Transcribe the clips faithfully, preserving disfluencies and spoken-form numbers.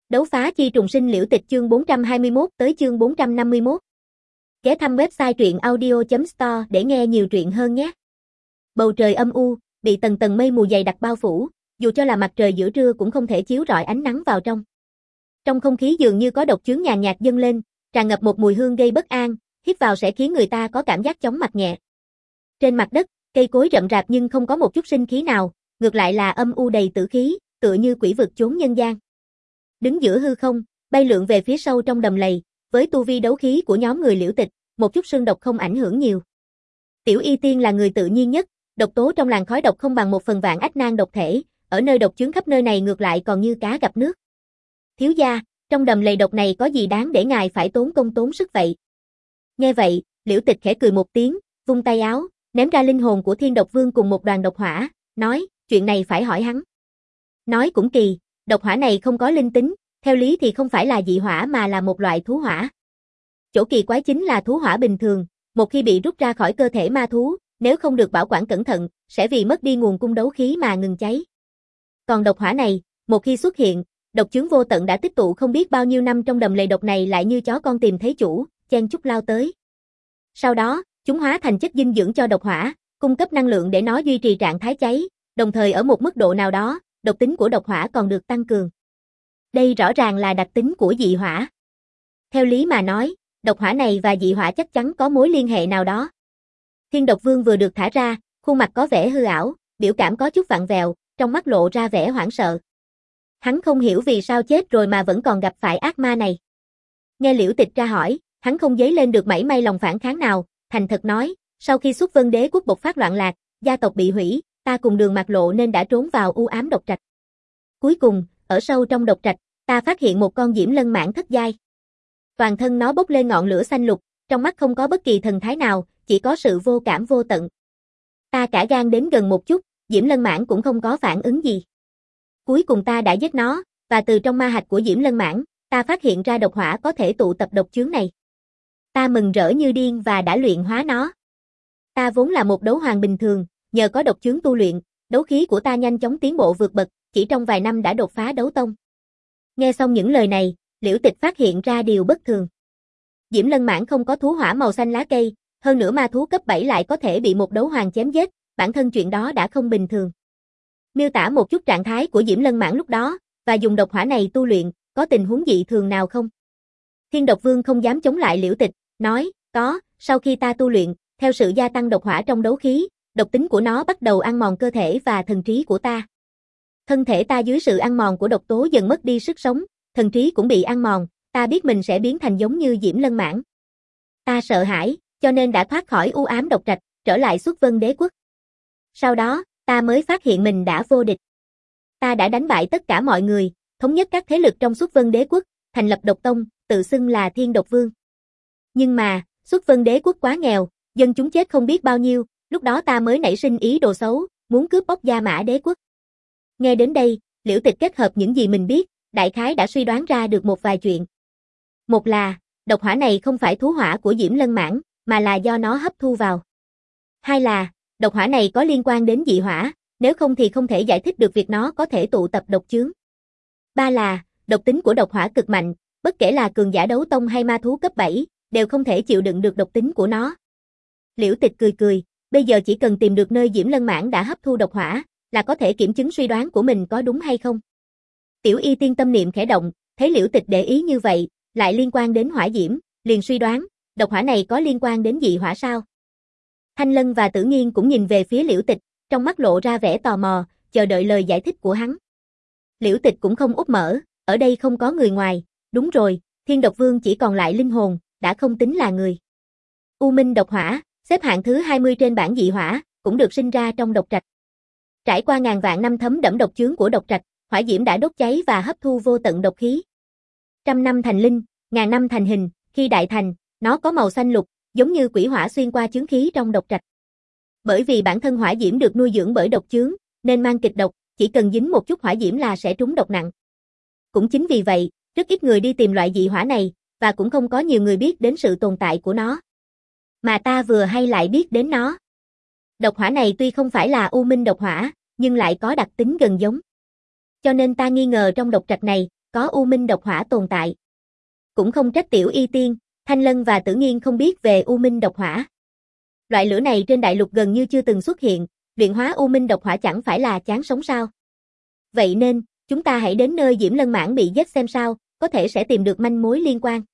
Đấu phá chi trùng sinh liễu tịch chương bốn trăm hai mươi mốt tới chương bốn trăm năm mươi mốt. Ghé thăm website truyện audio chấm store để nghe nhiều truyện hơn nhé. Bầu trời âm u, bị tầng tầng mây mù dày đặc bao phủ, dù cho là mặt trời giữa trưa cũng không thể chiếu rọi ánh nắng vào trong. Trong không khí dường như có độc chướng nhàn nhạt dâng lên, tràn ngập một mùi hương gây bất an, hít vào sẽ khiến người ta có cảm giác chóng mặt nhẹ. Trên mặt đất, cây cối rậm rạp nhưng không có một chút sinh khí nào, ngược lại là âm u đầy tử khí, tựa như quỷ vực chốn nhân gian. Đứng giữa hư không, bay lượn về phía sâu trong đầm lầy, với tu vi đấu khí của nhóm người Liễu Tịch, một chút sương độc không ảnh hưởng nhiều. Tiểu Y Tiên là người tự nhiên nhất, độc tố trong làn khói độc không bằng một phần vạn ách nan độc thể, ở nơi độc chướng khắp nơi này ngược lại còn như cá gặp nước. Thiếu gia, trong đầm lầy độc này có gì đáng để ngài phải tốn công tốn sức vậy? Nghe vậy, Liễu Tịch khẽ cười một tiếng, vung tay áo, ném ra linh hồn của Thiên Độc Vương cùng một đoàn độc hỏa, nói, chuyện này phải hỏi hắn. Nói cũng kỳ, độc hỏa này không có linh tính, theo lý thì không phải là dị hỏa mà là một loại thú hỏa. Chỗ kỳ quái chính là thú hỏa bình thường, một khi bị rút ra khỏi cơ thể ma thú, nếu không được bảo quản cẩn thận, sẽ vì mất đi nguồn cung đấu khí mà ngừng cháy. Còn độc hỏa này, một khi xuất hiện, độc chướng vô tận đã tích tụ không biết bao nhiêu năm trong đầm lầy độc này lại như chó con tìm thấy chủ, chen chúc lao tới. Sau đó, chúng hóa thành chất dinh dưỡng cho độc hỏa, cung cấp năng lượng để nó duy trì trạng thái cháy, đồng thời ở một mức độ nào đó, độc tính của độc hỏa còn được tăng cường. Đây rõ ràng là đặc tính của dị hỏa. Theo lý mà nói, độc hỏa này và dị hỏa chắc chắn có mối liên hệ nào đó. Thiên Độc Vương vừa được thả ra, khuôn mặt có vẻ hư ảo, biểu cảm có chút vặn vẹo, trong mắt lộ ra vẻ hoảng sợ. Hắn không hiểu vì sao chết rồi mà vẫn còn gặp phải ác ma này. Nghe Liễu Tịch tra hỏi, hắn không dấy lên được mảy may lòng phản kháng nào, thành thật nói, sau khi Xuất Vân Đế quốc bộc phát loạn lạc, gia tộc bị hủy, ta cùng Đường Mạc Lộ nên đã trốn vào u ám độc trạch. Cuối cùng, ở sâu trong độc trạch, ta phát hiện một con diễm lân mãng thất giai. Toàn thân nó bốc lên ngọn lửa xanh lục, trong mắt không có bất kỳ thần thái nào, chỉ có sự vô cảm vô tận. Ta cả gan đến gần một chút, diễm lân mãng cũng không có phản ứng gì. Cuối cùng ta đã giết nó, và từ trong ma hạch của diễm lân mãng, ta phát hiện ra độc hỏa có thể tụ tập độc chướng này. Ta mừng rỡ như điên và đã luyện hóa nó. Ta vốn là một đấu hoàng bình thường, nhờ có độc chướng tu luyện, đấu khí của ta nhanh chóng tiến bộ vượt bậc, chỉ trong vài năm đã đột phá đấu tông. Nghe xong những lời này, Liễu Tịch phát hiện ra điều bất thường. Diễm lân mãng không có thú hỏa màu xanh lá cây, hơn nữa ma thú cấp bảy lại có thể bị một đấu hoàng chém giết, bản thân chuyện đó đã không bình thường. Miêu tả một chút trạng thái của Diễm lân mãng lúc đó, và dùng độc hỏa này tu luyện, có tình huống dị thường nào không? Thiên Độc Vương không dám chống lại Liễu Tịch, nói, có, sau khi ta tu luyện, theo sự gia tăng độc hỏa trong đấu khí, độc tính của nó bắt đầu ăn mòn cơ thể và thần trí của ta. Thân thể ta dưới sự ăn mòn của độc tố dần mất đi sức sống, thần trí cũng bị ăn mòn, ta biết mình sẽ biến thành giống như Diễm lân mãng. Ta sợ hãi, cho nên đã thoát khỏi u ám độc trạch, trở lại Xuất Vân Đế quốc. Sau đó, ta mới phát hiện mình đã vô địch. Ta đã đánh bại tất cả mọi người, thống nhất các thế lực trong Xuất Vân Đế quốc, thành lập độc tông, tự xưng là Thiên Độc Vương. Nhưng mà, Xuất Vân Đế quốc quá nghèo, dân chúng chết không biết bao nhiêu, lúc đó ta mới nảy sinh ý đồ xấu, muốn cướp bóc Gia Mã Đế quốc. Nghe đến đây, Liễu Tịch kết hợp những gì mình biết, đại khái đã suy đoán ra được một vài chuyện. Một là, độc hỏa này không phải thú hỏa của Diễm lân mãng, mà là do nó hấp thu vào. Hai là, độc hỏa này có liên quan đến dị hỏa, nếu không thì không thể giải thích được việc nó có thể tụ tập độc chướng. Ba là, độc tính của độc hỏa cực mạnh, bất kể là cường giả đấu tông hay ma thú cấp bảy, đều không thể chịu đựng được độc tính của nó. Liễu Tịch cười cười, bây giờ chỉ cần tìm được nơi Diễm lân mãng đã hấp thu độc hỏa, là có thể kiểm chứng suy đoán của mình có đúng hay không. Tiểu Y Tiên tâm niệm khẽ động, thấy Liễu Tịch để ý như vậy, lại liên quan đến hỏa diễm, liền suy đoán, độc hỏa này có liên quan đến dị hỏa sao? Thanh Lân và Tử Nghiên cũng nhìn về phía Liễu Tịch, trong mắt lộ ra vẻ tò mò, chờ đợi lời giải thích của hắn. Liễu Tịch cũng không úp mở, ở đây không có người ngoài, đúng rồi, Thiên Độc Vương chỉ còn lại linh hồn, đã không tính là người. U Minh độc hỏa, xếp hạng thứ hai mươi trên bảng dị hỏa, cũng được sinh ra trong độc trạch. Trải qua ngàn vạn năm thấm đẫm độc chướng của độc trạch, hỏa diễm đã đốt cháy và hấp thu vô tận độc khí. Trăm năm thành linh, ngàn năm thành hình, khi đại thành, nó có màu xanh lục, giống như quỷ hỏa xuyên qua chướng khí trong độc trạch. Bởi vì bản thân hỏa diễm được nuôi dưỡng bởi độc chướng, nên mang kịch độc, chỉ cần dính một chút hỏa diễm là sẽ trúng độc nặng. Cũng chính vì vậy, rất ít người đi tìm loại dị hỏa này, và cũng không có nhiều người biết đến sự tồn tại của nó. Mà ta vừa hay lại biết đến nó. Độc hỏa này tuy không phải là u minh độc hỏa, nhưng lại có đặc tính gần giống. Cho nên ta nghi ngờ trong độc trạch này, có U Minh độc hỏa tồn tại. Cũng không trách Tiểu Y Tiên, Thanh Lân và Tử Nghiên không biết về U Minh độc hỏa. Loại lửa này trên đại lục gần như chưa từng xuất hiện, luyện hóa U Minh độc hỏa chẳng phải là chán sống sao? Vậy nên, chúng ta hãy đến nơi Diễm Lân Mãn bị giết xem sao, có thể sẽ tìm được manh mối liên quan.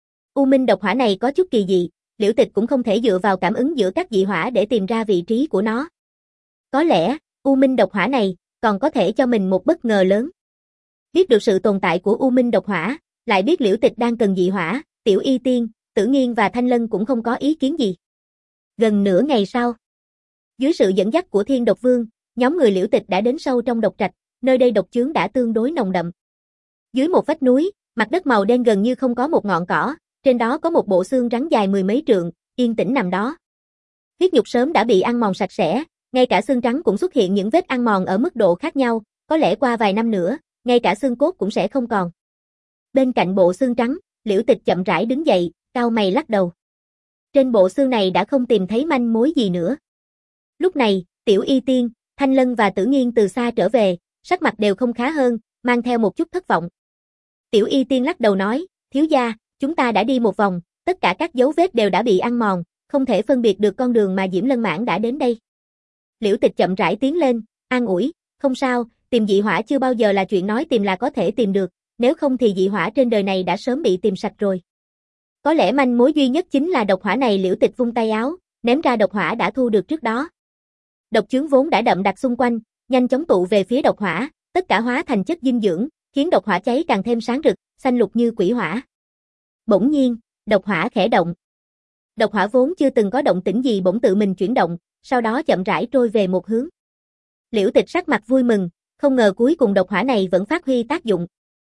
U Minh độc hỏa này có chút kỳ dị, Liễu Tịch cũng không thể dựa vào cảm ứng giữa các dị hỏa để tìm ra vị trí của nó. Có lẽ, U Minh độc hỏa này còn có thể cho mình một bất ngờ lớn. Biết được sự tồn tại của U Minh độc hỏa, lại biết Liễu Tịch đang cần dị hỏa, Tiểu Y Tiên, Tử Nghiên và Thanh Lân cũng không có ý kiến gì. Gần nửa ngày sau, dưới sự dẫn dắt của Thiên Độc Vương, nhóm người Liễu Tịch đã đến sâu trong độc trạch, nơi đây độc chướng đã tương đối nồng đậm. Dưới một vách núi, mặt đất màu đen gần như không có một ngọn cỏ, trên đó có một bộ xương rắn dài mười mấy trượng, yên tĩnh nằm đó. Huyết nhục sớm đã bị ăn mòn sạch sẽ, ngay cả xương trắng cũng xuất hiện những vết ăn mòn ở mức độ khác nhau, có lẽ qua vài năm nữa, ngay cả xương cốt cũng sẽ không còn. Bên cạnh bộ xương trắng, Liễu Tịch chậm rãi đứng dậy, cau mày lắc đầu. Trên bộ xương này đã không tìm thấy manh mối gì nữa. Lúc này, Tiểu Y Tiên, Thanh Lân và Tử Nghiên từ xa trở về, sắc mặt đều không khá hơn, mang theo một chút thất vọng. Tiểu Y Tiên lắc đầu nói, thiếu gia, chúng ta đã đi một vòng, tất cả các dấu vết đều đã bị ăn mòn, không thể phân biệt được con đường mà Diễm Lân Mãn đã đến đây. Liễu Tịch chậm rãi tiến lên, an ủi, không sao, tìm dị hỏa chưa bao giờ là chuyện nói tìm là có thể tìm được, nếu không thì dị hỏa trên đời này đã sớm bị tìm sạch rồi. Có lẽ manh mối duy nhất chính là độc hỏa này. Liễu Tịch vung tay áo, ném ra độc hỏa đã thu được trước đó. Độc chướng vốn đã đậm đặc xung quanh, nhanh chóng tụ về phía độc hỏa, tất cả hóa thành chất dinh dưỡng, khiến độc hỏa cháy càng thêm sáng rực, xanh lục như quỷ hỏa. Bỗng nhiên, độc hỏa khẽ động. Độc hỏa vốn chưa từng có động tĩnh gì bỗng tự mình chuyển động, sau đó chậm rãi trôi về một hướng. Liễu Tịch sắc mặt vui mừng, không ngờ cuối cùng độc hỏa này vẫn phát huy tác dụng.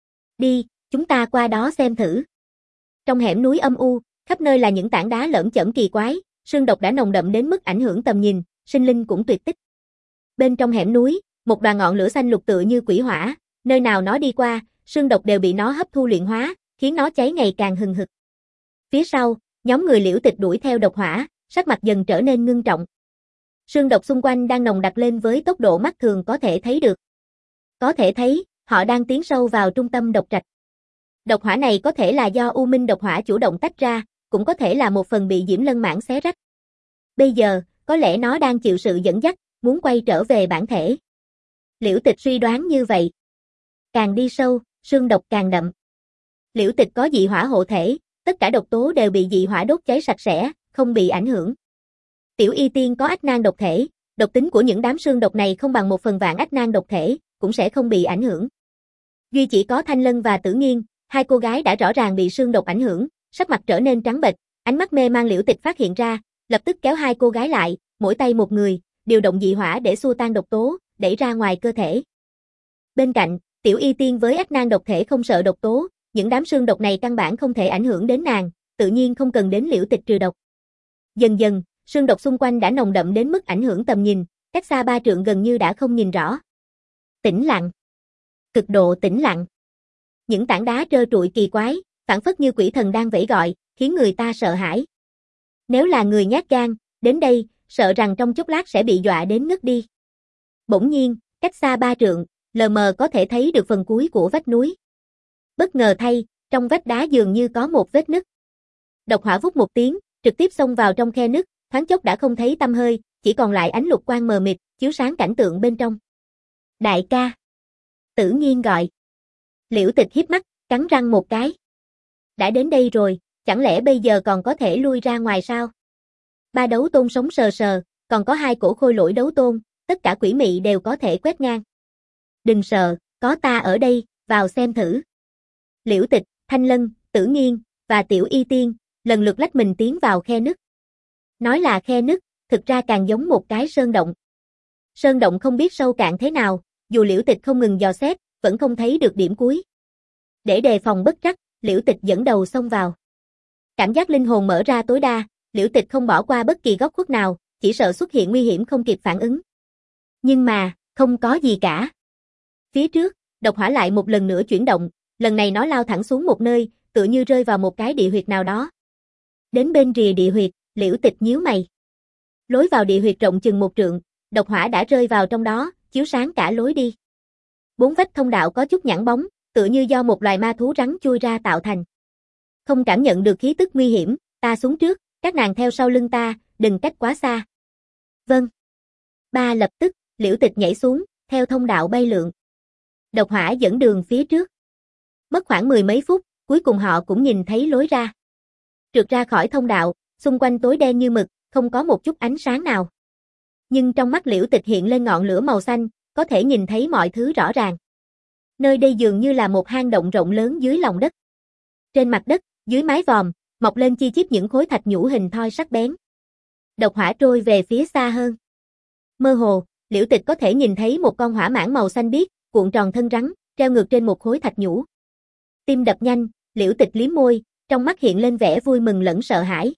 Đi, chúng ta qua đó xem thử. Trong hẻm núi âm u, khắp nơi là những tảng đá lởm chởm kỳ quái, sương độc đã nồng đậm đến mức ảnh hưởng tầm nhìn, sinh linh cũng tuyệt tích. Bên trong hẻm núi, một đoàn ngọn lửa xanh lục tựa như quỷ hỏa, nơi nào nó đi qua, sương độc đều bị nó hấp thu luyện hóa, khiến nó cháy ngày càng hừng hực. Phía sau, nhóm người Liễu Tịch đuổi theo độc hỏa, sắc mặt dần trở nên ngưng trọng. Sương độc xung quanh đang nồng đặc lên với tốc độ mắt thường có thể thấy được. Có thể thấy, họ đang tiến sâu vào trung tâm độc trạch. Độc hỏa này có thể là do U Minh độc hỏa chủ động tách ra, cũng có thể là một phần bị Diễm Lân Mãn xé rách. Bây giờ, có lẽ nó đang chịu sự dẫn dắt, muốn quay trở về bản thể. Liễu Tịch suy đoán như vậy. Càng đi sâu, sương độc càng đậm. Liễu Tịch có dị hỏa hộ thể, tất cả độc tố đều bị dị hỏa đốt cháy sạch sẽ, không bị ảnh hưởng. Tiểu Y Tiên có ách nan độc thể, độc tính của những đám sương độc này không bằng một phần vạn ách nan độc thể, cũng sẽ không bị ảnh hưởng. Duy chỉ có Thanh Lân và Tử Nghiên, hai cô gái đã rõ ràng bị sương độc ảnh hưởng, sắc mặt trở nên trắng bệch, ánh mắt mê mang. Liễu Tịch phát hiện ra, lập tức kéo hai cô gái lại, mỗi tay một người, điều động dị hỏa để xua tan độc tố, đẩy ra ngoài cơ thể. Bên cạnh, Tiểu Y Tiên với ách nan độc thể không sợ độc tố, những đám sương độc này căn bản không thể ảnh hưởng đến nàng, tự nhiên không cần đến Liễu Tịch trừ độc. Dần dần, sương độc xung quanh đã nồng đậm đến mức ảnh hưởng tầm nhìn, cách xa ba trượng gần như đã không nhìn rõ. Tĩnh lặng. Cực độ tĩnh lặng. Những tảng đá trơ trụi kỳ quái, phảng phất như quỷ thần đang vẫy gọi, khiến người ta sợ hãi. Nếu là người nhát gan, đến đây, sợ rằng trong chốc lát sẽ bị dọa đến ngất đi. Bỗng nhiên, cách xa ba trượng, lờ mờ có thể thấy được phần cuối của vách núi. Bất ngờ thay, trong vách đá dường như có một vết nứt. Độc hỏa vút một tiếng, trực tiếp xông vào trong khe nứt, thoáng chốc đã không thấy tăm hơi, chỉ còn lại ánh lục quang mờ mịt, chiếu sáng cảnh tượng bên trong. Đại ca. Tử Nghiên gọi. Liễu Tịch híp mắt, cắn răng một cái. Đã đến đây rồi, chẳng lẽ bây giờ còn có thể lui ra ngoài sao? Ba đấu tôn sống sờ sờ, còn có hai cổ khôi lỗi đấu tôn, tất cả quỷ mị đều có thể quét ngang. Đừng sợ, có ta ở đây, vào xem thử. Liễu Tịch, Thanh Lân, Tử Nghiên và Tiểu Y Tiên lần lượt lách mình tiến vào khe nứt. Nói là khe nứt, thực ra càng giống một cái sơn động. Sơn động không biết sâu cạn thế nào, dù Liễu Tịch không ngừng dò xét, vẫn không thấy được điểm cuối. Để đề phòng bất trắc, Liễu Tịch dẫn đầu xông vào. Cảm giác linh hồn mở ra tối đa, Liễu Tịch không bỏ qua bất kỳ góc khuất nào, chỉ sợ xuất hiện nguy hiểm không kịp phản ứng. Nhưng mà, không có gì cả. Phía trước, độc hỏa lại một lần nữa chuyển động, lần này nó lao thẳng xuống một nơi, tựa như rơi vào một cái địa huyệt nào đó. Đến bên rìa địa huyệt, Liễu Tịch nhíu mày. Lối vào địa huyệt rộng chừng một trượng, độc hỏa đã rơi vào trong đó, chiếu sáng cả lối đi. Bốn vách thông đạo có chút nhẵn bóng, tựa như do một loài ma thú rắn chui ra tạo thành. Không cảm nhận được khí tức nguy hiểm, ta xuống trước, các nàng theo sau lưng ta, đừng cách quá xa. Vâng. Ba lập tức, Liễu Tịch nhảy xuống, theo thông đạo bay lượn. Độc Hỏa dẫn đường phía trước. Mất khoảng mười mấy phút, cuối cùng họ cũng nhìn thấy lối ra. Trượt ra khỏi thông đạo, xung quanh tối đen như mực, không có một chút ánh sáng nào. Nhưng trong mắt Liễu Tịch hiện lên ngọn lửa màu xanh, có thể nhìn thấy mọi thứ rõ ràng. Nơi đây dường như là một hang động rộng lớn dưới lòng đất. Trên mặt đất, dưới mái vòm, mọc lên chi chít những khối thạch nhũ hình thoi sắc bén. Độc hỏa trôi về phía xa hơn. Mơ hồ, Liễu Tịch có thể nhìn thấy một con hỏa mãng màu xanh biếc, cuộn tròn thân rắn, treo ngược trên một khối thạch nhũ. Tim đập nhanh, Liễu Tịch liếm môi, trong mắt hiện lên vẻ vui mừng lẫn sợ hãi.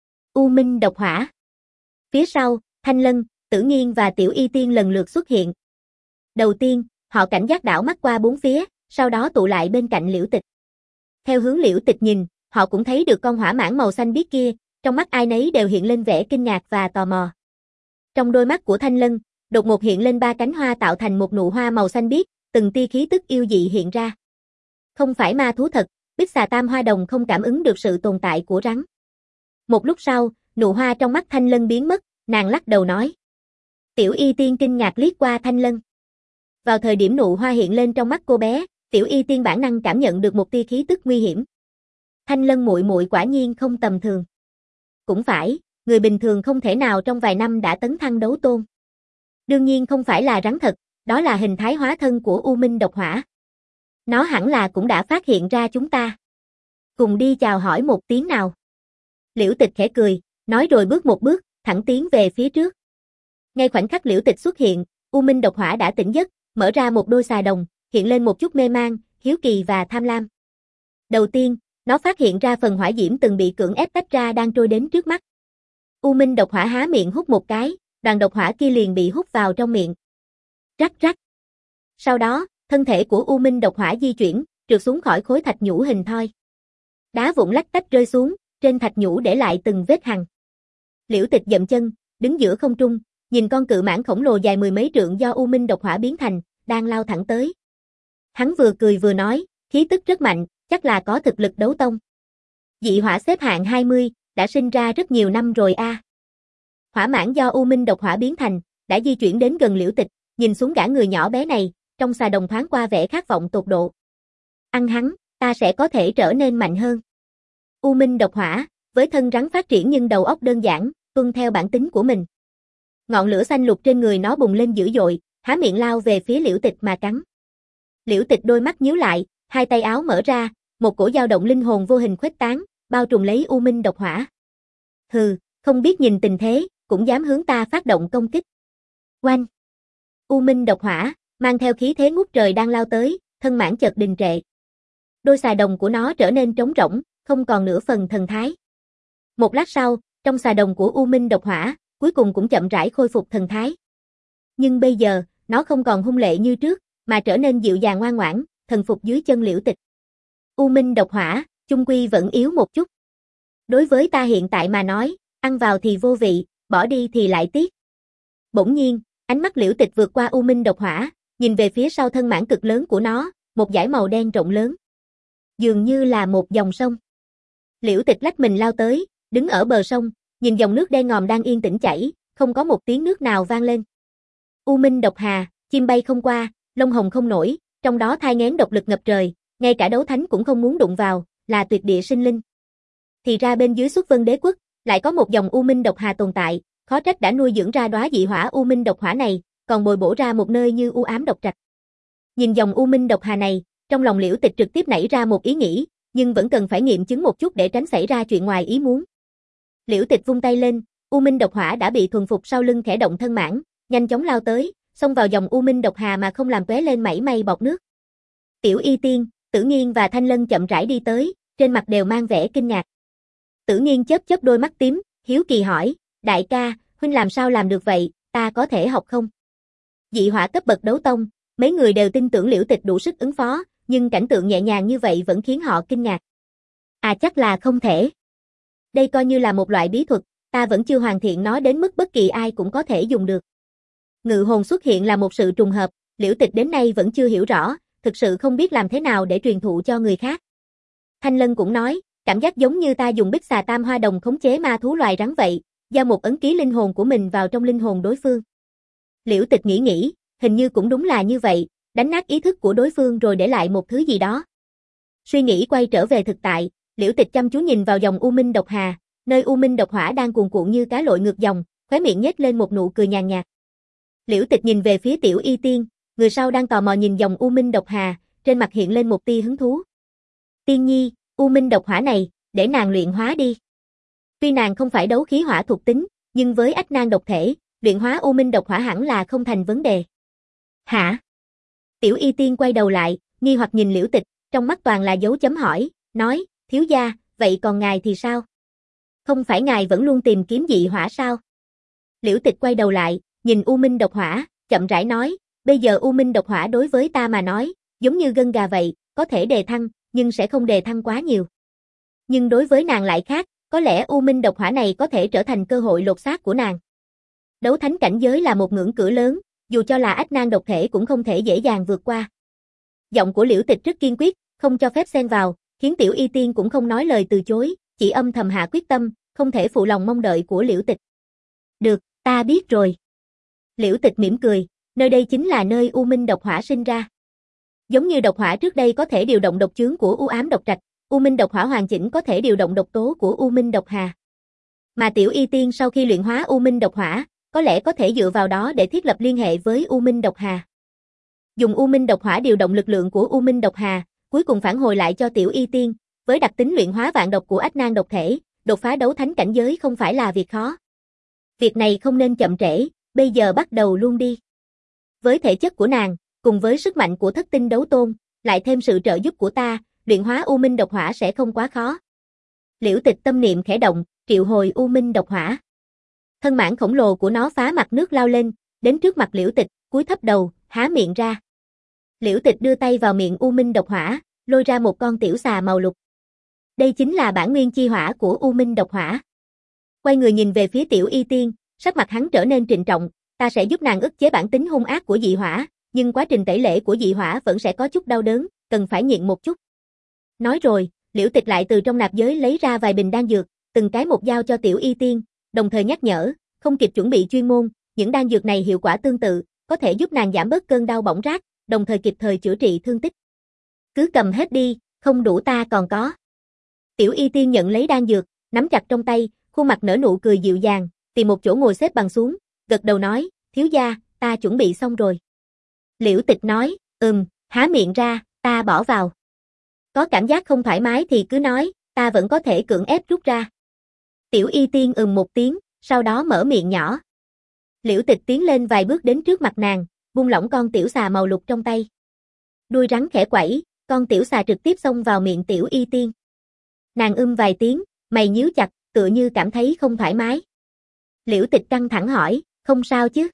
U Minh độc hỏa. Phía sau, Thanh Lân, Tử Nghiên và Tiểu Y Tiên lần lượt xuất hiện. Đầu tiên, họ cảnh giác đảo mắt qua bốn phía, sau đó tụ lại bên cạnh Liễu Tịch. Theo hướng Liễu Tịch nhìn, họ cũng thấy được con hỏa mãng màu xanh biếc kia, trong mắt ai nấy đều hiện lên vẻ kinh ngạc và tò mò. Trong đôi mắt của Thanh Lân, đột ngột hiện lên ba cánh hoa tạo thành một nụ hoa màu xanh biếc, từng tia khí tức yêu dị hiện ra. Không phải ma thú thật, Bích Xà Tam Hoa Đồng không cảm ứng được sự tồn tại của rắn. Một lúc sau, nụ hoa trong mắt Thanh Lân biến mất, nàng lắc đầu nói. Tiểu Y Tiên kinh ngạc liếc qua Thanh Lân. Vào thời điểm nụ hoa hiện lên trong mắt cô bé, Tiểu Y Tiên bản năng cảm nhận được một tia khí tức nguy hiểm. Thanh Lân muội muội quả nhiên không tầm thường. Cũng phải, người bình thường không thể nào trong vài năm đã tấn thăng đấu tôn. Đương nhiên không phải là rắn thật, đó là hình thái hóa thân của U Minh độc hỏa. Nó hẳn là cũng đã phát hiện ra chúng ta. Cùng đi chào hỏi một tiếng nào. Liễu Tịch khẽ cười, nói rồi bước một bước, thẳng tiến về phía trước. Ngay khoảnh khắc Liễu Tịch xuất hiện, U Minh độc hỏa đã tỉnh giấc, mở ra một đôi xà đồng, hiện lên một chút mê mang, hiếu kỳ và tham lam. Đầu tiên, nó phát hiện ra phần hỏa diễm từng bị cưỡng ép tách ra đang trôi đến trước mắt. U Minh độc hỏa há miệng hút một cái, đoàn độc hỏa kia liền bị hút vào trong miệng. Rắc rắc. Sau đó, thân thể của U Minh độc hỏa di chuyển, trượt xuống khỏi khối thạch nhũ hình thoi. Đá vụn lách tách rơi xuống, trên thạch nhũ để lại từng vết hằn. Liễu Tịch dậm chân, đứng giữa không trung, nhìn con cự mãng khổng lồ dài mười mấy trượng do U Minh độc hỏa biến thành, đang lao thẳng tới. Hắn vừa cười vừa nói, khí tức rất mạnh, chắc là có thực lực đấu tông. Dị hỏa xếp hạng hai mươi, đã sinh ra rất nhiều năm rồi a. À. Hỏa mãng do U Minh độc hỏa biến thành, đã di chuyển đến gần Liễu Tịch, nhìn xuống gã người nhỏ bé này, trong xà đồng thoáng qua vẻ khát vọng tột độ. Ăn hắn, ta sẽ có thể trở nên mạnh hơn. U Minh độc hỏa, với thân rắn phát triển nhưng đầu óc đơn giản, tuân theo bản tính của mình. Ngọn lửa xanh lục trên người nó bùng lên dữ dội, há miệng lao về phía Liễu Tịch mà cắn. Liễu Tịch đôi mắt nhíu lại, hai tay áo mở ra, một cổ dao động linh hồn vô hình khuếch tán, bao trùm lấy U Minh độc hỏa. Hừ, không biết nhìn tình thế, cũng dám hướng ta phát động công kích. Oanh! U Minh độc hỏa, mang theo khí thế ngút trời đang lao tới, thân mãng chợt đình trệ. Đôi xà đồng của nó trở nên trống rỗng, không còn nửa phần thần thái. Một lát sau, trong xà đồng của U Minh độc hỏa, cuối cùng cũng chậm rãi khôi phục thần thái. Nhưng bây giờ, nó không còn hung lệ như trước, mà trở nên dịu dàng ngoan ngoãn, thần phục dưới chân Liễu Tịch. U Minh độc hỏa, chung quy vẫn yếu một chút. Đối với ta hiện tại mà nói, ăn vào thì vô vị, bỏ đi thì lại tiếc. Bỗng nhiên, ánh mắt Liễu Tịch vượt qua U Minh độc hỏa, nhìn về phía sau thân mãng cực lớn của nó, một dải màu đen rộng lớn. Dường như là một dòng sông. Liễu Tịch lách mình lao tới, đứng ở bờ sông, nhìn dòng nước đen ngòm đang yên tĩnh chảy, không có một tiếng nước nào vang lên. U Minh độc hà, chim bay không qua, lông hồng không nổi, trong đó thai nghén độc lực ngập trời, ngay cả đấu thánh cũng không muốn đụng vào, là tuyệt địa sinh linh. Thì ra bên dưới Xuất Vân Đế quốc, lại có một dòng U Minh độc hà tồn tại, khó trách đã nuôi dưỡng ra đóa dị hỏa U Minh độc hỏa này, còn bồi bổ ra một nơi như u ám độc trạch. Nhìn dòng U Minh độc hà này, trong lòng Liễu Tịch trực tiếp nảy ra một ý nghĩ, nhưng vẫn cần phải nghiệm chứng một chút để tránh xảy ra chuyện ngoài ý muốn. Liễu Tịch vung tay lên, U Minh độc hỏa đã bị thuần phục sau lưng khẽ động thân mãng, nhanh chóng lao tới, xông vào dòng U Minh độc hà mà không làm tóe lên mảy may bọt nước. Tiểu Y Tiên, Tử Nghiên và Thanh Lân chậm rãi đi tới, trên mặt đều mang vẻ kinh ngạc. Tử Nghiên chớp chớp đôi mắt tím, hiếu kỳ hỏi, đại ca, huynh làm sao làm được vậy, ta có thể học không? Dị hỏa cấp bậc đấu tông, mấy người đều tin tưởng Liễu Tịch đủ sức ứng phó, nhưng cảnh tượng nhẹ nhàng như vậy vẫn khiến họ kinh ngạc. À chắc là không thể. Đây coi như là một loại bí thuật, ta vẫn chưa hoàn thiện nó đến mức bất kỳ ai cũng có thể dùng được. Ngự hồn xuất hiện là một sự trùng hợp, Liễu Tịch đến nay vẫn chưa hiểu rõ, thực sự không biết làm thế nào để truyền thụ cho người khác. Thanh Lân cũng nói, cảm giác giống như ta dùng bích xà tam hoa đồng khống chế ma thú loài rắn vậy, giao một ấn ký linh hồn của mình vào trong linh hồn đối phương. Liễu Tịch nghĩ nghĩ, hình như cũng đúng là như vậy, đánh nát ý thức của đối phương rồi để lại một thứ gì đó. Suy nghĩ quay trở về thực tại, Liễu Tịch chăm chú nhìn vào dòng U Minh Độc Hà, nơi U Minh Độc Hỏa đang cuồn cuộn như cá lội ngược dòng, khóe miệng nhếch lên một nụ cười nhàn nhạt. Liễu Tịch nhìn về phía Tiểu Y Tiên, người sau đang tò mò nhìn dòng U Minh Độc Hà, trên mặt hiện lên một tia hứng thú. Tiên nhi, U Minh Độc Hỏa này, để nàng luyện hóa đi. Tuy nàng không phải đấu khí hỏa thuộc tính, nhưng với ách nan độc thể, luyện hóa U Minh Độc Hỏa hẳn là không thành vấn đề. Hả? Tiểu Y Tiên quay đầu lại, nghi hoặc nhìn Liễu Tịch, trong mắt toàn là dấu chấm hỏi, nói, thiếu gia, vậy còn ngài thì sao? Không phải ngài vẫn luôn tìm kiếm dị hỏa sao? Liễu Tịch quay đầu lại, nhìn U Minh Độc Hỏa, chậm rãi nói, bây giờ U Minh Độc Hỏa đối với ta mà nói, giống như gân gà vậy, có thể đề thăng, nhưng sẽ không đề thăng quá nhiều. Nhưng đối với nàng lại khác, có lẽ U Minh Độc Hỏa này có thể trở thành cơ hội lột xác của nàng. Đấu thánh cảnh giới là một ngưỡng cửa lớn, dù cho là ách nan độc thể cũng không thể dễ dàng vượt qua. Giọng của Liễu Tịch rất kiên quyết, không cho phép xen vào, khiến Tiểu Y Tiên cũng không nói lời từ chối, chỉ âm thầm hạ quyết tâm, không thể phụ lòng mong đợi của Liễu Tịch. Được, ta biết rồi. Liễu Tịch mỉm cười, nơi đây chính là nơi U Minh Độc Hỏa sinh ra. Giống như độc hỏa trước đây có thể điều động độc chướng của U Ám Độc Trạch, U Minh Độc Hỏa hoàn chỉnh có thể điều động độc tố của U Minh Độc Hà. Mà Tiểu Y Tiên sau khi luyện hóa U Minh Độc Hỏa, có lẽ có thể dựa vào đó để thiết lập liên hệ với U Minh Độc Hà. Dùng U Minh Độc Hỏa điều động lực lượng của U Minh Độc Hà, cuối cùng phản hồi lại cho Tiểu Y Tiên, với đặc tính luyện hóa vạn độc của ách nan độc thể, đột phá đấu thánh cảnh giới không phải là việc khó. Việc này không nên chậm trễ, bây giờ bắt đầu luôn đi. Với thể chất của nàng, cùng với sức mạnh của thất tinh đấu tôn, lại thêm sự trợ giúp của ta, luyện hóa U Minh Độc Hỏa sẽ không quá khó. Liễu Tịch tâm niệm khẽ động, triệu hồi U Minh Độc Hỏa. Thân mãng khổng lồ của nó phá mặt nước lao lên, đến trước mặt Liễu Tịch, cúi thấp đầu, há miệng ra. Liễu Tịch đưa tay vào miệng U Minh Độc Hỏa, lôi ra một con tiểu xà màu lục. Đây chính là bản nguyên chi hỏa của U Minh Độc Hỏa. Quay người nhìn về phía Tiểu Y Tiên, sắc mặt hắn trở nên trịnh trọng, ta sẽ giúp nàng ức chế bản tính hung ác của dị hỏa, nhưng quá trình tẩy lễ của dị hỏa vẫn sẽ có chút đau đớn, cần phải nhịn một chút. Nói rồi, Liễu Tịch lại từ trong nạp giới lấy ra vài bình đan dược, từng cái một giao cho Tiểu Y Tiên, đồng thời nhắc nhở, không kịp chuẩn bị chuyên môn, những đan dược này hiệu quả tương tự, có thể giúp nàng giảm bớt cơn đau bỏng rát, đồng thời kịp thời chữa trị thương tích. Cứ cầm hết đi, không đủ ta còn có. Tiểu Y Tiên nhận lấy đan dược, nắm chặt trong tay, khuôn mặt nở nụ cười dịu dàng, tìm một chỗ ngồi xếp bằng xuống, gật đầu nói, thiếu gia, ta chuẩn bị xong rồi. Liễu Tịch nói, ừm, há miệng ra, ta bỏ vào. Có cảm giác không thoải mái thì cứ nói, ta vẫn có thể cưỡng ép rút ra. Tiểu Y Tiên ừm một tiếng, sau đó mở miệng nhỏ. Liễu Tịch tiến lên vài bước đến trước mặt nàng, buông lỏng con tiểu xà màu lục trong tay. Đuôi rắn khẽ quẩy, con tiểu xà trực tiếp xông vào miệng Tiểu Y Tiên. Nàng ưm vài tiếng, mày nhíu chặt, tựa như cảm thấy không thoải mái. Liễu Tịch căng thẳng hỏi, không sao chứ?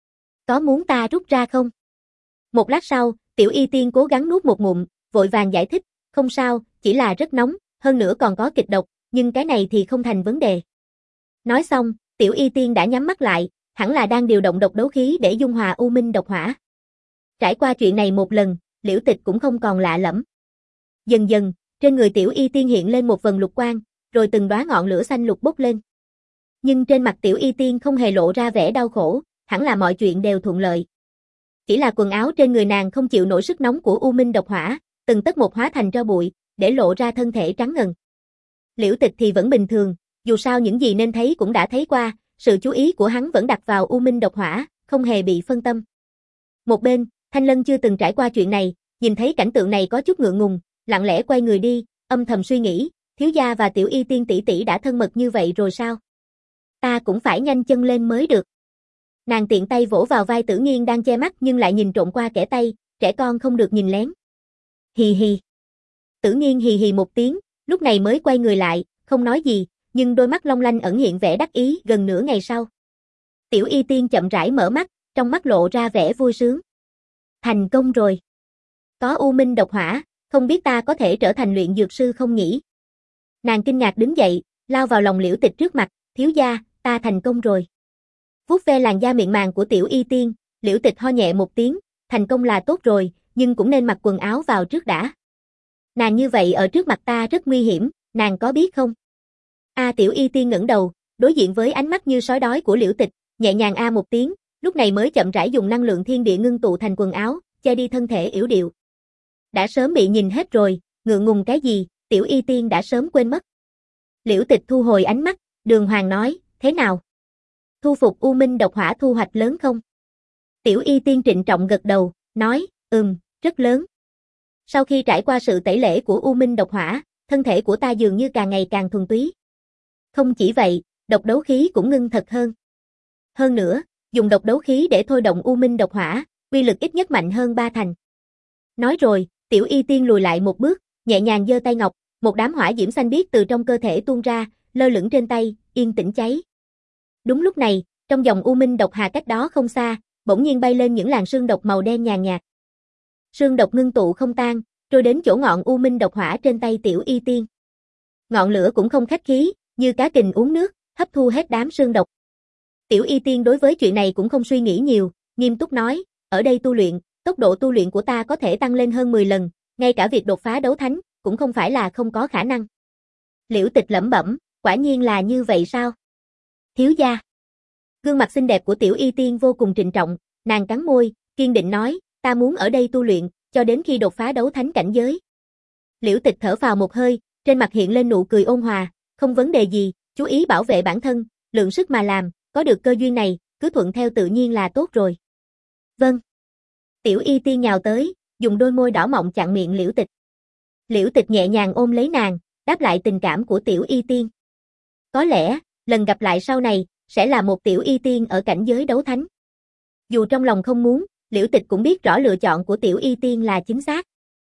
Có muốn ta rút ra không? Một lát sau, Tiểu Y Tiên cố gắng nuốt một ngụm, vội vàng giải thích, không sao, chỉ là rất nóng, hơn nữa còn có kịch độc, nhưng cái này thì không thành vấn đề. Nói xong, Tiểu Y Tiên đã nhắm mắt lại, hẳn là đang điều động độc đấu khí để dung hòa U Minh Độc Hỏa. Trải qua chuyện này một lần, Liễu Tịch cũng không còn lạ lẫm. Dần dần, trên người Tiểu Y Tiên hiện lên một vần lục quang, rồi từng đóa ngọn lửa xanh lục bốc lên. Nhưng trên mặt Tiểu Y Tiên không hề lộ ra vẻ đau khổ, hẳn là mọi chuyện đều thuận lợi. Chỉ là quần áo trên người nàng không chịu nổi sức nóng của U Minh Độc Hỏa, từng tấc một hóa thành tro bụi, để lộ ra thân thể trắng ngần. Liễu Tịch thì vẫn bình thường, dù sao những gì nên thấy cũng đã thấy qua, sự chú ý của hắn vẫn đặt vào U Minh Độc Hỏa, không hề bị phân tâm. Một bên, Thanh Lân chưa từng trải qua chuyện này, nhìn thấy cảnh tượng này có chút ngượng ngùng, lặng lẽ quay người đi, âm thầm suy nghĩ, thiếu gia và Tiểu Y Tiên tỷ tỷ đã thân mật như vậy rồi sao? Ta cũng phải nhanh chân lên mới được. Nàng tiện tay vỗ vào vai Tử Nghiên đang che mắt nhưng lại nhìn trộm qua kẽ tay, trẻ con không được nhìn lén. Hì hì. Tử Nghiên hì hì một tiếng, lúc này mới quay người lại, không nói gì, nhưng đôi mắt long lanh ẩn hiện vẻ đắc ý gần nửa ngày sau. Tiểu Y Tiên chậm rãi mở mắt, trong mắt lộ ra vẻ vui sướng. Thành công rồi. Có U Minh Độc Hỏa, không biết ta có thể trở thành luyện dược sư không nhỉ? Nàng kinh ngạc đứng dậy, lao vào lòng Liễu Tịch trước mặt, thiếu gia, ta thành công rồi. Vuốt ve làn da mịn màng của Tiểu Y Tiên, Liễu Tịch ho nhẹ một tiếng, thành công là tốt rồi, nhưng cũng nên mặc quần áo vào trước đã. Nàng như vậy ở trước mặt ta rất nguy hiểm, nàng có biết không? A Tiểu Y Tiên ngẩng đầu, đối diện với ánh mắt như sói đói của Liễu Tịch, nhẹ nhàng a một tiếng, lúc này mới chậm rãi dùng năng lượng thiên địa ngưng tụ thành quần áo, che đi thân thể yểu điệu. Đã sớm bị nhìn hết rồi, ngượng ngùng cái gì, Tiểu Y Tiên đã sớm quên mất. Liễu Tịch thu hồi ánh mắt, đường hoàng nói, thế nào? Thu phục U Minh độc hỏa thu hoạch lớn không? Tiểu Y Tiên trịnh trọng gật đầu, nói, ừm, rất lớn. Sau khi trải qua sự tẩy lễ của U Minh độc hỏa, thân thể của ta dường như càng ngày càng thuần túy. Không chỉ vậy, độc đấu khí cũng ngưng thật hơn. Hơn nữa, dùng độc đấu khí để thôi động U Minh độc hỏa, uy lực ít nhất mạnh hơn ba thành. Nói rồi, Tiểu Y Tiên lùi lại một bước, nhẹ nhàng giơ tay ngọc, một đám hỏa diễm xanh biếc từ trong cơ thể tuôn ra, lơ lửng trên tay, yên tĩnh cháy. Đúng lúc này, trong dòng U Minh độc hà cách đó không xa, bỗng nhiên bay lên những làn sương độc màu đen nhàn nhạt. Sương độc ngưng tụ không tan, trôi đến chỗ ngọn U Minh độc hỏa trên tay Tiểu Y Tiên. Ngọn lửa cũng không khách khí, như cá kình uống nước, hấp thu hết đám sương độc. Tiểu Y Tiên đối với chuyện này cũng không suy nghĩ nhiều, nghiêm túc nói, ở đây tu luyện, tốc độ tu luyện của ta có thể tăng lên hơn mười lần, ngay cả việc đột phá đấu thánh, cũng không phải là không có khả năng. Liễu Tịch lẩm bẩm, quả nhiên là như vậy sao? Thiếu gia. Gương mặt xinh đẹp của Tiểu Y Tiên vô cùng trịnh trọng, nàng cắn môi, kiên định nói, ta muốn ở đây tu luyện, cho đến khi đột phá đấu thánh cảnh giới. Liễu Tịch thở phào một hơi, trên mặt hiện lên nụ cười ôn hòa, không vấn đề gì, chú ý bảo vệ bản thân, lượng sức mà làm, có được cơ duyên này, cứ thuận theo tự nhiên là tốt rồi. Vâng. Tiểu Y Tiên nhào tới, dùng đôi môi đỏ mọng chặn miệng Liễu Tịch. Liễu Tịch nhẹ nhàng ôm lấy nàng, đáp lại tình cảm của Tiểu Y Tiên. Có lẽ, lần gặp lại sau này, sẽ là một Tiểu Y Tiên ở cảnh giới đấu thánh. Dù trong lòng không muốn, Liễu Tịch cũng biết rõ lựa chọn của Tiểu Y Tiên là chính xác.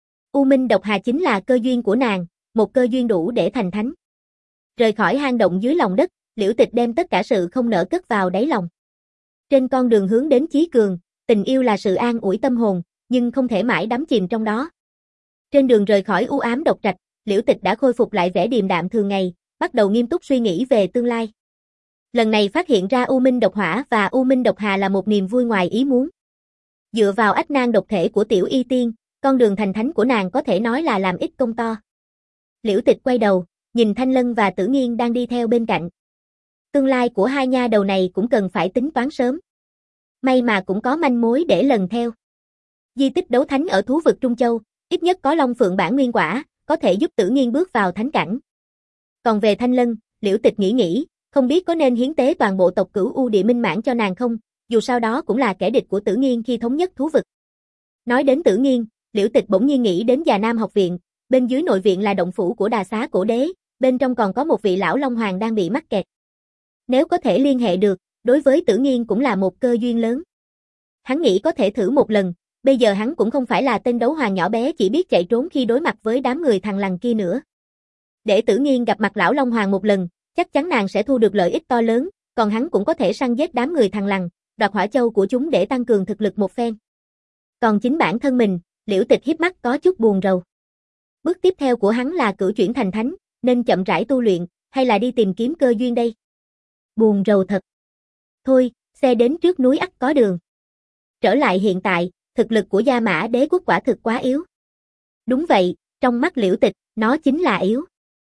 U Minh độc hà chính là cơ duyên của nàng, một cơ duyên đủ để thành thánh. Rời khỏi hang động dưới lòng đất, Liễu Tịch đem tất cả sự không nỡ cất vào đáy lòng. Trên con đường hướng đến chí cường, tình yêu là sự an ủi tâm hồn, nhưng không thể mãi đắm chìm trong đó. Trên đường rời khỏi u ám độc trạch, Liễu Tịch đã khôi phục lại vẻ điềm đạm thường ngày, bắt đầu nghiêm túc suy nghĩ về tương lai. Lần này phát hiện ra U Minh độc hỏa và U Minh độc hà là một niềm vui ngoài ý muốn. Dựa vào ách nan độc thể của Tiểu Y Tiên, con đường thành thánh của nàng có thể nói là làm ít công to. Liễu Tịch quay đầu, nhìn Thanh Lân và Tử Nghiên đang đi theo bên cạnh. Tương lai của hai nha đầu này cũng cần phải tính toán sớm. May mà cũng có manh mối để lần theo. Di tích đấu thánh ở thú vực Trung Châu, ít nhất có Long Phượng bản nguyên quả, có thể giúp Tử Nghiên bước vào thánh cảnh. Còn về Thanh Lân, Liễu Tịch nghĩ nghĩ, không biết có nên hiến tế toàn bộ tộc Cửu U Địa Minh Mãn cho nàng không, dù sao đó cũng là kẻ địch của Tử Nghiên khi thống nhất thú vực. Nói đến Tử Nghiên, Liễu Tịch bỗng nhiên nghĩ đến Già Nam học viện, bên dưới nội viện là động phủ của Đà Xá Cổ Đế, bên trong còn có một vị lão Long Hoàng đang bị mắc kẹt. Nếu có thể liên hệ được, đối với Tử Nghiên cũng là một cơ duyên lớn. Hắn nghĩ có thể thử một lần, bây giờ hắn cũng không phải là tên đấu hoàng nhỏ bé chỉ biết chạy trốn khi đối mặt với đám người thằng lằn kia nữa. Để Tử Nghiên gặp mặt lão Long Hoàng một lần, chắc chắn nàng sẽ thu được lợi ích to lớn, còn hắn cũng có thể săn giết đám người thằng lằn, đoạt hỏa châu của chúng để tăng cường thực lực một phen. Còn chính bản thân mình, Liễu Tịch híp mắt có chút buồn rầu. Bước tiếp theo của hắn là cửu chuyển thành thánh, nên chậm rãi tu luyện, hay là đi tìm kiếm cơ duyên đây? Buồn rầu thật. Thôi, xe đến trước núi ắt có đường. Trở lại hiện tại, thực lực của Gia Mã Đế quốc quả thực quá yếu. Đúng vậy, trong mắt Liễu Tịch, nó chính là yếu.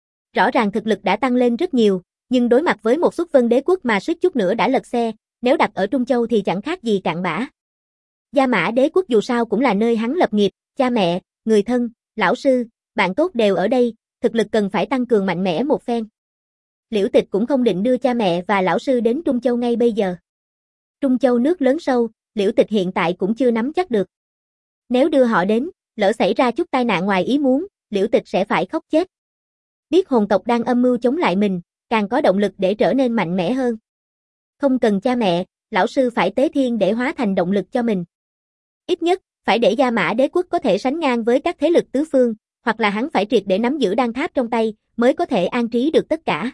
Rõ ràng thực lực đã tăng lên rất nhiều, nhưng đối mặt với một Xuất Vân Đế quốc mà suýt chút nữa đã lật xe, nếu đặt ở Trung Châu thì chẳng khác gì cặn bã. Gia Mã Đế quốc dù sao cũng là nơi hắn lập nghiệp, cha mẹ, người thân, lão sư, bạn tốt đều ở đây, thực lực cần phải tăng cường mạnh mẽ một phen. Liễu Tịch cũng không định đưa cha mẹ và lão sư đến Trung Châu ngay bây giờ. Trung Châu nước lớn sâu, Liễu Tịch hiện tại cũng chưa nắm chắc được. Nếu đưa họ đến, lỡ xảy ra chút tai nạn ngoài ý muốn, Liễu Tịch sẽ phải khóc chết. Biết hồn tộc đang âm mưu chống lại mình, càng có động lực để trở nên mạnh mẽ hơn. Không cần cha mẹ, lão sư phải tế thiên để hóa thành động lực cho mình. Ít nhất, phải để Gia Mã Đế quốc có thể sánh ngang với các thế lực tứ phương, hoặc là hắn phải triệt để nắm giữ đan tháp trong tay, mới có thể an trí được tất cả.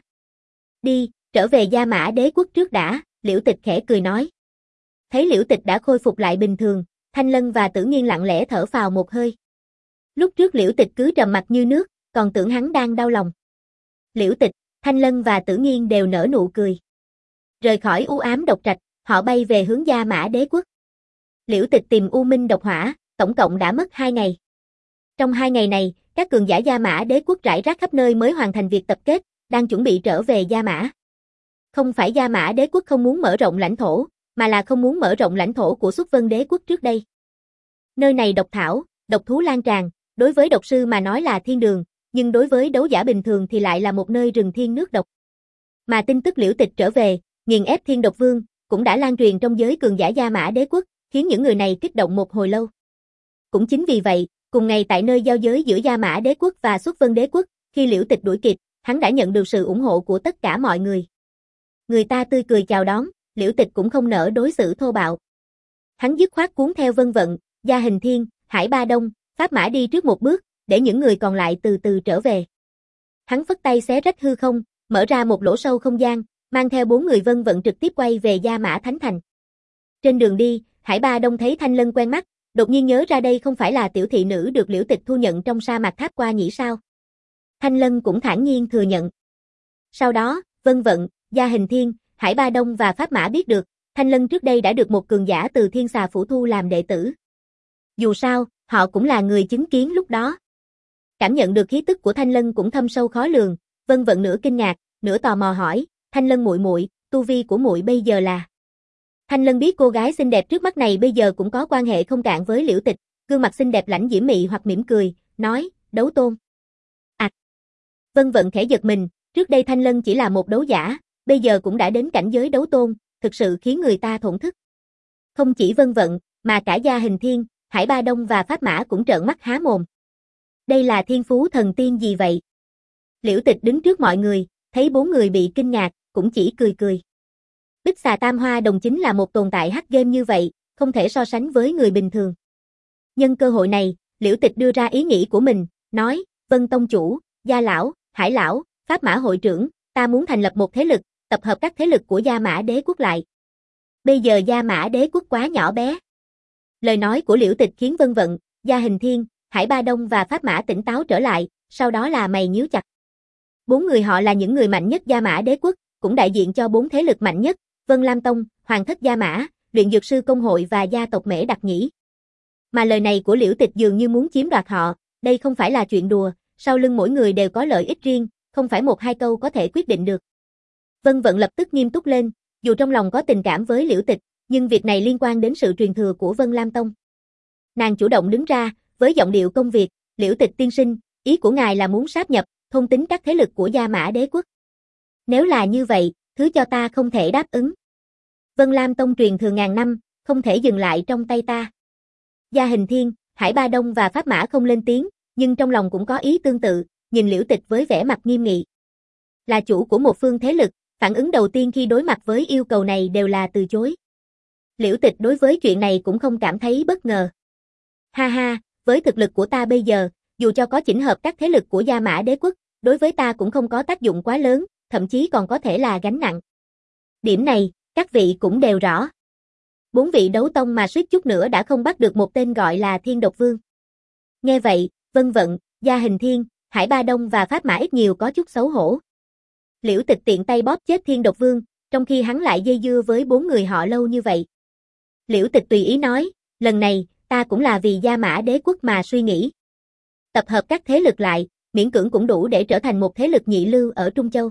Đi, trở về Gia Mã Đế quốc trước đã, Liễu Tịch khẽ cười nói. Thấy Liễu Tịch đã khôi phục lại bình thường, Thanh Lân và Tử Nghiên lặng lẽ thở phào một hơi. Lúc trước Liễu Tịch cứ trầm mặc như nước, còn tưởng hắn đang đau lòng. Liễu Tịch, Thanh Lân và Tử Nghiên đều nở nụ cười. Rời khỏi u ám độc trạch, họ bay về hướng Gia Mã Đế quốc. Liễu Tịch tìm U Minh độc hỏa, tộc tổng cộng đã mất hai ngày. Trong hai ngày này, các cường giả Gia Mã Đế quốc rải rác khắp nơi mới hoàn thành việc tập kết, đang chuẩn bị trở về Gia Mã. Không phải Gia Mã Đế quốc không muốn mở rộng lãnh thổ, mà là không muốn mở rộng lãnh thổ của Xuất Vân Đế quốc trước đây. Nơi này độc thảo, độc thú lan tràn, đối với độc sư mà nói là thiên đường, nhưng đối với đấu giả bình thường thì lại là một nơi rừng thiên nước độc. Mà tin tức Liễu Tịch trở về, nghiền ép Thiên Độc Vương, cũng đã lan truyền trong giới cường giả Gia Mã Đế quốc, khiến những người này kích động một hồi lâu. Cũng chính vì vậy, cùng ngày tại nơi giao giới giữa Gia Mã Đế quốc và Xuất Vân Đế quốc, khi Liễu Tịch đuổi kịp, hắn đã nhận được sự ủng hộ của tất cả mọi người. Người ta tươi cười chào đón, Liễu Tịch cũng không nỡ đối xử thô bạo. Hắn dứt khoát cuốn theo Vân Vận, Gia Hình Thiên, Hải Ba Đông, Pháp Mã đi trước một bước, để những người còn lại từ từ trở về. Hắn phất tay xé rách hư không, mở ra một lỗ sâu không gian, mang theo bốn người Vân Vận trực tiếp quay về Gia Mã Thánh Thành. Trên đường đi, Hải Ba Đông thấy Thanh Lân quen mắt, đột nhiên nhớ ra đây không phải là tiểu thị nữ được Liễu Tịch thu nhận trong sa mạc tháp qua nhỉ sao? Thanh Lân cũng thản nhiên thừa nhận. Sau đó, Vân Vận, Gia Hình Thiên, Hải Ba Đông và Pháp Mã biết được, Thanh Lân trước đây đã được một cường giả từ Thiên Xà Phủ thu làm đệ tử. Dù sao, họ cũng là người chứng kiến lúc đó. Cảm nhận được khí tức của Thanh Lân cũng thâm sâu khó lường, Vân Vận nửa kinh ngạc, nửa tò mò hỏi, Thanh Lân muội muội, tu vi của muội bây giờ là? Thanh Lân biết cô gái xinh đẹp trước mắt này bây giờ cũng có quan hệ không cạn với Liễu Tịch, gương mặt xinh đẹp lãnh diễm mị hoặc mỉm cười, nói, đấu tôn. À. Vân Vận khẽ giật mình, trước đây Thanh Lân chỉ là một đấu giả, bây giờ cũng đã đến cảnh giới đấu tôn, thực sự khiến người ta thổn thức. Không chỉ Vân Vận, mà cả Gia Hình Thiên, Hải Ba Đông và Pháp Mã cũng trợn mắt há mồm. Đây là thiên phú thần tiên gì vậy? Liễu Tịch đứng trước mọi người, thấy bốn người bị kinh ngạc, cũng chỉ cười cười. Bích Xà Tam Hoa Đồng chính là một tồn tại hack game như vậy, không thể so sánh với người bình thường. Nhân cơ hội này, Liễu Tịch đưa ra ý nghĩ của mình, nói, Vân Tông Chủ, Gia Lão, Hải Lão, Pháp Mã Hội trưởng, ta muốn thành lập một thế lực, tập hợp các thế lực của Gia Mã Đế quốc lại. Bây giờ Gia Mã Đế quốc quá nhỏ bé. Lời nói của Liễu Tịch khiến Vân Vận, Gia Hình Thiên, Hải Ba Đông và Pháp Mã tỉnh táo trở lại, sau đó là mày nhíu chặt. Bốn người họ là những người mạnh nhất Gia Mã Đế quốc, cũng đại diện cho bốn thế lực mạnh nhất, Vân Lam Tông, Hoàng thất Gia Mã, Luyện Dược sư Công hội và gia tộc Mễ Đặc Nhĩ. Mà lời này của Liễu Tịch dường như muốn chiếm đoạt họ, đây không phải là chuyện đùa, sau lưng mỗi người đều có lợi ích riêng, không phải một hai câu có thể quyết định được. Vân Vận lập tức nghiêm túc lên, dù trong lòng có tình cảm với Liễu Tịch, nhưng việc này liên quan đến sự truyền thừa của Vân Lam Tông. Nàng chủ động đứng ra, với giọng điệu công việc, Liễu Tịch tiên sinh, ý của ngài là muốn sáp nhập, thôn tính các thế lực của Gia Mã Đế quốc. Nếu là như vậy, thứ cho ta không thể đáp ứng. Vân Lam Tông truyền thừa ngàn năm, không thể dừng lại trong tay ta. Gia Hình Thiên, Hải Ba Đông và Pháp Mã không lên tiếng, nhưng trong lòng cũng có ý tương tự, nhìn Liễu Tịch với vẻ mặt nghiêm nghị. Là chủ của một phương thế lực, phản ứng đầu tiên khi đối mặt với yêu cầu này đều là từ chối. Liễu Tịch đối với chuyện này cũng không cảm thấy bất ngờ. Ha ha, với thực lực của ta bây giờ, dù cho có chỉnh hợp các thế lực của Gia Mã Đế quốc, đối với ta cũng không có tác dụng quá lớn, thậm chí còn có thể là gánh nặng. Điểm này, các vị cũng đều rõ. Bốn vị đấu tông mà suýt chút nữa đã không bắt được một tên gọi là Thiên Độc Vương. Nghe vậy, Vân Vận, Gia Hình Thiên, Hải Ba Đông và Pháp Mã ít nhiều có chút xấu hổ. Liễu Tịch tiện tay bóp chết Thiên Độc Vương, trong khi hắn lại dây dưa với bốn người họ lâu như vậy. Liễu Tịch tùy ý nói, lần này, ta cũng là vì Gia Mã Đế quốc mà suy nghĩ. Tập hợp các thế lực lại, miễn cưỡng cũng đủ để trở thành một thế lực nhị lưu ở Trung Châu.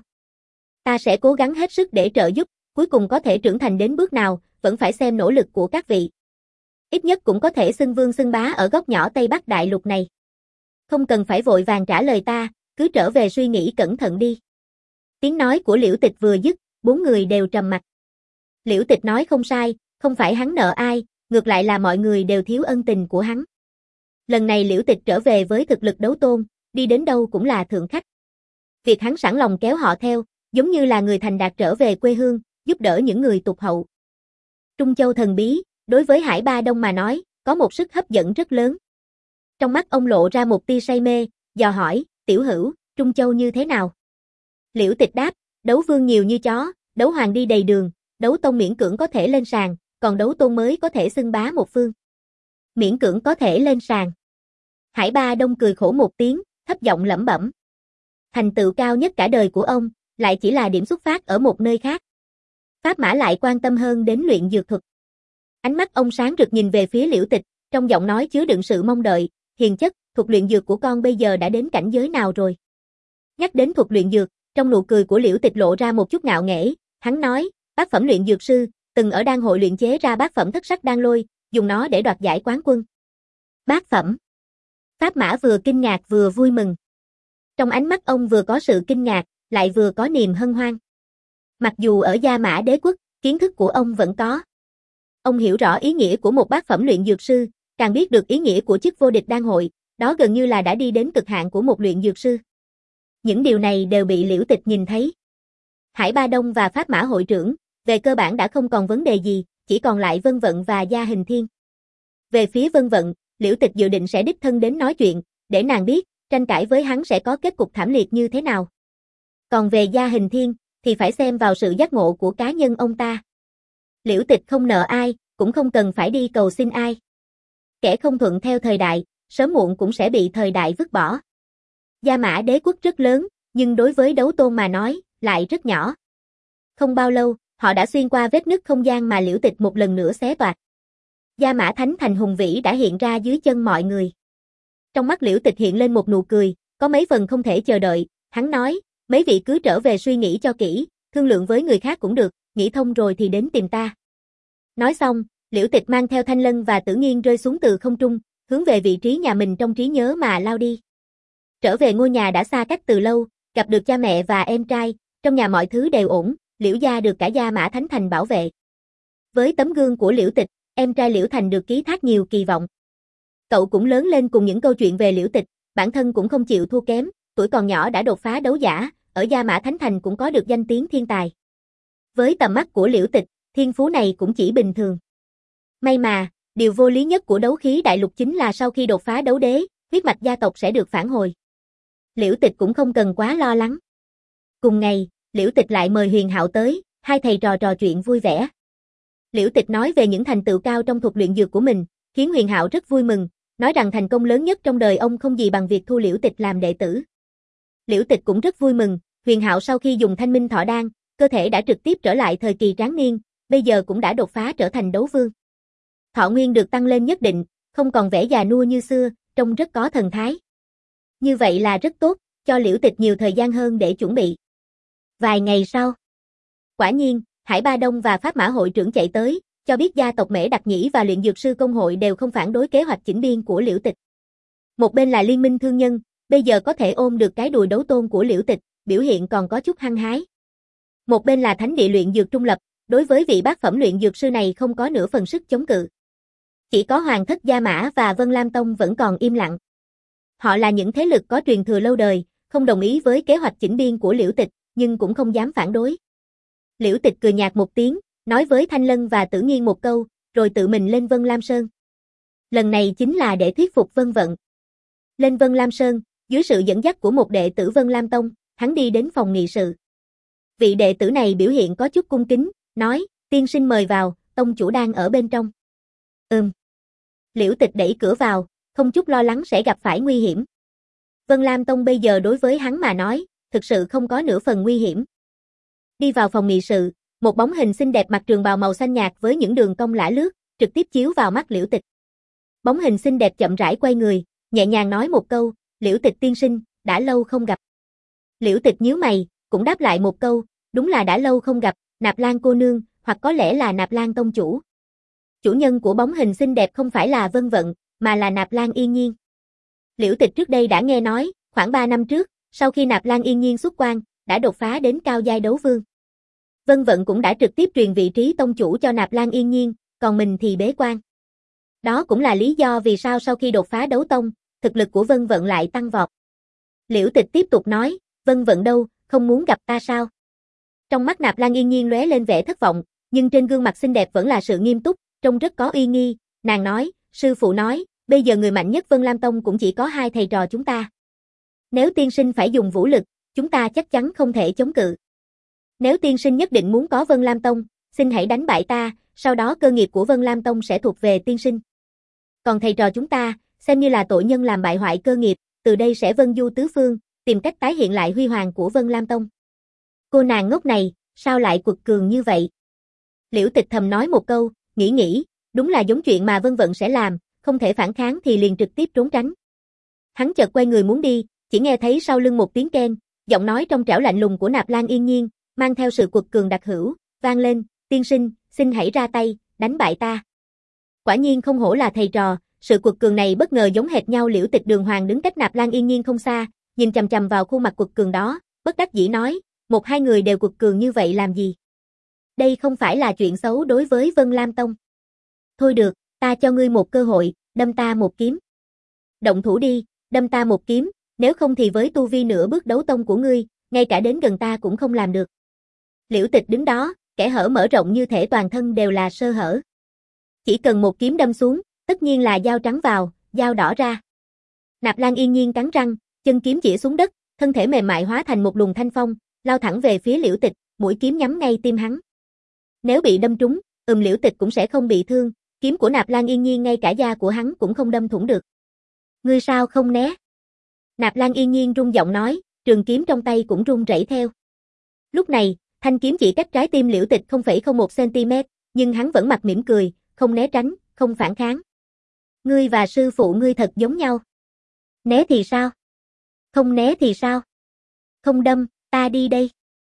Ta sẽ cố gắng hết sức để trợ giúp, cuối cùng có thể trưởng thành đến bước nào, vẫn phải xem nỗ lực của các vị. Ít nhất cũng có thể xưng vương xưng bá ở góc nhỏ Tây Bắc đại lục này. Không cần phải vội vàng trả lời ta, cứ trở về suy nghĩ cẩn thận đi. Tiếng nói của Liễu Tịch vừa dứt, bốn người đều trầm mặc. Liễu Tịch nói không sai, không phải hắn nợ ai, ngược lại là mọi người đều thiếu ân tình của hắn. Lần này Liễu Tịch trở về với thực lực đấu tôn, đi đến đâu cũng là thượng khách. Việc hắn sẵn lòng kéo họ theo, giống như là người thành đạt trở về quê hương, giúp đỡ những người tụt hậu. Trung Châu thần bí, đối với Hải Ba Đông mà nói, có một sức hấp dẫn rất lớn. Trong mắt ông lộ ra một tia say mê, dò hỏi, tiểu hữu, Trung Châu như thế nào? Liễu Tịch đáp, đấu vương nhiều như chó, đấu hoàng đi đầy đường, đấu tông miễn cưỡng có thể lên sàn, còn đấu tôn mới có thể xưng bá một phương. Miễn cưỡng có thể lên sàn. Hải Ba Đông cười khổ một tiếng, thấp giọng lẩm bẩm. Thành tựu cao nhất cả đời của ông, lại chỉ là điểm xuất phát ở một nơi khác. Pháp Mã lại quan tâm hơn đến luyện dược thuật. Ánh mắt ông sáng rực nhìn về phía Liễu Tịch, trong giọng nói chứa đựng sự mong đợi, hiền chất, thuật luyện dược của con bây giờ đã đến cảnh giới nào rồi? Nhắc đến thuật luyện dược, trong nụ cười của Liễu Tịch lộ ra một chút ngạo nghễ, hắn nói, bát phẩm luyện dược sư, từng ở đan hội luyện chế ra bát phẩm thất sắc đan lôi, dùng nó để đoạt giải quán quân. Bát phẩm. Pháp Mã vừa kinh ngạc vừa vui mừng. Trong ánh mắt ông vừa có sự kinh ngạc, lại vừa có niềm hân hoan. Mặc dù ở Gia Mã Đế quốc, kiến thức của ông vẫn có. Ông hiểu rõ ý nghĩa của một bát phẩm luyện dược sư, càng biết được ý nghĩa của chức vô địch đan hội, đó gần như là đã đi đến cực hạn của một luyện dược sư. Những điều này đều bị Liễu Tịch nhìn thấy. Hải Ba Đông và Pháp Mã hội trưởng, về cơ bản đã không còn vấn đề gì, chỉ còn lại Vân Vận và Gia Hình Thiên. Về phía Vân Vận, Liễu Tịch dự định sẽ đích thân đến nói chuyện, để nàng biết, tranh cãi với hắn sẽ có kết cục thảm liệt như thế nào. Còn về Gia Hình Thiên, thì phải xem vào sự giác ngộ của cá nhân ông ta. Liễu Tịch không nợ ai, cũng không cần phải đi cầu xin ai. Kẻ không thuận theo thời đại, sớm muộn cũng sẽ bị thời đại vứt bỏ. Gia Mã Đế quốc rất lớn, nhưng đối với Đấu Tôn mà nói, lại rất nhỏ. Không bao lâu, họ đã xuyên qua vết nứt không gian mà Liễu Tịch một lần nữa xé toạc. Gia Mã Thánh Thành hùng vĩ đã hiện ra dưới chân mọi người. Trong mắt Liễu Tịch hiện lên một nụ cười, có mấy phần không thể chờ đợi, hắn nói, mấy vị cứ trở về suy nghĩ cho kỹ, thương lượng với người khác cũng được, nghĩ thông rồi thì đến tìm ta. Nói xong, Liễu Tịch mang theo Thanh Lân và Tử Nghiên rơi xuống từ không trung, hướng về vị trí nhà mình trong trí nhớ mà lao đi. Trở về ngôi nhà đã xa cách từ lâu, gặp được cha mẹ và em trai, trong nhà mọi thứ đều ổn, Liễu gia được cả Gia Mã Thánh Thành bảo vệ. Với tấm gương của Liễu Tịch, em trai Liễu Thành được ký thác nhiều kỳ vọng. Cậu cũng lớn lên cùng những câu chuyện về Liễu Tịch, bản thân cũng không chịu thua kém, tuổi còn nhỏ đã đột phá đấu giả, ở Gia Mã Thánh Thành cũng có được danh tiếng thiên tài. Với tầm mắt của Liễu Tịch, thiên phú này cũng chỉ bình thường. May mà, điều vô lý nhất của đấu khí đại lục chính là sau khi đột phá đấu đế, huyết mạch gia tộc sẽ được phản hồi. Liễu Tịch cũng không cần quá lo lắng. Cùng ngày, Liễu Tịch lại mời Huyền Hạo tới, hai thầy trò trò chuyện vui vẻ. Liễu Tịch nói về những thành tựu cao trong thuật luyện dược của mình, khiến Huyền Hạo rất vui mừng, nói rằng thành công lớn nhất trong đời ông không gì bằng việc thu Liễu Tịch làm đệ tử. Liễu Tịch cũng rất vui mừng, Huyền Hạo sau khi dùng Thanh Minh Thọ Đan, cơ thể đã trực tiếp trở lại thời kỳ tráng niên, bây giờ cũng đã đột phá trở thành đấu vương. Thọ nguyên được tăng lên nhất định, không còn vẻ già nua như xưa, trông rất có thần thái. Như vậy là rất tốt, cho Liễu Tịch nhiều thời gian hơn để chuẩn bị. Vài ngày sau, quả nhiên, Hải Ba Đông và Pháp Mã hội trưởng chạy tới, cho biết gia tộc Mễ Đặc Nhĩ và luyện dược sư công hội đều không phản đối kế hoạch chỉnh biên của Liễu Tịch. Một bên là liên minh thương nhân, bây giờ có thể ôm được cái đùi đấu tôn của Liễu Tịch, biểu hiện còn có chút hăng hái. Một bên là thánh địa luyện dược trung lập, đối với vị bát phẩm luyện dược sư này không có nửa phần sức chống cự. Chỉ có Hoàng thất Gia Mã và Vân Lam Tông vẫn còn im lặng. Họ là những thế lực có truyền thừa lâu đời, không đồng ý với kế hoạch chỉnh biên của Liễu Tịch, nhưng cũng không dám phản đối. Liễu Tịch cười nhạt một tiếng, nói với Thanh Lân và Tử Nghiên một câu, rồi tự mình lên Vân Lam Sơn. Lần này chính là để thuyết phục Vân Vận. Lên Vân Lam Sơn, dưới sự dẫn dắt của một đệ tử Vân Lam Tông, hắn đi đến phòng nghị sự. Vị đệ tử này biểu hiện có chút cung kính, nói, tiên sinh mời vào, tông chủ đang ở bên trong. Ừm. Liễu Tịch đẩy cửa vào, không chút lo lắng sẽ gặp phải nguy hiểm. Vân Lam Tông bây giờ đối với hắn mà nói, thực sự không có nửa phần nguy hiểm. Đi vào phòng nghị sự, một bóng hình xinh đẹp mặc trường bào màu xanh nhạt với những đường cong lả lướt, trực tiếp chiếu vào mắt Liễu Tịch. Bóng hình xinh đẹp chậm rãi quay người, nhẹ nhàng nói một câu, Liễu Tịch tiên sinh, đã lâu không gặp. Liễu Tịch nhíu mày, cũng đáp lại một câu, đúng là đã lâu không gặp, Nạp Lan cô nương, hoặc có lẽ là Nạp Lan tông chủ. Chủ nhân của bóng hình xinh đẹp không phải là Vân Vận, mà là Nạp Lan Yên Nhiên. Liễu Tịch trước đây đã nghe nói, khoảng ba năm trước, sau khi Nạp Lan Yên Nhiên xuất quan, đã đột phá đến cao giai đấu vương. Vân Vận cũng đã trực tiếp truyền vị trí tông chủ cho Nạp Lan Yên Nhiên, còn mình thì bế quan. Đó cũng là lý do vì sao sau khi đột phá đấu tông, thực lực của Vân Vận lại tăng vọt. Liễu Tịch tiếp tục nói, Vân Vận đâu, không muốn gặp ta sao? Trong mắt Nạp Lan Yên Nhiên lóe lên vẻ thất vọng, nhưng trên gương mặt xinh đẹp vẫn là sự nghiêm túc, trông rất có uy nghi, nàng nói, sư phụ nói, bây giờ người mạnh nhất Vân Lam Tông cũng chỉ có hai thầy trò chúng ta. Nếu tiên sinh phải dùng vũ lực, chúng ta chắc chắn không thể chống cự. Nếu tiên sinh nhất định muốn có Vân Lam Tông, xin hãy đánh bại ta, sau đó cơ nghiệp của Vân Lam Tông sẽ thuộc về tiên sinh. Còn thầy trò chúng ta, xem như là tội nhân làm bại hoại cơ nghiệp, từ đây sẽ vân du tứ phương, tìm cách tái hiện lại huy hoàng của Vân Lam Tông. Cô nàng ngốc này, sao lại quật cường như vậy? Liễu Tịch thầm nói một câu, nghĩ nghĩ, đúng là giống chuyện mà Vân Vận sẽ làm, không thể phản kháng thì liền trực tiếp trốn tránh. Hắn chợt quay người muốn đi, chỉ nghe thấy sau lưng một tiếng keng, giọng nói trong trẻo lạnh lùng của Nạp Lan Yên Nhiên, mang theo sự quật cường đặc hữu, vang lên, tiên sinh, xin hãy ra tay, đánh bại ta. Quả nhiên không hổ là thầy trò, sự quật cường này bất ngờ giống hệt nhau. Liễu Tịch Đường Hoàng đứng cách Nạp Lan Yên Nhiên không xa, nhìn chằm chằm vào khuôn mặt quật cường đó, bất đắc dĩ nói, một hai người đều quật cường như vậy làm gì? Đây không phải là chuyện xấu đối với Vân Lam Tông. Thôi được, ta cho ngươi một cơ hội, đâm ta một kiếm. Động thủ đi, đâm ta một kiếm, nếu không thì với tu vi nửa bước đấu tông của ngươi, ngay cả đến gần ta cũng không làm được. Liễu Tịch đứng đó, kẻ hở mở rộng như thể toàn thân đều là sơ hở. Chỉ cần một kiếm đâm xuống, tất nhiên là dao trắng vào, dao đỏ ra. Nạp Lan Yên Nhiên cắn răng, chân kiếm chĩa xuống đất, thân thể mềm mại hóa thành một luồng thanh phong, lao thẳng về phía Liễu Tịch, mũi kiếm nhắm ngay tim hắn. Nếu bị đâm trúng, ừm Liễu Tịch cũng sẽ không bị thương, kiếm của Nạp Lan Yên Nhiên ngay cả da của hắn cũng không đâm thủng được. Ngươi sao không né? Nạp Lan Yên Nhiên rung giọng nói, trường kiếm trong tay cũng run rẩy theo. Lúc này, thanh kiếm chỉ cách trái tim Liễu Tịch không phẩy không một xăng-ti-mét, nhưng hắn vẫn mặt mỉm cười, không né tránh, không phản kháng. Ngươi và sư phụ ngươi thật giống nhau. Né thì sao? Không né thì sao? Không đâm, ta đi đây.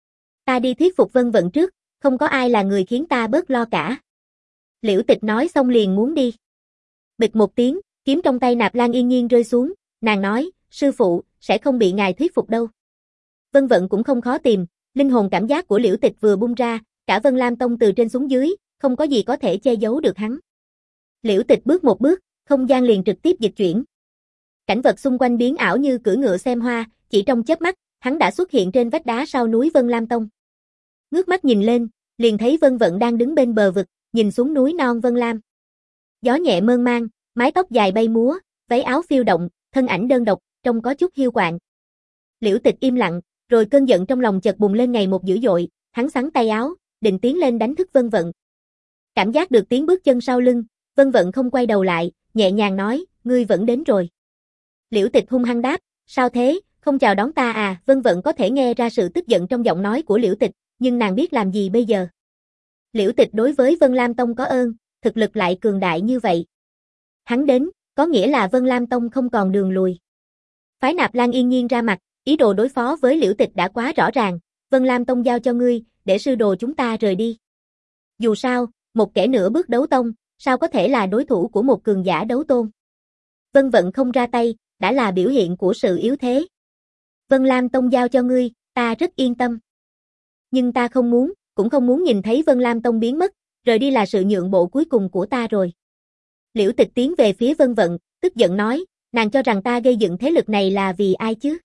Ta đi thuyết phục Vân Vận trước, không có ai là người khiến ta bớt lo cả. Liễu Tịch nói xong liền muốn đi. Bịch một tiếng, kiếm trong tay Nạp Lan Yên Nhiên rơi xuống, nàng nói, sư phụ, sẽ không bị ngài thuyết phục đâu. Vân Vận cũng không khó tìm, linh hồn cảm giác của Liễu Tịch vừa bung ra, cả Vân Lam Tông từ trên xuống dưới, không có gì có thể che giấu được hắn. Liễu Tịch bước một bước, không gian liền trực tiếp dịch chuyển. Cảnh vật xung quanh biến ảo như cưỡi ngựa xem hoa, chỉ trong chớp mắt, hắn đã xuất hiện trên vách đá sau núi Vân Lam Tông. Ngước mắt nhìn lên, liền thấy Vân Vận đang đứng bên bờ vực, nhìn xuống núi non Vân Lam. Gió nhẹ mơn man, mái tóc dài bay múa, váy áo phiêu động, thân ảnh đơn độc, trông có chút hiu quạnh. Liễu Tịch im lặng, rồi cơn giận trong lòng chợt bùng lên ngày một dữ dội, hắn xắn tay áo, định tiến lên đánh thức Vân Vận. Cảm giác được tiếng bước chân sau lưng, Vân Vận không quay đầu lại, nhẹ nhàng nói, ngươi vẫn đến rồi. Liễu Tịch hung hăng đáp, sao thế, không chào đón ta à? Vân Vận có thể nghe ra sự tức giận trong giọng nói của Liễu Tịch, nhưng nàng biết làm gì bây giờ. Liễu Tịch đối với Vân Lam Tông có ơn, thực lực lại cường đại như vậy. Hắn đến, có nghĩa là Vân Lam Tông không còn đường lùi. Phái Nạp Lan Yên Nhiên ra mặt, ý đồ đối phó với Liễu Tịch đã quá rõ ràng, Vân Lam Tông giao cho ngươi, để sư đồ chúng ta rời đi. Dù sao, một kẻ nửa bước đấu tông, sao có thể là đối thủ của một cường giả đấu tôn. Vân Vận không ra tay, đã là biểu hiện của sự yếu thế. Vân Lam Tông giao cho ngươi, ta rất yên tâm. Nhưng ta không muốn, cũng không muốn nhìn thấy Vân Lam Tông biến mất, rời đi là sự nhượng bộ cuối cùng của ta rồi. Liễu Tịch tiến về phía Vân Vận, tức giận nói, nàng cho rằng ta gây dựng thế lực này là vì ai chứ?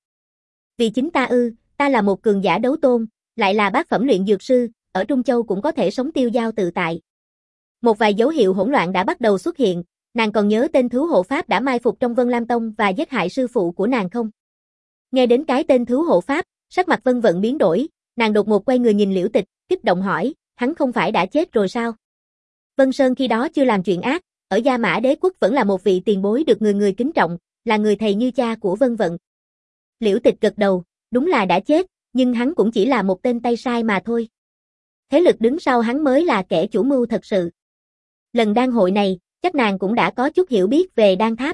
Vì chính ta ư, ta là một cường giả đấu tôn, lại là bát phẩm luyện dược sư, ở Trung Châu cũng có thể sống tiêu dao tự tại. Một vài dấu hiệu hỗn loạn đã bắt đầu xuất hiện, nàng còn nhớ tên Thứ Hộ Pháp đã mai phục trong Vân Lam Tông và giết hại sư phụ của nàng không? Nghe đến cái tên Thứ Hộ Pháp, sắc mặt Vân Vận biến đổi, nàng đột ngột quay người nhìn Liễu Tịch, kích động hỏi, hắn không phải đã chết rồi sao? Vân Sơn khi đó chưa làm chuyện ác, ở Gia Mã Đế quốc vẫn là một vị tiền bối được người người kính trọng, là người thầy như cha của Vân Vận. Liễu Tịch gật đầu, đúng là đã chết, nhưng hắn cũng chỉ là một tên tay sai mà thôi. Thế lực đứng sau hắn mới là kẻ chủ mưu thật sự. Lần đan hội này, chắc nàng cũng đã có chút hiểu biết về đan tháp.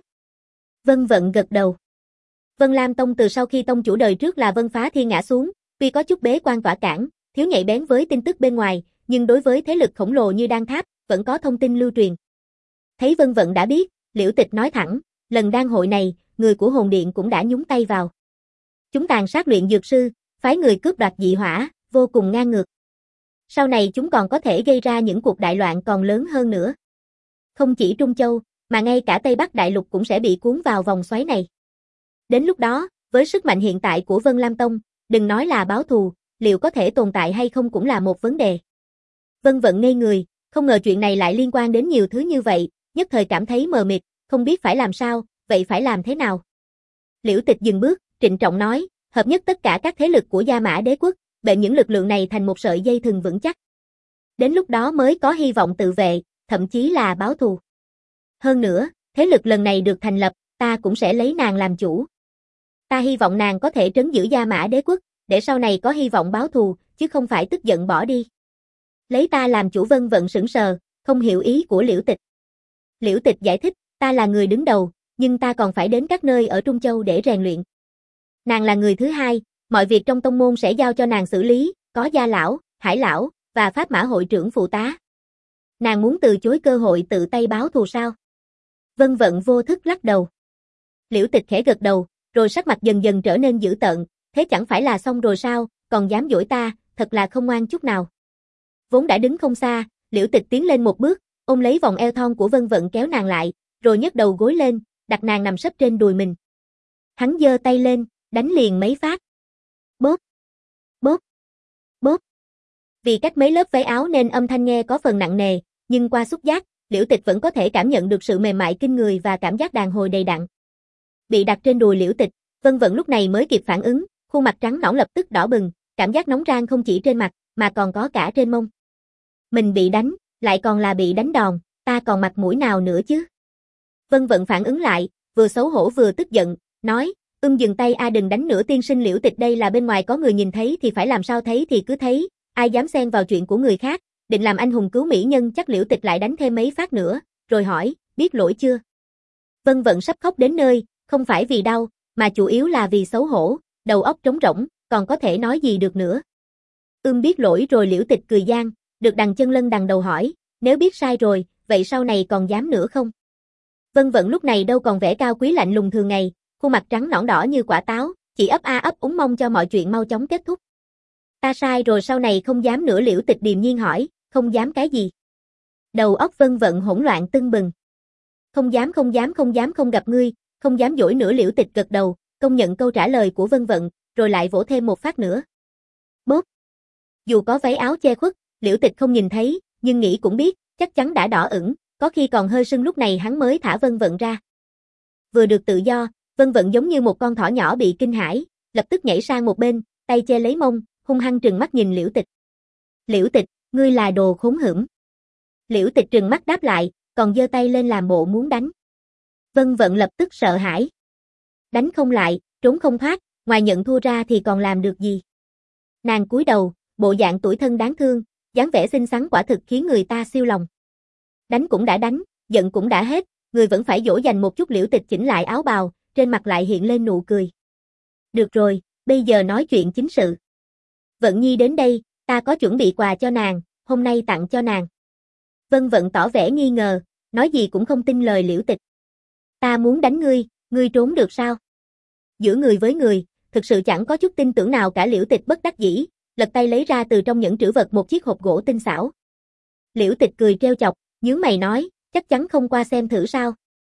Vân Vận gật đầu. Vân Lam Tông từ sau khi tông chủ đời trước là Vân Phá Thiên ngã xuống, tuy có chút bế quan tỏa cản, thiếu nhạy bén với tin tức bên ngoài, nhưng đối với thế lực khổng lồ như đan tháp, vẫn có thông tin lưu truyền. Thấy Vân Vận đã biết, Liễu Tịch nói thẳng, lần đan hội này, người của hồn điện cũng đã nhúng tay vào. Chúng tàn sát luyện dược sư, phái người cướp đoạt dị hỏa, vô cùng ngang ngược. Sau này chúng còn có thể gây ra những cuộc đại loạn còn lớn hơn nữa. Không chỉ Trung Châu, mà ngay cả Tây Bắc Đại Lục cũng sẽ bị cuốn vào vòng xoáy này. Đến lúc đó, với sức mạnh hiện tại của Vân Lam Tông, đừng nói là báo thù, liệu có thể tồn tại hay không cũng là một vấn đề. Vân Vận ngây người, không ngờ chuyện này lại liên quan đến nhiều thứ như vậy, nhất thời cảm thấy mờ mịt, không biết phải làm sao, vậy phải làm thế nào? Liễu Tịch dừng bước, trịnh trọng nói, hợp nhất tất cả các thế lực của Gia Mã Đế quốc, bện những lực lượng này thành một sợi dây thừng vững chắc. Đến lúc đó mới có hy vọng tự vệ, thậm chí là báo thù. Hơn nữa, thế lực lần này được thành lập, ta cũng sẽ lấy nàng làm chủ. Ta hy vọng nàng có thể trấn giữ Gia Mã Đế quốc, để sau này có hy vọng báo thù, chứ không phải tức giận bỏ đi. Lấy ta làm chủ. Vân Vận sững sờ, không hiểu ý của Liễu Tịch. Liễu Tịch giải thích, ta là người đứng đầu, nhưng ta còn phải đến các nơi ở Trung Châu để rèn luyện. Nàng là người thứ hai, mọi việc trong tông môn sẽ giao cho nàng xử lý, có Gia lão, Hải lão và Pháp Mã hội trưởng phụ tá. Nàng muốn từ chối cơ hội tự tay báo thù sao? Vân Vận vô thức lắc đầu. Liễu Tịch khẽ gật đầu, rồi sắc mặt dần dần trở nên dữ tợn, thế chẳng phải là xong rồi sao, còn dám dỗi ta, thật là không ngoan chút nào. Vốn đã đứng không xa, Liễu Tịch tiến lên một bước, ôm lấy vòng eo thon của Vân Vận kéo nàng lại, rồi nhấc đầu gối lên, đặt nàng nằm sấp trên đùi mình. Hắn giơ tay lên, đánh liền mấy phát. Bóp, bóp, bóp. Vì cách mấy lớp váy áo nên âm thanh nghe có phần nặng nề, nhưng qua xúc giác, Liễu Tịch vẫn có thể cảm nhận được sự mềm mại kinh người và cảm giác đàn hồi đầy đặn. Bị đặt trên đùi Liễu Tịch, Vân Vận lúc này mới kịp phản ứng, khuôn mặt trắng nõn lập tức đỏ bừng, cảm giác nóng rang không chỉ trên mặt, mà còn có cả trên mông. Mình bị đánh, lại còn là bị đánh đòn, ta còn mặt mũi nào nữa chứ? Vân Vận phản ứng lại, vừa xấu hổ vừa tức giận, nói, ưm dừng tay a đừng đánh nữa tiên sinh. Liễu Tịch đây là bên ngoài có người nhìn thấy thì phải làm sao, thấy thì cứ thấy, ai dám xen vào chuyện của người khác, định làm anh hùng cứu mỹ nhân. Chắc Liễu Tịch lại đánh thêm mấy phát nữa, rồi hỏi, biết lỗi chưa? Vân Vận sắp khóc đến nơi, không phải vì đau, mà chủ yếu là vì xấu hổ, đầu óc trống rỗng, còn có thể nói gì được nữa. Ưm biết lỗi rồi. Liễu Tịch cười gian, được đằng chân lân đằng đầu hỏi, nếu biết sai rồi, vậy sau này còn dám nữa không? Vân Vận lúc này đâu còn vẻ cao quý lạnh lùng thường ngày, khuôn mặt trắng nõn đỏ như quả táo, chỉ ấp a ấp úng mong cho mọi chuyện mau chóng kết thúc. Ta sai rồi, sau này không dám nữa. Liễu Tịch điềm nhiên hỏi, không dám cái gì? Đầu óc Vân Vận hỗn loạn tưng bừng. Không dám không dám không dám không gặp ngươi, không dám dỗi nữa. Liễu Tịch gật đầu, công nhận câu trả lời của Vân Vận, rồi lại vỗ thêm một phát nữa. Bóp. Dù có váy áo che khuất, Liễu Tịch không nhìn thấy, nhưng nghĩ cũng biết, chắc chắn đã đỏ ửng, có khi còn hơi sưng. Lúc này hắn mới thả Vân Vận ra. Vừa được tự do, Vân Vận giống như một con thỏ nhỏ bị kinh hãi, lập tức nhảy sang một bên, tay che lấy mông, hung hăng trừng mắt nhìn Liễu Tịch. Liễu Tịch, ngươi là đồ khốn hửm. Liễu Tịch trừng mắt đáp lại, còn giơ tay lên làm bộ muốn đánh. Vân Vận lập tức sợ hãi. Đánh không lại, trốn không thoát, ngoài nhận thua ra thì còn làm được gì? Nàng cúi đầu, bộ dạng tủi thân đáng thương, dáng vẻ xinh xắn quả thực khiến người ta siêu lòng. Đánh cũng đã đánh, giận cũng đã hết, người vẫn phải dỗ dành một chút. Liễu Tịch chỉnh lại áo bào, trên mặt lại hiện lên nụ cười. Được rồi, bây giờ nói chuyện chính sự. Vận Nhi đến đây, ta có chuẩn bị quà cho nàng, hôm nay tặng cho nàng. Vân Vận tỏ vẻ nghi ngờ, nói gì cũng không tin lời Liễu Tịch. Ta muốn đánh ngươi, ngươi trốn được sao? Giữa người với người, thực sự chẳng có chút tin tưởng nào cả. Liễu Tịch bất đắc dĩ, lật tay lấy ra từ trong nhẫn trữ vật một chiếc hộp gỗ tinh xảo. Liễu Tịch cười trêu chọc, nhướng mày nói, chắc chắn không qua xem thử sao?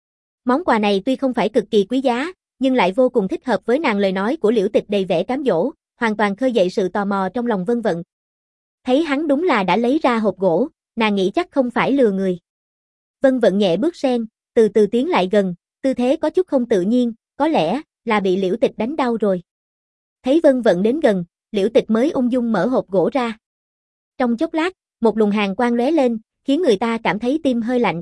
Món quà này tuy không phải cực kỳ quý giá, nhưng lại vô cùng thích hợp với nàng. Lời nói của Liễu Tịch đầy vẻ cám dỗ, hoàn toàn khơi dậy sự tò mò trong lòng Vân Vận. Thấy hắn đúng là đã lấy ra hộp gỗ, nàng nghĩ chắc không phải lừa người. Vân Vận nhẹ bước sen, từ từ tiến lại gần, tư thế có chút không tự nhiên, có lẽ là bị Liễu Tịch đánh đau rồi. Thấy Vân Vận đến gần, Liễu Tịch mới ung dung mở hộp gỗ ra. Trong chốc lát, một luồng hàn quang lóe lên, khiến người ta cảm thấy tim hơi lạnh.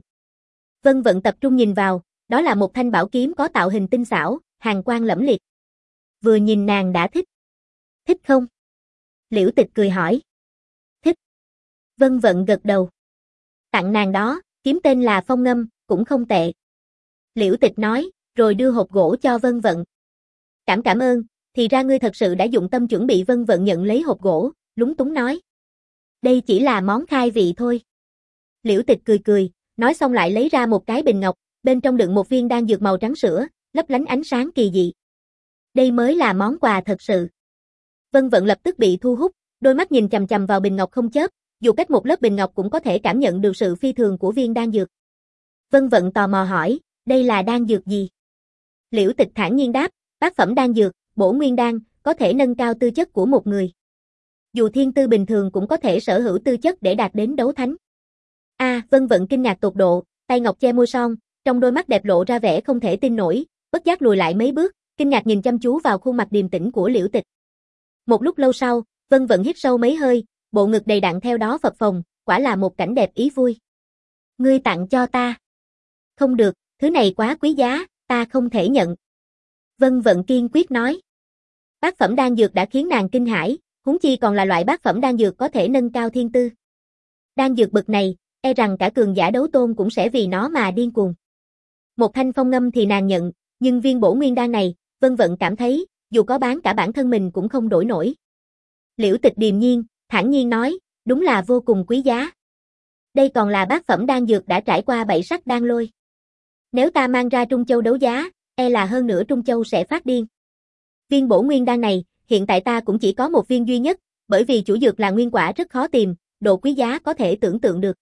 Vân Vận tập trung nhìn vào, đó là một thanh bảo kiếm có tạo hình tinh xảo, hàn quang lẫm liệt. Vừa nhìn nàng đã thích. Thích không? Liễu Tịch cười hỏi. Thích. Vân Vận gật đầu. Tặng nàng đó, kiếm tên là Phong Ngâm, cũng không tệ. Liễu Tịch nói, rồi đưa hộp gỗ cho Vân Vận. Cảm cảm ơn, thì ra ngươi thật sự đã dụng tâm chuẩn bị. Vân Vận nhận lấy hộp gỗ, lúng túng nói. Đây chỉ là món khai vị thôi. Liễu Tịch cười cười, nói xong lại lấy ra một cái bình ngọc, bên trong đựng một viên đan dược màu trắng sữa, lấp lánh ánh sáng kỳ dị. Đây mới là món quà thật sự. Vân Vận lập tức bị thu hút, đôi mắt nhìn chằm chằm vào bình ngọc không chớp, dù cách một lớp bình ngọc cũng có thể cảm nhận được sự phi thường của viên đan dược. Vân Vận tò mò hỏi, đây là đan dược gì? Liễu Tịch thản nhiên đáp, bát phẩm đan dược, bổ nguyên đan, có thể nâng cao tư chất của một người. Dù thiên tư bình thường cũng có thể sở hữu tư chất để đạt đến đấu thánh. A, à, Vân Vận kinh ngạc tột độ, tay ngọc che môi son, trong đôi mắt đẹp lộ ra vẻ không thể tin nổi, bất giác lùi lại mấy bước, kinh ngạc nhìn chăm chú vào khuôn mặt điềm tĩnh của Liễu Tịch. Một lúc lâu sau, Vân Vận hít sâu mấy hơi, bộ ngực đầy đặn theo đó phập phồng, quả là một cảnh đẹp ý vui. Ngươi tặng cho ta. Không được, thứ này quá quý giá, ta không thể nhận. Vân Vận kiên quyết nói. Bát phẩm đan dược đã khiến nàng kinh hãi, huống chi còn là loại bát phẩm đan dược có thể nâng cao thiên tư. Đan dược bậc này, e rằng cả cường giả đấu tôn cũng sẽ vì nó mà điên cuồng. Một thanh phong ngâm thì nàng nhận, nhưng viên bổ nguyên đan này, Vân Vận cảm thấy, dù có bán cả bản thân mình cũng không đổi nổi. Liễu Tịch điềm nhiên, thản nhiên nói, đúng là vô cùng quý giá. Đây còn là bát phẩm đan dược đã trải qua bảy sắc đan lôi. Nếu ta mang ra Trung Châu đấu giá, e là hơn nữa Trung Châu sẽ phát điên. Viên bổ nguyên đan này, hiện tại ta cũng chỉ có một viên duy nhất, bởi vì chủ dược là nguyên quả rất khó tìm, độ quý giá có thể tưởng tượng được.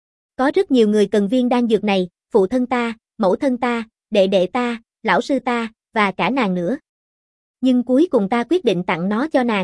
Có rất nhiều người cần viên đan dược này, phụ thân ta, mẫu thân ta, đệ đệ ta, lão sư ta, và cả nàng nữa. Nhưng cuối cùng ta quyết định tặng nó cho nàng.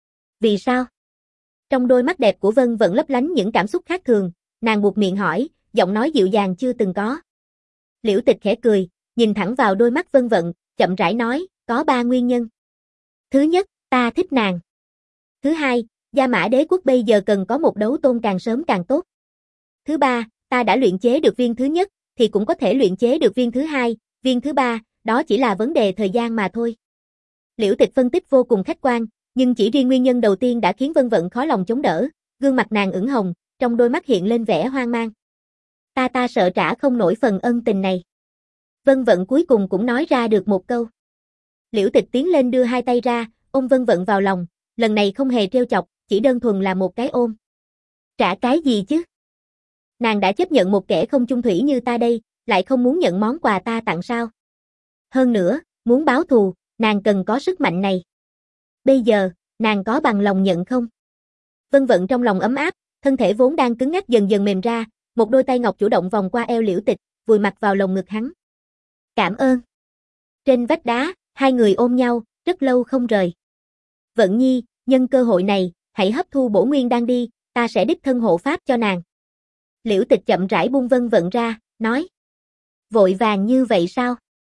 Vì sao? Trong đôi mắt đẹp của Vân Vận lấp lánh những cảm xúc khác thường, nàng buột miệng hỏi, giọng nói dịu dàng chưa từng có. Liễu Tịch khẽ cười, nhìn thẳng vào đôi mắt Vân Vận, chậm rãi nói, có ba nguyên nhân. Thứ nhất, ta thích nàng. Thứ hai, Gia Mã Đế quốc bây giờ cần có một đấu tôn càng sớm càng tốt. Thứ ba, ta đã luyện chế được viên thứ nhất, thì cũng có thể luyện chế được viên thứ hai, viên thứ ba, đó chỉ là vấn đề thời gian mà thôi. Liễu Tịch phân tích vô cùng khách quan, nhưng chỉ riêng nguyên nhân đầu tiên đã khiến Vân Vận khó lòng chống đỡ, gương mặt nàng ửng hồng, trong đôi mắt hiện lên vẻ hoang mang. Ta ta sợ trả không nổi phần ân tình này. Vân Vận cuối cùng cũng nói ra được một câu. Liễu Tịch tiến lên đưa hai tay ra, ôm Vân Vận vào lòng, lần này không hề trêu chọc, chỉ đơn thuần là một cái ôm. Trả cái gì chứ? Nàng đã chấp nhận một kẻ không chung thủy như ta đây, lại không muốn nhận món quà ta tặng sao? Hơn nữa, muốn báo thù, nàng cần có sức mạnh này. Bây giờ, nàng có bằng lòng nhận không? Vân Vận trong lòng ấm áp, thân thể vốn đang cứng ngắc dần dần mềm ra, một đôi tay ngọc chủ động vòng qua eo Liễu Tịch, vùi mặt vào lồng ngực hắn. Cảm ơn. Trên vách đá, hai người ôm nhau, rất lâu không rời. Vận Nhi, nhân cơ hội này, hãy hấp thu bổ nguyên đan đi, ta sẽ đích thân hộ pháp cho nàng. Liễu Tịch chậm rãi buông Vân Vận ra, nói. Vội vàng như vậy sao?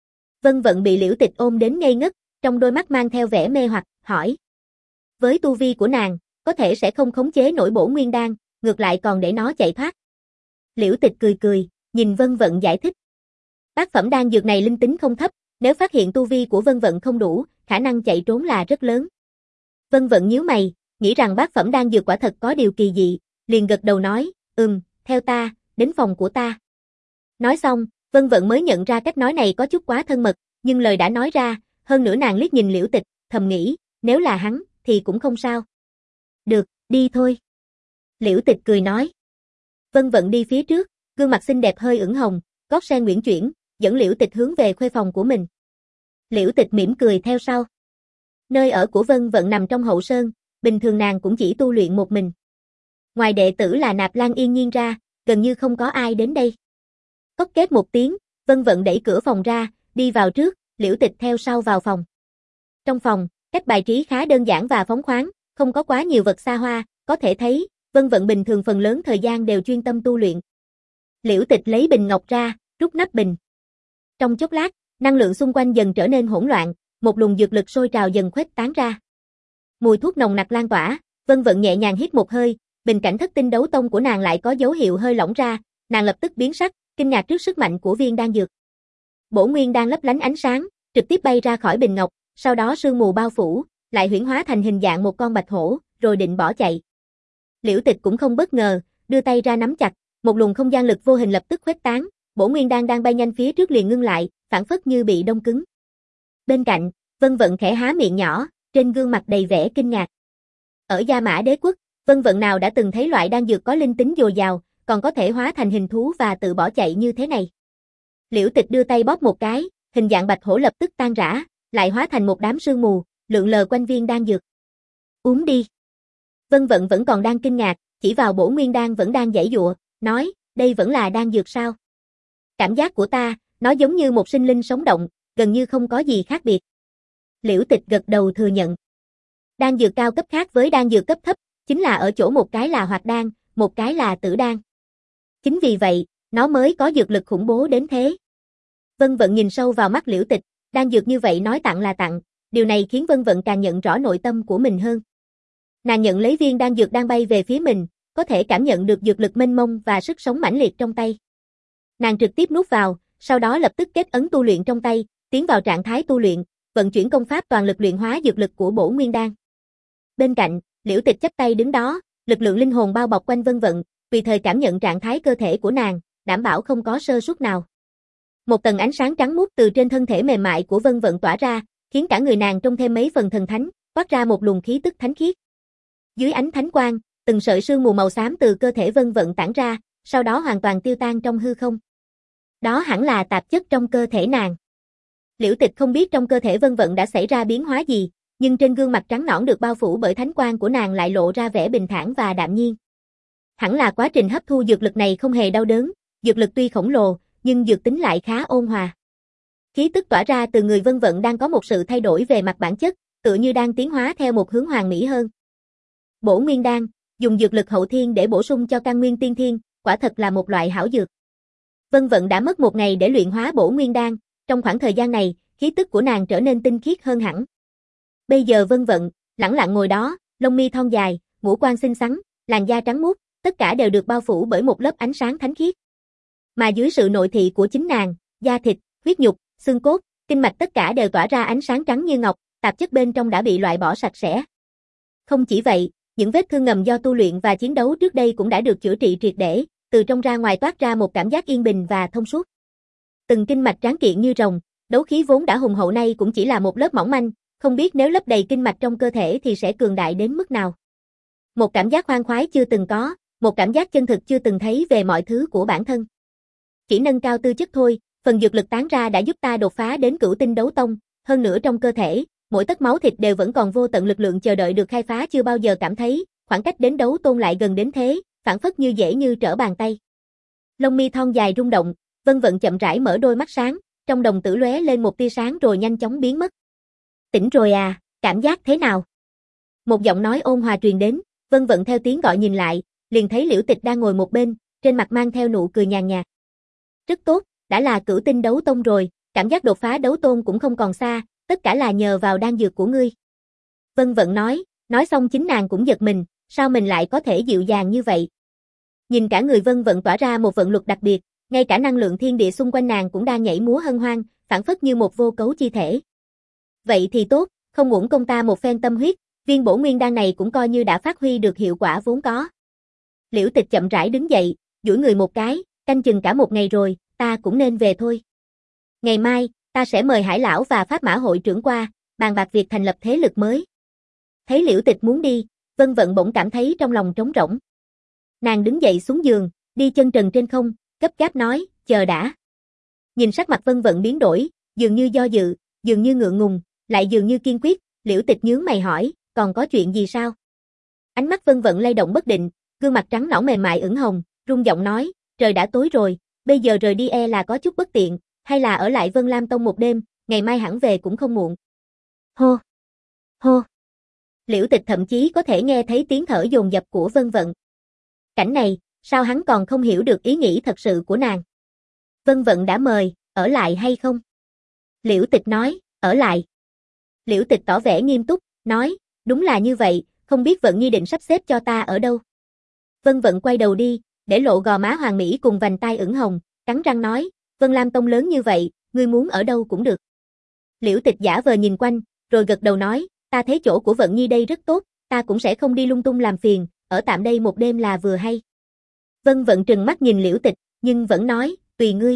Vân Vận bị Liễu Tịch ôm đến ngây ngất, trong đôi mắt mang theo vẻ mê hoặc, hỏi. Với tu vi của nàng, có thể sẽ không khống chế nổi bổ nguyên đan, ngược lại còn để nó chạy thoát. Liễu Tịch cười cười, nhìn Vân Vận giải thích. Bát phẩm đan dược này linh tính không thấp, nếu phát hiện tu vi của Vân Vận không đủ, khả năng chạy trốn là rất lớn. Vân Vận nhíu mày, nghĩ rằng bát phẩm đan dược quả thật có điều kỳ dị, liền gật đầu nói, ừm, theo ta, đến phòng của ta. Nói xong, Vân Vận mới nhận ra cách nói này có chút quá thân mật, nhưng lời đã nói ra, hơn nữa nàng liếc nhìn Liễu Tịch, thầm nghĩ, nếu là hắn, thì cũng không sao. Được, đi thôi. Liễu Tịch cười nói. Vân Vận đi phía trước, gương mặt xinh đẹp hơi ửng hồng, gót sen uyển chuyển, dẫn Liễu Tịch hướng về khuê phòng của mình. Liễu Tịch mỉm cười theo sau. Nơi ở của Vân Vận nằm trong hậu sơn, bình thường nàng cũng chỉ tu luyện một mình. Ngoài đệ tử là Nạp Lan Yên Nhiên ra, gần như không có ai đến đây. Cốc két một tiếng, Vân Vận đẩy cửa phòng ra, đi vào trước, Liễu Tịch theo sau vào phòng. Trong phòng, cách bài trí khá đơn giản và phóng khoáng, không có quá nhiều vật xa hoa, có thể thấy, Vân Vận bình thường phần lớn thời gian đều chuyên tâm tu luyện. Liễu Tịch lấy bình ngọc ra, rút nắp bình. Trong chốc lát, năng lượng xung quanh dần trở nên hỗn loạn, một luồng dược lực sôi trào dần khuếch tán ra. Mùi thuốc nồng nặc lan tỏa, Vân Vận nhẹ nhàng hít một hơi, bình cảnh thất tinh đấu tông của nàng lại có dấu hiệu hơi lỏng ra, nàng lập tức biến sắc, kinh ngạc trước sức mạnh của viên đan dược. Bổ nguyên đan lấp lánh ánh sáng, trực tiếp bay ra khỏi bình ngọc, sau đó sương mù bao phủ, lại huyễn hóa thành hình dạng một con bạch hổ, rồi định bỏ chạy. Liễu Tịch cũng không bất ngờ, đưa tay ra nắm chặt, một luồng không gian lực vô hình lập tức khuếch tán, bổ nguyên đan đang bay nhanh phía trước liền ngưng lại, phản phất như bị đông cứng. Bên cạnh, Vân Vận khẽ há miệng nhỏ, trên gương mặt đầy vẻ kinh ngạc. Ở Gia Mã Đế quốc, Vân Vận nào đã từng thấy loại đan dược có linh tính dồi dào, còn có thể hóa thành hình thú và tự bỏ chạy như thế này. Liễu Tịch đưa tay bóp một cái, hình dạng bạch hổ lập tức tan rã, lại hóa thành một đám sương mù, lượn lờ quanh viên đan dược. Uống đi. Vân Vận vẫn còn đang kinh ngạc, chỉ vào bổ nguyên đan vẫn đang giãy giụa, nói, đây vẫn là đan dược sao? Cảm giác của ta, nó giống như một sinh linh sống động, gần như không có gì khác biệt. Liễu Tịch gật đầu thừa nhận. Đan dược cao cấp khác với đan dược cấp thấp, chính là ở chỗ một cái là hoạt đan, một cái là tử đan. Chính vì vậy, nó mới có dược lực khủng bố đến thế. Vân Vận nhìn sâu vào mắt Liễu Tịch, đan dược như vậy nói tặng là tặng, điều này khiến Vân Vận càng nhận rõ nội tâm của mình hơn. Nàng nhận lấy viên đan dược đang bay về phía mình, có thể cảm nhận được dược lực mênh mông và sức sống mãnh liệt trong tay. Nàng trực tiếp nuốt vào, sau đó lập tức kết ấn tu luyện trong tay, tiến vào trạng thái tu luyện, vận chuyển công pháp toàn lực luyện hóa dược lực của bổ nguyên đan. Bên cạnh, Liễu Tịch chắp tay đứng đó, lực lượng linh hồn bao bọc quanh Vân Vận, tùy thời cảm nhận trạng thái cơ thể của nàng, đảm bảo không có sơ suất nào. Một tầng ánh sáng trắng muốt từ trên thân thể mềm mại của Vân Vận tỏa ra, khiến cả người nàng trông thêm mấy phần thần thánh, toát ra một luồng khí tức thánh khiết. Dưới ánh thánh quang, từng sợi sương mù màu xám từ cơ thể Vân Vận tản ra, sau đó hoàn toàn tiêu tan trong hư không. Đó hẳn là tạp chất trong cơ thể nàng. Liễu Tịch không biết trong cơ thể Vân Vận đã xảy ra biến hóa gì, nhưng trên gương mặt trắng nõn được bao phủ bởi thánh quang của nàng lại lộ ra vẻ bình thản và đạm nhiên. Hẳn là quá trình hấp thu dược lực này không hề đau đớn, dược lực tuy khổng lồ, nhưng dược tính lại khá ôn hòa. Khí tức tỏa ra từ người Vân Vận đang có một sự thay đổi về mặt bản chất, tựa như đang tiến hóa theo một hướng hoàn mỹ hơn. Bổ Nguyên Đan, dùng dược lực hậu thiên để bổ sung cho căn nguyên tiên thiên, quả thật là một loại hảo dược. Vân Vận đã mất một ngày để luyện hóa Bổ Nguyên Đan, trong khoảng thời gian này, khí tức của nàng trở nên tinh khiết hơn hẳn. Bây giờ Vân Vận, lẳng lặng ngồi đó, lông mi thon dài, ngũ quan xinh xắn, làn da trắng muốt, tất cả đều được bao phủ bởi một lớp ánh sáng thánh khiết. Mà dưới sự nội thị của chính nàng, da thịt, huyết nhục, xương cốt, kinh mạch tất cả đều tỏa ra ánh sáng trắng như ngọc, tạp chất bên trong đã bị loại bỏ sạch sẽ. Không chỉ vậy, những vết thương ngầm do tu luyện và chiến đấu trước đây cũng đã được chữa trị triệt để, từ trong ra ngoài toát ra một cảm giác yên bình và thông suốt. Từng kinh mạch tráng kiện như rồng, đấu khí vốn đã hùng hậu nay cũng chỉ là một lớp mỏng manh, không biết nếu lấp đầy kinh mạch trong cơ thể thì sẽ cường đại đến mức nào. Một cảm giác khoan khoái chưa từng có, một cảm giác chân thực chưa từng thấy về mọi thứ của bản thân. Chỉ nâng cao tư chất thôi, phần dược lực tán ra đã giúp ta đột phá đến cửu tinh đấu tông, hơn nữa trong cơ thể, mỗi tấc máu thịt đều vẫn còn vô tận lực lượng chờ đợi được khai phá, chưa bao giờ cảm thấy, khoảng cách đến đấu tôn lại gần đến thế, phản phất như dễ như trở bàn tay. Lông mi thon dài rung động, Vân Vận chậm rãi mở đôi mắt sáng, trong đồng tử lóe lên một tia sáng rồi nhanh chóng biến mất. Tỉnh rồi à, cảm giác thế nào? Một giọng nói ôn hòa truyền đến, Vân Vận theo tiếng gọi nhìn lại, liền thấy Liễu Tịch đang ngồi một bên, trên mặt mang theo nụ cười nhàn nhạt. Rất tốt, đã là cửu tinh đấu tông rồi, cảm giác đột phá đấu tôn cũng không còn xa, tất cả là nhờ vào đan dược của ngươi. Vân Vận nói, nói xong chính nàng cũng giật mình, sao mình lại có thể dịu dàng như vậy? Nhìn cả người Vân Vận tỏa ra một vận luật đặc biệt, ngay cả năng lượng thiên địa xung quanh nàng cũng đang nhảy múa hân hoan, phảng phất như một vô cấu chi thể. Vậy thì tốt, không uổng công ta một phen tâm huyết, viên bổ nguyên đan này cũng coi như đã phát huy được hiệu quả vốn có. Liễu Tịch chậm rãi đứng dậy, duỗi người một cái, canh chừng cả một ngày rồi, ta cũng nên về thôi. Ngày mai, ta sẽ mời Hải lão và Pháp Mã hội trưởng qua, bàn bạc việc thành lập thế lực mới. Thấy Liễu Tịch muốn đi, Vân Vận bỗng cảm thấy trong lòng trống rỗng. Nàng đứng dậy xuống giường, đi chân trần trên không, gấp gáp nói, chờ đã. Nhìn sắc mặt Vân Vận biến đổi, dường như do dự, dường như ngượng ngùng, lại dường như kiên quyết, Liễu Tịch nhướng mày hỏi, còn có chuyện gì sao? Ánh mắt Vân Vận lay động bất định, gương mặt trắng nõn mềm mại ửng hồng, run giọng nói, trời đã tối rồi, bây giờ rời đi e là có chút bất tiện, hay là ở lại Vân Lam Tông một đêm, ngày mai hẳn về cũng không muộn. Hô! Hô! Liễu Tịch thậm chí có thể nghe thấy tiếng thở dồn dập của Vân Vận. Cảnh này, sao hắn còn không hiểu được ý nghĩ thật sự của nàng? Vân Vận đã mời, ở lại hay không? Liễu Tịch nói, ở lại. Liễu Tịch tỏ vẻ nghiêm túc, nói, đúng là như vậy, không biết Vận Nhi định sắp xếp cho ta ở đâu. Vân Vận quay đầu đi, để lộ gò má hoàng mỹ cùng vành tai ửng hồng, cắn răng nói, Vân Lam Tông lớn như vậy, ngươi muốn ở đâu cũng được. Liễu Tịch giả vờ nhìn quanh, rồi gật đầu nói, ta thấy chỗ của Vận Nhi đây rất tốt, ta cũng sẽ không đi lung tung làm phiền, ở tạm đây một đêm là vừa hay. Vân Vận trừng mắt nhìn Liễu Tịch, nhưng vẫn nói, tùy ngươi.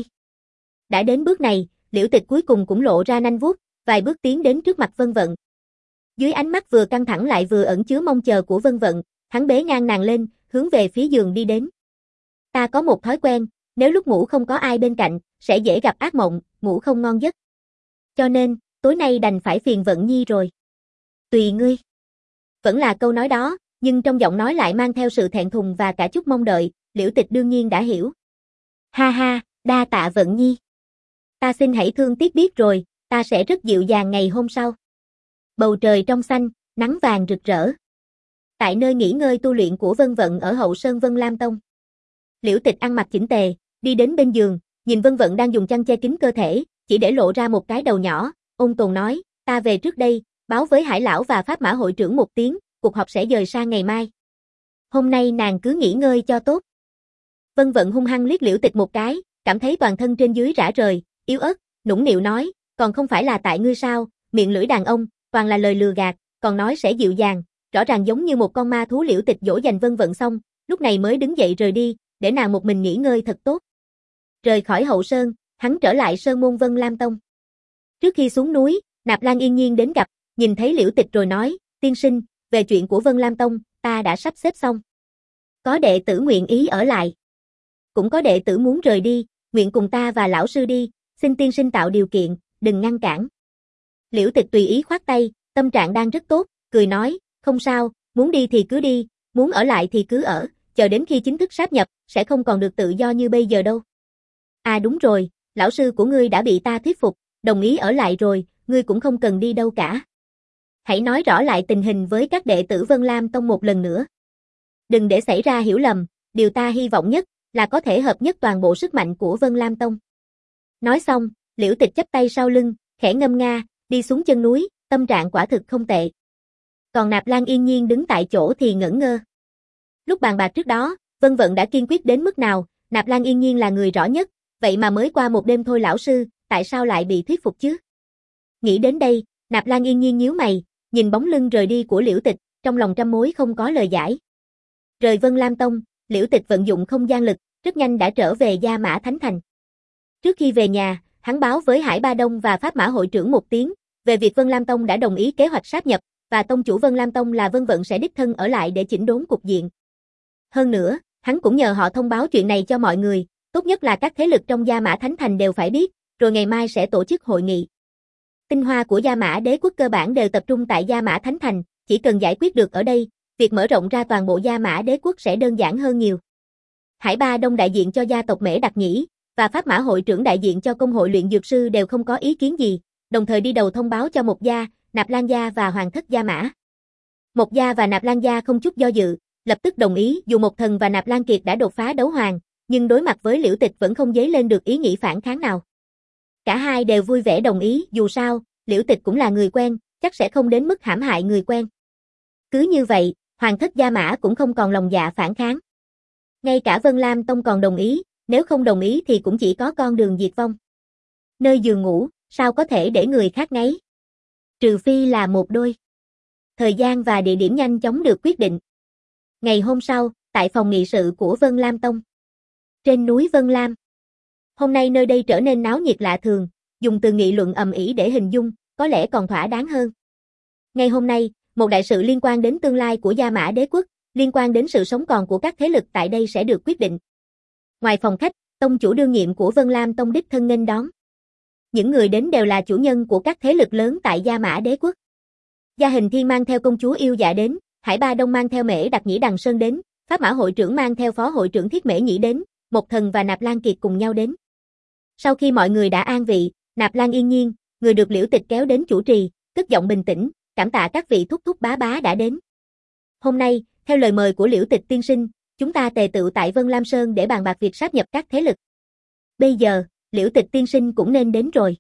Đã đến bước này, Liễu Tịch cuối cùng cũng lộ ra nanh vuốt, vài bước tiến đến trước mặt Vân Vận. Dưới ánh mắt vừa căng thẳng lại vừa ẩn chứa mong chờ của Vân Vận, hắn bế ngang nàng lên, hướng về phía giường đi đến. Ta có một thói quen, nếu lúc ngủ không có ai bên cạnh, sẽ dễ gặp ác mộng, ngủ không ngon giấc. Cho nên, tối nay đành phải phiền Vận Nhi rồi. Tùy ngươi. Vẫn là câu nói đó, nhưng trong giọng nói lại mang theo sự thẹn thùng và cả chút mong đợi, Liễu Tịch đương nhiên đã hiểu. Ha ha, đa tạ Vận Nhi. Ta xin hãy thương tiếc biết rồi, ta sẽ rất dịu dàng ngày hôm sau. Bầu trời trong xanh, nắng vàng rực rỡ. Tại nơi nghỉ ngơi tu luyện của Vân Vận ở hậu sơn Vân Lam Tông. Liễu Tịch ăn mặc chỉnh tề, đi đến bên giường, nhìn Vân Vận đang dùng chăn che kín cơ thể, chỉ để lộ ra một cái đầu nhỏ, ôn tồn nói, ta về trước đây, báo với Hải lão và Pháp Mã hội trưởng một tiếng, cuộc họp sẽ dời sang ngày mai. Hôm nay nàng cứ nghỉ ngơi cho tốt. Vân Vận hung hăng liếc Liễu Tịch một cái, cảm thấy toàn thân trên dưới rã rời, yếu ớt, nũng nịu nói, còn không phải là tại ngươi sao, miệng lưỡi đàn ông, toàn là lời lừa gạt, còn nói sẽ dịu dàng, rõ ràng giống như một con ma thú. Liễu Tịch dỗ dành Vân Vận xong, lúc này mới đứng dậy rời đi, để nàng một mình nghỉ ngơi thật tốt. Rời khỏi hậu sơn, hắn trở lại Sơn Môn Vân Lam Tông. Trước khi xuống núi, Nạp Lan Yên Nhiên đến gặp, nhìn thấy Liễu Tịch rồi nói, tiên sinh, về chuyện của Vân Lam Tông, ta đã sắp xếp xong. Có đệ tử nguyện ý ở lại. Cũng có đệ tử muốn rời đi, nguyện cùng ta và lão sư đi, xin tiên sinh tạo điều kiện, đừng ngăn cản. Liễu Tịch tùy ý khoát tay, tâm trạng đang rất tốt, cười nói, không sao, muốn đi thì cứ đi, muốn ở lại thì cứ ở, chờ đến khi chính thức sáp nhập, sẽ không còn được tự do như bây giờ đâu. À đúng rồi, lão sư của ngươi đã bị ta thuyết phục, đồng ý ở lại rồi, ngươi cũng không cần đi đâu cả. Hãy nói rõ lại tình hình với các đệ tử Vân Lam Tông một lần nữa. Đừng để xảy ra hiểu lầm, điều ta hy vọng nhất là có thể hợp nhất toàn bộ sức mạnh của Vân Lam Tông. Nói xong, Liễu Tịch chắp tay sau lưng, khẽ ngâm nga, đi xuống chân núi, tâm trạng quả thực không tệ. Còn Nạp Lan Yên Nhiên đứng tại chỗ thì ngẩn ngơ. Lúc bàn bạc trước đó, Vân Vận đã kiên quyết đến mức nào, Nạp Lan Yên Nhiên là người rõ nhất, vậy mà mới qua một đêm thôi lão sư, tại sao lại bị thuyết phục chứ? Nghĩ đến đây, Nạp Lan Yên Nhiên nhíu mày, nhìn bóng lưng rời đi của Liễu Tịch, trong lòng trăm mối không có lời giải. Rời Vân Lam Tông, Liễu Tịch vận dụng không gian lực, rất nhanh đã trở về Gia Mã Thánh Thành. Trước khi về nhà, hắn báo với Hải Ba Đông và Pháp Mã hội trưởng một tiếng, về việc Vân Lam Tông đã đồng ý kế hoạch sáp nhập, và tông chủ Vân Lam Tông là Vân Vận sẽ đích thân ở lại để chỉnh đốn cục diện. Hơn nữa, hắn cũng nhờ họ thông báo chuyện này cho mọi người, tốt nhất là các thế lực trong Gia Mã Thánh Thành đều phải biết, rồi ngày mai sẽ tổ chức hội nghị. Tinh hoa của Gia Mã Đế quốc cơ bản đều tập trung tại Gia Mã Thánh Thành, chỉ cần giải quyết được ở đây, việc mở rộng ra toàn bộ Gia Mã Đế quốc sẽ đơn giản hơn nhiều. Hải Ba Đông đại diện cho gia tộc Mễ Đặc Nhĩ, và Pháp Mã hội trưởng đại diện cho công hội luyện dược sư đều không có ý kiến gì, đồng thời đi đầu thông báo cho Mộc gia, Nạp Lan gia và Hoàng thất Gia Mã. Mộc gia và Nạp Lan gia không chút do dự, lập tức đồng ý, dù Mộc Thần và Nạp Lan Kiệt đã đột phá đấu hoàng, nhưng đối mặt với Liễu Tịch vẫn không dấy lên được ý nghĩ phản kháng nào. Cả hai đều vui vẻ đồng ý, dù sao, Liễu Tịch cũng là người quen, chắc sẽ không đến mức hãm hại người quen. Cứ như vậy, Hoàng thất Gia Mã cũng không còn lòng dạ phản kháng. Ngay cả Vân Lam Tông còn đồng ý, nếu không đồng ý thì cũng chỉ có con đường diệt vong. Nơi giường ngủ, sao có thể để người khác ngáy? Trừ phi là một đôi. Thời gian và địa điểm nhanh chóng được quyết định. Ngày hôm sau, tại phòng nghị sự của Vân Lam Tông. Trên núi Vân Lam. Hôm nay nơi đây trở nên náo nhiệt lạ thường, dùng từ nghị luận ầm ĩ để hình dung, có lẽ còn thỏa đáng hơn. Ngày hôm nay, một đại sự liên quan đến tương lai của Gia Mã Đế quốc, liên quan đến sự sống còn của các thế lực tại đây sẽ được quyết định. Ngoài phòng khách, tông chủ đương nhiệm của Vân Lam Tông đích thân nghênh đón. Những người đến đều là chủ nhân của các thế lực lớn tại Gia Mã Đế quốc. Gia Hình Thiên mang theo công chúa Yêu Dạ đến, Hải Ba Đông mang theo Mễ Đặc Nhĩ Đằng Sơn đến, Pháp Mã hội trưởng mang theo phó hội trưởng Thiết Mễ Nhĩ đến, Mộc Thần và Nạp Lan Kiệt cùng nhau đến. Sau khi mọi người đã an vị, Nạp Lan Yên Nhiên, người được Liễu Tịch kéo đến chủ trì, cất giọng bình tĩnh, cảm tạ các vị thúc thúc bá bá đã đến. Hôm nay, theo lời mời của Liễu Tịch tiên sinh, chúng ta tề tựu tại Vân Lam Sơn để bàn bạc việc sáp nhập các thế lực. Bây giờ, Liễu Tịch tiên sinh cũng nên đến rồi.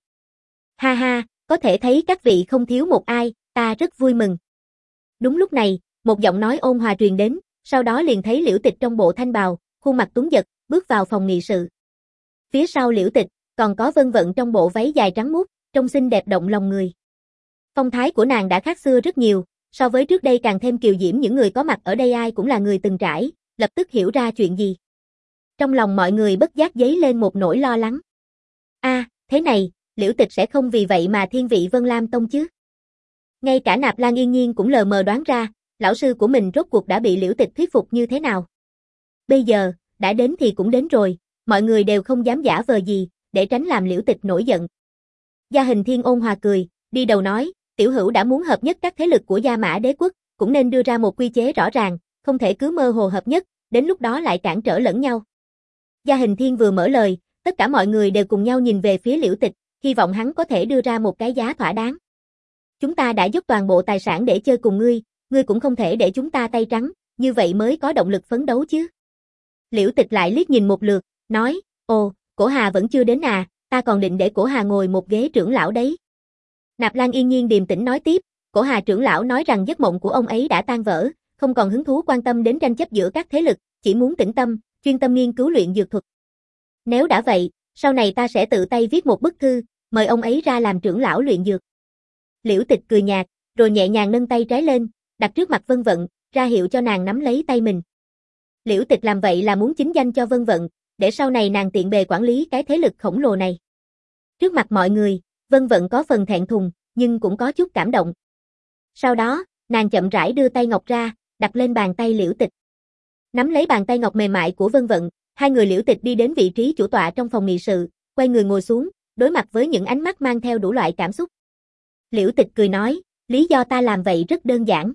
Ha ha, có thể thấy các vị không thiếu một ai, ta rất vui mừng. Đúng lúc này, một giọng nói ôn hòa truyền đến, sau đó liền thấy Liễu Tịch trong bộ thanh bào, khuôn mặt tuấn giật, bước vào phòng nghị sự. Phía sau Liễu Tịch, còn có Vân Vận trong bộ váy dài trắng muốt, trông xinh đẹp động lòng người. Phong thái của nàng đã khác xưa rất nhiều, so với trước đây càng thêm kiều diễm, những người có mặt ở đây ai cũng là người từng trải, lập tức hiểu ra chuyện gì. Trong lòng mọi người bất giác dấy lên một nỗi lo lắng. A, à, thế này, Liễu Tịch sẽ không vì vậy mà thiên vị Vân Lam Tông chứ? Ngay cả Nạp Lan Yên Nhiên cũng lờ mờ đoán ra, lão sư của mình rốt cuộc đã bị Liễu Tịch thuyết phục như thế nào. Bây giờ, đã đến thì cũng đến rồi, mọi người đều không dám giả vờ gì, để tránh làm Liễu Tịch nổi giận. Gia Hình Thiên ôn hòa cười, đi đầu nói, tiểu hữu đã muốn hợp nhất các thế lực của Gia Mã Đế quốc, cũng nên đưa ra một quy chế rõ ràng, không thể cứ mơ hồ hợp nhất, đến lúc đó lại cản trở lẫn nhau. Gia Hình Thiên vừa mở lời, tất cả mọi người đều cùng nhau nhìn về phía Liễu Tịch, hy vọng hắn có thể đưa ra một cái giá thỏa đáng. Chúng ta đã dốc toàn bộ tài sản để chơi cùng ngươi, ngươi cũng không thể để chúng ta tay trắng, như vậy mới có động lực phấn đấu chứ. Liễu Tịch lại liếc nhìn một lượt, nói, ồ, Cổ Hà vẫn chưa đến à, ta còn định để Cổ Hà ngồi một ghế trưởng lão đấy. Nạp Lan Yên Nhiên điềm tĩnh nói tiếp, Cổ Hà trưởng lão nói rằng giấc mộng của ông ấy đã tan vỡ, không còn hứng thú quan tâm đến tranh chấp giữa các thế lực, chỉ muốn tĩnh tâm, chuyên tâm nghiên cứu luyện dược thuật. Nếu đã vậy, sau này ta sẽ tự tay viết một bức thư, mời ông ấy ra làm trưởng lão luyện dược. Liễu Tịch cười nhạt, rồi nhẹ nhàng nâng tay trái lên, đặt trước mặt Vân Vận, ra hiệu cho nàng nắm lấy tay mình. Liễu Tịch làm vậy là muốn chính danh cho Vân Vận, để sau này nàng tiện bề quản lý cái thế lực khổng lồ này. Trước mặt mọi người, Vân Vận có phần thẹn thùng, nhưng cũng có chút cảm động. Sau đó, nàng chậm rãi đưa tay ngọc ra, đặt lên bàn tay Liễu Tịch. Nắm lấy bàn tay ngọc mềm mại của Vân Vận, hai người Liễu Tịch đi đến vị trí chủ tọa trong phòng nghị sự, quay người ngồi xuống, đối mặt với những ánh mắt mang theo đủ loại cảm xúc. Liễu Tịch cười nói, lý do ta làm vậy rất đơn giản.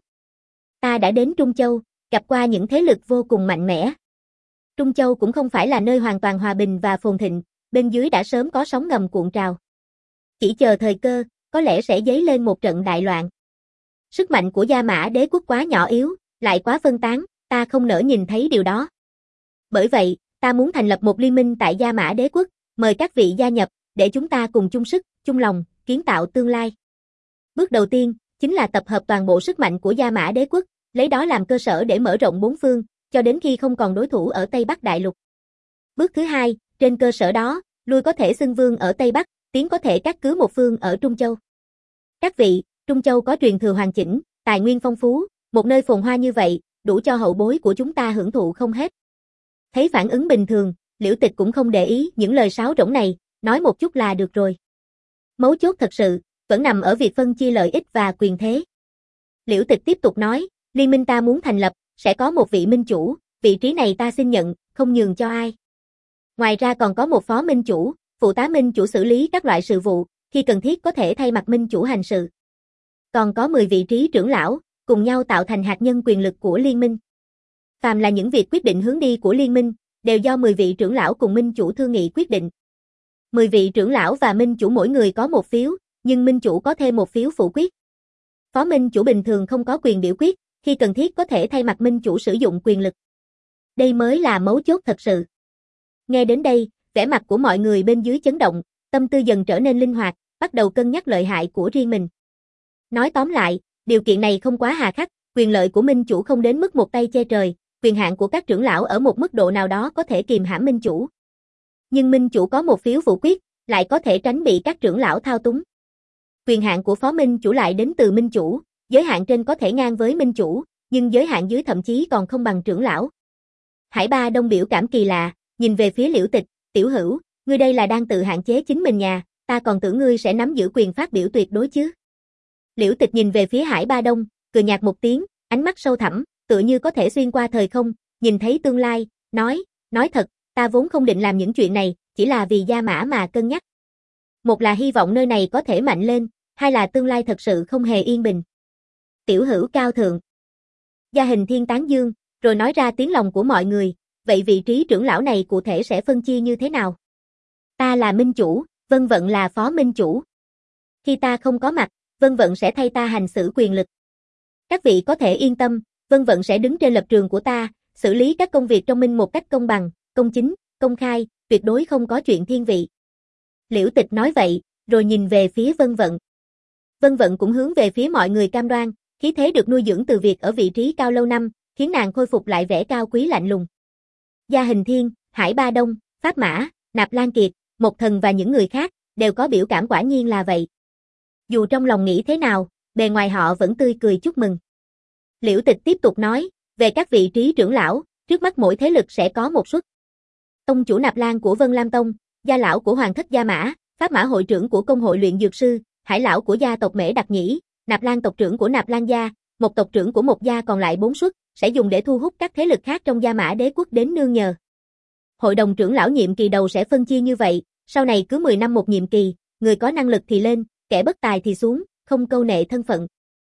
Ta đã đến Trung Châu, gặp qua những thế lực vô cùng mạnh mẽ. Trung Châu cũng không phải là nơi hoàn toàn hòa bình và phồn thịnh, bên dưới đã sớm có sóng ngầm cuộn trào. Chỉ chờ thời cơ, có lẽ sẽ dấy lên một trận đại loạn. Sức mạnh của Gia Mã Đế quốc quá nhỏ yếu, lại quá phân tán, ta không nỡ nhìn thấy điều đó. Bởi vậy, ta muốn thành lập một liên minh tại Gia Mã Đế quốc, mời các vị gia nhập, để chúng ta cùng chung sức, chung lòng, kiến tạo tương lai. Bước đầu tiên, chính là tập hợp toàn bộ sức mạnh của Gia Mã Đế quốc, lấy đó làm cơ sở để mở rộng bốn phương, cho đến khi không còn đối thủ ở Tây Bắc Đại Lục. Bước thứ hai, trên cơ sở đó, lui có thể xưng vương ở Tây Bắc, tiến có thể cắt cứ một phương ở Trung Châu. Các vị, Trung Châu có truyền thừa hoàn chỉnh, tài nguyên phong phú, một nơi phồn hoa như vậy, đủ cho hậu bối của chúng ta hưởng thụ không hết. Thấy phản ứng bình thường, Liễu Tịch cũng không để ý những lời sáo rỗng này, nói một chút là được rồi. Mấu chốt thật sự, vẫn nằm ở việc phân chia lợi ích và quyền thế. Liễu Tịch tiếp tục nói, liên minh ta muốn thành lập, sẽ có một vị minh chủ, vị trí này ta xin nhận, không nhường cho ai. Ngoài ra còn có một phó minh chủ, phụ tá minh chủ xử lý các loại sự vụ, khi cần thiết có thể thay mặt minh chủ hành sự. Còn có mười vị trí trưởng lão, cùng nhau tạo thành hạt nhân quyền lực của liên minh. Phàm là những việc quyết định hướng đi của liên minh, đều do mười vị trưởng lão cùng minh chủ thương nghị quyết định. mười vị trưởng lão và minh chủ mỗi người có một phiếu, nhưng minh chủ có thêm một phiếu phủ quyết. Phó minh chủ bình thường không có quyền biểu quyết, khi cần thiết có thể thay mặt minh chủ sử dụng quyền lực. Đây mới là mấu chốt thật sự. Nghe đến đây, vẻ mặt của mọi người bên dưới chấn động, tâm tư dần trở nên linh hoạt, bắt đầu cân nhắc lợi hại của riêng mình. Nói tóm lại, điều kiện này không quá hà khắc, quyền lợi của minh chủ không đến mức một tay che trời, quyền hạn của các trưởng lão ở một mức độ nào đó có thể kìm hãm minh chủ. Nhưng minh chủ có một phiếu phủ quyết, lại có thể tránh bị các trưởng lão thao túng. Quyền hạn của phó minh chủ lại đến từ minh chủ, giới hạn trên có thể ngang với minh chủ, nhưng giới hạn dưới thậm chí còn không bằng trưởng lão. Hải Ba Đông biểu cảm kỳ lạ, nhìn về phía Liễu Tịch, tiểu hữu, ngươi đây là đang tự hạn chế chính mình nhà, ta còn tưởng ngươi sẽ nắm giữ quyền phát biểu tuyệt đối chứ. Liễu Tịch nhìn về phía Hải Ba Đông, cười nhạt một tiếng, ánh mắt sâu thẳm, tựa như có thể xuyên qua thời không, nhìn thấy tương lai, nói, nói thật, ta vốn không định làm những chuyện này, chỉ là vì Gia Mã mà cân nhắc. Một là hy vọng nơi này có thể mạnh lên, hai là tương lai thật sự không hề yên bình. Tiểu hữu cao thượng. Gia Hình Thiên tán dương, rồi nói ra tiếng lòng của mọi người, vậy vị trí trưởng lão này cụ thể sẽ phân chia như thế nào? Ta là minh chủ, Vân Vận là phó minh chủ. Khi ta không có mặt, Vân Vận sẽ thay ta hành xử quyền lực. Các vị có thể yên tâm, Vân Vận sẽ đứng trên lập trường của ta, xử lý các công việc trong minh một cách công bằng, công chính, công khai, tuyệt đối không có chuyện thiên vị. Liễu Tịch nói vậy, rồi nhìn về phía Vân Vận. Vân Vận cũng hướng về phía mọi người cam đoan, khí thế được nuôi dưỡng từ việc ở vị trí cao lâu năm, khiến nàng khôi phục lại vẻ cao quý lạnh lùng. Gia Hình Thiên, Hải Ba Đông, Pháp Mã, Nạp Lan Kiệt, Mộc Thần và những người khác, đều có biểu cảm quả nhiên là vậy. Dù trong lòng nghĩ thế nào, bề ngoài họ vẫn tươi cười chúc mừng. Liễu Tịch tiếp tục nói, về các vị trí trưởng lão, trước mắt mỗi thế lực sẽ có một suất. Tông chủ Nạp Lan của Vân Lam Tông, gia lão của Hoàng thất Gia Mã, Pháp Mã hội trưởng của công hội luyện dược sư, Hải lão của gia tộc Mễ Đặc Nhĩ, Nạp Lan tộc trưởng của Nạp Lan gia, một tộc trưởng của một gia còn lại bốn suất, sẽ dùng để thu hút các thế lực khác trong Gia Mã Đế quốc đến nương nhờ. Hội đồng trưởng lão nhiệm kỳ đầu sẽ phân chia như vậy, sau này cứ mười năm một nhiệm kỳ, người có năng lực thì lên, kẻ bất tài thì xuống, không câu nệ thân phận.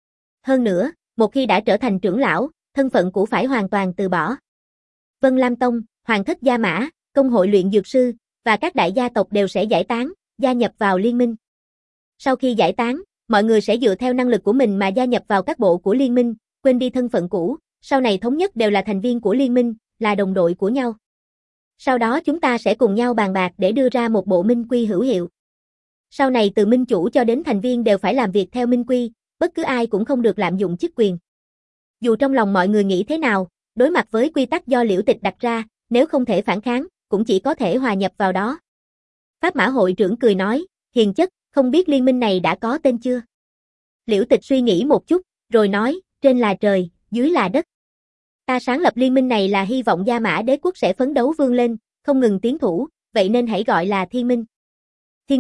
Hơn nữa, một khi đã trở thành trưởng lão, thân phận cũ phải hoàn toàn từ bỏ. Vân Lam Tông, Hoàng thất Gia Mã, công hội luyện dược sư và các đại gia tộc đều sẽ giải tán, gia nhập vào liên minh. Sau khi giải tán, mọi người sẽ dựa theo năng lực của mình mà gia nhập vào các bộ của liên minh, quên đi thân phận cũ, sau này thống nhất đều là thành viên của liên minh, là đồng đội của nhau. Sau đó chúng ta sẽ cùng nhau bàn bạc để đưa ra một bộ minh quy hữu hiệu. Sau này từ minh chủ cho đến thành viên đều phải làm việc theo minh quy, bất cứ ai cũng không được lạm dụng chức quyền. Dù trong lòng mọi người nghĩ thế nào, đối mặt với quy tắc do Liễu Tịch đặt ra, nếu không thể phản kháng, cũng chỉ có thể hòa nhập vào đó. Pháp Mã hội trưởng cười nói, hiền chất, không biết liên minh này đã có tên chưa? Liễu Tịch suy nghĩ một chút, rồi nói, trên là trời, dưới là đất. Ta sáng lập liên minh này là hy vọng Gia Mã Đế quốc sẽ phấn đấu vươn lên, không ngừng tiến thủ, vậy nên hãy gọi là Thiên Minh. Thiên Minh,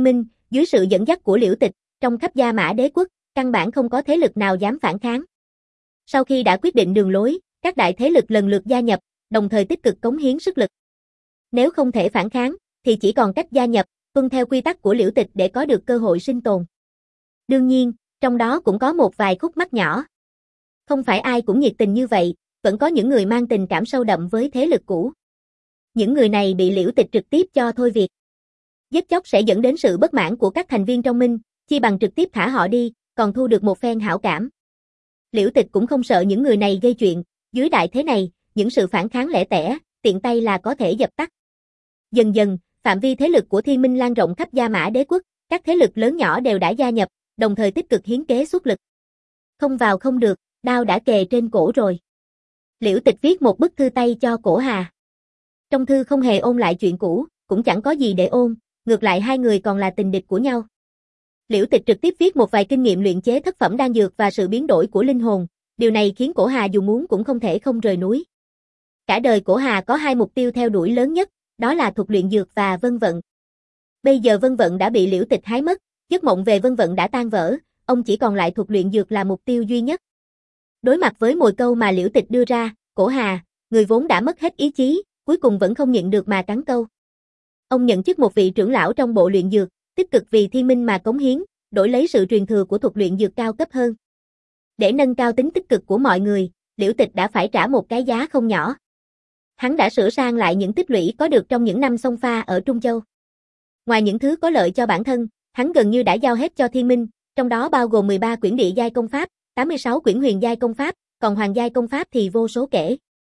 dưới sự dẫn dắt của Liễu Tịch, trong khắp Gia Mã Đế quốc, căn bản không có thế lực nào dám phản kháng. Sau khi đã quyết định đường lối, các đại thế lực lần lượt gia nhập, đồng thời tích cực cống hiến sức lực. Nếu không thể phản kháng, thì chỉ còn cách gia nhập, tuân theo quy tắc của Liễu Tịch để có được cơ hội sinh tồn. Đương nhiên, trong đó cũng có một vài khúc mắc nhỏ. Không phải ai cũng nhiệt tình như vậy, vẫn có những người mang tình cảm sâu đậm với thế lực cũ. Những người này bị Liễu Tịch trực tiếp cho thôi việc. Giết chóc sẽ dẫn đến sự bất mãn của các thành viên trong minh, chi bằng trực tiếp thả họ đi, còn thu được một phen hảo cảm. Liễu Tịch cũng không sợ những người này gây chuyện, dưới đại thế này, những sự phản kháng lẻ tẻ, tiện tay là có thể dập tắt. Dần dần, phạm vi thế lực của Thiên Minh lan rộng khắp Gia Mã Đế quốc, các thế lực lớn nhỏ đều đã gia nhập, đồng thời tích cực hiến kế xuất lực. Không vào không được, đao đã kề trên cổ rồi. Liễu Tịch viết một bức thư tay cho Cổ Hà. Trong thư không hề ôn lại chuyện cũ, cũng chẳng có gì để ôn, ngược lại hai người còn là tình địch của nhau. Liễu Tịch trực tiếp viết một vài kinh nghiệm luyện chế thất phẩm đan dược và sự biến đổi của linh hồn, điều này khiến Cổ Hà dù muốn cũng không thể không rời núi. Cả đời Cổ Hà có hai mục tiêu theo đuổi lớn nhất, đó là thuật luyện dược và vân vận. Bây giờ vân vận đã bị Liễu Tịch hái mất, giấc mộng về vân vận đã tan vỡ, ông chỉ còn lại thuật luyện dược là mục tiêu duy nhất. Đối mặt với mồi câu mà Liễu Tịch đưa ra, Cổ Hà, người vốn đã mất hết ý chí, cuối cùng vẫn không nhịn được mà cắn câu. Ông nhận chức một vị trưởng lão trong bộ luyện dược, tích cực vì Thiên Minh mà cống hiến, đổi lấy sự truyền thừa của thuật luyện dược cao cấp hơn. Để nâng cao tính tích cực của mọi người, Liễu Tịch đã phải trả một cái giá không nhỏ. Hắn đã sửa sang lại những tích lũy có được trong những năm xông pha ở Trung Châu. Ngoài những thứ có lợi cho bản thân, hắn gần như đã giao hết cho Thiên Minh, trong đó bao gồm mười ba quyển địa giai công pháp, tám mươi sáu quyển huyền giai công pháp, còn hoàng giai công pháp thì vô số kể.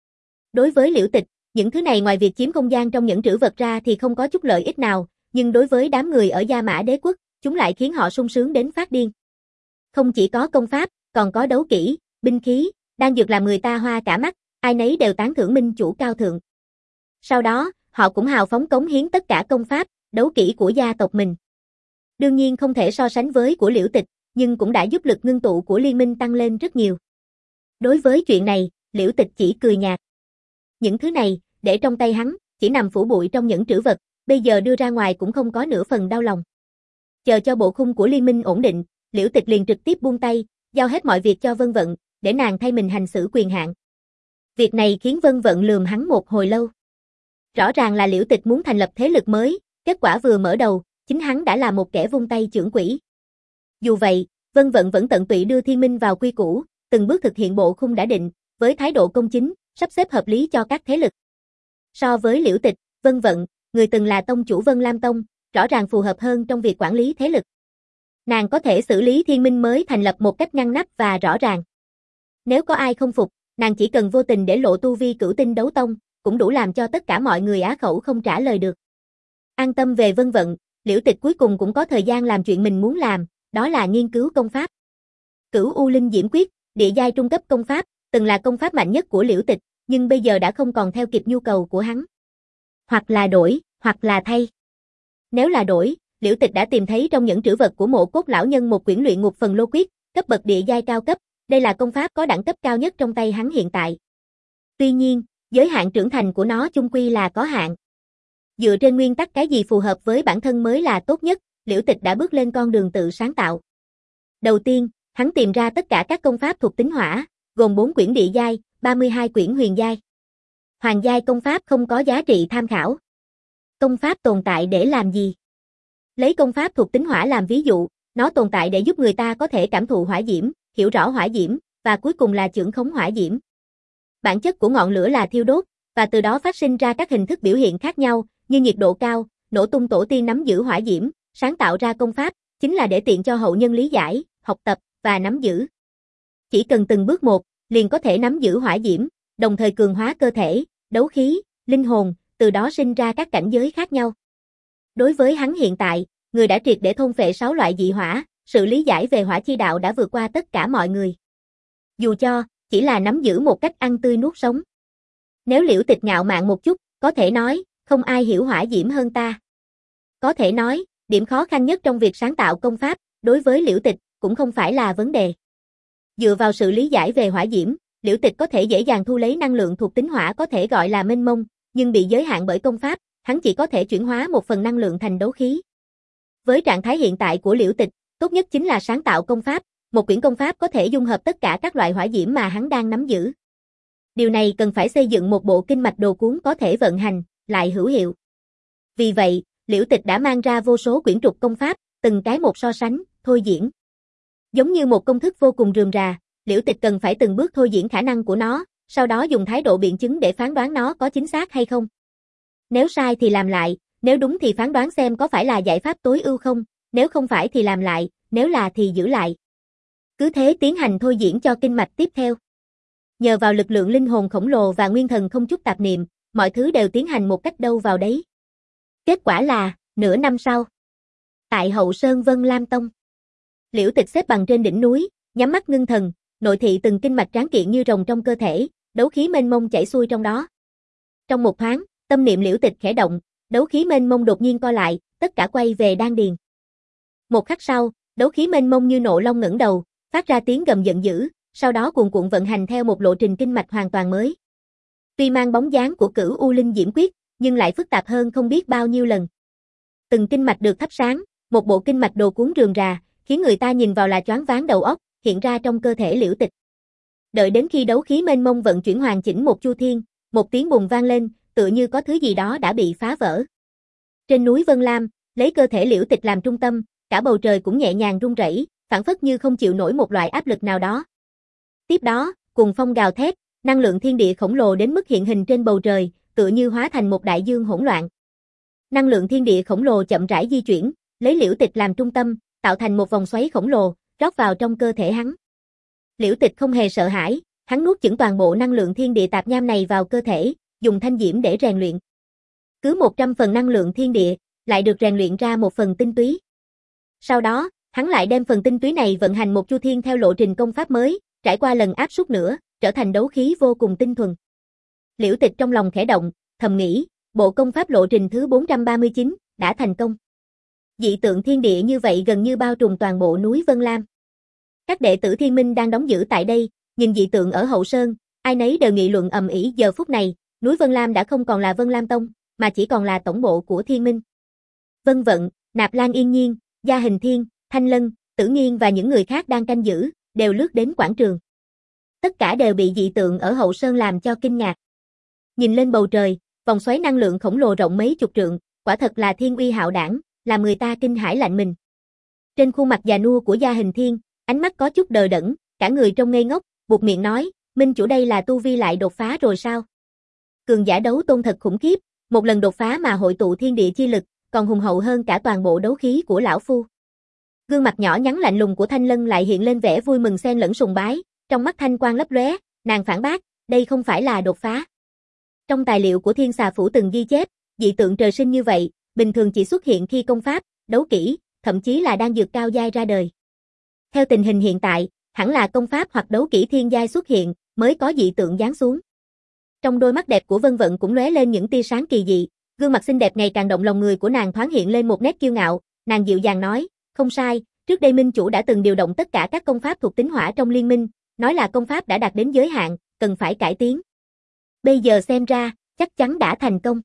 Đối với Liễu Tịch, những thứ này ngoài việc chiếm không gian trong những trữ vật ra thì không có chút lợi ích nào, nhưng đối với đám người ở Gia Mã Đế quốc, chúng lại khiến họ sung sướng đến phát điên. Không chỉ có công pháp, còn có đấu kỹ, binh khí, đan dược làm người ta hoa cả mắt, ai nấy đều tán thưởng minh chủ cao thượng. Sau đó, họ cũng hào phóng cống hiến tất cả công pháp, đấu kỹ của gia tộc mình. Đương nhiên không thể so sánh với của Liễu Tịch, nhưng cũng đã giúp lực ngưng tụ của liên minh tăng lên rất nhiều. Đối với chuyện này, Liễu Tịch chỉ cười nhạt. Những thứ này, để trong tay hắn, chỉ nằm phủ bụi trong những trữ vật, bây giờ đưa ra ngoài cũng không có nửa phần đau lòng. Chờ cho bộ khung của liên minh ổn định, Liễu Tịch liền trực tiếp buông tay, giao hết mọi việc cho Vân Vận, để nàng thay mình hành xử quyền hạn. Việc này khiến Vân Vận lườm hắn một hồi lâu. Rõ ràng là Liễu Tịch muốn thành lập thế lực mới, kết quả vừa mở đầu, chính hắn đã là một kẻ vung tay chưởng quỷ. Dù vậy, Vân Vận vẫn tận tụy đưa Thiên Minh vào quy củ, từng bước thực hiện bộ khung đã định, với thái độ công chính, sắp xếp hợp lý cho các thế lực. So với Liễu Tịch, Vân Vận, người từng là tông chủ Vân Lam Tông, rõ ràng phù hợp hơn trong việc quản lý thế lực. Nàng có thể xử lý Thiên Minh mới thành lập một cách ngăn nắp và rõ ràng. Nếu có ai không phục, nàng chỉ cần vô tình để lộ tu vi cửu tinh đấu tông, cũng đủ làm cho tất cả mọi người á khẩu không trả lời được. An tâm về Vân Vận, Liễu Tịch cuối cùng cũng có thời gian làm chuyện mình muốn làm, đó là nghiên cứu công pháp. Cửu U Linh Diễm Quyết, địa giai trung cấp công pháp, từng là công pháp mạnh nhất của Liễu Tịch, nhưng bây giờ đã không còn theo kịp nhu cầu của hắn. Hoặc là đổi, hoặc là thay. Nếu là đổi, Liễu Tịch đã tìm thấy trong những trữ vật của Mộ Cốt lão nhân một quyển luyện ngục phần lô quyết, cấp bậc địa giai cao cấp, đây là công pháp có đẳng cấp cao nhất trong tay hắn hiện tại. Tuy nhiên, giới hạn trưởng thành của nó chung quy là có hạn. Dựa trên nguyên tắc cái gì phù hợp với bản thân mới là tốt nhất, Liễu Tịch đã bước lên con đường tự sáng tạo. Đầu tiên, hắn tìm ra tất cả các công pháp thuộc tính hỏa, gồm bốn quyển địa giai, ba mươi hai quyển huyền giai. Hoàng giai công pháp không có giá trị tham khảo. Công pháp tồn tại để làm gì? Lấy công pháp thuộc tính hỏa làm ví dụ, nó tồn tại để giúp người ta có thể cảm thụ hỏa diễm, hiểu rõ hỏa diễm, và cuối cùng là chưởng khống hỏa diễm. Bản chất của ngọn lửa là thiêu đốt, và từ đó phát sinh ra các hình thức biểu hiện khác nhau, như nhiệt độ cao, nổ tung tổ tiên nắm giữ hỏa diễm, sáng tạo ra công pháp, chính là để tiện cho hậu nhân lý giải, học tập, và nắm giữ. Chỉ cần từng bước một, liền có thể nắm giữ hỏa diễm, đồng thời cường hóa cơ thể, đấu khí, linh hồn, từ đó sinh ra các cảnh giới khác nhau. Đối với hắn hiện tại, người đã triệt để thôn phệ sáu loại dị hỏa, sự lý giải về hỏa chi đạo đã vượt qua tất cả mọi người. Dù cho, chỉ là nắm giữ một cách ăn tươi nuốt sống. Nếu Liễu Tịch ngạo mạn một chút, có thể nói, không ai hiểu hỏa diễm hơn ta. Có thể nói, điểm khó khăn nhất trong việc sáng tạo công pháp, đối với Liễu Tịch, cũng không phải là vấn đề. Dựa vào sự lý giải về hỏa diễm, Liễu Tịch có thể dễ dàng thu lấy năng lượng thuộc tính hỏa có thể gọi là mênh mông, nhưng bị giới hạn bởi công pháp, hắn chỉ có thể chuyển hóa một phần năng lượng thành đấu khí. Với trạng thái hiện tại của Liễu Tịch, tốt nhất chính là sáng tạo công pháp, một quyển công pháp có thể dung hợp tất cả các loại hỏa diễm mà hắn đang nắm giữ. Điều này cần phải xây dựng một bộ kinh mạch đồ cuốn có thể vận hành, lại hữu hiệu. Vì vậy, Liễu Tịch đã mang ra vô số quyển trục công pháp, từng cái một so sánh, thôi diễn. Giống như một công thức vô cùng rườm rà, Liễu Tịch cần phải từng bước thôi diễn khả năng của nó, sau đó dùng thái độ biện chứng để phán đoán nó có chính xác hay không. Nếu sai thì làm lại, nếu đúng thì phán đoán xem có phải là giải pháp tối ưu không, nếu không phải thì làm lại, nếu là thì giữ lại. Cứ thế tiến hành thôi diễn cho kinh mạch tiếp theo. Nhờ vào lực lượng linh hồn khổng lồ và nguyên thần không chút tạp niệm, mọi thứ đều tiến hành một cách đâu vào đấy. Kết quả là, nửa năm sau, tại Hậu Sơn Vân Lam Tông, Liễu Tịch xếp bằng trên đỉnh núi, nhắm mắt ngưng thần, nội thị từng kinh mạch tráng kiện như rồng trong cơ thể, đấu khí mênh mông chảy xuôi trong đó. Trong một thoáng, tâm niệm Liễu Tịch khẽ động, đấu khí mênh mông đột nhiên co lại, tất cả quay về đan điền. Một khắc sau, đấu khí mênh mông như nộ long ngẩng đầu, phát ra tiếng gầm giận dữ, sau đó cuồn cuộn vận hành theo một lộ trình kinh mạch hoàn toàn mới. Tuy mang bóng dáng của Cửu U Linh Diễm Quyết, nhưng lại phức tạp hơn không biết bao nhiêu lần. Từng kinh mạch được thắp sáng, một bộ kinh mạch đồ cuốn rườm rà, khiến người ta nhìn vào là choáng váng đầu óc, hiện ra trong cơ thể Liễu Tịch. Đợi đến khi đấu khí mênh mông vận chuyển hoàn chỉnh một chu thiên, một tiếng bùng vang lên, tựa như có thứ gì đó đã bị phá vỡ. Trên núi Vân Lam, lấy cơ thể Liễu Tịch làm trung tâm, cả bầu trời cũng nhẹ nhàng rung rẩy, phảng phất như không chịu nổi một loại áp lực nào đó. Tiếp đó, cuồng phong gào thét, năng lượng thiên địa khổng lồ đến mức hiện hình trên bầu trời, tựa như hóa thành một đại dương hỗn loạn. Năng lượng thiên địa khổng lồ chậm rãi di chuyển, lấy Liễu Tịch làm trung tâm, tạo thành một vòng xoáy khổng lồ, rót vào trong cơ thể hắn. Liễu Tịch không hề sợ hãi, hắn nuốt chửng toàn bộ năng lượng thiên địa tạp nham này vào cơ thể, dùng thanh diễm để rèn luyện. Cứ một trăm phần năng lượng thiên địa, lại được rèn luyện ra một phần tinh túy. Sau đó, hắn lại đem phần tinh túy này vận hành một chu thiên theo lộ trình công pháp mới, trải qua lần áp suất nữa, trở thành đấu khí vô cùng tinh thuần. Liễu Tịch trong lòng khẽ động, thầm nghĩ, bộ công pháp lộ trình thứ bốn trăm ba mươi chín, đã thành công. Dị tượng thiên địa như vậy gần như bao trùm toàn bộ núi Vân Lam. Các đệ tử Thiên Minh đang đóng giữ tại đây, nhìn dị tượng ở Hậu Sơn, ai nấy đều nghị luận ầm ĩ. Giờ phút này, núi Vân Lam đã không còn là Vân Lam Tông, mà chỉ còn là tổng bộ của Thiên Minh. Vân Vận, Nạp Lan Yên Nhiên, Gia Hình Thiên, Thanh Lân, Tử Nghiên và những người khác đang canh giữ, đều lướt đến quảng trường. Tất cả đều bị dị tượng ở Hậu Sơn làm cho kinh ngạc. Nhìn lên bầu trời, vòng xoáy năng lượng khổng lồ rộng mấy chục trượng, quả thật là thiên uy hạo đảng, làm người ta kinh hãi lạnh mình. Trên khuôn mặt già nua của Gia Hình Thiên, ánh mắt có chút đờ đẫn, cả người trông ngây ngốc, buột miệng nói, Minh chủ đây là tu vi lại đột phá rồi sao? Cường giả đấu tôn thật khủng khiếp, một lần đột phá mà hội tụ thiên địa chi lực, còn hùng hậu hơn cả toàn bộ đấu khí của lão phu. Gương mặt nhỏ nhắn lạnh lùng của Thanh Lân lại hiện lên vẻ vui mừng xen lẫn sùng bái, trong mắt thanh quang lấp lóe, nàng phản bác, đây không phải là đột phá. Trong tài liệu của Thiên Xà Phủ từng ghi chép, dị tượng trời sinh như vậy, bình thường chỉ xuất hiện khi công pháp, đấu kỹ, thậm chí là đan dược cao giai ra đời. Theo tình hình hiện tại, hẳn là công pháp hoặc đấu kỹ thiên giai xuất hiện, mới có dị tượng giáng xuống. Trong đôi mắt đẹp của Vân Vận cũng lóe lên những tia sáng kỳ dị, gương mặt xinh đẹp ngày càng động lòng người của nàng thoáng hiện lên một nét kiêu ngạo, nàng dịu dàng nói, không sai, trước đây Minh chủ đã từng điều động tất cả các công pháp thuộc tính hỏa trong liên minh, nói là công pháp đã đạt đến giới hạn, cần phải cải tiến. Bây giờ xem ra, chắc chắn đã thành công.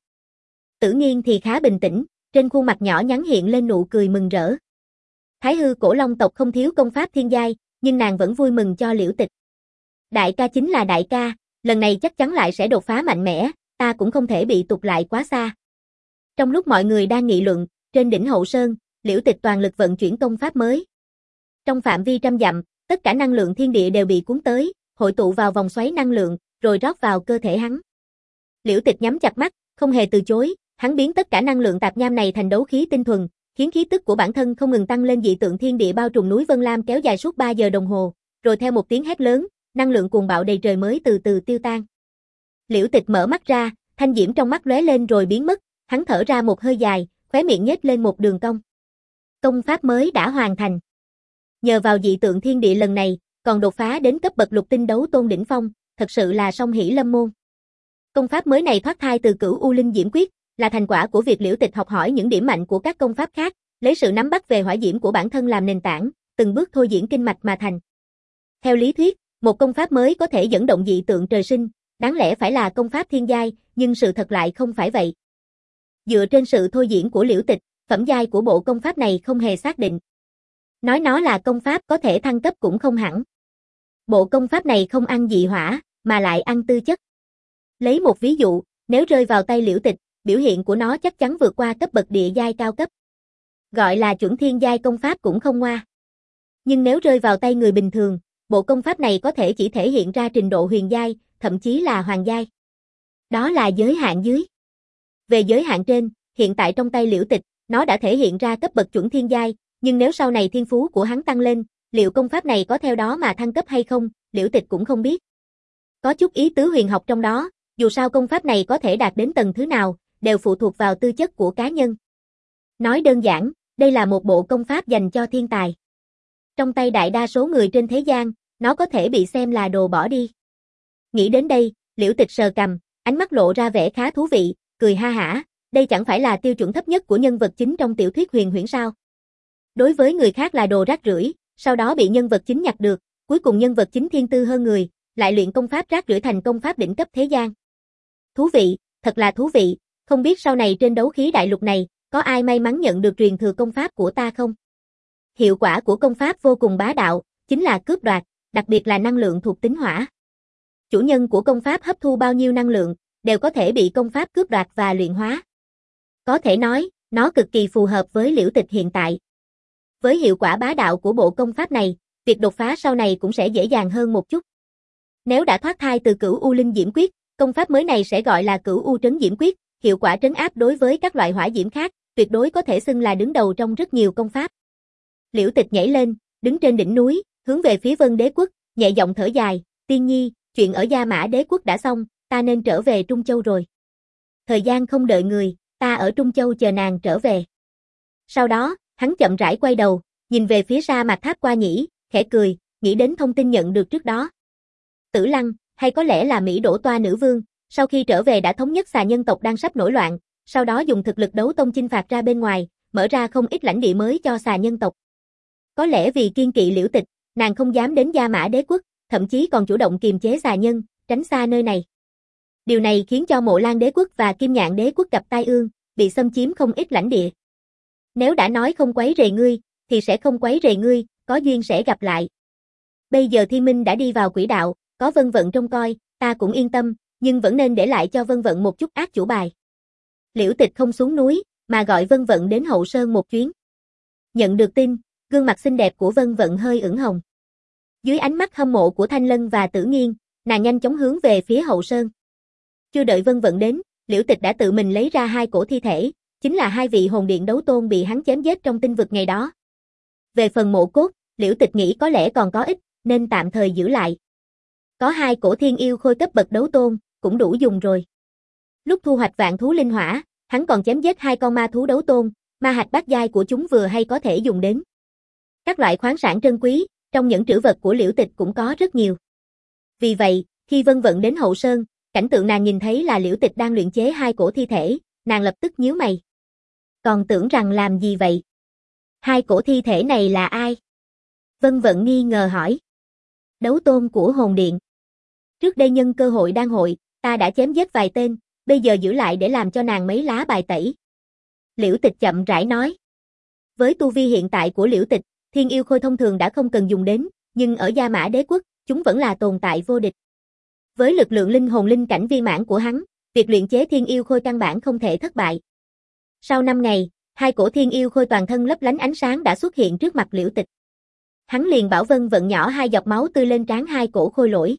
Tử Nghiên thì khá bình tĩnh, trên khuôn mặt nhỏ nhắn hiện lên nụ cười mừng rỡ. Thái hư cổ long tộc không thiếu công pháp thiên giai, nhưng nàng vẫn vui mừng cho Liễu Tịch. Đại ca chính là đại ca, lần này chắc chắn lại sẽ đột phá mạnh mẽ, ta cũng không thể bị tụt lại quá xa. Trong lúc mọi người đang nghị luận, trên đỉnh Hậu Sơn, Liễu Tịch toàn lực vận chuyển công pháp mới. Trong phạm vi trăm dặm, tất cả năng lượng thiên địa đều bị cuốn tới, hội tụ vào vòng xoáy năng lượng, rồi rót vào cơ thể hắn. Liễu Tịch nhắm chặt mắt, không hề từ chối, hắn biến tất cả năng lượng tạp nham này thành đấu khí tinh thuần, khiến khí tức của bản thân không ngừng tăng lên. Dị tượng thiên địa bao trùm núi Vân Lam kéo dài suốt ba giờ đồng hồ, rồi theo một tiếng hét lớn, năng lượng cuồng bạo đầy trời mới từ từ tiêu tan. Liễu Tịch mở mắt ra, thanh diễm trong mắt lóe lên rồi biến mất, hắn thở ra một hơi dài, khóe miệng nhếch lên một đường cong. Công pháp mới đã hoàn thành. Nhờ vào dị tượng thiên địa lần này, còn đột phá đến cấp bậc lục tinh đấu tôn đỉnh phong, thật sự là song hỷ lâm môn. Công pháp mới này thoát thai từ Cửu U Linh Diễm Quyết, là thành quả của việc Liễu Tịch học hỏi những điểm mạnh của các công pháp khác, lấy sự nắm bắt về hỏa diễm của bản thân làm nền tảng, từng bước thôi diễn kinh mạch mà thành. Theo lý thuyết, một công pháp mới có thể dẫn động dị tượng trời sinh, đáng lẽ phải là công pháp thiên giai, nhưng sự thật lại không phải vậy. Dựa trên sự thôi diễn của Liễu Tịch, phẩm giai của bộ công pháp này không hề xác định. Nói nó là công pháp có thể thăng cấp cũng không hẳn. Bộ công pháp này không ăn dị hỏa, mà lại ăn tư chất. Lấy một ví dụ, nếu rơi vào tay Liễu Tịch, biểu hiện của nó chắc chắn vượt qua cấp bậc địa giai cao cấp. Gọi là chuẩn thiên giai công pháp cũng không ngoa. Nhưng nếu rơi vào tay người bình thường, bộ công pháp này có thể chỉ thể hiện ra trình độ huyền giai, thậm chí là hoàng giai. Đó là giới hạn dưới. Về giới hạn trên, hiện tại trong tay Liễu Tịch, nó đã thể hiện ra cấp bậc chuẩn thiên giai, nhưng nếu sau này thiên phú của hắn tăng lên, liệu công pháp này có theo đó mà thăng cấp hay không, Liễu Tịch cũng không biết. Có chút ý tứ huyền học trong đó, dù sao công pháp này có thể đạt đến tầng thứ nào, đều phụ thuộc vào tư chất của cá nhân. Nói đơn giản, đây là một bộ công pháp dành cho thiên tài. Trong tay đại đa số người trên thế gian, nó có thể bị xem là đồ bỏ đi. Nghĩ đến đây, Liễu Tịch sờ cằm, ánh mắt lộ ra vẻ khá thú vị, cười ha hả, đây chẳng phải là tiêu chuẩn thấp nhất của nhân vật chính trong tiểu thuyết huyền huyễn sao? Đối với người khác là đồ rác rưởi, sau đó bị nhân vật chính nhặt được, cuối cùng nhân vật chính thiên tư hơn người, lại luyện công pháp rác rưởi thành công pháp đỉnh cấp thế gian. Thú vị, thật là thú vị, không biết sau này trên đấu khí đại lục này, có ai may mắn nhận được truyền thừa công pháp của ta không? Hiệu quả của công pháp vô cùng bá đạo, chính là cướp đoạt, đặc biệt là năng lượng thuộc tính hỏa. Chủ nhân của công pháp hấp thu bao nhiêu năng lượng, đều có thể bị công pháp cướp đoạt và luyện hóa. Có thể nói, nó cực kỳ phù hợp với Liễu Tịch hiện tại. Với hiệu quả bá đạo của bộ công pháp này, việc đột phá sau này cũng sẽ dễ dàng hơn một chút. Nếu đã thoát thai từ Cửu U Linh Diễm Quyết, công pháp mới này sẽ gọi là Cửu U Trấn Diễm Quyết, hiệu quả trấn áp đối với các loại hỏa diễm khác, tuyệt đối có thể xưng là đứng đầu trong rất nhiều công pháp. Liễu Tịch nhảy lên, đứng trên đỉnh núi, hướng về phía Vân Đế Quốc, nhẹ giọng thở dài, "Tiên nhi, chuyện ở Gia Mã Đế Quốc đã xong, ta nên trở về Trung Châu rồi. Thời gian không đợi người, ta ở Trung Châu chờ nàng trở về." Sau đó, hắn chậm rãi quay đầu, nhìn về phía Sa Mạc Tháp Qua Nhĩ, khẽ cười, nghĩ đến thông tin nhận được trước đó. Tử Lăng, hay có lẽ là Mỹ Đỗ Toa nữ vương, sau khi trở về đã thống nhất xà nhân tộc đang sắp nổi loạn, sau đó dùng thực lực đấu tông chinh phạt ra bên ngoài, mở ra không ít lãnh địa mới cho xà nhân tộc. Có lẽ vì kiên kỵ Liễu Tịch, nàng không dám đến Gia Mã Đế Quốc, thậm chí còn chủ động kiềm chế xà nhân, tránh xa nơi này. Điều này khiến cho Mộ Lan Đế Quốc và Kim Nhạn Đế Quốc gặp tai ương, bị xâm chiếm không ít lãnh địa. Nếu đã nói không quấy rầy ngươi, thì sẽ không quấy rầy ngươi, có duyên sẽ gặp lại. Bây giờ Thiên Minh đã đi vào quỹ đạo, có Vân Vận trông coi, ta cũng yên tâm, nhưng vẫn nên để lại cho Vân Vận một chút ác chủ bài. Liễu Tịch không xuống núi, mà gọi Vân Vận đến Hậu Sơn một chuyến. Nhận được tin, gương mặt xinh đẹp của Vân Vận hơi ửng hồng. Dưới ánh mắt hâm mộ của Thanh Lân và Tử Nghiên, nàng nhanh chóng hướng về phía Hậu Sơn. Chưa đợi Vân Vận đến, Liễu Tịch đã tự mình lấy ra hai cổ thi thể, chính là hai vị hồn điện đấu tôn bị hắn chém giết trong tinh vực ngày đó. Về phần mộ cốt, Liễu Tịch nghĩ có lẽ còn có ít, nên tạm thời giữ lại. Có hai cổ thiên yêu khôi cấp bậc đấu tôn, cũng đủ dùng rồi. Lúc thu hoạch vạn thú linh hỏa, hắn còn chém giết hai con ma thú đấu tôn, ma hạch bát giai của chúng vừa hay có thể dùng đến. Các loại khoáng sản trân quý, trong những trữ vật của Liễu Tịch cũng có rất nhiều. Vì vậy, khi Vân Vận đến Hậu Sơn, cảnh tượng nàng nhìn thấy là Liễu Tịch đang luyện chế hai cổ thi thể, nàng lập tức nhíu mày. Còn tưởng rằng làm gì vậy? Hai cổ thi thể này là ai? Vân Vận nghi ngờ hỏi. Đấu tôn của hồn điện. Trước đây nhân cơ hội đang hội, ta đã chém giết vài tên, bây giờ giữ lại để làm cho nàng mấy lá bài tẩy. Liễu Tịch chậm rãi nói. Với tu vi hiện tại của Liễu Tịch, thiên yêu khôi thông thường đã không cần dùng đến, nhưng ở Gia Mã Đế Quốc, chúng vẫn là tồn tại vô địch. Với lực lượng linh hồn linh cảnh viên mãn của hắn, việc luyện chế thiên yêu khôi căn bản không thể thất bại. Sau năm ngày, hai cổ thiên yêu khôi toàn thân lấp lánh ánh sáng đã xuất hiện trước mặt Liễu Tịch. Hắn liền bảo Vân Vận nhỏ hai giọt máu tươi lên trán hai cổ khôi lỗi.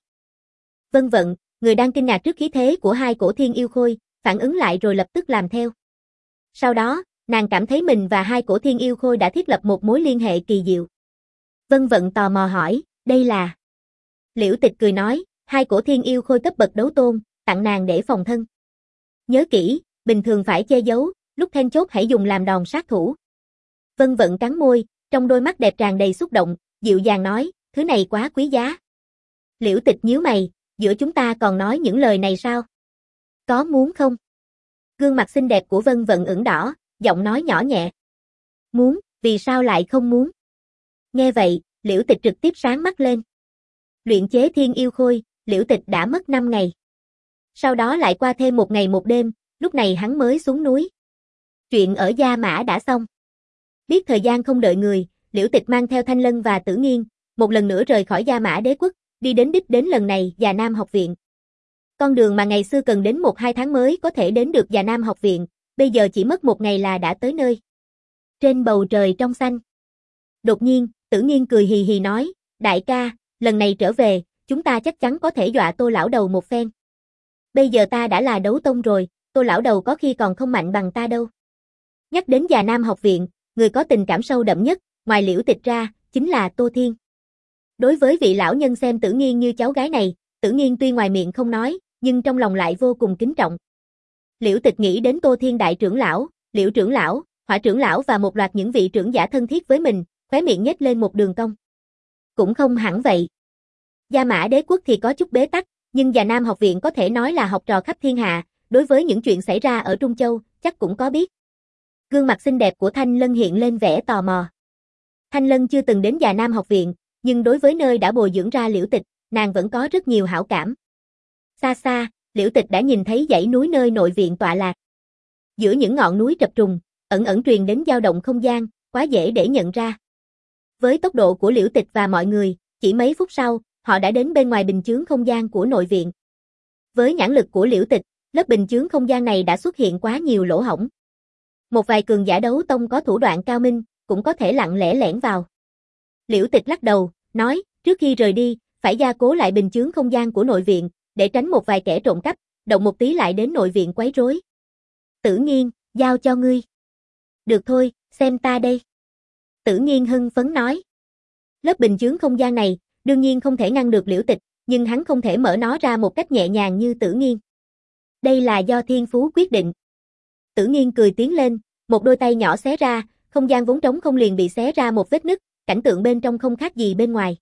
Vân Vận, người đang kinh ngạc trước khí thế của hai cổ thiên yêu khôi, phản ứng lại rồi lập tức làm theo. Sau đó, nàng cảm thấy mình và hai cổ thiên yêu khôi đã thiết lập một mối liên hệ kỳ diệu. Vân Vận tò mò hỏi, đây là... Liễu Tịch cười nói, hai cổ thiên yêu khôi cấp bậc đấu tôn, tặng nàng để phòng thân. Nhớ kỹ, bình thường phải che giấu, lúc then chốt hãy dùng làm đòn sát thủ. Vân Vận cắn môi, trong đôi mắt đẹp tràn đầy xúc động, dịu dàng nói, thứ này quá quý giá. Liễu Tịch nhíu mày, giữa chúng ta còn nói những lời này sao? Có muốn không? Gương mặt xinh đẹp của Vân Vận ửng đỏ, giọng nói nhỏ nhẹ. Muốn, vì sao lại không muốn? Nghe vậy, Liễu Tịch trực tiếp sáng mắt lên. Luyện chế thiên yêu khôi, Liễu Tịch đã mất năm ngày. Sau đó lại qua thêm một ngày một đêm, lúc này hắn mới xuống núi. Chuyện ở Gia Mã đã xong. Biết thời gian không đợi người, Liễu Tịch mang theo Thanh Lân và Tử Nghiên, một lần nữa rời khỏi Gia Mã Đế quốc, đi đến đích đến lần này Già Nam học viện. Con đường mà ngày xưa cần đến một hai tháng mới có thể đến được Già Nam học viện, bây giờ chỉ mất một ngày là đã tới nơi. Trên bầu trời trong xanh. Đột nhiên, Tử Nghiên cười hì hì nói, đại ca, lần này trở về, chúng ta chắc chắn có thể dọa Tô lão đầu một phen. Bây giờ ta đã là đấu tông rồi, Tô lão đầu có khi còn không mạnh bằng ta đâu. Nhắc đến Già Nam học viện, người có tình cảm sâu đậm nhất, ngoài Liễu Tịch ra, chính là Tô Thiên. Đối với vị lão nhân xem Tử Nghiên như cháu gái này, Tử Nghiên tuy ngoài miệng không nói, nhưng trong lòng lại vô cùng kính trọng. Liễu Tịch nghĩ đến Tô Thiên đại trưởng lão, Liễu trưởng lão, Hỏa trưởng lão và một loạt những vị trưởng giả thân thiết với mình, khóe miệng nhếch lên một đường cong. Cũng không hẳn vậy. Gia Mã Đế quốc thì có chút bế tắc, nhưng Già Nam học viện có thể nói là học trò khắp thiên hạ, đối với những chuyện xảy ra ở Trung Châu, chắc cũng có biết. Gương mặt xinh đẹp của Thanh Lân hiện lên vẻ tò mò. Thanh Lân chưa từng đến Già Nam học viện, nhưng đối với nơi đã bồi dưỡng ra Liễu Tịch, nàng vẫn có rất nhiều hảo cảm. Xa xa, Liễu Tịch đã nhìn thấy dãy núi nơi nội viện tọa lạc. Giữa những ngọn núi trập trùng, ẩn ẩn truyền đến dao động không gian, quá dễ để nhận ra. Với tốc độ của Liễu Tịch và mọi người, chỉ mấy phút sau, họ đã đến bên ngoài bình chướng không gian của nội viện. Với nhãn lực của Liễu Tịch, lớp bình chướng không gian này đã xuất hiện quá nhiều lỗ hổng. Một vài cường giả đấu tông có thủ đoạn cao minh, cũng có thể lặng lẽ lẻn vào. Liễu Tịch lắc đầu, nói, trước khi rời đi, phải gia cố lại bình chướng không gian của nội viện, để tránh một vài kẻ trộm cắp, động một tí lại đến nội viện quấy rối. Tử Nghiên, giao cho ngươi. Được thôi, xem ta đây. Tử Nghiên hưng phấn nói. Lớp bình chướng không gian này, đương nhiên không thể ngăn được Liễu Tịch, nhưng hắn không thể mở nó ra một cách nhẹ nhàng như Tử Nghiên. Đây là do thiên phú quyết định. Tử Nghiên cười tiến lên, một đôi tay nhỏ xé ra, không gian vốn trống không liền bị xé ra một vết nứt, cảnh tượng bên trong không khác gì bên ngoài.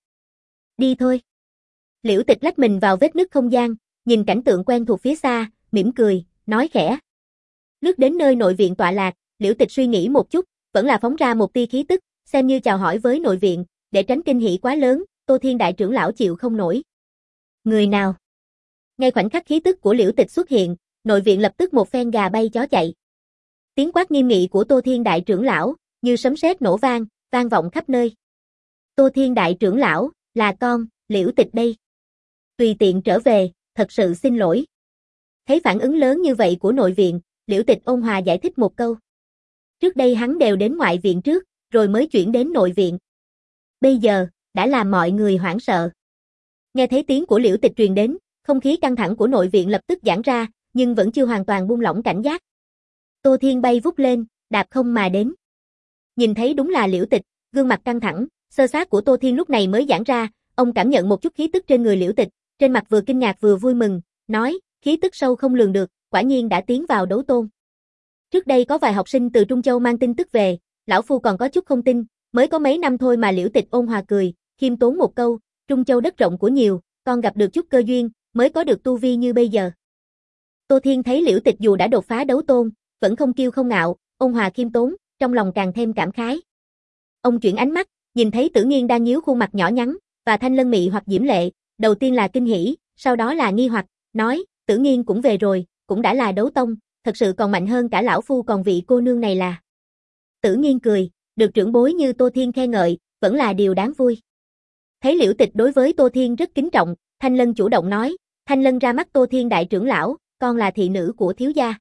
Đi thôi. Liễu Tịch lách mình vào vết nứt không gian, nhìn cảnh tượng quen thuộc phía xa, mỉm cười, nói khẽ. Lướt đến nơi nội viện tọa lạc, Liễu Tịch suy nghĩ một chút, vẫn là phóng ra một tia khí tức, xem như chào hỏi với nội viện, để tránh kinh hỉ quá lớn, Tô Thiên đại trưởng lão chịu không nổi. Người nào? Ngay khoảnh khắc khí tức của Liễu Tịch xuất hiện, nội viện lập tức một phen gà bay chó chạy. Tiếng quát nghiêm nghị của Tô Thiên đại trưởng lão, như sấm sét nổ vang, vang vọng khắp nơi. Tô Thiên đại trưởng lão, là con, Liễu Tịch đây. Tùy tiện trở về, thật sự xin lỗi. Thấy phản ứng lớn như vậy của nội viện, Liễu Tịch ôn hòa giải thích một câu. Trước đây hắn đều đến ngoại viện trước, rồi mới chuyển đến nội viện. Bây giờ, đã làm mọi người hoảng sợ. Nghe thấy tiếng của Liễu Tịch truyền đến, không khí căng thẳng của nội viện lập tức giãn ra, nhưng vẫn chưa hoàn toàn buông lỏng cảnh giác. Tô Thiên bay vút lên, đạp không mà đến. Nhìn thấy đúng là Liễu Tịch, gương mặt căng thẳng, sơ sát của Tô Thiên lúc này mới giãn ra, ông cảm nhận một chút khí tức trên người Liễu Tịch, trên mặt vừa kinh ngạc vừa vui mừng, nói, khí tức sâu không lường được, quả nhiên đã tiến vào đấu tôn. Trước đây có vài học sinh từ Trung Châu mang tin tức về, lão phu còn có chút không tin, mới có mấy năm thôi mà Liễu Tịch ôn hòa cười, khiêm tốn một câu, Trung Châu đất rộng của nhiều, con gặp được chút cơ duyên, mới có được tu vi như bây giờ. Tô Thiên thấy Liễu Tịch dù đã đột phá đấu tôn, vẫn không kiêu không ngạo, ôn hòa khiêm tốn, trong lòng càng thêm cảm khái. Ông chuyển ánh mắt, nhìn thấy Tử Nghiên đang nhíu khuôn mặt nhỏ nhắn, và Thanh Lân mị hoặc diễm lệ, đầu tiên là kinh hỉ, sau đó là nghi hoặc, nói, Tử Nghiên cũng về rồi, cũng đã là đấu tông, thật sự còn mạnh hơn cả lão phu, còn vị cô nương này là. Tử Nghiên cười, được trưởng bối như Tô Thiên khen ngợi, vẫn là điều đáng vui. Thấy Liễu Tịch đối với Tô Thiên rất kính trọng, Thanh Lân chủ động nói, Thanh Lân ra mắt Tô Thiên đại trưởng lão, con là thị nữ của thiếu gia.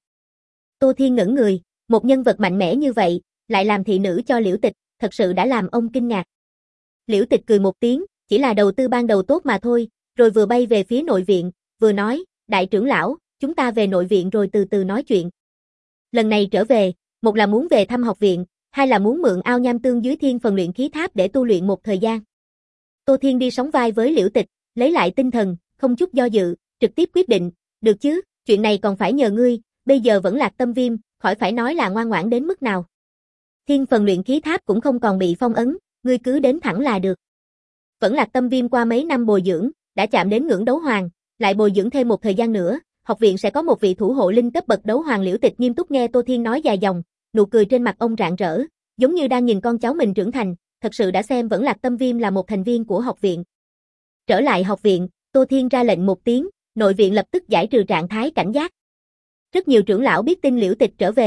Tô Thiên ngẩn người, một nhân vật mạnh mẽ như vậy, lại làm thị nữ cho Liễu Tịch, thật sự đã làm ông kinh ngạc. Liễu Tịch cười một tiếng, chỉ là đầu tư ban đầu tốt mà thôi, rồi vừa bay về phía nội viện, vừa nói, đại trưởng lão, chúng ta về nội viện rồi từ từ nói chuyện. Lần này trở về, một là muốn về thăm học viện, hai là muốn mượn ao nham tương dưới thiên phần luyện khí tháp để tu luyện một thời gian. Tô Thiên đi sóng vai với Liễu Tịch, lấy lại tinh thần, không chút do dự, trực tiếp quyết định, được chứ, chuyện này còn phải nhờ ngươi, bây giờ vẫn lạc tâm viêm, khỏi phải nói là ngoan ngoãn đến mức nào. Thiên phần luyện khí tháp cũng không còn bị phong ấn, ngươi cứ đến thẳng là được. Vẫn lạc tâm viêm qua mấy năm bồi dưỡng, đã chạm đến ngưỡng đấu hoàng, lại bồi dưỡng thêm một thời gian nữa, học viện sẽ có một vị thủ hộ linh cấp bậc đấu hoàng. Liễu Tịch nghiêm túc nghe Tô Thiên nói dài dòng, nụ cười trên mặt ông rạng rỡ, giống như đang nhìn con cháu mình trưởng thành, thật sự đã xem vẫn lạc tâm viêm là một thành viên của học viện. Trở lại học viện, Tô Thiên ra lệnh một tiếng, nội viện lập tức giải trừ trạng thái cảnh giác. Rất nhiều trưởng lão biết tin Liễu Tịch trở về,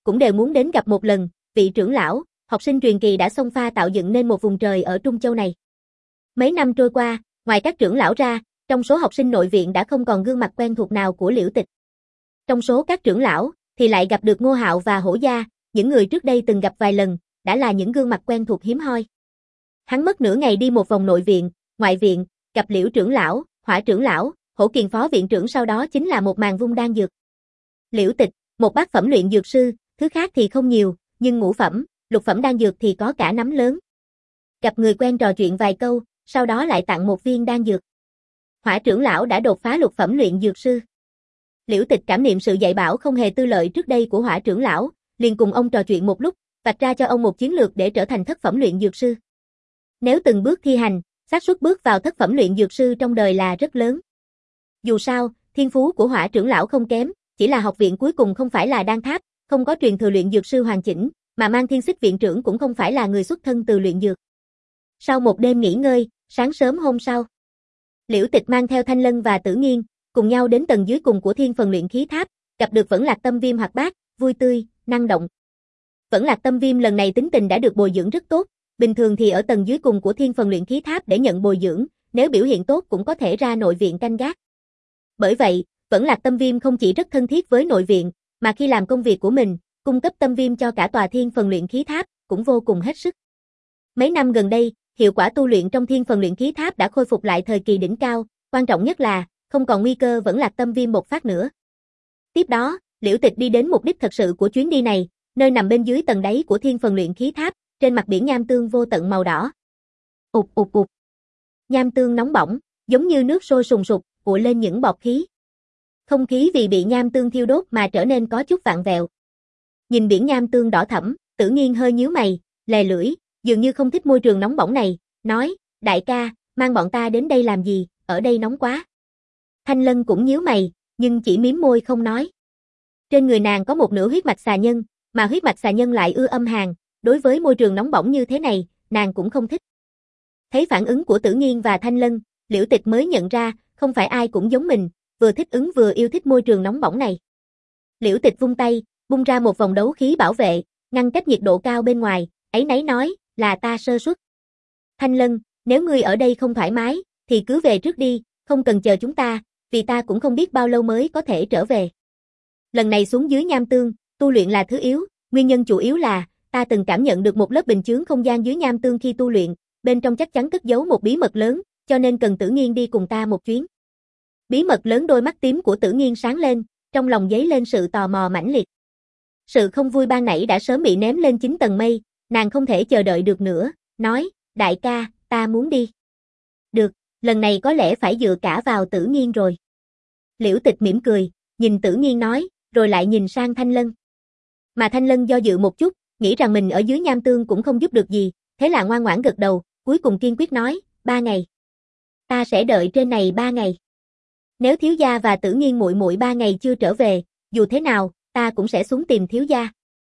cũng đều muốn đến gặp một lần, vị trưởng lão, học sinh truyền kỳ đã xông pha tạo dựng nên một vùng trời ở Trung Châu này. Mấy năm trôi qua, ngoài các trưởng lão ra, trong số học sinh nội viện đã không còn gương mặt quen thuộc nào của Liễu Tịch. Trong số các trưởng lão, thì lại gặp được Ngô Hạo và Hổ Gia, những người trước đây từng gặp vài lần, đã là những gương mặt quen thuộc hiếm hoi. Hắn mất nửa ngày đi một vòng nội viện, ngoại viện, gặp Liễu trưởng lão, Hỏa trưởng lão, Hổ Kiền phó viện trưởng, sau đó chính là một màn vung đan dược. Liễu Tịch, một bát phẩm luyện dược sư, thứ khác thì không nhiều, nhưng ngũ phẩm, lục phẩm đan dược thì có cả nắm lớn. Gặp người quen trò chuyện vài câu, sau đó lại tặng một viên đan dược. Hỏa trưởng lão đã đột phá lục phẩm luyện dược sư. Liễu Tịch cảm niệm sự dạy bảo không hề tư lợi trước đây của Hỏa trưởng lão, liền cùng ông trò chuyện một lúc, vạch ra cho ông một chiến lược để trở thành thất phẩm luyện dược sư. Nếu từng bước thi hành, xác suất bước vào thất phẩm luyện dược sư trong đời là rất lớn. Dù sao, thiên phú của Hỏa trưởng lão không kém, chỉ là học viện cuối cùng không phải là đan tháp, không có truyền thừa luyện dược sư hoàn chỉnh, mà Mang Thiên Xích viện trưởng cũng không phải là người xuất thân từ luyện dược. Sau một đêm nghỉ ngơi, sáng sớm hôm sau, Liễu Tịch mang theo Thanh Lân và Tử Nghiên, cùng nhau đến tầng dưới cùng của Thiên Phần luyện khí tháp, gặp được Vẫn Lạc Tâm Viêm hoạt bát, vui tươi, năng động. Vẫn Lạc Tâm Viêm lần này tính tình đã được bồi dưỡng rất tốt, bình thường thì ở tầng dưới cùng của Thiên Phần luyện khí tháp để nhận bồi dưỡng, nếu biểu hiện tốt cũng có thể ra nội viện canh gác. Bởi vậy, Vẫn Lạc Tâm Viêm không chỉ rất thân thiết với nội viện, mà khi làm công việc của mình, cung cấp tâm viêm cho cả tòa Thiên Phần luyện khí tháp, cũng vô cùng hết sức. Mấy năm gần đây, hiệu quả tu luyện trong Thiên Phần luyện khí tháp đã khôi phục lại thời kỳ đỉnh cao, quan trọng nhất là không còn nguy cơ Vẫn Lạc Tâm Viêm bộc phát nữa. Tiếp đó, Liễu Tịch đi đến mục đích thật sự của chuyến đi này, nơi nằm bên dưới tầng đáy của Thiên Phần luyện khí tháp, trên mặt biển nham tương vô tận màu đỏ. Ụp ụp ụp. Nham tương nóng bỏng, giống như nước sôi sùng sục, ùa lên những bọt khí. Không khí vì bị nham tương thiêu đốt mà trở nên có chút vặn vẹo. Nhìn biển nham tương đỏ thẫm, Tử Nghiên hơi nhíu mày, lè lưỡi, dường như không thích môi trường nóng bỏng này, nói, đại ca, mang bọn ta đến đây làm gì, ở đây nóng quá. Thanh Lân cũng nhíu mày, nhưng chỉ mím môi không nói. Trên người nàng có một nửa huyết mạch xà nhân, mà huyết mạch xà nhân lại ưa âm hàn, đối với môi trường nóng bỏng như thế này, nàng cũng không thích. Thấy phản ứng của Tử Nghiên và Thanh Lân, Liễu Tịch mới nhận ra, không phải ai cũng giống mình, vừa thích ứng vừa yêu thích môi trường nóng bỏng này. Liễu Tịch vung tay, bung ra một vòng đấu khí bảo vệ, ngăn cách nhiệt độ cao bên ngoài, áy náy nói, là ta sơ suất. Thanh Lân, nếu ngươi ở đây không thoải mái, thì cứ về trước đi, không cần chờ chúng ta, vì ta cũng không biết bao lâu mới có thể trở về. Lần này xuống dưới nham tương, tu luyện là thứ yếu, nguyên nhân chủ yếu là, ta từng cảm nhận được một lớp bình chướng không gian dưới nham tương khi tu luyện, bên trong chắc chắn cất giấu một bí mật lớn, cho nên cần Tử Nghiên đi cùng ta một chuyến. Bí mật lớn. Đôi mắt tím của Tử Nghiên sáng lên, trong lòng dấy lên sự tò mò mãnh liệt. Sự không vui ban nãy đã sớm bị ném lên chín tầng mây, nàng không thể chờ đợi được nữa, nói, đại ca, ta muốn đi. Được, lần này có lẽ phải dựa cả vào Tử Nghiên rồi. Liễu Tịch mỉm cười, nhìn Tử Nghiên nói, rồi lại nhìn sang Thanh Lân. Mà Thanh Lân do dự một chút, nghĩ rằng mình ở dưới nham tương cũng không giúp được gì, thế là ngoan ngoãn gật đầu, cuối cùng kiên quyết nói, ba ngày. Ta sẽ đợi trên này ba ngày. Nếu thiếu gia và Tử Nghiên muội muội ba ngày chưa trở về, dù thế nào, ta cũng sẽ xuống tìm thiếu gia.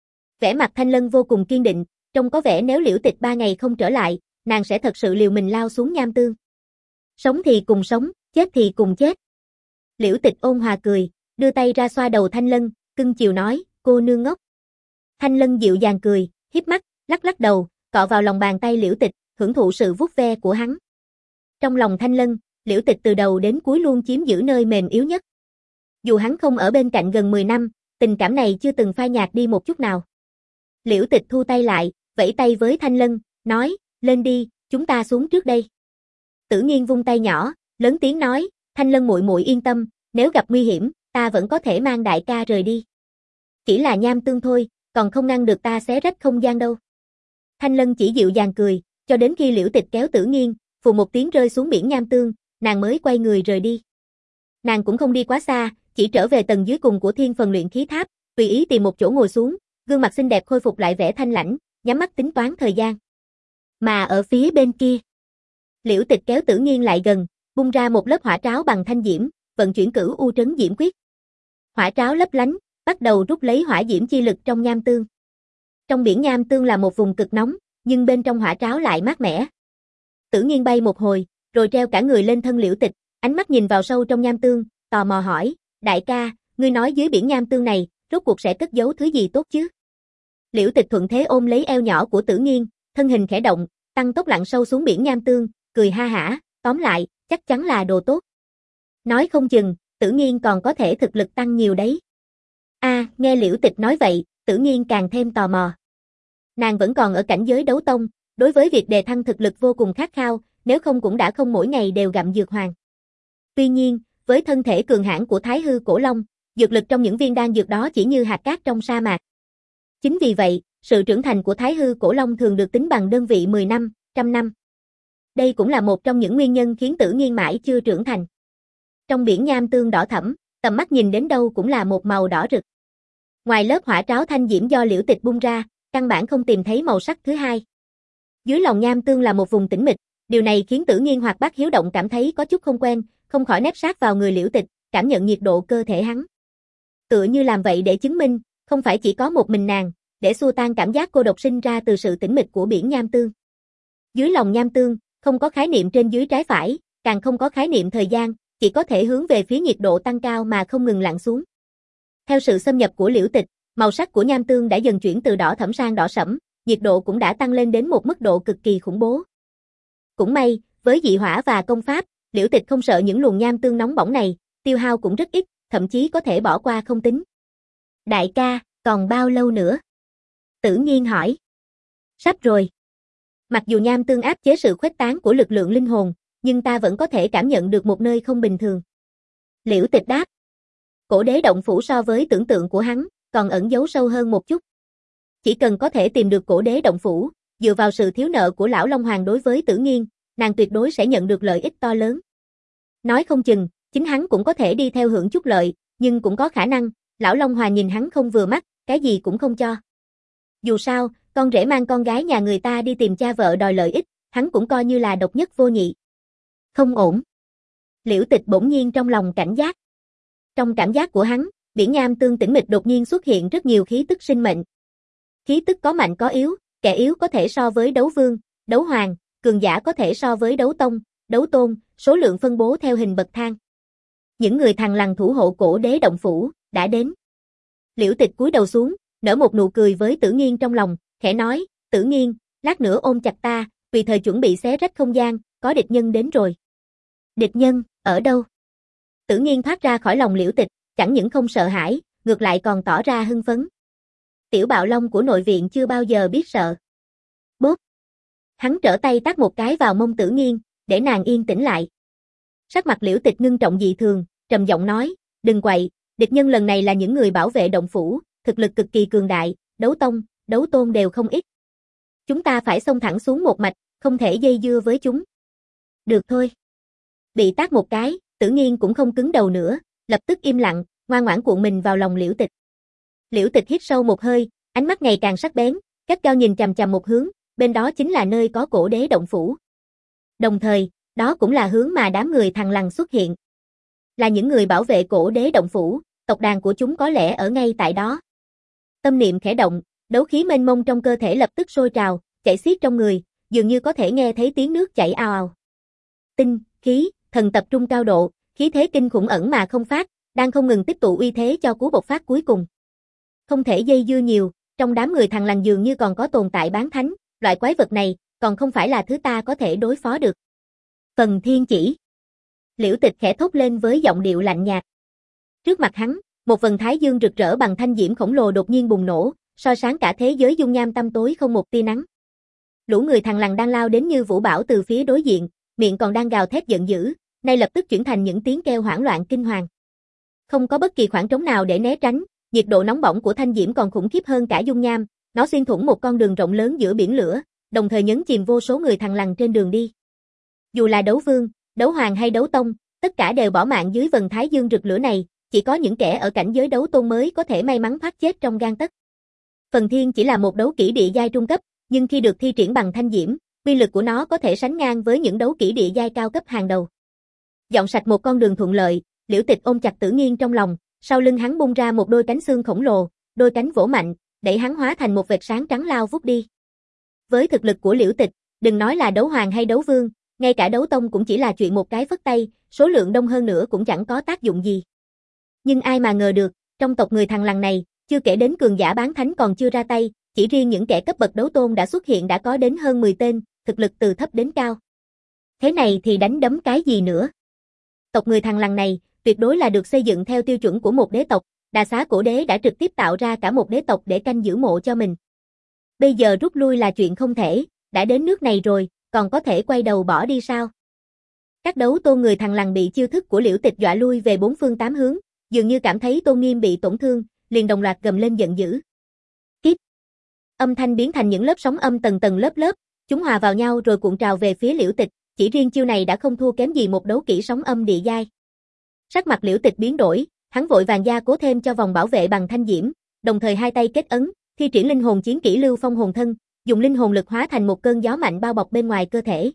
Vẻ mặt Thanh Lân vô cùng kiên định, trông có vẻ nếu Liễu Tịch ba ngày không trở lại, nàng sẽ thật sự liều mình lao xuống nham tương. Sống thì cùng sống, chết thì cùng chết. Liễu Tịch ôn hòa cười, đưa tay ra xoa đầu Thanh Lân, cưng chiều nói, cô nương ngốc. Thanh Lân dịu dàng cười, híp mắt, lắc lắc đầu, cọ vào lòng bàn tay Liễu Tịch, hưởng thụ sự vuốt ve của hắn. Trong lòng Thanh Lân, Liễu Tịch từ đầu đến cuối luôn chiếm giữ nơi mềm yếu nhất. Dù hắn không ở bên cạnh gần mười năm, tình cảm này chưa từng phai nhạt đi một chút nào. Liễu Tịch thu tay lại, vẫy tay với Thanh Lân, nói, lên đi, chúng ta xuống trước đây. Tử Nghiên vung tay nhỏ, lớn tiếng nói, Thanh Lân muội muội yên tâm, nếu gặp nguy hiểm, ta vẫn có thể mang đại ca rời đi. Chỉ là nham tương thôi, còn không ngăn được ta xé rách không gian đâu. Thanh Lân chỉ dịu dàng cười, cho đến khi Liễu Tịch kéo Tử Nghiên, phù một tiếng rơi xuống biển nham tương, nàng mới quay người rời đi. Nàng cũng không đi quá xa, chỉ trở về tầng dưới cùng của Thiên Phần luyện khí tháp, tùy ý tìm một chỗ ngồi xuống, gương mặt xinh đẹp khôi phục lại vẻ thanh lãnh, nhắm mắt tính toán thời gian. Mà ở phía bên kia, Liễu Tịch kéo Tử Nghiên lại gần, bung ra một lớp hỏa tráo bằng thanh diễm, vận chuyển Cửu U Trấn Diễm Quyết. Hỏa tráo lấp lánh, bắt đầu rút lấy hỏa diễm chi lực trong nham tương. Trong biển nham tương là một vùng cực nóng, nhưng bên trong hỏa tráo lại mát mẻ. Tử Nghiên bay một hồi, rồi treo cả người lên thân Liễu Tịch, ánh mắt nhìn vào sâu trong nham tương, tò mò hỏi, đại ca, ngươi nói dưới biển nham tương này, rốt cuộc sẽ cất giấu thứ gì tốt chứ? Liễu Tịch thuận thế ôm lấy eo nhỏ của Tử Nghiên, thân hình khẽ động, tăng tốc lặn sâu xuống biển nham tương, cười ha hả, tóm lại, chắc chắn là đồ tốt. Nói không chừng, Tử Nghiên còn có thể thực lực tăng nhiều đấy. A, à, nghe Liễu Tịch nói vậy, Tử Nghiên càng thêm tò mò. Nàng vẫn còn ở cảnh giới đấu tông, đối với việc đề thăng thực lực vô cùng khát khao, nếu không cũng đã không mỗi ngày đều gặm dược hoàng. Tuy nhiên, với thân thể cường hãn của Thái Hư Cổ Long, dược lực trong những viên đan dược đó chỉ như hạt cát trong sa mạc. Chính vì vậy, sự trưởng thành của Thái Hư Cổ Long thường được tính bằng đơn vị mười năm, trăm năm. Đây cũng là một trong những nguyên nhân khiến Tử Nghiên mãi chưa trưởng thành. Trong biển nham tương đỏ thẫm, tầm mắt nhìn đến đâu cũng là một màu đỏ rực. Ngoài lớp hỏa tráo thanh diễm do Liễu Tịch bung ra, căn bản không tìm thấy màu sắc thứ hai. Dưới lòng nham tương là một vùng tĩnh mịch, điều này khiến Tử Nghiên hoặc Bác Hiếu Động cảm thấy có chút không quen, không khỏi nép sát vào người Liễu Tịch, cảm nhận nhiệt độ cơ thể hắn. Tựa như làm vậy để chứng minh, không phải chỉ có một mình nàng, để xua tan cảm giác cô độc sinh ra từ sự tĩnh mịch của biển nham tương. Dưới lòng nham tương, không có khái niệm trên dưới trái phải, càng không có khái niệm thời gian, chỉ có thể hướng về phía nhiệt độ tăng cao mà không ngừng lặn xuống. Theo sự xâm nhập của Liễu Tịch, màu sắc của nham tương đã dần chuyển từ đỏ thẫm sang đỏ sẫm, nhiệt độ cũng đã tăng lên đến một mức độ cực kỳ khủng bố. Cũng may, với dị hỏa và công pháp, Liễu Tịch không sợ những luồng nham tương nóng bỏng này, tiêu hao cũng rất ít, thậm chí có thể bỏ qua không tính. Đại ca, còn bao lâu nữa? Tử Nghiên hỏi. Sắp rồi. Mặc dù nham tương áp chế sự khuếch tán của lực lượng linh hồn, nhưng ta vẫn có thể cảm nhận được một nơi không bình thường. Liễu Tịch đáp. Cổ đế động phủ so với tưởng tượng của hắn, còn ẩn giấu sâu hơn một chút. Chỉ cần có thể tìm được cổ đế động phủ, dựa vào sự thiếu nợ của lão Long Hoàng đối với Tử Nghiên, nàng tuyệt đối sẽ nhận được lợi ích to lớn. Nói không chừng, chính hắn cũng có thể đi theo hưởng chút lợi, nhưng cũng có khả năng, lão Long Hoàng nhìn hắn không vừa mắt, cái gì cũng không cho. Dù sao, con rể mang con gái nhà người ta đi tìm cha vợ đòi lợi ích, hắn cũng coi như là độc nhất vô nhị. Không ổn. Liễu Tịch bỗng nhiên trong lòng cảnh giác. Trong cảm giác của hắn, biển nham tương tĩnh mịch đột nhiên xuất hiện rất nhiều khí tức sinh mệnh. Khí tức có mạnh có yếu, kẻ yếu có thể so với đấu vương, đấu hoàng, cường giả có thể so với đấu tông, đấu tôn, số lượng phân bố theo hình bậc thang. Những người thằng lằn thủ hộ cổ đế động phủ, đã đến. Liễu Tịch cúi đầu xuống, nở một nụ cười với Tử Nghiên trong lòng, khẽ nói, Tử Nghiên, lát nữa ôm chặt ta, vì thời chuẩn bị xé rách không gian, có địch nhân đến rồi. Địch nhân, ở đâu? Tử Nghiên thoát ra khỏi lòng Liễu Tịch, chẳng những không sợ hãi, ngược lại còn tỏ ra hưng phấn. Tiểu bạo long của nội viện chưa bao giờ biết sợ. Bốp. Hắn trở tay tát một cái vào mông Tử Nghiên, để nàng yên tĩnh lại. Sắc mặt Liễu Tịch ngưng trọng dị thường, trầm giọng nói, đừng quậy, địch nhân lần này là những người bảo vệ động phủ, thực lực cực kỳ cường đại, đấu tông, đấu tôn đều không ít. Chúng ta phải xông thẳng xuống một mạch, không thể dây dưa với chúng. Được thôi. Bị tát một cái, Tử Nghiên cũng không cứng đầu nữa, lập tức im lặng, ngoan ngoãn cuộn mình vào lòng Liễu Tịch. Liễu Tịch hít sâu một hơi, ánh mắt ngày càng sắc bén, gắt gao nhìn chằm chằm một hướng, bên đó chính là nơi có cổ đế động phủ. Đồng thời, đó cũng là hướng mà đám người thằng lằn xuất hiện. Là những người bảo vệ cổ đế động phủ, tộc đàn của chúng có lẽ ở ngay tại đó. Tâm niệm khẽ động, đấu khí mênh mông trong cơ thể lập tức sôi trào, chảy xiết trong người, dường như có thể nghe thấy tiếng nước chảy ào ào. Tinh, khí, thần tập trung cao độ, khí thế kinh khủng ẩn mà không phát, đang không ngừng tích tụ uy thế cho cú bộc phát cuối cùng. Không thể dây dưa nhiều, trong đám người thằng lằn dường như còn có tồn tại bán thánh, loại quái vật này, còn không phải là thứ ta có thể đối phó được. Phần thiên chỉ. Liễu Tịch khẽ thốt lên với giọng điệu lạnh nhạt. Trước mặt hắn, một vầng thái dương rực rỡ bằng thanh diễm khổng lồ đột nhiên bùng nổ, soi sáng cả thế giới dung nham tăm tối không một tia nắng. Lũ người thằng lằn đang lao đến như vũ bão từ phía đối diện, miệng còn đang gào thét giận dữ, nay lập tức chuyển thành những tiếng kêu hoảng loạn kinh hoàng. Không có bất kỳ khoảng trống nào để né tránh, nhiệt độ nóng bỏng của thanh diễm còn khủng khiếp hơn cả dung nham, nó xuyên thủng một con đường rộng lớn giữa biển lửa, đồng thời nhấn chìm vô số người thằng lằn trên đường đi. Dù là đấu vương, đấu hoàng hay đấu tông, tất cả đều bỏ mạng dưới vầng thái dương rực lửa này, chỉ có những kẻ ở cảnh giới đấu tôn mới có thể may mắn thoát chết trong gang tấc. Phần thiên chỉ là một đấu kỹ địa giai trung cấp, nhưng khi được thi triển bằng thanh diễm, uy lực của nó có thể sánh ngang với những đấu kỹ địa giai cao cấp hàng đầu. Dọn sạch một con đường thuận lợi, Liễu Tịch ôm chặt Tử Nghiên trong lòng, sau lưng hắn bung ra một đôi cánh xương khổng lồ, đôi cánh vỗ mạnh, đẩy hắn hóa thành một vệt sáng trắng lao vút đi. Với thực lực của Liễu Tịch, đừng nói là đấu hoàng hay đấu vương, ngay cả đấu tông cũng chỉ là chuyện một cái phất tay, số lượng đông hơn nữa cũng chẳng có tác dụng gì. Nhưng ai mà ngờ được, trong tộc người thằng lằn này, chưa kể đến cường giả bán thánh còn chưa ra tay, chỉ riêng những kẻ cấp bậc đấu tôn đã xuất hiện đã có đến hơn mười tên, thực lực từ thấp đến cao. Thế này thì đánh đấm cái gì nữa? Tộc người thằn lằn này, tuyệt đối là được xây dựng theo tiêu chuẩn của một đế tộc, Đà Xá Cổ Đế đã trực tiếp tạo ra cả một đế tộc để canh giữ mộ cho mình. Bây giờ rút lui là chuyện không thể, đã đến nước này rồi, còn có thể quay đầu bỏ đi sao? Các đấu tôn người thằn lằn bị chiêu thức của Liễu Tịch dọa lui về bốn phương tám hướng, dường như cảm thấy tôn nghiêm bị tổn thương, liền đồng loạt gầm lên giận dữ. Tiếp. Âm thanh biến thành những lớp sóng âm tầng tầng lớp lớp, chúng hòa vào nhau rồi cuộn trào về phía Liễu Tịch, chỉ riêng chiêu này đã không thua kém gì một đấu kỹ sóng âm địa giai. Sắc mặt Liễu Tịch biến đổi, hắn vội vàng gia cố thêm cho vòng bảo vệ bằng thanh diễm, đồng thời hai tay kết ấn, thi triển linh hồn chiến kỹ Lưu Phong hồn thân, dùng linh hồn lực hóa thành một cơn gió mạnh bao bọc bên ngoài cơ thể.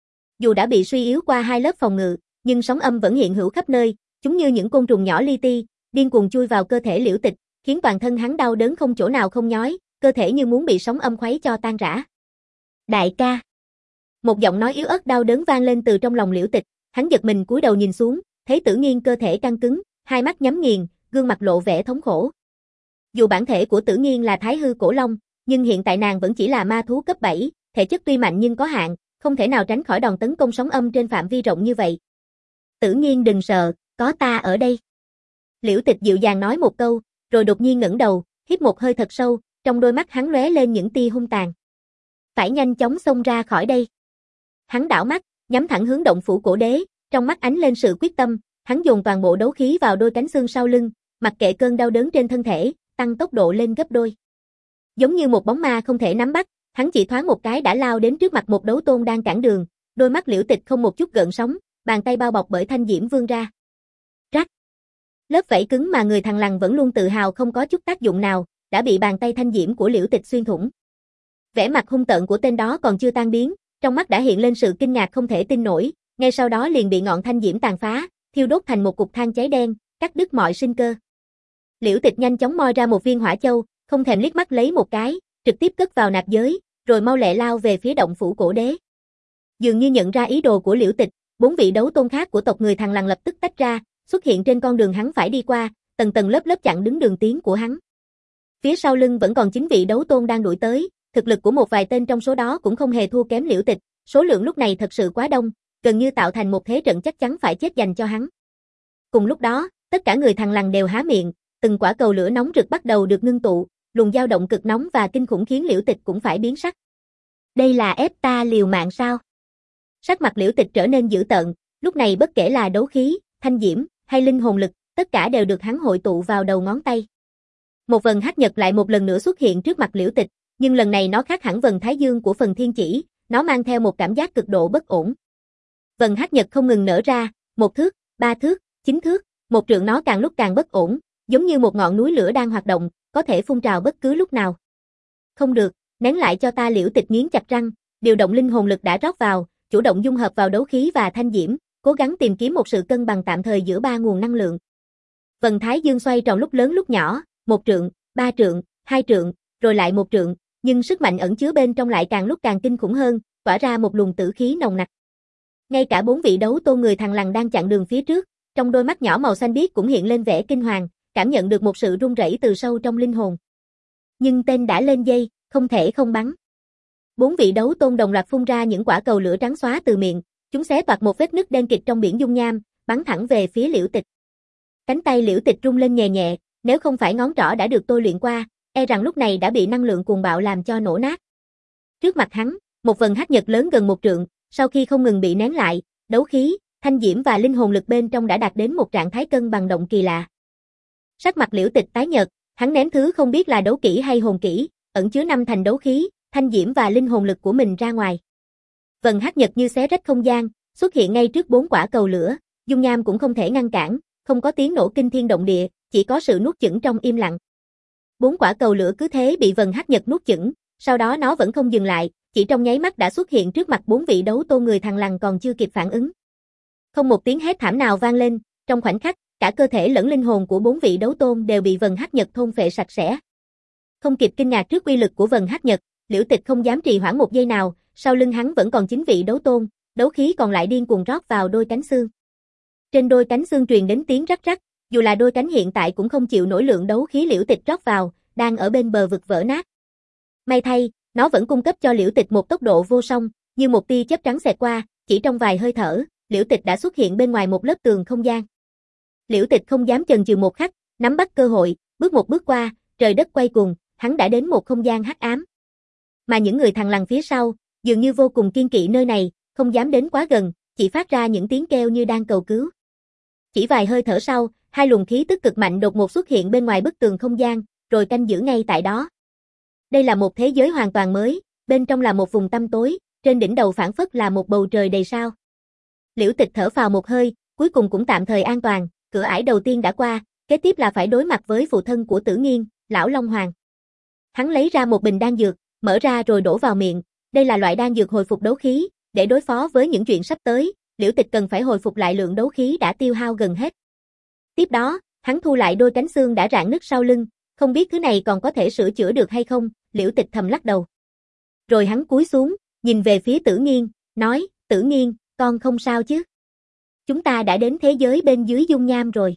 Dù đã bị suy yếu qua hai lớp phòng ngự, nhưng sóng âm vẫn hiện hữu khắp nơi, chúng như những côn trùng nhỏ li ti, điên cuồng chui vào cơ thể Liễu Tịch, khiến toàn thân hắn đau đớn không chỗ nào không nhói, cơ thể như muốn bị sóng âm khuấy cho tan rã. Đại ca. Một giọng nói yếu ớt đau đớn vang lên từ trong lòng Liễu Tịch, hắn giật mình cúi đầu nhìn xuống, thấy Tử Nghiên cơ thể căng cứng, hai mắt nhắm nghiền, gương mặt lộ vẻ thống khổ. Dù bản thể của Tử Nghiên là Thái Hư Cổ Long, nhưng hiện tại nàng vẫn chỉ là ma thú cấp bảy, thể chất tuy mạnh nhưng có hạn, không thể nào tránh khỏi đòn tấn công sóng âm trên phạm vi rộng như vậy. Tử Nghiên đừng sợ, có ta ở đây. Liễu Tịch dịu dàng nói một câu, rồi đột nhiên ngẩng đầu, hít một hơi thật sâu, trong đôi mắt hắn lóe lên những tia hung tàn. Phải nhanh chóng xông ra khỏi đây. Hắn đảo mắt, nhắm thẳng hướng động phủ cổ đế, trong mắt ánh lên sự quyết tâm, hắn dồn toàn bộ đấu khí vào đôi cánh xương sau lưng, mặc kệ cơn đau đớn trên thân thể, tăng tốc độ lên gấp đôi. Giống như một bóng ma không thể nắm bắt, hắn chỉ thoáng một cái đã lao đến trước mặt một đấu tôn đang cản đường, đôi mắt Liễu Tịch không một chút gợn sóng, bàn tay bao bọc bởi thanh diễm vươn ra. Rắc. Lớp vảy cứng mà người thằn lằn vẫn luôn tự hào không có chút tác dụng nào, đã bị bàn tay thanh diễm của Liễu Tịch xuyên thủng. Vẻ mặt hung tợn của tên đó còn chưa tan biến, trong mắt đã hiện lên sự kinh ngạc không thể tin nổi, ngay sau đó liền bị ngọn thanh diễm tàn phá, thiêu đốt thành một cục than cháy đen, cắt đứt mọi sinh cơ. Liễu Tịch nhanh chóng moi ra một viên hỏa châu, không thèm liếc mắt lấy một cái, trực tiếp cất vào nạp giới, rồi mau lẹ lao về phía động phủ cổ đế. Dường như nhận ra ý đồ của Liễu Tịch, bốn vị đấu tôn khác của tộc người thằn lằn lập tức tách ra, xuất hiện trên con đường hắn phải đi qua, tầng tầng lớp lớp chặn đứng đường tiến của hắn. Phía sau lưng vẫn còn chín vị đấu tôn đang đuổi tới, thực lực của một vài tên trong số đó cũng không hề thua kém Liễu Tịch, số lượng lúc này thật sự quá đông, gần như tạo thành một thế trận chắc chắn phải chết dành cho hắn. Cùng lúc đó, tất cả người thằn lằn đều há miệng, từng quả cầu lửa nóng rực bắt đầu được ngưng tụ, luồng dao động cực nóng và kinh khủng khiến Liễu Tịch cũng phải biến sắc. Đây là ép ta liều mạng sao? Sắc mặt Liễu Tịch trở nên dữ tợn, lúc này bất kể là đấu khí, thanh diễm hay linh hồn lực, tất cả đều được hắn hội tụ vào đầu ngón tay. Một vần hắc nhật lại một lần nữa xuất hiện trước mặt Liễu Tịch, nhưng lần này nó khác hẳn vần thái dương của phần thiên chỉ, nó mang theo một cảm giác cực độ bất ổn. Vần hắc nhật không ngừng nở ra, một thước, ba thước, chín thước, một trượng, nó càng lúc càng bất ổn, giống như một ngọn núi lửa đang hoạt động, có thể phun trào bất cứ lúc nào. Không được, nén lại cho ta. Liễu Tịch nghiến chặt răng, điều động linh hồn lực đã rót vào, chủ động dung hợp vào đấu khí và thanh diễm, cố gắng tìm kiếm một sự cân bằng tạm thời giữa ba nguồn năng lượng. Vần thái dương xoay tròn lúc lớn lúc nhỏ, một trượng, ba trượng, hai trượng, rồi lại một trượng, nhưng sức mạnh ẩn chứa bên trong lại càng lúc càng kinh khủng hơn, tỏa ra một luồng tử khí nồng nặc. Ngay cả bốn vị đấu tôn người thằn lằn đang chặn đường phía trước, trong đôi mắt nhỏ màu xanh biếc cũng hiện lên vẻ kinh hoàng, cảm nhận được một sự run rẩy từ sâu trong linh hồn. Nhưng tên đã lên dây, không thể không bắn. Bốn vị đấu tôn đồng loạt phun ra những quả cầu lửa trắng xóa từ miệng, chúng xé toạc một vết nứt đen kịt trong biển dung nham, bắn thẳng về phía Liễu Tịch. Cánh tay Liễu Tịch rung lên nhẹ nhẹ, nếu không phải ngón trỏ đã được tôi luyện qua, e rằng lúc này đã bị năng lượng cuồng bạo làm cho nổ nát. Trước mặt hắn, một vần hắc nhật lớn gần một trượng, sau khi không ngừng bị nén lại, đấu khí, thanh diễm và linh hồn lực bên trong đã đạt đến một trạng thái cân bằng động kỳ lạ. Sắc mặt Liễu Tịch tái nhợt, hắn ném thứ không biết là đấu kỹ hay hồn kỹ, ẩn chứa năm thành đấu khí, thanh diễm và linh hồn lực của mình ra ngoài. Vần hắc nhật như xé rách không gian, xuất hiện ngay trước bốn quả cầu lửa, dung nham cũng không thể ngăn cản, không có tiếng nổ kinh thiên động địa, chỉ có sự nuốt chửng trong im lặng. Bốn quả cầu lửa cứ thế bị vần hắc nhật nuốt chửng, sau đó nó vẫn không dừng lại, chỉ trong nháy mắt đã xuất hiện trước mặt bốn vị đấu tôn người thằn lằn còn chưa kịp phản ứng. Không một tiếng hét thảm nào vang lên, trong khoảnh khắc, cả cơ thể lẫn linh hồn của bốn vị đấu tôn đều bị vần hắc nhật thôn phệ sạch sẽ. Không kịp kinh ngạc trước uy lực của vần hắc nhật, Liễu Tịch không dám trì hoãn một giây nào, sau lưng hắn vẫn còn chín vị đấu tôn, đấu khí còn lại điên cuồng rót vào đôi cánh xương. Trên đôi cánh xương truyền đến tiếng rắc rắc, dù là đôi cánh hiện tại cũng không chịu nổi lượng đấu khí Liễu Tịch rót vào, đang ở bên bờ vực vỡ nát. May thay, nó vẫn cung cấp cho Liễu Tịch một tốc độ vô song, như một tia chớp trắng xẹt qua, chỉ trong vài hơi thở, Liễu Tịch đã xuất hiện bên ngoài một lớp tường không gian. Liễu Tịch không dám chần chừ một khắc, nắm bắt cơ hội, bước một bước qua, trời đất quay cuồng, hắn đã đến một không gian hắc ám. Mà những người thằn lằn phía sau, dường như vô cùng kiêng kỵ nơi này, không dám đến quá gần, chỉ phát ra những tiếng kêu như đang cầu cứu. Chỉ vài hơi thở sau, hai luồng khí tức cực mạnh đột ngột xuất hiện bên ngoài bức tường không gian, rồi canh giữ ngay tại đó. Đây là một thế giới hoàn toàn mới, bên trong là một vùng tăm tối, trên đỉnh đầu phảng phất là một bầu trời đầy sao. Liễu Tịch thở phào một hơi, cuối cùng cũng tạm thời an toàn, cửa ải đầu tiên đã qua, kế tiếp là phải đối mặt với phụ thân của Tử Nghiên, lão Long Hoàng. Hắn lấy ra một bình đan dược, mở ra rồi đổ vào miệng, đây là loại đan dược hồi phục đấu khí, để đối phó với những chuyện sắp tới, Liễu Tịch cần phải hồi phục lại lượng đấu khí đã tiêu hao gần hết. Tiếp đó, hắn thu lại đôi cánh xương đã rạn nứt sau lưng, không biết thứ này còn có thể sửa chữa được hay không, Liễu Tịch thầm lắc đầu. Rồi hắn cúi xuống, nhìn về phía Tử Nghiên, nói, Tử Nghiên, con không sao chứ? Chúng ta đã đến thế giới bên dưới dung nham rồi.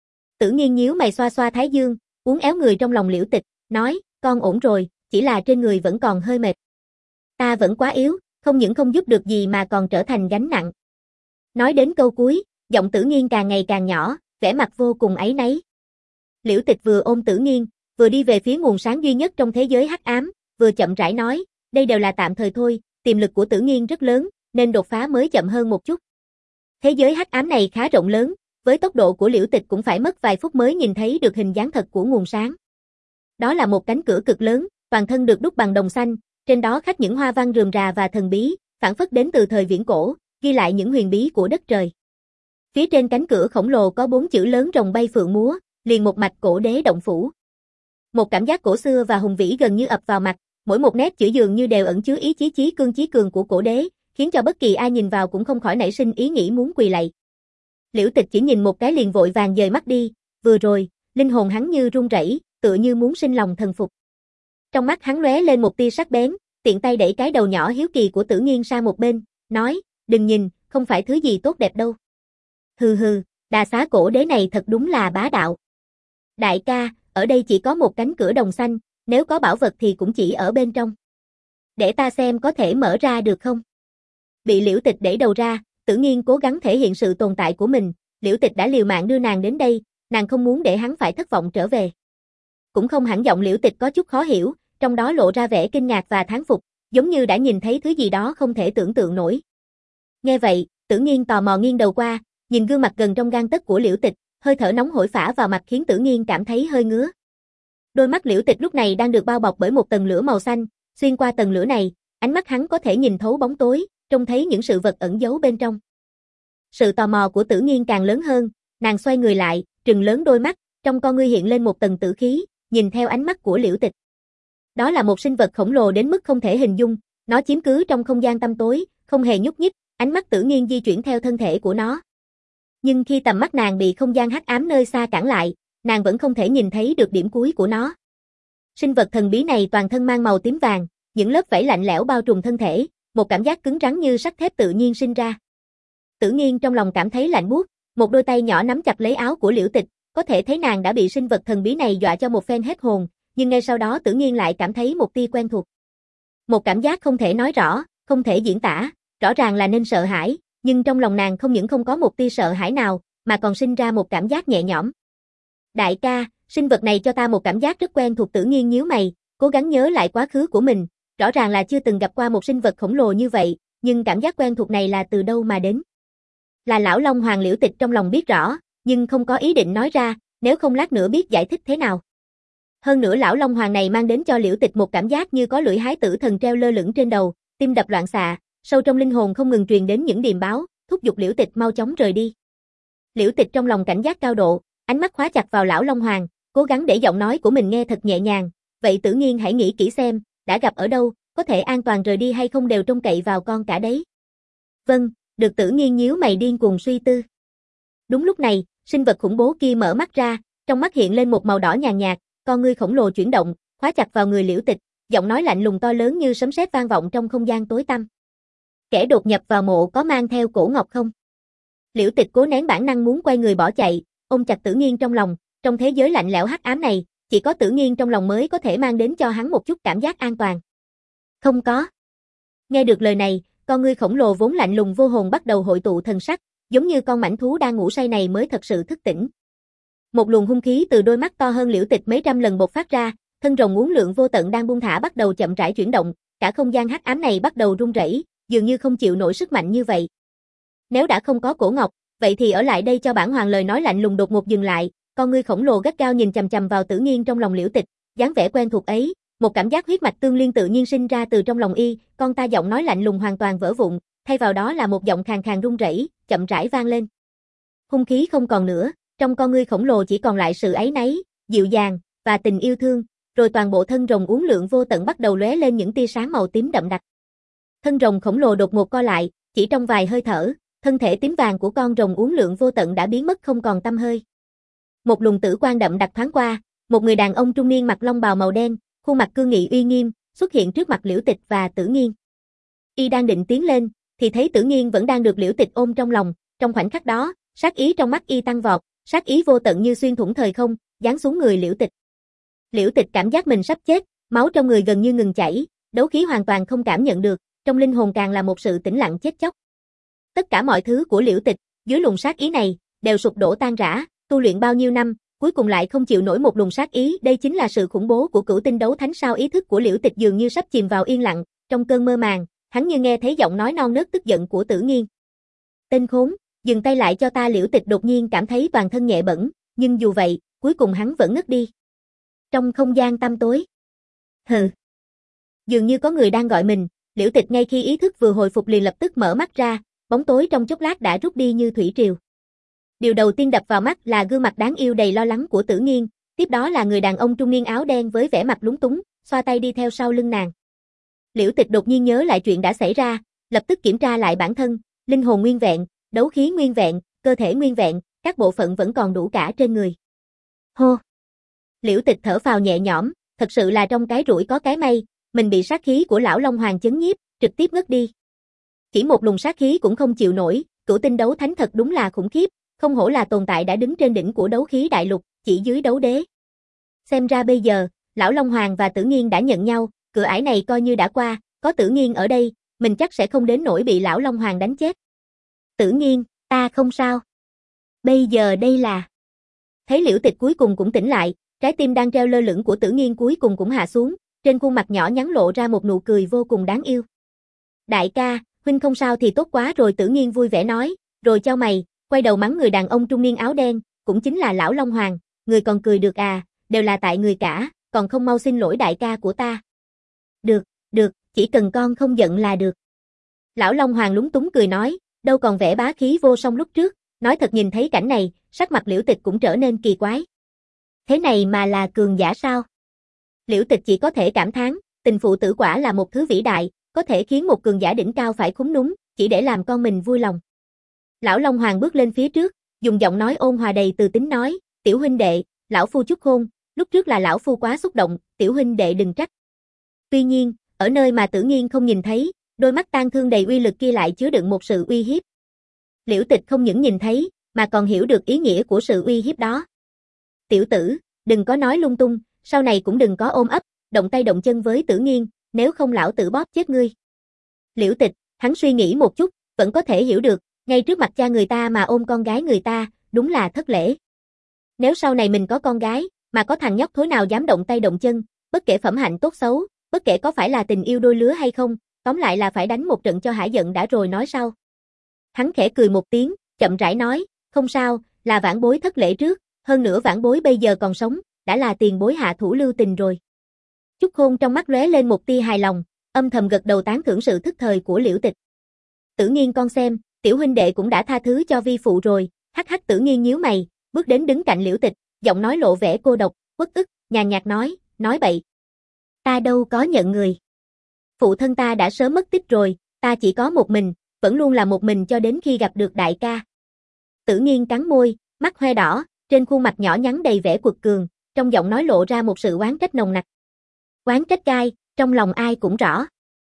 Tử Nghiên nhíu mày xoa xoa thái dương, uốn éo người trong lòng Liễu Tịch, nói, con ổn rồi, chỉ là trên người vẫn còn hơi mệt. Ta vẫn quá yếu, không những không giúp được gì mà còn trở thành gánh nặng. Nói đến câu cuối, giọng Tử Nghiên càng ngày càng nhỏ, vẻ mặt vô cùng áy náy. Liễu Tịch vừa ôm Tử Nghiên, vừa đi về phía nguồn sáng duy nhất trong thế giới hắc ám, vừa chậm rãi nói, đây đều là tạm thời thôi, tiềm lực của Tử Nghiên rất lớn, nên đột phá mới chậm hơn một chút. Thế giới hắc ám này khá rộng lớn, với tốc độ của Liễu Tịch cũng phải mất vài phút mới nhìn thấy được hình dáng thật của nguồn sáng. Đó là một cánh cửa cực lớn, toàn thân được đúc bằng đồng xanh, trên đó khắc những hoa văn rườm rà và thần bí, phảng phất đến từ thời viễn cổ, ghi lại những huyền bí của đất trời. Phía trên cánh cửa khổng lồ có bốn chữ lớn rồng bay phượng múa, liền một mạch cổ đế động phủ. Một cảm giác cổ xưa và hùng vĩ gần như ập vào mặt, mỗi một nét chữ dường như đều ẩn chứa ý chí chí cương chí cường của cổ đế, khiến cho bất kỳ ai nhìn vào cũng không khỏi nảy sinh ý nghĩ muốn quỳ lạy. Liễu Tịch chỉ nhìn một cái liền vội vàng dời mắt đi, vừa rồi, linh hồn hắn như run rẩy, tựa như muốn sinh lòng thần phục. Trong mắt hắn lóe lên một tia sắc bén, tiện tay đẩy cái đầu nhỏ hiếu kỳ của Tử Nghiên sang một bên, nói, đừng nhìn, không phải thứ gì tốt đẹp đâu. Hừ hừ, đà xá cổ đế này thật đúng là bá đạo. Đại ca, ở đây chỉ có một cánh cửa đồng xanh, nếu có bảo vật thì cũng chỉ ở bên trong. Để ta xem có thể mở ra được không? Bị Liễu Tịch đẩy đầu ra, Tử Nghiên cố gắng thể hiện sự tồn tại của mình, Liễu Tịch đã liều mạng đưa nàng đến đây, nàng không muốn để hắn phải thất vọng trở về. Cũng không hẳn giọng Liễu Tịch có chút khó hiểu, trong đó lộ ra vẻ kinh ngạc và thán phục, giống như đã nhìn thấy thứ gì đó không thể tưởng tượng nổi. Nghe vậy, Tử Nghiên tò mò nghiêng đầu qua, nhìn gương mặt gần trong gang tấc của Liễu Tịch, hơi thở nóng hổi phả vào mặt khiến Tử Nghiên cảm thấy hơi ngứa. Đôi mắt Liễu Tịch lúc này đang được bao bọc bởi một tầng lửa màu xanh, xuyên qua tầng lửa này, ánh mắt hắn có thể nhìn thấu bóng tối, trông thấy những sự vật ẩn giấu bên trong. Sự tò mò của Tử Nghiên càng lớn hơn, nàng xoay người lại, trừng lớn đôi mắt, trong con ngươi hiện lên một tầng tử khí, nhìn theo ánh mắt của Liễu Tịch. Đó là một sinh vật khổng lồ đến mức không thể hình dung, nó chiếm cứ trong không gian tăm tối, không hề nhúc nhích, ánh mắt Tử Nghiên di chuyển theo thân thể của nó. Nhưng khi tầm mắt nàng bị không gian hắc ám nơi xa cản lại, nàng vẫn không thể nhìn thấy được điểm cuối của nó. Sinh vật thần bí này toàn thân mang màu tím vàng, những lớp vảy lạnh lẽo bao trùm thân thể, một cảm giác cứng rắn như sắt thép tự nhiên sinh ra. Tử Nghiên trong lòng cảm thấy lạnh buốt, một đôi tay nhỏ nắm chặt lấy áo của Liễu Tịch, có thể thấy nàng đã bị sinh vật thần bí này dọa cho một phen hết hồn, nhưng ngay sau đó Tử Nghiên lại cảm thấy một tia quen thuộc. Một cảm giác không thể nói rõ, không thể diễn tả, rõ ràng là nên sợ hãi, nhưng trong lòng nàng không những không có một tia sợ hãi nào, mà còn sinh ra một cảm giác nhẹ nhõm. Đại ca, sinh vật này cho ta một cảm giác rất quen thuộc. Tử Nghiên nhíu mày, cố gắng nhớ lại quá khứ của mình, rõ ràng là chưa từng gặp qua một sinh vật khổng lồ như vậy, nhưng cảm giác quen thuộc này là từ đâu mà đến? Là lão Long Hoàng. Liễu Tịch trong lòng biết rõ, nhưng không có ý định nói ra, nếu không lát nữa biết giải thích thế nào. Hơn nữa lão Long Hoàng này mang đến cho Liễu Tịch một cảm giác như có lưỡi hái tử thần treo lơ lửng trên đầu, tim đập loạn xạ, sâu trong linh hồn không ngừng truyền đến những điềm báo, thúc giục Liễu Tịch mau chóng rời đi. Liễu Tịch trong lòng cảnh giác cao độ, ánh mắt khóa chặt vào lão Long Hoàng, cố gắng để giọng nói của mình nghe thật nhẹ nhàng, vậy Tử Nghiên hãy nghĩ kỹ xem, đã gặp ở đâu, có thể an toàn rời đi hay không đều trông cậy vào con cả đấy. Vâng, được. Tử Nghiên nhíu mày điên cuồng suy tư. Đúng lúc này, sinh vật khủng bố kia mở mắt ra, trong mắt hiện lên một màu đỏ nhàn nhạt, con ngươi khổng lồ chuyển động, khóa chặt vào người Liễu Tịch, giọng nói lạnh lùng to lớn như sấm sét vang vọng trong không gian tối tăm. Kẻ đột nhập vào mộ có mang theo cổ ngọc không? Liễu Tịch cố nén bản năng muốn quay người bỏ chạy, ôm chặt Tử Nghiên trong lòng, trong thế giới lạnh lẽo hắc ám này, chỉ có Tử Nghiên trong lòng mới có thể mang đến cho hắn một chút cảm giác an toàn. Không có. Nghe được lời này, con ngươi khổng lồ vốn lạnh lùng vô hồn bắt đầu hội tụ thần sắc, giống như con mãnh thú đang ngủ say này mới thật sự thức tỉnh. Một luồng hung khí từ đôi mắt to hơn Liễu Tịch mấy trăm lần bộc phát ra, thân rồng uốn lượn vô tận đang buông thả bắt đầu chậm rãi chuyển động, cả không gian hắc ám này bắt đầu rung rẩy, dường như không chịu nổi sức mạnh như vậy. Nếu đã không có cổ ngọc, vậy thì ở lại đây cho bản hoàng. Lời nói lạnh lùng đột ngột dừng lại, con ngươi khổng lồ gắt gao nhìn chằm chằm vào Tử Nghiên trong lòng Liễu Tịch, dáng vẻ quen thuộc ấy, một cảm giác huyết mạch tương liên tự nhiên sinh ra từ trong lòng y, con ta giọng nói lạnh lùng hoàn toàn vỡ vụn, thay vào đó là một giọng khàn khàn run rẩy, chậm rãi vang lên. Hung khí không còn nữa, trong con ngươi khổng lồ chỉ còn lại sự áy náy, dịu dàng và tình yêu thương, rồi toàn bộ thân rồng uốn lượn vô tận bắt đầu lóe lên những tia sáng màu tím đậm đặc. Thân rồng khổng lồ đột ngột co lại, chỉ trong vài hơi thở, thân thể tím vàng của con rồng uốn lượn vô tận đã biến mất không còn tăm hơi. Một luồng tử quang đậm đặc thoáng qua, một người đàn ông trung niên mặc long bào màu đen, khuôn mặt cương nghị uy nghiêm, xuất hiện trước mặt Liễu Tịch và Tử Nghiên. Y đang định tiến lên, thì thấy Tử Nghiên vẫn đang được Liễu Tịch ôm trong lòng, trong khoảnh khắc đó, sát ý trong mắt y tăng vọt, sát ý vô tận như xuyên thủng thời không, giáng xuống người Liễu Tịch. Liễu Tịch cảm giác mình sắp chết, máu trong người gần như ngừng chảy, đấu khí hoàn toàn không cảm nhận được, trong linh hồn càng là một sự tĩnh lặng chết chóc. Tất cả mọi thứ của Liễu Tịch, dưới luồng sát ý này, đều sụp đổ tan rã, tu luyện bao nhiêu năm, cuối cùng lại không chịu nổi một luồng sát ý, đây chính là sự khủng bố của cửu tinh đấu thánh sao? Ý thức của Liễu Tịch dường như sắp chìm vào yên lặng, trong cơn mơ màng, hắn như nghe thấy giọng nói non nớt tức giận của Tử Nghiên. Tên khốn, dừng tay lại cho ta. Liễu Tịch đột nhiên cảm thấy toàn thân nhẹ bẫng, nhưng dù vậy, cuối cùng hắn vẫn ngất đi. Trong không gian tăm tối. Hừ. Dường như có người đang gọi mình, Liễu Tịch ngay khi ý thức vừa hồi phục liền lập tức mở mắt ra, bóng tối trong chốc lát đã rút đi như thủy triều. Điều đầu tiên đập vào mắt là gương mặt đáng yêu đầy lo lắng của Tử Nghiên, tiếp đó là người đàn ông trung niên áo đen với vẻ mặt lúng túng, xoa tay đi theo sau lưng nàng. Liễu Tịch đột nhiên nhớ lại chuyện đã xảy ra, lập tức kiểm tra lại bản thân, linh hồn nguyên vẹn, đấu khí nguyên vẹn, cơ thể nguyên vẹn, các bộ phận vẫn còn đủ cả trên người. Hô. Liễu Tịch thở phào nhẹ nhõm, thật sự là trong cái rủi có cái may, mình bị sát khí của lão Long Hoàng chấn nhiếp, trực tiếp ngất đi. Chỉ một luồng sát khí cũng không chịu nổi, cửu tinh đấu thánh thật đúng là khủng khiếp, không hổ là tồn tại đã đứng trên đỉnh của đấu khí đại lục, chỉ dưới đấu đế. Xem ra bây giờ, lão Long Hoàng và Tử Nghiên đã nhận nhau, cửa ải này coi như đã qua, có Tử Nghiên ở đây, mình chắc sẽ không đến nỗi bị lão Long Hoàng đánh chết. Tử Nghiên, ta không sao. Bây giờ đây là... Thấy Liễu Tịch cuối cùng cũng tỉnh lại, trái tim đang treo lơ lửng của Tử Nghiên cuối cùng cũng hạ xuống, trên khuôn mặt nhỏ nhắn lộ ra một nụ cười vô cùng đáng yêu. Đại ca, huynh không sao thì tốt quá rồi. Tử Nghiên vui vẻ nói, rồi chau mày, quay đầu mắng người đàn ông trung niên áo đen, cũng chính là lão Long Hoàng, người còn cười được à, đều là tại người cả, còn không mau xin lỗi đại ca của ta. Được, được, chỉ cần con không giận là được. Lão Long Hoàng lúng túng cười nói, đâu còn vẻ bá khí vô song lúc trước, nói thật nhìn thấy cảnh này, sắc mặt Liễu Tịch cũng trở nên kỳ quái. Thế này mà là cường giả sao? Liễu Tịch chỉ có thể cảm thán, tình phụ tử quả là một thứ vĩ đại, có thể khiến một cường giả đỉnh cao phải khúm núm, chỉ để làm con mình vui lòng. Lão Long Hoàng bước lên phía trước, dùng giọng nói ôn hòa đầy từ tính nói, tiểu huynh đệ, lão phu chúc hôn, lúc trước là lão phu quá xúc động, tiểu huynh đệ đừng trách. Tuy nhiên, ở nơi mà Tử Nghiên không nhìn thấy, đôi mắt tang thương đầy uy lực kia lại chứa đựng một sự uy hiếp. Liễu Tịch không những nhìn thấy, mà còn hiểu được ý nghĩa của sự uy hiếp đó. Tiểu tử, đừng có nói lung tung, sau này cũng đừng có ôm ấp, động tay động chân với Tử Nghiên, nếu không lão tử bóp chết ngươi. Liễu Tịch, hắn suy nghĩ một chút, vẫn có thể hiểu được, ngay trước mặt cha người ta mà ôm con gái người ta, đúng là thất lễ. Nếu sau này mình có con gái, mà có thằng nhóc thối nào dám động tay động chân, bất kể phẩm hạnh tốt xấu, bất kể có phải là tình yêu đôi lứa hay không, tóm lại là phải đánh một trận cho hả giận đã rồi nói sau. Hắn khẽ cười một tiếng, chậm rãi nói, không sao, là vãn bối thất lễ trước, hơn nữa vãn bối bây giờ còn sống, đã là tiền bối hạ thủ lưu tình rồi. Chúc hôn trong mắt lóe lên một tia hài lòng, âm thầm gật đầu tán thưởng sự thức thời của Liễu Tịch. Tử Nghiên con xem, tiểu huynh đệ cũng đã tha thứ cho vi phụ rồi, hắc hắc. Tử Nghiên nhíu mày, bước đến đứng cạnh Liễu Tịch, giọng nói lộ vẻ cô độc, uất ức, nhàn nhạt nói, nói bậy. Ta đâu có nhận người. Phụ thân ta đã sớm mất tích rồi, ta chỉ có một mình, vẫn luôn là một mình cho đến khi gặp được đại ca. Tử Nghiên cắn môi, mắt hoe đỏ, trên khuôn mặt nhỏ nhắn đầy vẻ quật cường, trong giọng nói lộ ra một sự oán trách nồng nặc. Oán trách cay, trong lòng ai cũng rõ.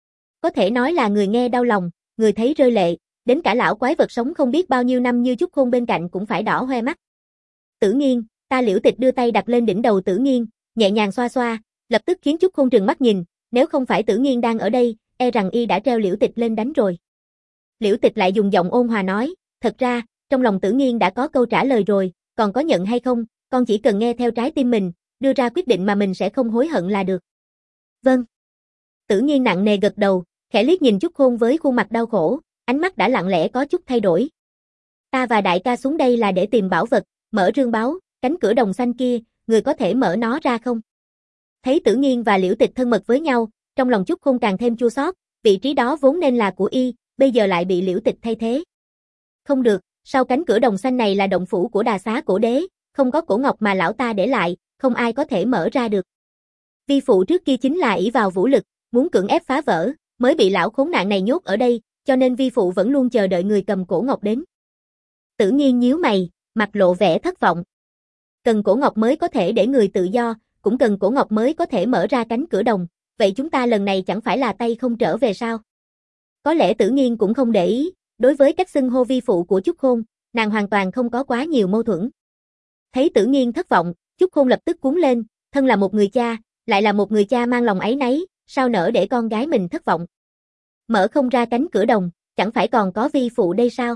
Có thể nói là người nghe đau lòng, người thấy rơi lệ, đến cả lão quái vật sống không biết bao nhiêu năm như Chúc Khôn bên cạnh cũng phải đỏ hoe mắt. Tử Nghiên, ta Liễu Tịch đưa tay đặt lên đỉnh đầu Tử Nghiên, nhẹ nhàng xoa xoa, lập tức khiến Chúc Khôn trừng mắt nhìn, nếu không phải Tử Nghiên đang ở đây, e rằng y đã treo Liễu Tịch lên đánh rồi. Liễu Tịch lại dùng giọng ôn hòa nói, thật ra, trong lòng Tử Nghiên đã có câu trả lời rồi, còn có nhận hay không, con chỉ cần nghe theo trái tim mình, đưa ra quyết định mà mình sẽ không hối hận là được. Vâng. Tử Nghiên nặng nề gật đầu, khẽ liếc nhìn Chúc Khôn với khuôn mặt đau khổ, ánh mắt đã lặng lẽ có chút thay đổi. Ta và đại ca xuống đây là để tìm bảo vật, mở rương báu, cánh cửa đồng xanh kia, người có thể mở nó ra không? Thấy Tử Nghiên và Liễu Tịch thân mật với nhau, trong lòng Chúc Khôn càng thêm chua xót, vị trí đó vốn nên là của y, bây giờ lại bị Liễu Tịch thay thế. Không được, sau cánh cửa đồng xanh này là động phủ của Đà Xá Cổ Đế, không có cổ ngọc mà lão ta để lại, không ai có thể mở ra được. Vi phụ trước kia chính là ỷ vào vũ lực, muốn cưỡng ép phá vỡ, mới bị lão khốn nạn này nhốt ở đây, cho nên vi phụ vẫn luôn chờ đợi người cầm cổ ngọc đến. Tử Nghiên nhíu mày, mặt lộ vẻ thất vọng. Cần cổ ngọc mới có thể để người tự do, cũng cần cổ ngọc mới có thể mở ra cánh cửa đồng, vậy chúng ta lần này chẳng phải là tay không trở về sao? Có lẽ Tử Nghiên cũng không để ý, đối với cách xưng hô vi phụ của Chúc Khôn, nàng hoàn toàn không có quá nhiều mâu thuẫn. Thấy Tử Nghiên thất vọng, Chúc Khôn lập tức cuống lên, thân là một người cha, lại là một người cha mang lòng áy náy, sao nỡ để con gái mình thất vọng. Mở không ra cánh cửa đồng, chẳng phải còn có vi phụ đây sao?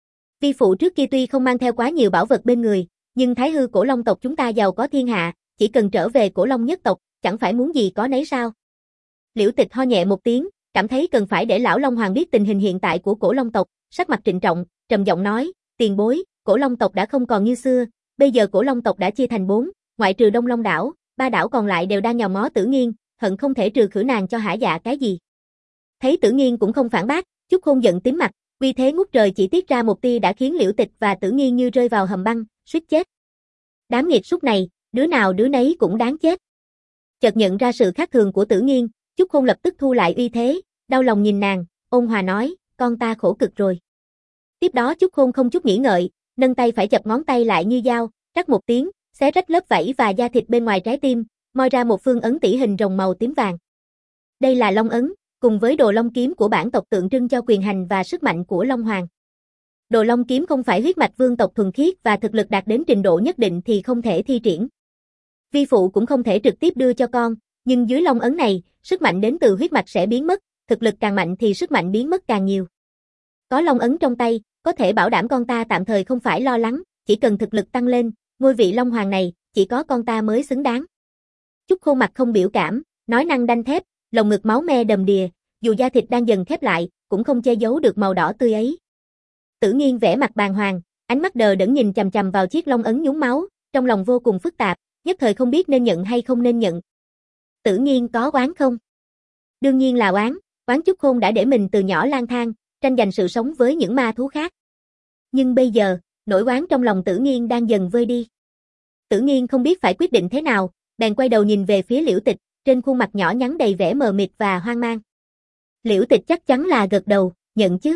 Vi phụ trước kia tuy không mang theo quá nhiều bảo vật bên người, nhưng Thái Hư Cổ Long tộc chúng ta giàu có thiên hạ, chỉ cần trở về Cổ Long nhất tộc, chẳng phải muốn gì có nấy sao? Liễu Tịch ho nhẹ một tiếng, cảm thấy cần phải để lão Long Hoàng biết tình hình hiện tại của Cổ Long tộc, sắc mặt trịnh trọng, trầm giọng nói, tiền bối, Cổ Long tộc đã không còn như xưa, bây giờ Cổ Long tộc đã chia thành bốn, ngoại trừ Đông Long đảo, ba đảo còn lại đều đang nhòm ngó Tử Nghiên, hận không thể trừ khử nàng cho hả dạ cái gì. Thấy Tử Nghiên cũng không phản bác, Chúc Khôn giận tím mặt, uy thế ngút trời chỉ tiết ra một tia đã khiến Liễu Tịch và Tử Nghiên như rơi vào hầm băng, suýt chết. Đám nghiệt súc này, đứa nào đứa nấy cũng đáng chết. Chợt nhận ra sự khác thường của Tử Nghiên, Chúc Khôn lập tức thu lại uy thế, đau lòng nhìn nàng, ôn hòa nói, con ta khổ cực rồi. Tiếp đó Chúc Khôn không chút nghĩ ngợi, nâng tay phải chập ngón tay lại như dao, rắc một tiếng, xé rách lớp vảy và da thịt bên ngoài trái tim, moi ra một phương ấn tỷ hình rồng màu tím vàng. Đây là Long ấn, cùng với Đồ Long kiếm của bản tộc tượng trưng cho quyền hành và sức mạnh của Long Hoàng. Đồ Long kiếm không phải huyết mạch vương tộc thuần khiết và thực lực đạt đến trình độ nhất định thì không thể thi triển. Vi phụ cũng không thể trực tiếp đưa cho con, nhưng dưới Long ấn này, sức mạnh đến từ huyết mạch sẽ biến mất, thực lực càng mạnh thì sức mạnh biến mất càng nhiều. Có Long ấn trong tay, có thể bảo đảm con ta tạm thời không phải lo lắng, chỉ cần thực lực tăng lên, ngôi vị Long Hoàng này, chỉ có con ta mới xứng đáng. Chúc Khôn mặt không biểu cảm, nói năng đanh thép, lồng ngực máu me đầm đìa, dù da thịt đang dần khép lại, cũng không che giấu được màu đỏ tươi ấy. Tử Nghiên vẻ mặt bàng hoàng, ánh mắt đờ đẫn nhìn chằm chằm vào chiếc long ấn nhúng máu, trong lòng vô cùng phức tạp, nhất thời không biết nên nhận hay không nên nhận. Tử Nghiên có oán không? Đương nhiên là oán, oán Chúc Khôn đã để mình từ nhỏ lang thang, tranh giành sự sống với những ma thú khác. Nhưng bây giờ, nỗi oán trong lòng Tử Nghiên đang dần vơi đi. Tử Nghiên không biết phải quyết định thế nào, bèn quay đầu nhìn về phía Liễu Tịch, trên khuôn mặt nhỏ nhắn đầy vẻ mờ mịt và hoang mang. Liễu Tịch chắc chắn là gật đầu, nhận chứ.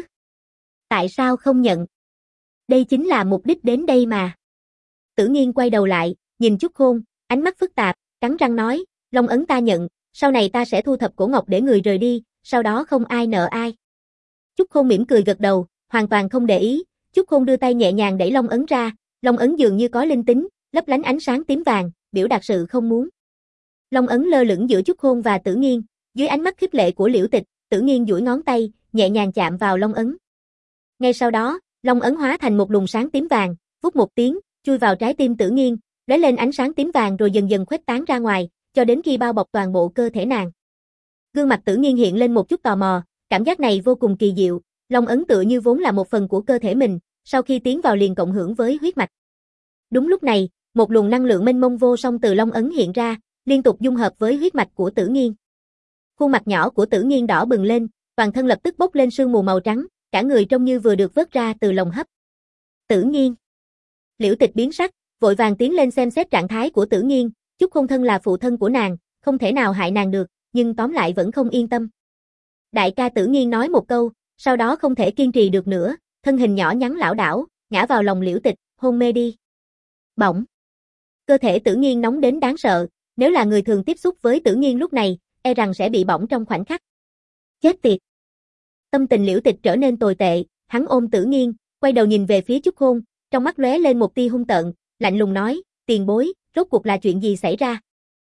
Tại sao không nhận? Đây chính là mục đích đến đây mà. Tử Nghiên quay đầu lại, nhìn Chúc Khôn, ánh mắt phức tạp, cắn răng nói, Long ấn ta nhận, sau này ta sẽ thu thập cổ ngọc để người rời đi, sau đó không ai nợ ai. Chúc Khôn mỉm cười gật đầu, hoàn toàn không để ý, Chúc Khôn đưa tay nhẹ nhàng đẩy Long ấn ra, Long ấn dường như có linh tính, lấp lánh ánh sáng tím vàng, biểu đạt sự không muốn. Long ấn lơ lửng giữa Chúc Khôn và Tử Nghiên, dưới ánh mắt khích lệ của Liễu Tịch, Tử Nghiên duỗi ngón tay, nhẹ nhàng chạm vào Long ấn. Ngay sau đó, Long ấn hóa thành một luồng sáng tím vàng, vút một tiếng, chui vào trái tim Tử Nghiên, lóe lên ánh sáng tím vàng rồi dần dần khuếch tán ra ngoài, cho đến khi bao bọc toàn bộ cơ thể nàng. Gương mặt Tử Nghiên hiện lên một chút tò mò, cảm giác này vô cùng kỳ diệu, Long ấn tựa như vốn là một phần của cơ thể mình, sau khi tiến vào liền cộng hưởng với huyết mạch. Đúng lúc này, một luồng năng lượng mênh mông vô song từ Long ấn hiện ra, liên tục dung hợp với huyết mạch của Tử Nghiên. Khuôn mặt nhỏ của Tử Nghiên đỏ bừng lên, toàn thân lập tức bốc lên sương mù màu trắng, cả người trông như vừa được vớt ra từ lồng hấp. Tử Nghiên. Liễu Tịch biến sắc, vội vàng tiến lên xem xét trạng thái của Tử Nghiên, Chúc Khôn thân là phụ thân của nàng, không thể nào hại nàng được, nhưng tóm lại vẫn không yên tâm. Đại ca Tử Nghiên nói một câu, sau đó không thể kiên trì được nữa, thân hình nhỏ nhắn lảo đảo, ngã vào lòng Liễu Tịch, hôn mê đi. Bỗng. Cơ thể Tử Nghiên nóng đến đáng sợ, nếu là người thường tiếp xúc với Tử Nghiên lúc này, e rằng sẽ bị bỏng trong khoảnh khắc. Chết tiệt. Tâm tình Liễu Tịch trở nên tồi tệ, hắn ôm Tử Nghiên, quay đầu nhìn về phía Chúc Khôn, trong mắt lóe lên một tia hung tợn, lạnh lùng nói, tiền bối, rốt cuộc là chuyện gì xảy ra?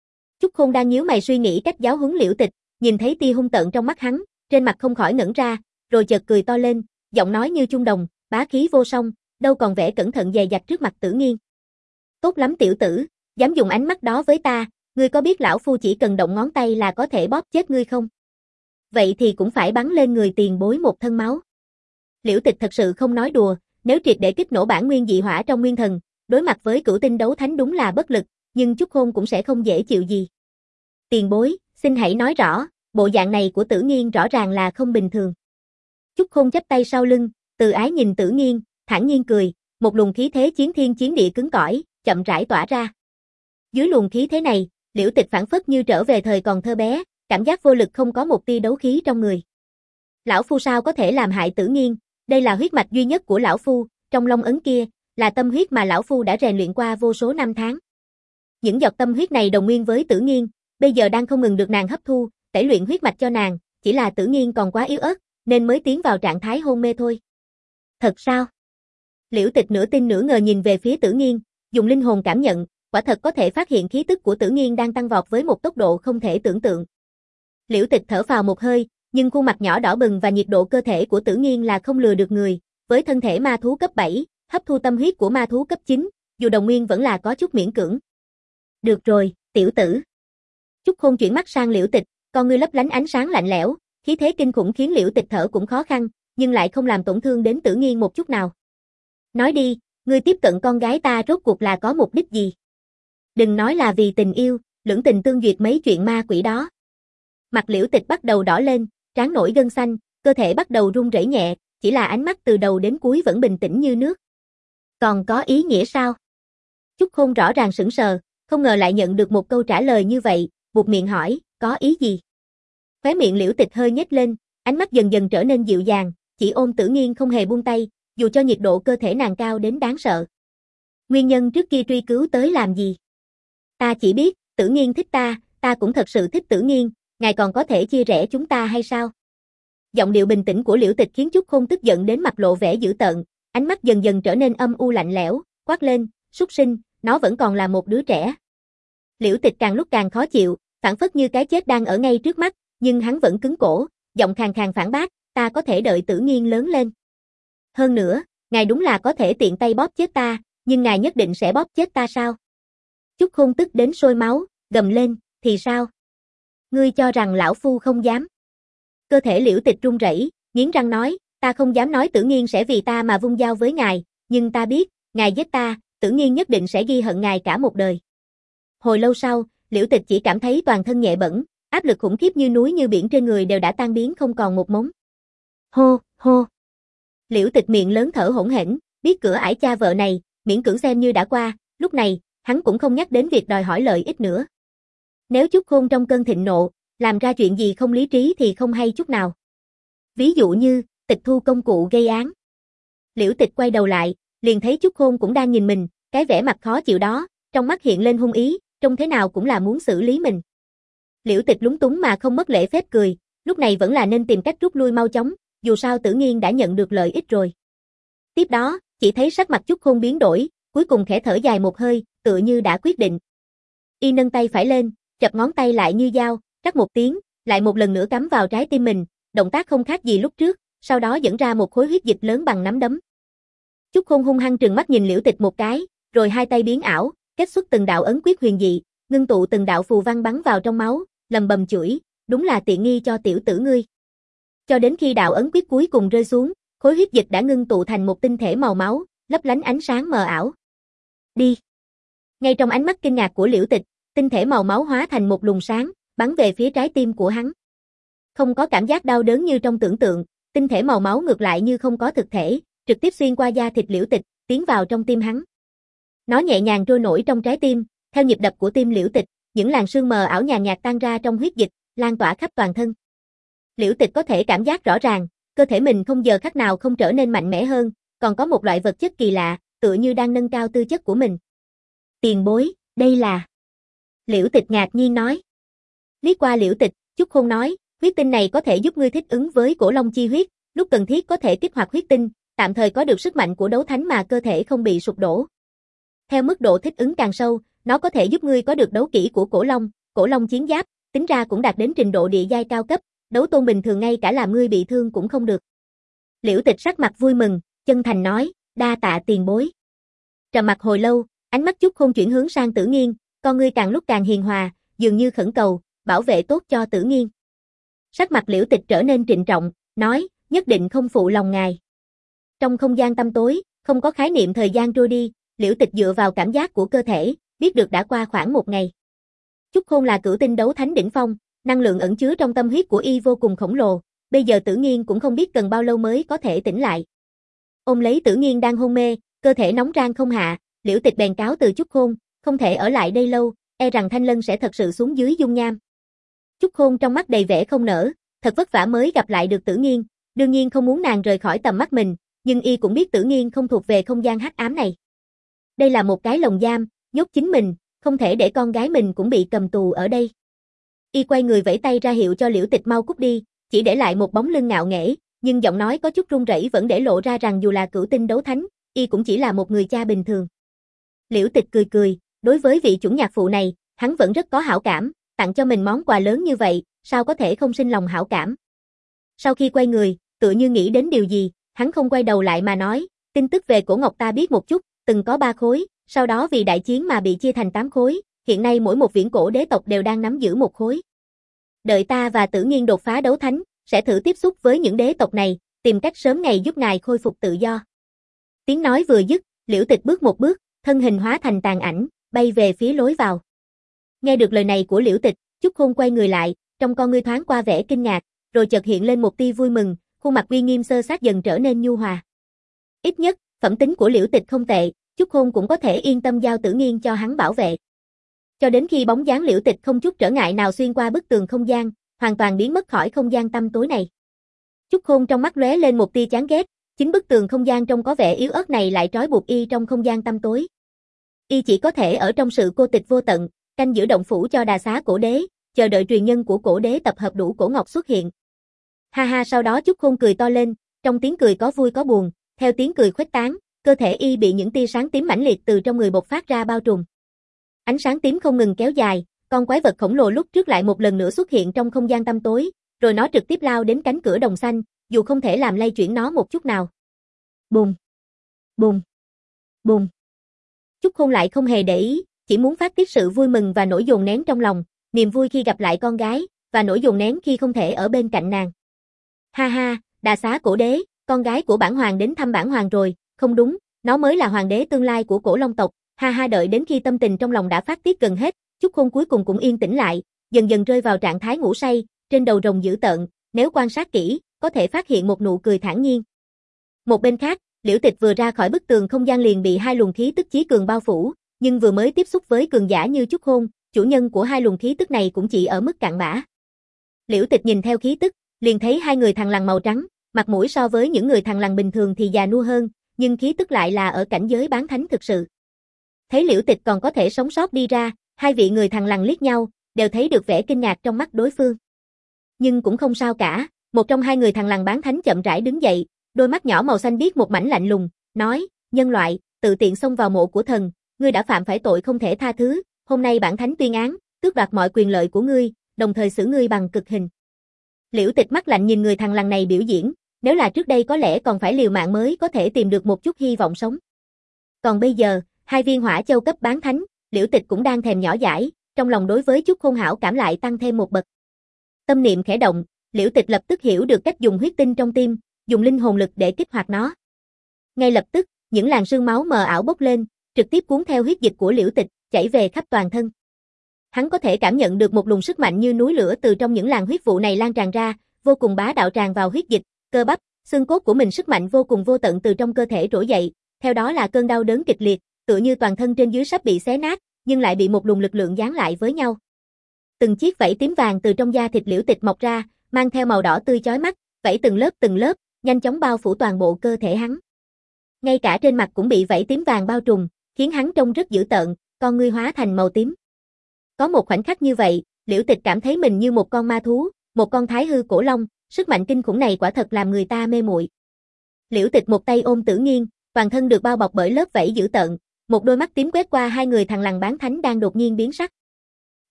Chúc Khôn đang nhíu mày suy nghĩ cách giáo huấn Liễu Tịch, nhìn thấy tia hung tợn trong mắt hắn, trên mặt không khỏi ngẩn ra, rồi chợt cười to lên, giọng nói như chuông đồng, bá khí vô song, đâu còn vẻ cẩn thận dè dặt trước mặt Tử Nghiên. Tốt lắm tiểu tử, dám dùng ánh mắt đó với ta, ngươi có biết lão phu chỉ cần động ngón tay là có thể bóp chết ngươi không? Vậy thì cũng phải bắn lên người tiền bối một thân máu. Liễu Tịch thật sự không nói đùa, nếu triệt để kích nổ bản nguyên dị hỏa trong nguyên thần, đối mặt với cửu tinh đấu thánh đúng là bất lực, nhưng Chúc Khôn cũng sẽ không dễ chịu gì. Tiền bối, xin hãy nói rõ, bộ dạng này của Tử Nghiên rõ ràng là không bình thường. Chúc Khôn chắp tay sau lưng, từ ái nhìn Tử Nghiên, thản nhiên cười, một luồng khí thế chiến thiên chiến địa cứng cỏi, chậm rãi tỏa ra. Dưới luồng khí thế này, Liễu Tịch phảng phất như trở về thời còn thơ bé, cảm giác vô lực không có một tia đấu khí trong người. Lão phu sao có thể làm hại Tử Nghiên, đây là huyết mạch duy nhất của lão phu, trong long ấn kia, là tâm huyết mà lão phu đã rèn luyện qua vô số năm tháng. Những giọt tâm huyết này đồng nguyên với Tử Nghiên, bây giờ đang không ngừng được nàng hấp thu, tẩy luyện huyết mạch cho nàng, chỉ là Tử Nghiên còn quá yếu ớt, nên mới tiến vào trạng thái hôn mê thôi. Thật sao? Liễu Tịch nửa tin nửa ngờ nhìn về phía Tử Nghiên, dùng linh hồn cảm nhận, quả thật có thể phát hiện khí tức của Tử Nghiên đang tăng vọt với một tốc độ không thể tưởng tượng. Liễu Tịch thở phào một hơi, nhưng khuôn mặt nhỏ đỏ bừng và nhiệt độ cơ thể của Tử Nghiên là không lừa được người, với thân thể ma thú cấp bảy, hấp thu tâm huyết của ma thú cấp chín, dù đồng nguyên vẫn là có chút miễn cưỡng. Được rồi, tiểu tử. Chúc Khôn chuyển mắt sang Liễu Tịch, con ngươi lấp lánh ánh sáng lạnh lẽo, khí thế kinh khủng khiến Liễu Tịch thở cũng khó khăn, nhưng lại không làm tổn thương đến Tử Nghiên một chút nào. Nói đi, ngươi tiếp cận con gái ta rốt cuộc là có mục đích gì? Đừng nói là vì tình yêu, lưỡng tình tương duyệt mấy chuyện ma quỷ đó. Mặt Liễu Tịch bắt đầu đỏ lên, trán nổi gân xanh, cơ thể bắt đầu run rẩy nhẹ, chỉ là ánh mắt từ đầu đến cuối vẫn bình tĩnh như nước. Còn có ý nghĩa sao? Chúc Khôn rõ ràng sững sờ, không ngờ lại nhận được một câu trả lời như vậy, buột miệng hỏi, có ý gì? Khóe miệng Liễu Tịch hơi nhếch lên, ánh mắt dần dần trở nên dịu dàng, chỉ ôm Tử Nghiên không hề buông tay, dù cho nhiệt độ cơ thể nàng cao đến đáng sợ. Nguyên nhân trước kia truy cứu tới làm gì? Ta chỉ biết, Tử Nghiên thích ta, ta cũng thật sự thích Tử Nghiên, ngài còn có thể chia rẽ chúng ta hay sao? Giọng điệu bình tĩnh của Liễu Tịch khiến Chúc Khôn tức giận đến mặt lộ vẻ dữ tợn, ánh mắt dần dần trở nên âm u lạnh lẽo, quát lên, súc sinh, nó vẫn còn là một đứa trẻ. Liễu Tịch càng lúc càng khó chịu, phảng phất như cái chết đang ở ngay trước mắt, nhưng hắn vẫn cứng cổ, giọng khàn khàn phản bác, ta có thể đợi Tử Nghiên lớn lên. Hơn nữa, ngài đúng là có thể tiện tay bóp chết ta, nhưng ngài nhất định sẽ bóp chết ta sao? Chúc Khôn tức đến sôi máu, gầm lên, thì sao? Ngươi cho rằng lão phu không dám? Cơ thể Liễu Tịch run rẩy, nghiến răng nói, ta không dám nói Tử Nghiên sẽ vì ta mà vung dao với ngài, nhưng ta biết, ngài giết ta, Tử Nghiên nhất định sẽ ghi hận ngài cả một đời. Hồi lâu sau, Liễu Tịch chỉ cảm thấy toàn thân nhẹ bẫng, áp lực khủng khiếp như núi như biển trên người đều đã tan biến không còn một mống. Hô, hô. Liễu Tịch miệng lớn thở hổn hển, biết cửa ải cha vợ này, miễn cưỡng xem như đã qua, lúc này, hắn cũng không nhắc đến việc đòi hỏi lợi ích nữa. Nếu Chúc Khôn trong cơn thịnh nộ, làm ra chuyện gì không lý trí thì không hay chút nào. Ví dụ như, tịch thu công cụ gây án. Liễu Tịch quay đầu lại, liền thấy Chúc Khôn cũng đang nhìn mình, cái vẻ mặt khó chịu đó, trong mắt hiện lên hung ý, trông thế nào cũng là muốn xử lý mình. Liễu Tịch lúng túng mà không mất lễ phép cười, lúc này vẫn là nên tìm cách rút lui mau chóng, dù sao Tử Nghiên đã nhận được lợi ích rồi. Tiếp đó, chỉ thấy sắc mặt Chúc Khôn biến đổi, cuối cùng khẽ thở dài một hơi, tựa như đã quyết định. Y nâng tay phải lên, chập ngón tay lại như dao, rắc một tiếng, lại một lần nữa cắm vào trái tim mình, động tác không khác gì lúc trước, sau đó dẫn ra một khối huyết dịch lớn bằng nắm đấm. Chúc Khôn hung hăng trừng mắt nhìn Liễu Tịch một cái, rồi hai tay biến ảo, kết xuất từng đạo ấn quyết huyền dị, ngưng tụ từng đạo phù văn bắn vào trong máu, lầm bầm chửi, đúng là tiện nghi cho tiểu tử ngươi. Cho đến khi đạo ấn quyết cuối cùng rơi xuống, khối huyết dịch đã ngưng tụ thành một tinh thể màu máu, lấp lánh ánh sáng mờ ảo. Đi. Ngay trong ánh mắt kinh ngạc của Liễu Tịch, tinh thể màu máu hóa thành một luồng sáng, bắn về phía trái tim của hắn. Không có cảm giác đau đớn như trong tưởng tượng, tinh thể màu máu ngược lại như không có thực thể, trực tiếp xuyên qua da thịt Liễu Tịch, tiến vào trong tim hắn. Nó nhẹ nhàng trôi nổi trong trái tim, theo nhịp đập của tim Liễu Tịch, những làn sương mờ ảo nhàn nhạt tan ra trong huyết dịch, lan tỏa khắp toàn thân. Liễu Tịch có thể cảm giác rõ ràng, cơ thể mình không giờ khắc nào không trở nên mạnh mẽ hơn, còn có một loại vật chất kỳ lạ, tựa như đang nâng cao tư chất của mình. Tiền bối, đây là... Liễu Tịch ngạc nhiên nói. Liếc qua Liễu Tịch, Chúc Khôn nói, huyết tinh này có thể giúp ngươi thích ứng với cổ long chi huyết, lúc cần thiết có thể kích hoạt huyết tinh, tạm thời có được sức mạnh của đấu thánh mà cơ thể không bị sụp đổ. Theo mức độ thích ứng càng sâu, nó có thể giúp ngươi có được đấu kỹ của cổ long, cổ long chiến giáp, tính ra cũng đạt đến trình độ địa giai cao cấp, đấu tôn bình thường ngay cả làm ngươi bị thương cũng không được. Liễu Tịch sắc mặt vui mừng, chân thành nói, đa tạ tiền bối. Trầm mặc hồi lâu, ánh mắt Chúc Khôn chuyển hướng sang Tử Nghiên, con ngươi càng lúc càng hiền hòa, dường như khẩn cầu, bảo vệ tốt cho Tử Nghiên. Sắc mặt Liễu Tịch trở nên trịnh trọng, nói, nhất định không phụ lòng ngài. Trong không gian tăm tối, không có khái niệm thời gian trôi đi, Liễu Tịch dựa vào cảm giác của cơ thể, biết được đã qua khoảng một ngày. Chúc Khôn là cửu tinh đấu thánh đỉnh phong, năng lượng ẩn chứa trong tâm huyết của y vô cùng khổng lồ, bây giờ Tử Nghiên cũng không biết cần bao lâu mới có thể tỉnh lại. Ôm lấy Tử Nghiên đang hôn mê, cơ thể nóng rang không hạ, Liễu Tịch bèn cáo từ Chúc Khôn, không thể ở lại đây lâu, e rằng Thanh Lân sẽ thật sự xuống dưới dung nham. Chúc Khôn trong mắt đầy vẻ không nỡ, thật vất vả mới gặp lại được Tử Nghiên, đương nhiên không muốn nàng rời khỏi tầm mắt mình, nhưng y cũng biết Tử Nghiên không thuộc về không gian hắc ám này. Đây là một cái lồng giam, nhốt chính mình, không thể để con gái mình cũng bị cầm tù ở đây. Y quay người vẫy tay ra hiệu cho Liễu Tịch mau cút đi, chỉ để lại một bóng lưng ngạo nghễ, nhưng giọng nói có chút run rẩy vẫn để lộ ra rằng dù là cửu tinh đấu thánh, y cũng chỉ là một người cha bình thường. Liễu Tịch cười cười, đối với vị chuẩn nhạc phụ này, hắn vẫn rất có hảo cảm, tặng cho mình món quà lớn như vậy, sao có thể không sinh lòng hảo cảm. Sau khi quay người, tựa như nghĩ đến điều gì, hắn không quay đầu lại mà nói, tin tức về cổ ngọc ta biết một chút, từng có ba khối, sau đó vì đại chiến mà bị chia thành tám khối, hiện nay mỗi một viễn cổ đế tộc đều đang nắm giữ một khối. Đợi ta và Tử Nghiên đột phá đấu thánh, sẽ thử tiếp xúc với những đế tộc này, tìm cách sớm ngày giúp ngài khôi phục tự do. Tiếng nói vừa dứt, Liễu Tịch bước một bước, thân hình hóa thành tàn ảnh, bay về phía lối vào. Nghe được lời này của Liễu Tịch, Chúc Khôn quay người lại, trong con ngươi thoáng qua vẻ kinh ngạc, rồi chợt hiện lên một tia vui mừng, khuôn mặt uy nghiêm sơ sát dần trở nên nhu hòa. Ít nhất, phẩm tính của Liễu Tịch không tệ, Chúc Khôn cũng có thể yên tâm giao Tử Nghiên cho hắn bảo vệ. Cho đến khi bóng dáng Liễu Tịch không chút trở ngại nào xuyên qua bức tường không gian, hoàn toàn biến mất khỏi không gian tăm tối này. Chúc Khôn trong mắt lóe lên một tia chán ghét, chính bức tường không gian trông có vẻ yếu ớt này lại trói buộc y trong không gian tăm tối. Y chỉ có thể ở trong sự cô tịch vô tận, canh giữ động phủ cho đà xá cổ đế, chờ đợi truyền nhân của cổ đế tập hợp đủ cổ ngọc xuất hiện. Ha ha, sau đó Chúc Khôn cười to lên, trong tiếng cười có vui có buồn, theo tiếng cười khuếch tán, cơ thể y bị những tia sáng tím mãnh liệt từ trong người bộc phát ra bao trùm. Ánh sáng tím không ngừng kéo dài, con quái vật khổng lồ lúc trước lại một lần nữa xuất hiện trong không gian tăm tối, rồi nó trực tiếp lao đến cánh cửa đồng xanh, dù không thể làm lay chuyển nó một chút nào. Bùng, bùng, bùng. Chúc Khôn lại không hề để ý, chỉ muốn phát tiết sự vui mừng và nỗi dồn nén trong lòng, niềm vui khi gặp lại con gái, và nỗi dồn nén khi không thể ở bên cạnh nàng. Ha ha, đà xá cổ đế, con gái của bản hoàng đến thăm bản hoàng rồi, không đúng, nó mới là hoàng đế tương lai của cổ long tộc. Ha ha, đợi đến khi tâm tình trong lòng đã phát tiết gần hết, Chúc Khôn cuối cùng cũng yên tĩnh lại, dần dần rơi vào trạng thái ngủ say, trên đầu rồng dữ tợn, nếu quan sát kỹ, có thể phát hiện một nụ cười thản nhiên. Một bên khác, Liễu Tịch vừa ra khỏi bức tường không gian liền bị hai luồng khí tức chí cường bao phủ, nhưng vừa mới tiếp xúc với cường giả như Chúc Khôn, chủ nhân của hai luồng khí tức này cũng chỉ ở mức cạn bã. Liễu Tịch nhìn theo khí tức, liền thấy hai người thằn lằn màu trắng, mặt mũi so với những người thằn lằn bình thường thì già nua hơn, nhưng khí tức lại là ở cảnh giới bán thánh thực sự. Thấy Liễu Tịch còn có thể sống sót đi ra, hai vị người thằn lằn liếc nhau, đều thấy được vẻ kinh ngạc trong mắt đối phương. Nhưng cũng không sao cả, một trong hai người thằn lằn bán thánh chậm rãi đứng dậy, đôi mắt nhỏ màu xanh biếc một mảnh lạnh lùng, nói, nhân loại, tự tiện xông vào mộ của thần, ngươi đã phạm phải tội không thể tha thứ, hôm nay bản thánh tuyên án, tước đoạt mọi quyền lợi của ngươi, đồng thời xử ngươi bằng cực hình. Liễu Tịch mắt lạnh nhìn người thằn lằn này biểu diễn, nếu là trước đây có lẽ còn phải liều mạng mới có thể tìm được một chút hy vọng sống. Còn bây giờ, hai viên hỏa châu cấp bán thánh, Liễu Tịch cũng đang thèm nhỏ dãi, trong lòng đối với Chúc Khôn hảo cảm lại tăng thêm một bậc. Tâm niệm khẽ động, Liễu Tịch lập tức hiểu được cách dùng huyết tinh trong tim, dùng linh hồn lực để kích hoạt nó. Ngay lập tức, những làn sương máu mờ ảo bốc lên, trực tiếp cuốn theo huyết dịch của Liễu Tịch, chảy về khắp toàn thân. Hắn có thể cảm nhận được một luồng sức mạnh như núi lửa từ trong những làn huyết vụ này lan tràn ra, vô cùng bá đạo tràn vào huyết dịch, cơ bắp, xương cốt của mình sức mạnh vô cùng vô tận từ trong cơ thể trỗi dậy, theo đó là cơn đau đớn kịch liệt, tựa như toàn thân trên dưới sắp bị xé nát, nhưng lại bị một luồng lực lượng dán lại với nhau. Từng chiếc vảy tím vàng từ trong da thịt Liễu Tịch mọc ra, mang theo màu đỏ tươi chói mắt, vảy từng lớp từng lớp, nhanh chóng bao phủ toàn bộ cơ thể hắn. Ngay cả trên mặt cũng bị vảy tím vàng bao trùm, khiến hắn trông rất dữ tợn, con ngươi hóa thành màu tím. Có một khoảnh khắc như vậy, Liễu Tịch cảm thấy mình như một con ma thú, một con thái hư cổ long, sức mạnh kinh khủng này quả thật làm người ta mê muội. Liễu Tịch một tay ôm Tử Nghiên, toàn thân được bao bọc bởi lớp vảy dữ tợn, một đôi mắt tím quét qua hai người thằn lằn bán thánh đang đột nhiên biến sắc.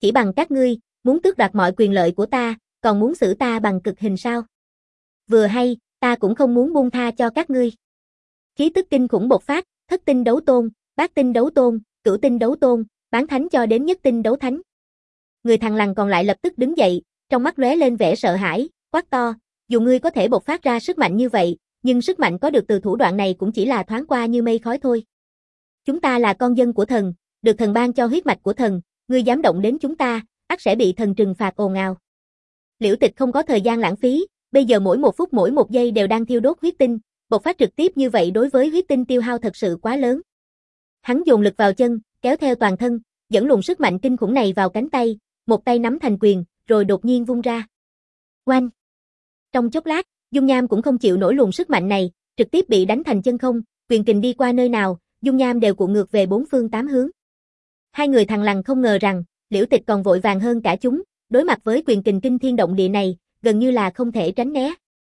Chỉ bằng các ngươi, muốn tước đoạt mọi quyền lợi của ta, còn muốn xử ta bằng cực hình sao? Vừa hay, ta cũng không muốn buông tha cho các ngươi. Khí tức kinh khủng bộc phát, thất tinh đấu tôn, bát tinh đấu tôn, cửu tinh đấu tôn, bán thánh cho đến nhất tinh đấu thánh. Người thằng lằn còn lại lập tức đứng dậy, trong mắt lóe lên vẻ sợ hãi, quát to, dù ngươi có thể bộc phát ra sức mạnh như vậy, nhưng sức mạnh có được từ thủ đoạn này cũng chỉ là thoáng qua như mây khói thôi. Chúng ta là con dân của thần, được thần ban cho huyết mạch của thần, ngươi dám động đến chúng ta, ắt sẽ bị thần trừng phạt ồn ào. Liễu Tịch không có thời gian lãng phí, bây giờ mỗi một phút mỗi một giây đều đang thiêu đốt huyết tinh, bộc phát trực tiếp như vậy đối với huyết tinh tiêu hao thật sự quá lớn. Hắn dồn lực vào chân, kéo theo toàn thân, dẫn luồng sức mạnh kinh khủng này vào cánh tay, một tay nắm thành quyền, rồi đột nhiên vung ra. Oanh! Trong chốc lát, dung nham cũng không chịu nổi luồng sức mạnh này, trực tiếp bị đánh thành chân không, quyền kình đi qua nơi nào, dung nham đều cuộn ngược về bốn phương tám hướng. Hai người thằng lằn không ngờ rằng, Liễu Tịch còn vội vàng hơn cả chúng, đối mặt với quyền kình kinh thiên động địa này, gần như là không thể tránh né.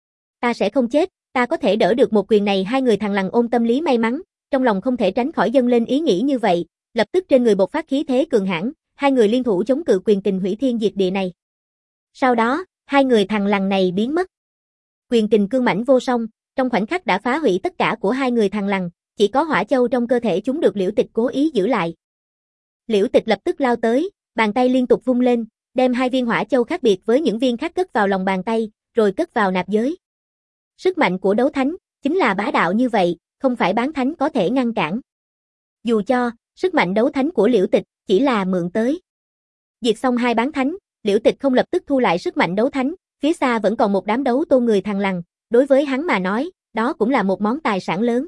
Ta sẽ không chết, ta có thể đỡ được một quyền này. Hai người thằng lằn ôm tâm lý may mắn, trong lòng không thể tránh khỏi dâng lên ý nghĩ như vậy, lập tức trên người bộc phát khí thế cường hãn, hai người liên thủ chống cự quyền kình hủy thiên diệt địa này. Sau đó, hai người thằng lằn này biến mất. Quyền kình cương mãnh vô song, trong khoảnh khắc đã phá hủy tất cả của hai người thằng lằn, chỉ có hỏa châu trong cơ thể chúng được Liễu Tịch cố ý giữ lại. Liễu Tịch lập tức lao tới, bàn tay liên tục vung lên, đem hai viên hỏa châu khác biệt với những viên khác cất vào lòng bàn tay, rồi cất vào nạp giới. Sức mạnh của đấu thánh, chính là bá đạo như vậy, không phải bán thánh có thể ngăn cản. Dù cho, sức mạnh đấu thánh của Liễu Tịch, chỉ là mượn tới. Diệt xong hai bán thánh, Liễu Tịch không lập tức thu lại sức mạnh đấu thánh, phía xa vẫn còn một đám đấu tôn người thằng lằn, đối với hắn mà nói, đó cũng là một món tài sản lớn.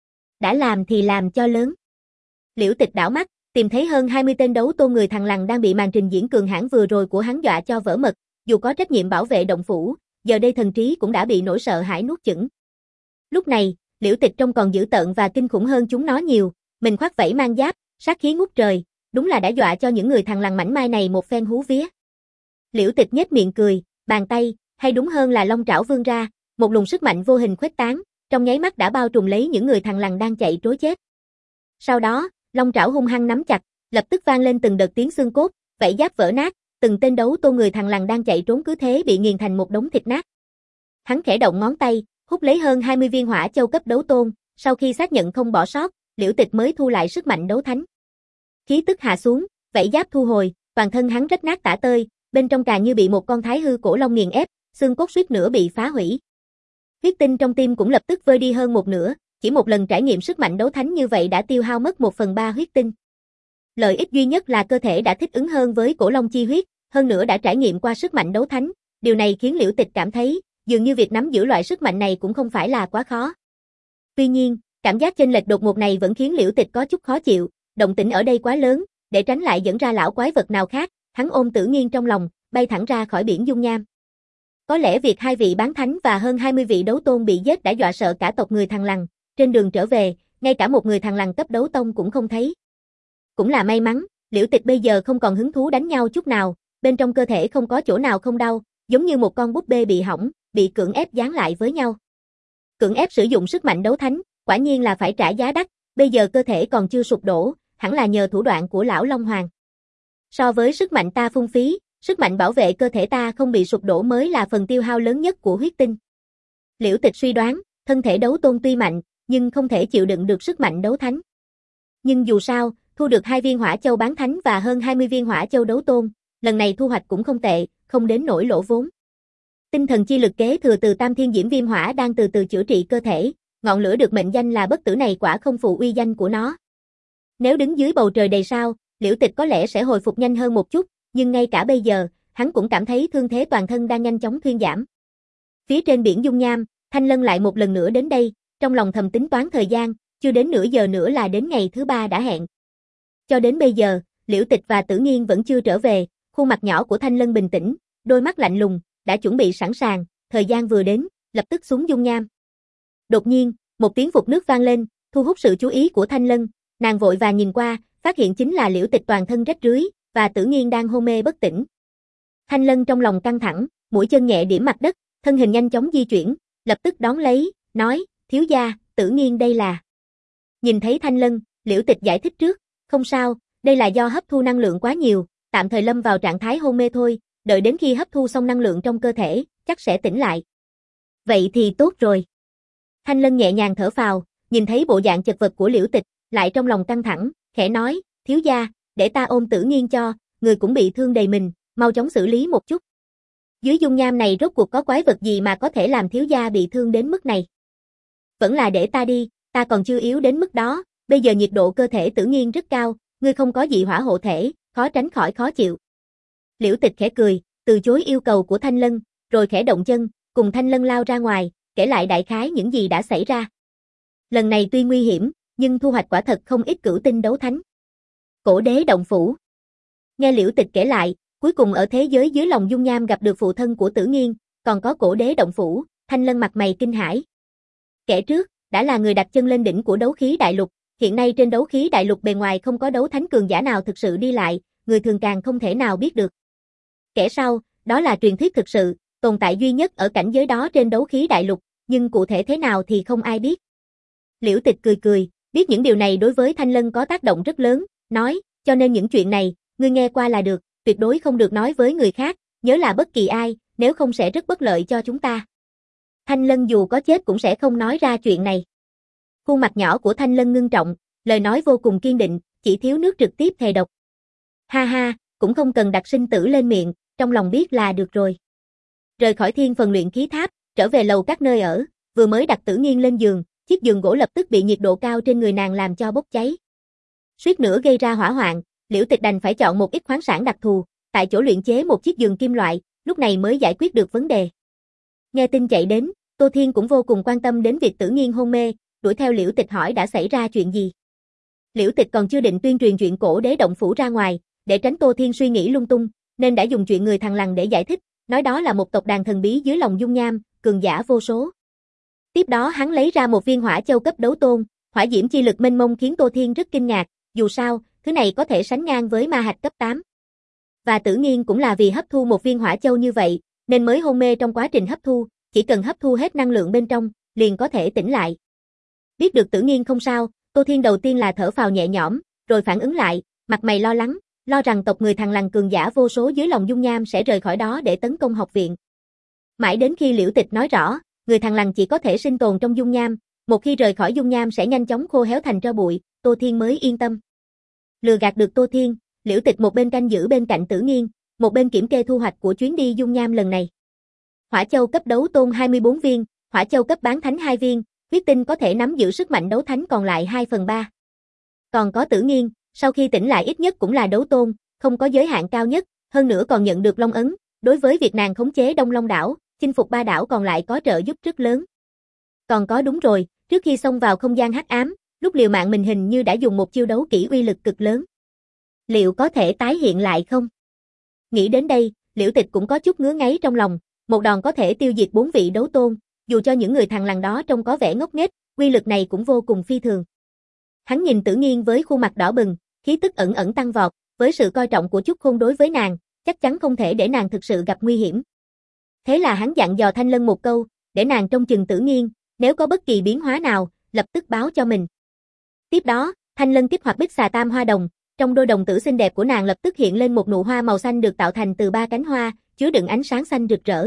Đã làm thì làm cho lớn. Liễu Tịch đảo mắt, tìm thấy hơn hai mươi tên đấu tôn người thằng lằn đang bị màn trình diễn cường hãn vừa rồi của hắn dọa cho vỡ mật, dù có trách nhiệm bảo vệ động phủ, giờ đây thần trí cũng đã bị nỗi sợ hãi nuốt chửng. Lúc này, Liễu Tịch trông còn dữ tợn và kinh khủng hơn chúng nó nhiều, mình khoác vảy mang giáp, sát khí ngút trời, đúng là đã dọa cho những người thằng lằn mảnh mai này một phen hú vía. Liễu Tịch nhếch miệng cười, bàn tay, hay đúng hơn là long trảo vươn ra, một luồng sức mạnh vô hình khuếch tán, trong nháy mắt đã bao trùm lấy những người thằng lằn đang chạy trối chết. Sau đó, long trảo hung hăng nắm chặt, lập tức vang lên từng đợt tiếng xương cốt, vảy giáp vỡ nát, từng tên đấu tôn người thằng lằn đang chạy trốn cứ thế bị nghiền thành một đống thịt nát. Hắn khẽ động ngón tay, hút lấy hơn hai mươi viên hỏa châu cấp đấu tôn, sau khi xác nhận không bỏ sót, Liễu Tịch mới thu lại sức mạnh đấu thánh. Khí tức hạ xuống, vảy giáp thu hồi, toàn thân hắn rách nát tả tơi, bên trong càng như bị một con thái hư cổ long nghiền ép, xương cốt suýt nữa bị phá hủy. Huyết tinh trong tim cũng lập tức vơi đi hơn một nửa, chỉ một lần trải nghiệm sức mạnh đấu thánh như vậy đã tiêu hao mất một phần ba huyết tinh. Lợi ích duy nhất là cơ thể đã thích ứng hơn với cổ long chi huyết, hơn nữa đã trải nghiệm qua sức mạnh đấu thánh, điều này khiến Liễu Tịch cảm thấy, dường như việc nắm giữ loại sức mạnh này cũng không phải là quá khó. Tuy nhiên, cảm giác chênh lệch đột ngột này vẫn khiến Liễu Tịch có chút khó chịu, động tĩnh ở đây quá lớn, để tránh lại dẫn ra lão quái vật nào khác, hắn ôm Tử Nghiên trong lòng, bay thẳng ra khỏi biển dung nham. Có lẽ việc hai vị bán thánh và hơn hai mươi vị đấu tôn bị giết đã dọa sợ cả tộc người thằng lằn, trên đường trở về, ngay cả một người thằng lằn cấp đấu tông cũng không thấy. Cũng là may mắn, Liễu Tịch bây giờ không còn hứng thú đánh nhau chút nào, bên trong cơ thể không có chỗ nào không đau, giống như một con búp bê bị hỏng, bị cưỡng ép dán lại với nhau. Cưỡng ép sử dụng sức mạnh đấu thánh, quả nhiên là phải trả giá đắt, bây giờ cơ thể còn chưa sụp đổ, hẳn là nhờ thủ đoạn của lão Long Hoàng. So với sức mạnh ta phung phí, sức mạnh bảo vệ cơ thể ta không bị sụp đổ mới là phần tiêu hao lớn nhất của huyết tinh. Liễu Tịch suy đoán, thân thể đấu tôn tuy mạnh, nhưng không thể chịu đựng được sức mạnh đấu thánh. Nhưng dù sao, thu được hai viên hỏa châu bán thánh và hơn hai mươi viên hỏa châu đấu tôn, lần này thu hoạch cũng không tệ, không đến nỗi lỗ vốn. Tinh thần chi lực kế thừa từ Tam Thiên Diễm Viêm Hỏa đang từ từ chữa trị cơ thể, ngọn lửa được mệnh danh là bất tử này quả không phụ uy danh của nó. Nếu đứng dưới bầu trời đầy sao, Liễu Tịch có lẽ sẽ hồi phục nhanh hơn một chút, nhưng ngay cả bây giờ, hắn cũng cảm thấy thương thế toàn thân đang nhanh chóng thuyên giảm. Phía trên biển dung nham, Thanh Lân lại một lần nữa đến đây, trong lòng thầm tính toán thời gian, chưa đến nửa giờ nữa là đến ngày thứ ba đã hẹn. Cho đến bây giờ, Liễu Tịch và Tử Nghiên vẫn chưa trở về, khuôn mặt nhỏ của Thanh Lân bình tĩnh, đôi mắt lạnh lùng, đã chuẩn bị sẵn sàng, thời gian vừa đến, lập tức xuống dung nham. Đột nhiên, một tiếng vụt nước vang lên, thu hút sự chú ý của Thanh Lân, nàng vội vàng nhìn qua, phát hiện chính là Liễu Tịch toàn thân rách rưới, và Tử Nghiên đang hôn mê bất tỉnh. Thanh Lân trong lòng căng thẳng, mũi chân nhẹ điểm mặt đất, thân hình nhanh chóng di chuyển, lập tức đón lấy, nói, thiếu gia, Tử Nghiên đây là. Nhìn thấy Thanh Lân, Liễu Tịch giải thích trước, không sao, đây là do hấp thu năng lượng quá nhiều, tạm thời lâm vào trạng thái hôn mê thôi, đợi đến khi hấp thu xong năng lượng trong cơ thể, chắc sẽ tỉnh lại. Vậy thì tốt rồi. Thanh Lân nhẹ nhàng thở phào, nhìn thấy bộ dạng chật vật của Liễu Tịch, lại trong lòng căng thẳng, khẽ nói, thiếu gia, để ta ôm Tử Nghiên cho, người cũng bị thương đầy mình, mau chóng xử lý một chút. Dưới dung nham này rốt cuộc có quái vật gì mà có thể làm thiếu gia bị thương đến mức này? Vẫn là để ta đi, ta còn chưa yếu đến mức đó, bây giờ nhiệt độ cơ thể Tử Nghiên rất cao, ngươi không có dị hỏa hộ thể, khó tránh khỏi khó chịu. Liễu Tịch khẽ cười, từ chối yêu cầu của Thanh Lân, rồi khẽ động chân, cùng Thanh Lân lao ra ngoài, kể lại đại khái những gì đã xảy ra. Lần này tuy nguy hiểm, nhưng thu hoạch quả thật không ít cửu tinh đấu thánh. Cổ đế động phủ. Nghe Liễu Tịch kể lại, cuối cùng ở thế giới dưới lòng dung nham gặp được phụ thân của Tử Nghiên, còn có cổ đế động phủ, Thanh Lân mặt mày kinh hãi. Kẻ trước, đã là người đặt chân lên đỉnh của đấu khí đại lục, hiện nay trên đấu khí đại lục bề ngoài không có đấu thánh cường giả nào thực sự đi lại, người thường càng không thể nào biết được. Kẻ sau, đó là truyền thuyết thực sự, tồn tại duy nhất ở cảnh giới đó trên đấu khí đại lục, nhưng cụ thể thế nào thì không ai biết. Liễu Tịch cười cười, biết những điều này đối với Thanh Lân có tác động rất lớn, nói, cho nên những chuyện này, ngươi nghe qua là được, tuyệt đối không được nói với người khác, nhớ là bất kỳ ai, nếu không sẽ rất bất lợi cho chúng ta. Thanh Lân dù có chết cũng sẽ không nói ra chuyện này. Khuôn mặt nhỏ của Thanh Lân ngưng trọng, lời nói vô cùng kiên định, chỉ thiếu nước trực tiếp thề độc. Ha ha, cũng không cần đặt sinh tử lên miệng, trong lòng biết là được rồi. Rời khỏi thiên phần luyện khí tháp, trở về lầu các nơi ở, vừa mới đặt Tử Nghiên lên giường, chiếc giường gỗ lập tức bị nhiệt độ cao trên người nàng làm cho bốc cháy. Suýt nữa gây ra hỏa hoạn, Liễu Tịch đành phải chọn một ít khoáng sản đặc thù, tại chỗ luyện chế một chiếc giường kim loại, lúc này mới giải quyết được vấn đề. Nghe tin chạy đến, Tô Thiên cũng vô cùng quan tâm đến việc Tử Nghiên hôn mê, đuổi theo Liễu Tịch hỏi đã xảy ra chuyện gì. Liễu Tịch còn chưa định tuyên truyền chuyện cổ đế động phủ ra ngoài, để tránh Tô Thiên suy nghĩ lung tung, nên đã dùng chuyện người thằn lằn để giải thích, nói đó là một tộc đàn thần bí dưới lòng dung nham, cường giả vô số. Tiếp đó hắn lấy ra một viên hỏa châu cấp đấu tôn, hỏa diễm chi lực mênh mông khiến Tô Thiên rất kinh ngạc, dù sao, thứ này có thể sánh ngang với ma hạch cấp tám. Và Tử Nghiên cũng là vì hấp thu một viên hỏa châu như vậy, nên mới hôn mê trong quá trình hấp thu, chỉ cần hấp thu hết năng lượng bên trong, liền có thể tỉnh lại. Biết được Tử Nghiên không sao, Tô Thiên đầu tiên là thở phào nhẹ nhõm, rồi phản ứng lại, mặt mày lo lắng, lo rằng tộc người thằn lằn cường giả vô số dưới lòng dung nham sẽ rời khỏi đó để tấn công học viện. Mãi đến khi Liễu Tịch nói rõ, người thằn lằn chỉ có thể sinh tồn trong dung nham, một khi rời khỏi dung nham sẽ nhanh chóng khô héo thành tro bụi, Tô Thiên mới yên tâm. Lừa gạt được Tô Thiên, Liễu Tịch một bên canh giữ bên cạnh Tử Nghiên, một bên kiểm kê thu hoạch của chuyến đi dung nham lần này. Hỏa châu cấp đấu tôn hai mươi bốn viên, hỏa châu cấp bán thánh hai viên, huyết tinh có thể nắm giữ sức mạnh đấu thánh còn lại hai phần ba. Còn có Tử Nghiên, sau khi tỉnh lại ít nhất cũng là đấu tôn, không có giới hạn cao nhất, hơn nữa còn nhận được Long ấn, đối với việc nàng khống chế Đông Long đảo, chinh phục ba đảo còn lại có trợ giúp rất lớn. Còn có đúng rồi, trước khi xông vào không gian hắc ám, lúc liều mạng mình hình như đã dùng một chiêu đấu kỹ uy lực cực lớn. Liệu có thể tái hiện lại không? Nghĩ đến đây, Liễu Tịch cũng có chút ngứa ngáy trong lòng, một đòn có thể tiêu diệt bốn vị đấu tôn, dù cho những người thằn lằn đó trông có vẻ ngốc nghếch, uy lực này cũng vô cùng phi thường. Hắn nhìn Tử Nghiên với khuôn mặt đỏ bừng, khí tức ẩn ẩn tăng vọt, với sự coi trọng của Chúc Khôn đối với nàng, chắc chắn không thể để nàng thực sự gặp nguy hiểm. Thế là hắn dặn dò Thanh Lân một câu, để nàng trông chừng Tử Nghiên, nếu có bất kỳ biến hóa nào, lập tức báo cho mình. Tiếp đó, Thanh Lân kích hoạt Bích Xà Tam Hoa Đồng, trong đôi đồng tử xinh đẹp của nàng lập tức hiện lên một nụ hoa màu xanh được tạo thành từ ba cánh hoa, chứa đựng ánh sáng xanh rực rỡ.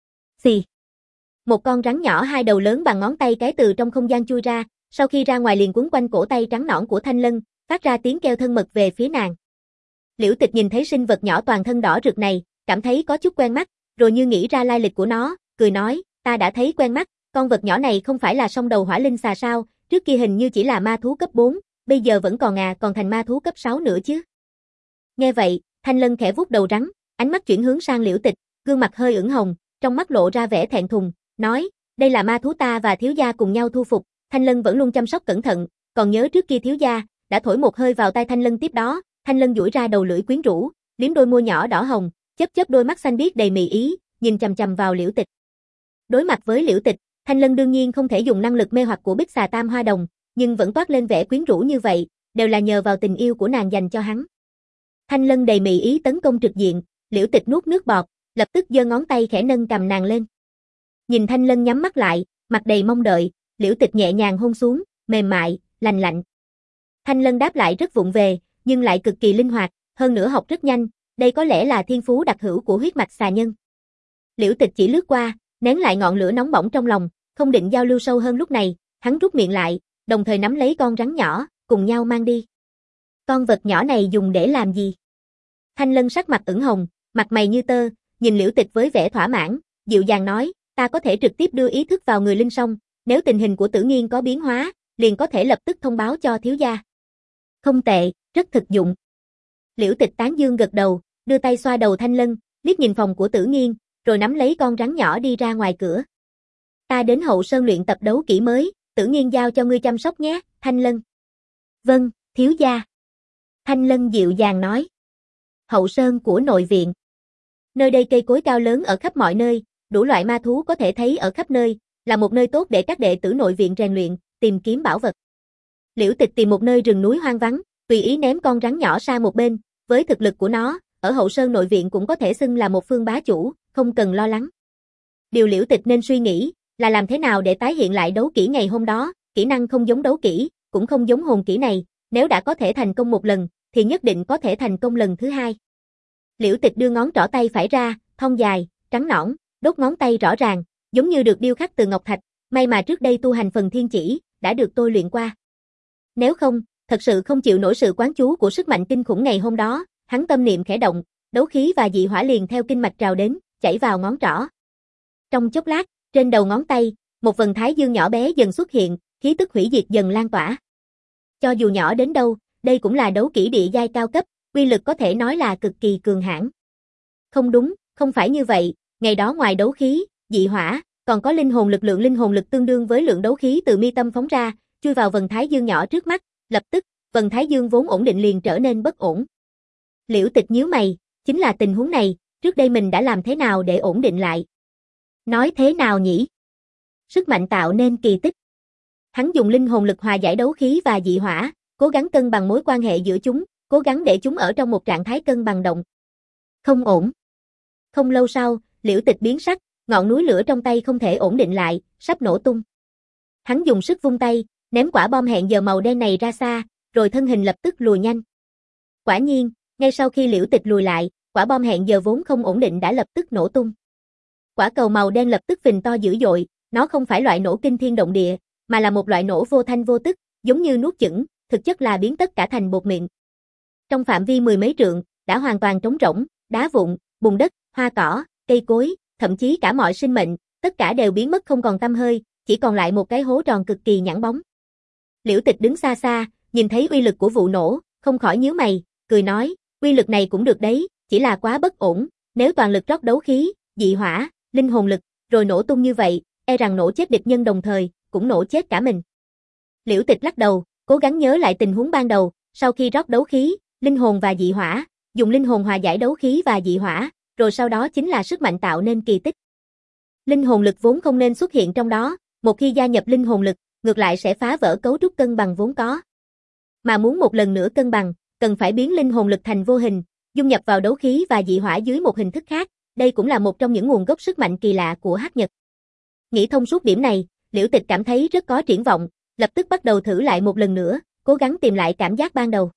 Xì. Một con rắn nhỏ hai đầu lớn bằng ngón tay cái từ trong không gian chui ra, sau khi ra ngoài liền quấn quanh cổ tay trắng nõn của Thanh Lân, phát ra tiếng kêu thân mật về phía nàng. Liễu Tịch nhìn thấy sinh vật nhỏ toàn thân đỏ rực này, cảm thấy có chút quen mắt, rồi như nghĩ ra lai lịch của nó, cười nói, ta đã thấy quen mắt, con vật nhỏ này không phải là song đầu hỏa linh xà sao, trước kia hình như chỉ là ma thú cấp bốn, bây giờ vẫn còn à, còn thành ma thú cấp sáu nữa chứ. Nghe vậy, Thanh Lân khẽ vuốt đầu rắn, ánh mắt chuyển hướng sang Liễu Tịch, gương mặt hơi ửng hồng, trong mắt lộ ra vẻ thẹn thùng, nói, đây là ma thú ta và thiếu gia cùng nhau thu phục. Thanh Lân vẫn luôn chăm sóc cẩn thận, còn nhớ trước kia thiếu gia đã thổi một hơi vào tai Thanh Lân, tiếp đó, Thanh Lân duỗi ra đầu lưỡi quyến rũ, liếm đôi môi nhỏ đỏ hồng, chớp chớp đôi mắt xanh biếc đầy mì ý, nhìn chằm chằm vào Liễu Tịch. Đối mặt với Liễu Tịch, Thanh Lân đương nhiên không thể dùng năng lực mê hoặc của Bích Xà Tam Hoa Đồng, nhưng vẫn toát lên vẻ quyến rũ như vậy, đều là nhờ vào tình yêu của nàng dành cho hắn. Thanh Lân đầy mì ý tấn công trực diện, Liễu Tịch nuốt nước bọt, lập tức giơ ngón tay khẽ nâng cầm nàng lên. Nhìn Thanh Lân nhắm mắt lại, mặt đầy mong đợi, Liễu Tịch nhẹ nhàng hôn xuống, mềm mại, lành lạnh. Thanh Lân đáp lại rất vụng về, nhưng lại cực kỳ linh hoạt, hơn nữa học rất nhanh, Đây có lẽ là thiên phú đặc hữu của huyết mạch xà nhân. Liễu Tịch chỉ lướt qua, nén lại ngọn lửa nóng bỏng trong lòng, không định giao lưu sâu hơn lúc này, hắn rút miệng lại, đồng thời nắm lấy con rắn nhỏ, cùng nhau mang đi. Con vật nhỏ này dùng để làm gì? Thanh Lân sắc mặt ửng hồng, mặt mày như tơ, nhìn Liễu Tịch với vẻ thỏa mãn, dịu dàng nói, ta có thể trực tiếp đưa ý thức vào người linh song, nếu tình hình của Tử Nghiên có biến hóa, liền có thể lập tức thông báo cho thiếu gia. Không tệ, rất thực dụng. Liễu Tịch tán dương gật đầu, đưa tay xoa đầu Thanh Lân, liếc nhìn phòng của Tử Nghiên, rồi nắm lấy con rắn nhỏ đi ra ngoài cửa. Ta đến Hậu Sơn luyện tập đấu kỹ mới, Tử Nghiên giao cho ngươi chăm sóc nhé, Thanh Lân. Vâng, thiếu gia. Thanh Lân dịu dàng nói. Hậu Sơn của nội viện. Nơi đây cây cối cao lớn ở khắp mọi nơi, đủ loại ma thú có thể thấy ở khắp nơi, là một nơi tốt để các đệ tử nội viện rèn luyện, tìm kiếm bảo vật. Liễu Tịch tìm một nơi rừng núi hoang vắng, tùy ý ném con rắn nhỏ sang một bên, với thực lực của nó, ở Hậu Sơn nội viện cũng có thể xưng là một phương bá chủ, không cần lo lắng. Điều Liễu Tịch nên suy nghĩ, là làm thế nào để tái hiện lại đấu kỹ ngày hôm đó, kỹ năng không giống đấu kỹ, cũng không giống hồn kỹ này, nếu đã có thể thành công một lần, thì nhất định có thể thành công lần thứ hai. Liễu Tịch đưa ngón trỏ tay phải ra, thon dài, trắng nõn, đốt ngón tay rõ ràng, giống như được điêu khắc từ ngọc thạch, may mà trước đây tu hành phần thiên chỉ, đã được tôi luyện qua. Nếu không, thật sự không chịu nổi sự quán chú của sức mạnh kinh khủng ngày hôm đó, hắn tâm niệm khẽ động, đấu khí và dị hỏa liền theo kinh mạch trào đến, chảy vào ngón trỏ. Trong chốc lát, trên đầu ngón tay, một vầng thái dương nhỏ bé dần xuất hiện, khí tức hủy diệt dần lan tỏa. Cho dù nhỏ đến đâu, đây cũng là đấu kỹ địa giai cao cấp, uy lực có thể nói là cực kỳ cường hãn. Không đúng, không phải như vậy, ngày đó ngoài đấu khí, dị hỏa, còn có linh hồn lực lượng linh hồn lực tương đương với lượng đấu khí từ mi tâm phóng ra, chui vào vầng thái dương nhỏ trước mắt, lập tức, vầng thái dương vốn ổn định liền trở nên bất ổn. Liễu Tịch nhíu mày, chính là tình huống này, trước đây mình đã làm thế nào để ổn định lại? Nói thế nào nhỉ? Sức mạnh tạo nên kỳ tích. Hắn dùng linh hồn lực hòa giải đấu khí và dị hỏa, cố gắng cân bằng mối quan hệ giữa chúng, cố gắng để chúng ở trong một trạng thái cân bằng động. Không ổn. Không lâu sau, Liễu Tịch biến sắc, ngọn núi lửa trong tay không thể ổn định lại, sắp nổ tung. Hắn dùng sức vung tay, ném quả bom hẹn giờ màu đen này ra xa, rồi thân hình lập tức lùi nhanh. Quả nhiên, ngay sau khi Liễu Tịch lùi lại, quả bom hẹn giờ vốn không ổn định đã lập tức nổ tung. Quả cầu màu đen lập tức phình to dữ dội, nó không phải loại nổ kinh thiên động địa, mà là một loại nổ vô thanh vô tức, giống như nuốt chửng, thực chất là biến tất cả thành bột mịn. Trong phạm vi mười mấy trượng, đã hoàn toàn trống rỗng, đá vụn, bùn đất, hoa cỏ, cây cối, thậm chí cả mọi sinh mệnh, tất cả đều biến mất không còn tăm hơi, chỉ còn lại một cái hố tròn cực kỳ nhẵn bóng. Liễu Tịch đứng xa xa, nhìn thấy uy lực của vụ nổ, không khỏi nhíu mày, cười nói, uy lực này cũng được đấy, chỉ là quá bất ổn, nếu toàn lực rót đấu khí, dị hỏa, linh hồn lực, rồi nổ tung như vậy, e rằng nổ chết địch nhân đồng thời, cũng nổ chết cả mình. Liễu Tịch lắc đầu, cố gắng nhớ lại tình huống ban đầu, sau khi rót đấu khí, linh hồn và dị hỏa, dùng linh hồn hòa giải đấu khí và dị hỏa, rồi sau đó chính là sức mạnh tạo nên kỳ tích. Linh hồn lực vốn không nên xuất hiện trong đó, một khi gia nhập linh hồn lực, ngược lại sẽ phá vỡ cấu trúc cân bằng vốn có. Mà muốn một lần nữa cân bằng, cần phải biến linh hồn lực thành vô hình, dung nhập vào đấu khí và dị hỏa dưới một hình thức khác, đây cũng là một trong những nguồn gốc sức mạnh kỳ lạ của Hắc Nhật. Nghĩ thông suốt điểm này, Liễu Tịch cảm thấy rất có triển vọng, lập tức bắt đầu thử lại một lần nữa, cố gắng tìm lại cảm giác ban đầu.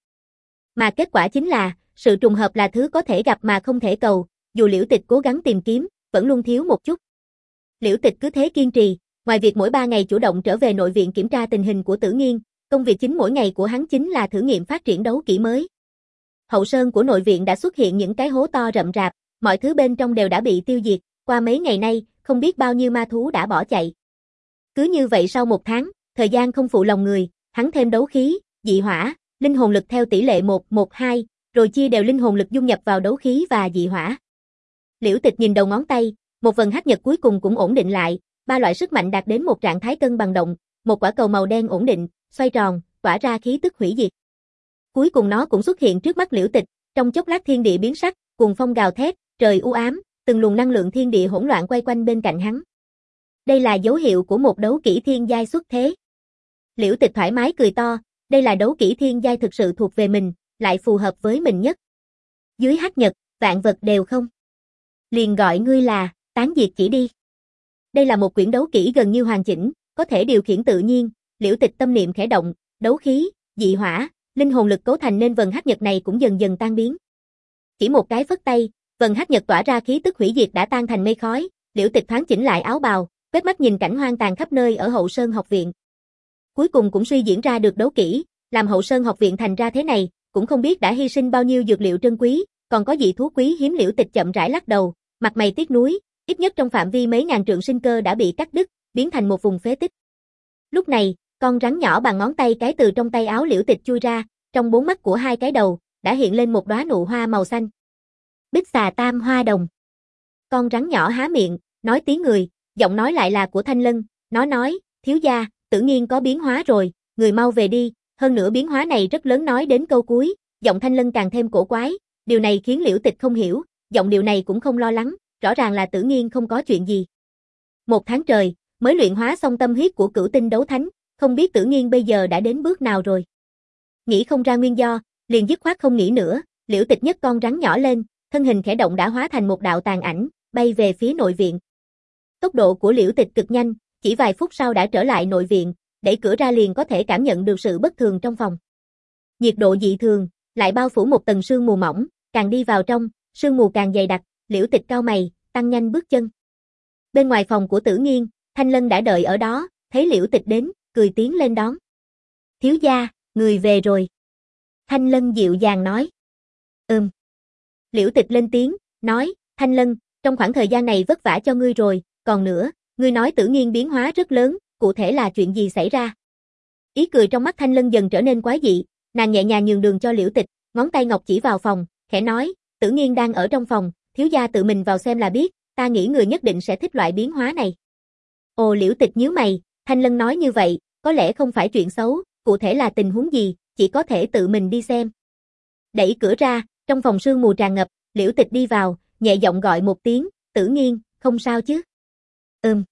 Mà kết quả chính là, sự trùng hợp là thứ có thể gặp mà không thể cầu, dù Liễu Tịch cố gắng tìm kiếm, vẫn luôn thiếu một chút. Liễu Tịch cứ thế kiên trì, ngoài việc mỗi ba ngày chủ động trở về nội viện kiểm tra tình hình của Tử Nghiên, công việc chính mỗi ngày của hắn chính là thử nghiệm phát triển đấu kỹ mới. Hậu Sơn của nội viện đã xuất hiện những cái hố to rậm rạp, mọi thứ bên trong đều đã bị tiêu diệt, qua mấy ngày nay, không biết bao nhiêu ma thú đã bỏ chạy. Cứ như vậy sau một tháng, thời gian không phụ lòng người, hắn thêm đấu khí, dị hỏa, linh hồn lực theo tỷ lệ một một hai, rồi chia đều linh hồn lực dung nhập vào đấu khí và dị hỏa. Liễu Tịch nhìn đầu ngón tay, một vần hắc nhật cuối cùng cũng ổn định lại, ba loại sức mạnh đạt đến một trạng thái cân bằng động, một quả cầu màu đen ổn định, xoay tròn, tỏa ra khí tức hủy diệt. Cuối cùng nó cũng xuất hiện trước mắt Liễu Tịch, trong chốc lát thiên địa biến sắc, cuồng phong gào thét, trời u ám, từng luồng năng lượng thiên địa hỗn loạn quay quanh bên cạnh hắn. Đây là dấu hiệu của một đấu kỹ thiên giai xuất thế. Liễu Tịch thoải mái cười to, đây là đấu kỹ thiên giai thực sự thuộc về mình, lại phù hợp với mình nhất. Dưới hắc nhật, vạn vật đều không. Liền gọi ngươi là, tán diệt chỉ đi. Đây là một quyển đấu kỹ gần như hoàn chỉnh, có thể điều khiển tự nhiên, Liễu Tịch tâm niệm khẽ động, đấu khí, dị hỏa, linh hồn lực cấu thành nên vần hắc nhật này cũng dần dần tan biến. chỉ một cái phất tay, vần hắc nhật tỏa ra khí tức hủy diệt đã tan thành mây khói, Liễu Tịch thoáng chỉnh lại áo bào, quét mắt nhìn cảnh hoang tàn khắp nơi ở Hậu Sơn học viện. Cuối cùng cũng suy diễn ra được đấu kỹ, làm Hậu Sơn học viện thành ra thế này, cũng không biết đã hy sinh bao nhiêu dược liệu trân quý, còn có dị thú quý hiếm. Liễu Tịch chậm rãi lắc đầu, mặt mày tiếc nuối, ít nhất trong phạm vi mấy ngàn trượng sinh cơ đã bị cắt đứt, biến thành một vùng phế tích. Lúc này, con rắn nhỏ bằng ngón tay cái từ trong tay áo Liễu Tịch chui ra, trong bốn mắt của hai cái đầu, đã hiện lên một đóa nụ hoa màu xanh. Bích xà tam hoa đồng. Con rắn nhỏ há miệng, nói tiếng người, giọng nói lại là của Thanh Lân, nó nói, thiếu gia, Tử Nghiên có biến hóa rồi, người mau về đi, hơn nữa biến hóa này rất lớn. Nói đến câu cuối, giọng Thanh Lân càng thêm cổ quái, điều này khiến Liễu Tịch không hiểu, giọng điệu này cũng không lo lắng, rõ ràng là Tử Nghiên không có chuyện gì. Một tháng trời, mới luyện hóa xong tâm huyết của cửu tinh đấu thánh, không biết Tử Nghiên bây giờ đã đến bước nào rồi. Nghĩ không ra nguyên do, liền dứt khoát không nghĩ nữa, Liễu Tịch nhấc con rắn nhỏ lên, thân hình khẽ động đã hóa thành một đạo tàn ảnh, bay về phía nội viện. Tốc độ của Liễu Tịch cực nhanh, chỉ vài phút sau đã trở lại nội viện, đẩy cửa ra liền có thể cảm nhận được sự bất thường trong phòng. Nhiệt độ dị thường, lại bao phủ một tầng sương mù mỏng, càng đi vào trong, sương mù càng dày đặc, Liễu Tịch cau mày, tăng nhanh bước chân. Bên ngoài phòng của Tử Nghiên, Thanh Lân đã đợi ở đó, thấy Liễu Tịch đến, cười tiến lên đón. Thiếu gia, người về rồi. Thanh Lân dịu dàng nói. Ừm. Liễu Tịch lên tiếng, nói, Thanh Lân, trong khoảng thời gian này vất vả cho ngươi rồi, còn nữa, ngươi nói Tử Nghiên biến hóa rất lớn, cụ thể là chuyện gì xảy ra? Ý cười trong mắt Thanh Lân dần trở nên quái dị, nàng nhẹ nhàng nhường đường cho Liễu Tịch, ngón tay ngọc chỉ vào phòng, khẽ nói, Tử Nghiên đang ở trong phòng, thiếu gia tự mình vào xem là biết, ta nghĩ người nhất định sẽ thích loại biến hóa này. Ồ. Liễu Tịch nhíu mày, Thanh Lân nói như vậy, có lẽ không phải chuyện xấu, cụ thể là tình huống gì, chỉ có thể tự mình đi xem. Đẩy cửa ra, trong phòng sương mù tràn ngập, Liễu Tịch đi vào, nhẹ giọng gọi một tiếng, Tử Nghiên, không sao chứ? Ừm.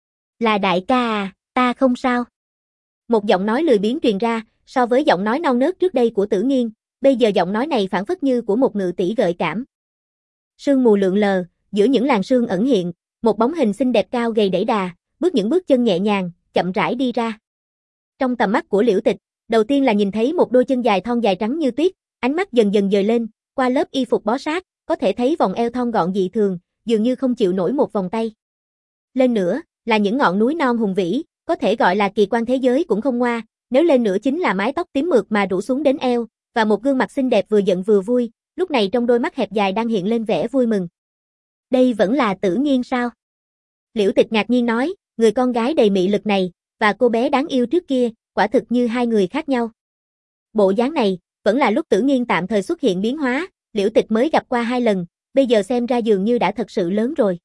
Là đại ca à, ta không sao. Một giọng nói lười biếng truyền ra, so với giọng nói non nớt trước đây của Tử Nghiên, bây giờ giọng nói này phảng phất như của một ngự tỷ gợi cảm. Sương mù lượn lờ, giữa những làn sương ẩn hiện, một bóng hình xinh đẹp cao gầy đẩy đà, bước những bước chân nhẹ nhàng, chậm rãi đi ra. Trong tầm mắt của Liễu Tịch, đầu tiên là nhìn thấy một đôi chân dài thon dài trắng như tuyết, ánh mắt dần dần dời lên, qua lớp y phục bó sát, có thể thấy vòng eo thon gọn dị thường, dường như không chịu nổi một vòng tay. Lên nữa, là những ngọn núi non hùng vĩ, có thể gọi là kỳ quan thế giới cũng không ngoa, nếu lên nữa chính là mái tóc tím mượt mà rủ xuống đến eo, và một gương mặt xinh đẹp vừa giận vừa vui, lúc này trong đôi mắt hẹp dài đang hiện lên vẻ vui mừng. Đây vẫn là Tử Nghiên sao? Liễu Tịch ngạc nhiên nói, người con gái đầy mị lực này, và cô bé đáng yêu trước kia, quả thực như hai người khác nhau. Bộ dáng này, vẫn là lúc Tử Nghiên tạm thời xuất hiện biến hóa, Liễu Tịch mới gặp qua hai lần, bây giờ xem ra dường như đã thật sự lớn rồi.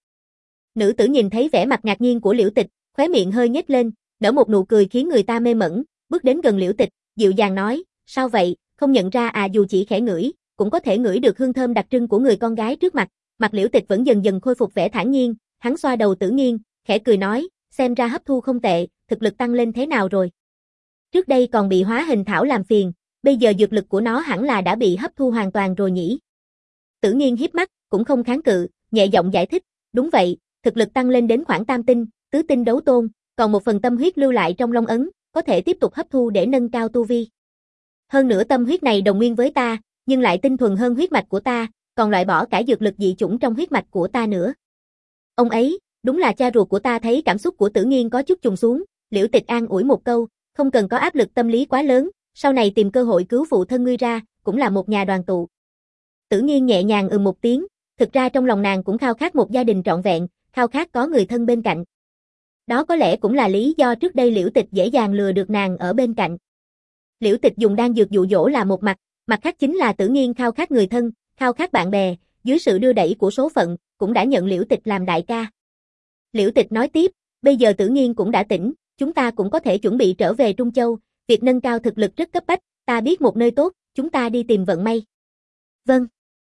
Nữ tử nhìn thấy vẻ mặt ngạc nhiên của Liễu Tịch, khóe miệng hơi nhếch lên, nở một nụ cười khiến người ta mê mẩn, bước đến gần Liễu Tịch, dịu dàng nói, sao vậy, không nhận ra à? Dù chỉ khẽ ngửi, cũng có thể ngửi được hương thơm đặc trưng của người con gái trước mặt. Mặt Liễu Tịch vẫn dần dần khôi phục vẻ thản nhiên, hắn xoa đầu Tử Nghiên, khẽ cười nói, xem ra hấp thu không tệ, thực lực tăng lên thế nào rồi? Trước đây còn bị hóa hình thảo làm phiền, bây giờ dược lực của nó hẳn là đã bị hấp thu hoàn toàn rồi nhỉ? Tử Nghiên híp mắt, cũng không kháng cự, nhẹ giọng giải thích, đúng vậy, thực lực tăng lên đến khoảng tam tinh, tứ tinh đấu tôn, còn một phần tâm huyết lưu lại trong long ấn, có thể tiếp tục hấp thu để nâng cao tu vi. Hơn nữa tâm huyết này đồng nguyên với ta, nhưng lại tinh thuần hơn huyết mạch của ta, còn loại bỏ cả dược lực dị chủng trong huyết mạch của ta nữa. Ông ấy, đúng là cha ruột của ta. Thấy cảm xúc của Tử Nghiên có chút trùng xuống, Liễu Tịch an ủi một câu, không cần có áp lực tâm lý quá lớn, sau này tìm cơ hội cứu phụ thân ngươi ra, cũng là một nhà đoàn tụ. Tử Nghiên nhẹ nhàng ừ một tiếng, thực ra trong lòng nàng cũng khao khát một gia đình trọn vẹn, khao khát có người thân bên cạnh. Đó có lẽ cũng là lý do trước đây Liễu Tịch dễ dàng lừa được nàng ở bên cạnh. Liễu Tịch dùng đan dược dụ dỗ là một mặt, mặt khác chính là Tử Nghiên khao khát người thân, khao khát bạn bè, dưới sự đưa đẩy của số phận, cũng đã nhận Liễu Tịch làm đại ca. Liễu Tịch nói tiếp, bây giờ Tử Nghiên cũng đã tỉnh, chúng ta cũng có thể chuẩn bị trở về Trung Châu, việc nâng cao thực lực rất cấp bách, ta biết một nơi tốt, chúng ta đi tìm vận may. Vâng.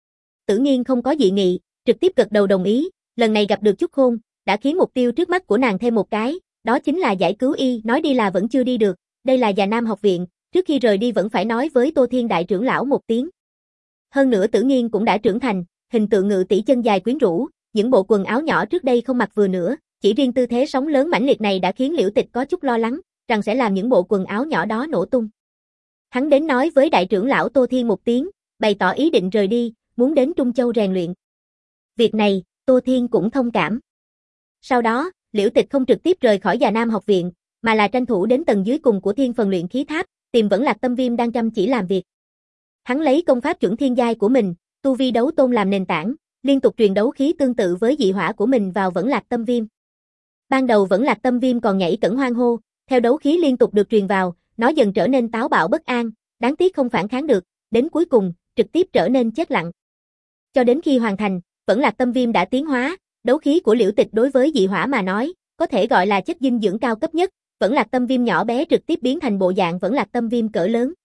Tử Nghiên không có dị nghị, trực tiếp gật đầu đồng ý, lần này gặp được Chúc Khôn, đã khiến mục tiêu trước mắt của nàng thêm một cái, đó chính là giải cứu y. Nói đi là vẫn chưa đi được, đây là Già Nam học viện, trước khi rời đi vẫn phải nói với Tô Thiên đại trưởng lão một tiếng. Hơn nữa Tử Nghiên cũng đã trưởng thành, hình tượng ngự tỷ chân dài quyến rũ, những bộ quần áo nhỏ trước đây không mặc vừa nữa, chỉ riêng tư thế sóng lớn mãnh liệt này đã khiến Liễu Tịch có chút lo lắng, rằng sẽ làm những bộ quần áo nhỏ đó nổ tung. Hắn đến nói với đại trưởng lão Tô Thiên một tiếng, bày tỏ ý định rời đi, muốn đến Trung Châu rèn luyện. Việc này, Tô Thiên cũng thông cảm. Sau đó, Liễu Tịch không trực tiếp rời khỏi Già Nam học viện, mà là tranh thủ đến tầng dưới cùng của Thiên Phần luyện khí tháp, tìm Vẫn Lạc Tâm Viêm đang chăm chỉ làm việc. Hắn lấy công pháp chuẩn thiên giai của mình, tu vi đấu tôn làm nền tảng, liên tục truyền đấu khí tương tự với dị hỏa của mình vào Vẫn Lạc Tâm Viêm. Ban đầu Vẫn Lạc Tâm Viêm còn nhảy cẫng hoang hô, theo đấu khí liên tục được truyền vào, nó dần trở nên táo bạo bất an, đáng tiếc không phản kháng được, đến cuối cùng, trực tiếp trở nên chết lặng. Cho đến khi hoàn thành, Vẫn Lạc Tâm Viêm đã tiến hóa, đấu khí của Liễu Tịch đối với dị hỏa mà nói, có thể gọi là chất dinh dưỡng cao cấp nhất, Vẫn Lạc Tâm Viêm nhỏ bé trực tiếp biến thành bộ dạng Vẫn Lạc Tâm Viêm cỡ lớn.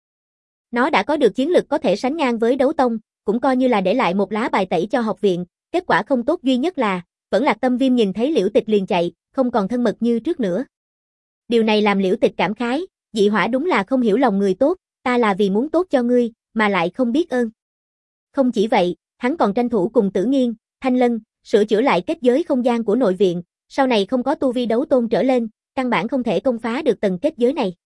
Nó đã có được chiến lực có thể sánh ngang với đấu tông, cũng coi như là để lại một lá bài tẩy cho học viện, kết quả không tốt duy nhất là, Vẫn Lạc Tâm Viêm nhìn thấy Liễu Tịch liền chạy, không còn thân mật như trước nữa. Điều này làm Liễu Tịch cảm khái, dị hỏa đúng là không hiểu lòng người tốt, ta là vì muốn tốt cho ngươi, mà lại không biết ơn. Không chỉ vậy, hắn còn tranh thủ cùng Tử Nghiên, Thanh Lân, sửa chữa lại kết giới không gian của nội viện, sau này không có tu vi đấu tôn trở lên, căn bản không thể công phá được tầng kết giới này.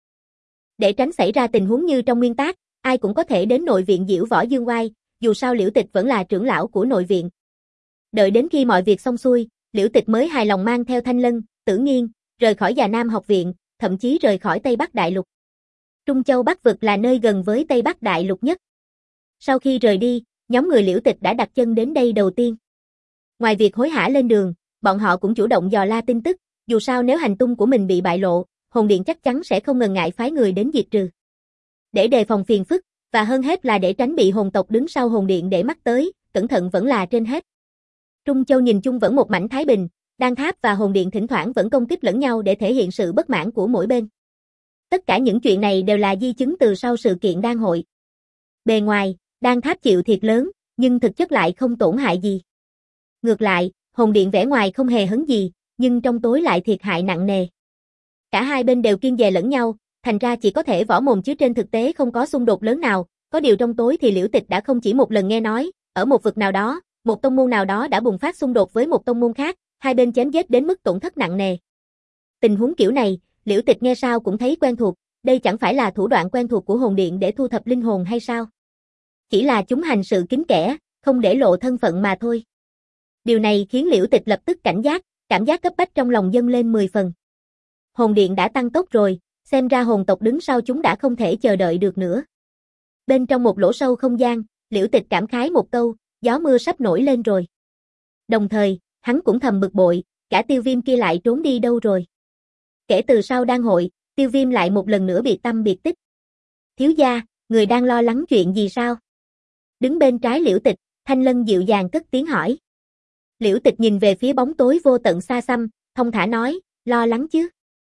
Để tránh xảy ra tình huống như trong nguyên tác, ai cũng có thể đến nội viện diễu võ dương oai, dù sao Liễu Tịch vẫn là trưởng lão của nội viện. Đợi đến khi mọi việc xong xuôi, Liễu Tịch mới hài lòng mang theo Thanh Lân, Tử Nghiên, rời khỏi Già Nam học viện, thậm chí rời khỏi Tây Bắc Đại Lục. Trung Châu Bắc Vực là nơi gần với Tây Bắc Đại Lục nhất. Sau khi rời đi, nhóm người Liễu Tịch đã đặt chân đến đây đầu tiên. Ngoài việc hối hả lên đường, bọn họ cũng chủ động dò la tin tức, dù sao nếu hành tung của mình bị bại lộ, Hồn Điện chắc chắn sẽ không ngần ngại phái người đến diệt trừ. Để đề phòng phiền phức, và hơn hết là để tránh bị hồn tộc đứng sau Hồn Điện để mắt tới, cẩn thận vẫn là trên hết. Trung Châu nhìn chung vẫn một mảnh thái bình, Đan Tháp và Hồn Điện thỉnh thoảng vẫn công kích lẫn nhau để thể hiện sự bất mãn của mỗi bên. Tất cả những chuyện này đều là di chứng từ sau sự kiện đan hội. Bề ngoài, Đan Tháp chịu thiệt lớn, nhưng thực chất lại không tổn hại gì. Ngược lại, Hồn Điện vẻ ngoài không hề hấn gì, nhưng trong tối lại thiệt hại nặng nề. Cả hai bên đều kiêng dè lẫn nhau, thành ra chỉ có thể võ mồm chứ trên thực tế không có xung đột lớn nào, có điều trong tối thì Liễu Tịch đã không chỉ một lần nghe nói, ở một vực nào đó, một tông môn nào đó đã bùng phát xung đột với một tông môn khác, hai bên chém giết đến mức tổn thất nặng nề. Tình huống kiểu này, Liễu Tịch nghe sao cũng thấy quen thuộc, đây chẳng phải là thủ đoạn quen thuộc của Hồn Điện để thu thập linh hồn hay sao? Chỉ là chúng hành sự kín kẽ, không để lộ thân phận mà thôi. Điều này khiến Liễu Tịch lập tức cảnh giác, cảm giác cấp bách trong lòng dâng lên mười phần. Hồn Điện đã tăng tốc rồi, xem ra hồn tộc đứng sau chúng đã không thể chờ đợi được nữa. Bên trong một lỗ sâu không gian, Liễu Tịch cảm khái một câu, gió mưa sắp nổi lên rồi. Đồng thời, hắn cũng thầm bực bội, cả Tiêu Viêm kia lại trốn đi đâu rồi. Kể từ sau đan hội, Tiêu Viêm lại một lần nữa biệt tâm biệt tích. Thiếu gia, người đang lo lắng chuyện gì sao? Đứng bên trái Liễu Tịch, Thanh Lân dịu dàng cất tiếng hỏi. Liễu Tịch nhìn về phía bóng tối vô tận xa xăm, thông thả nói, lo lắng chứ.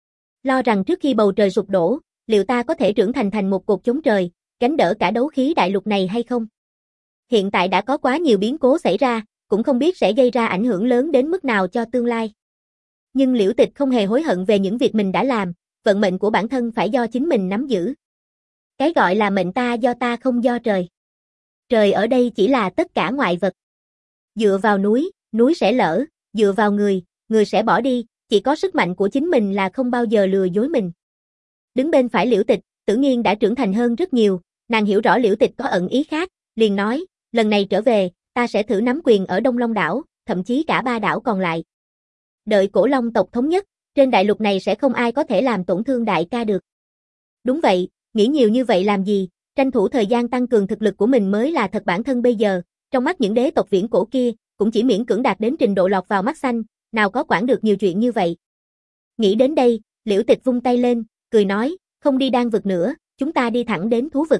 Lo rằng trước khi bầu trời sụp đổ, liệu ta có thể trưởng thành thành một cột chống trời, gánh đỡ cả đấu khí đại lục này hay không? Hiện tại đã có quá nhiều biến cố xảy ra, cũng không biết sẽ gây ra ảnh hưởng lớn đến mức nào cho tương lai. Nhưng Liễu Tịch không hề hối hận về những việc mình đã làm, vận mệnh của bản thân phải do chính mình nắm giữ. Cái gọi là mệnh ta do ta không do trời. Trời ở đây chỉ là tất cả ngoại vật. Dựa vào núi, núi sẽ lở, dựa vào người, người sẽ bỏ đi, chỉ có sức mạnh của chính mình là không bao giờ lừa dối mình. Đứng bên phải Liễu Tịch, Tử Nghiên đã trưởng thành hơn rất nhiều, nàng hiểu rõ Liễu Tịch có ẩn ý khác, liền nói, lần này trở về, ta sẽ thử nắm quyền ở Đông Long đảo, thậm chí cả ba đảo còn lại. Đợi Cổ Long tộc thống nhất, trên đại lục này sẽ không ai có thể làm tổn thương đại ca được. Đúng vậy, nghĩ nhiều như vậy làm gì, tranh thủ thời gian tăng cường thực lực của mình mới là thật bản thân bây giờ, trong mắt những đế tộc viễn cổ kia, cũng chỉ miễn cưỡng đạt đến trình độ lọt vào mắt xanh, nào có quản được nhiều chuyện như vậy. Nghĩ đến đây, Liễu Tịch vung tay lên, cười nói, không đi đan vực nữa, chúng ta đi thẳng đến thú vực.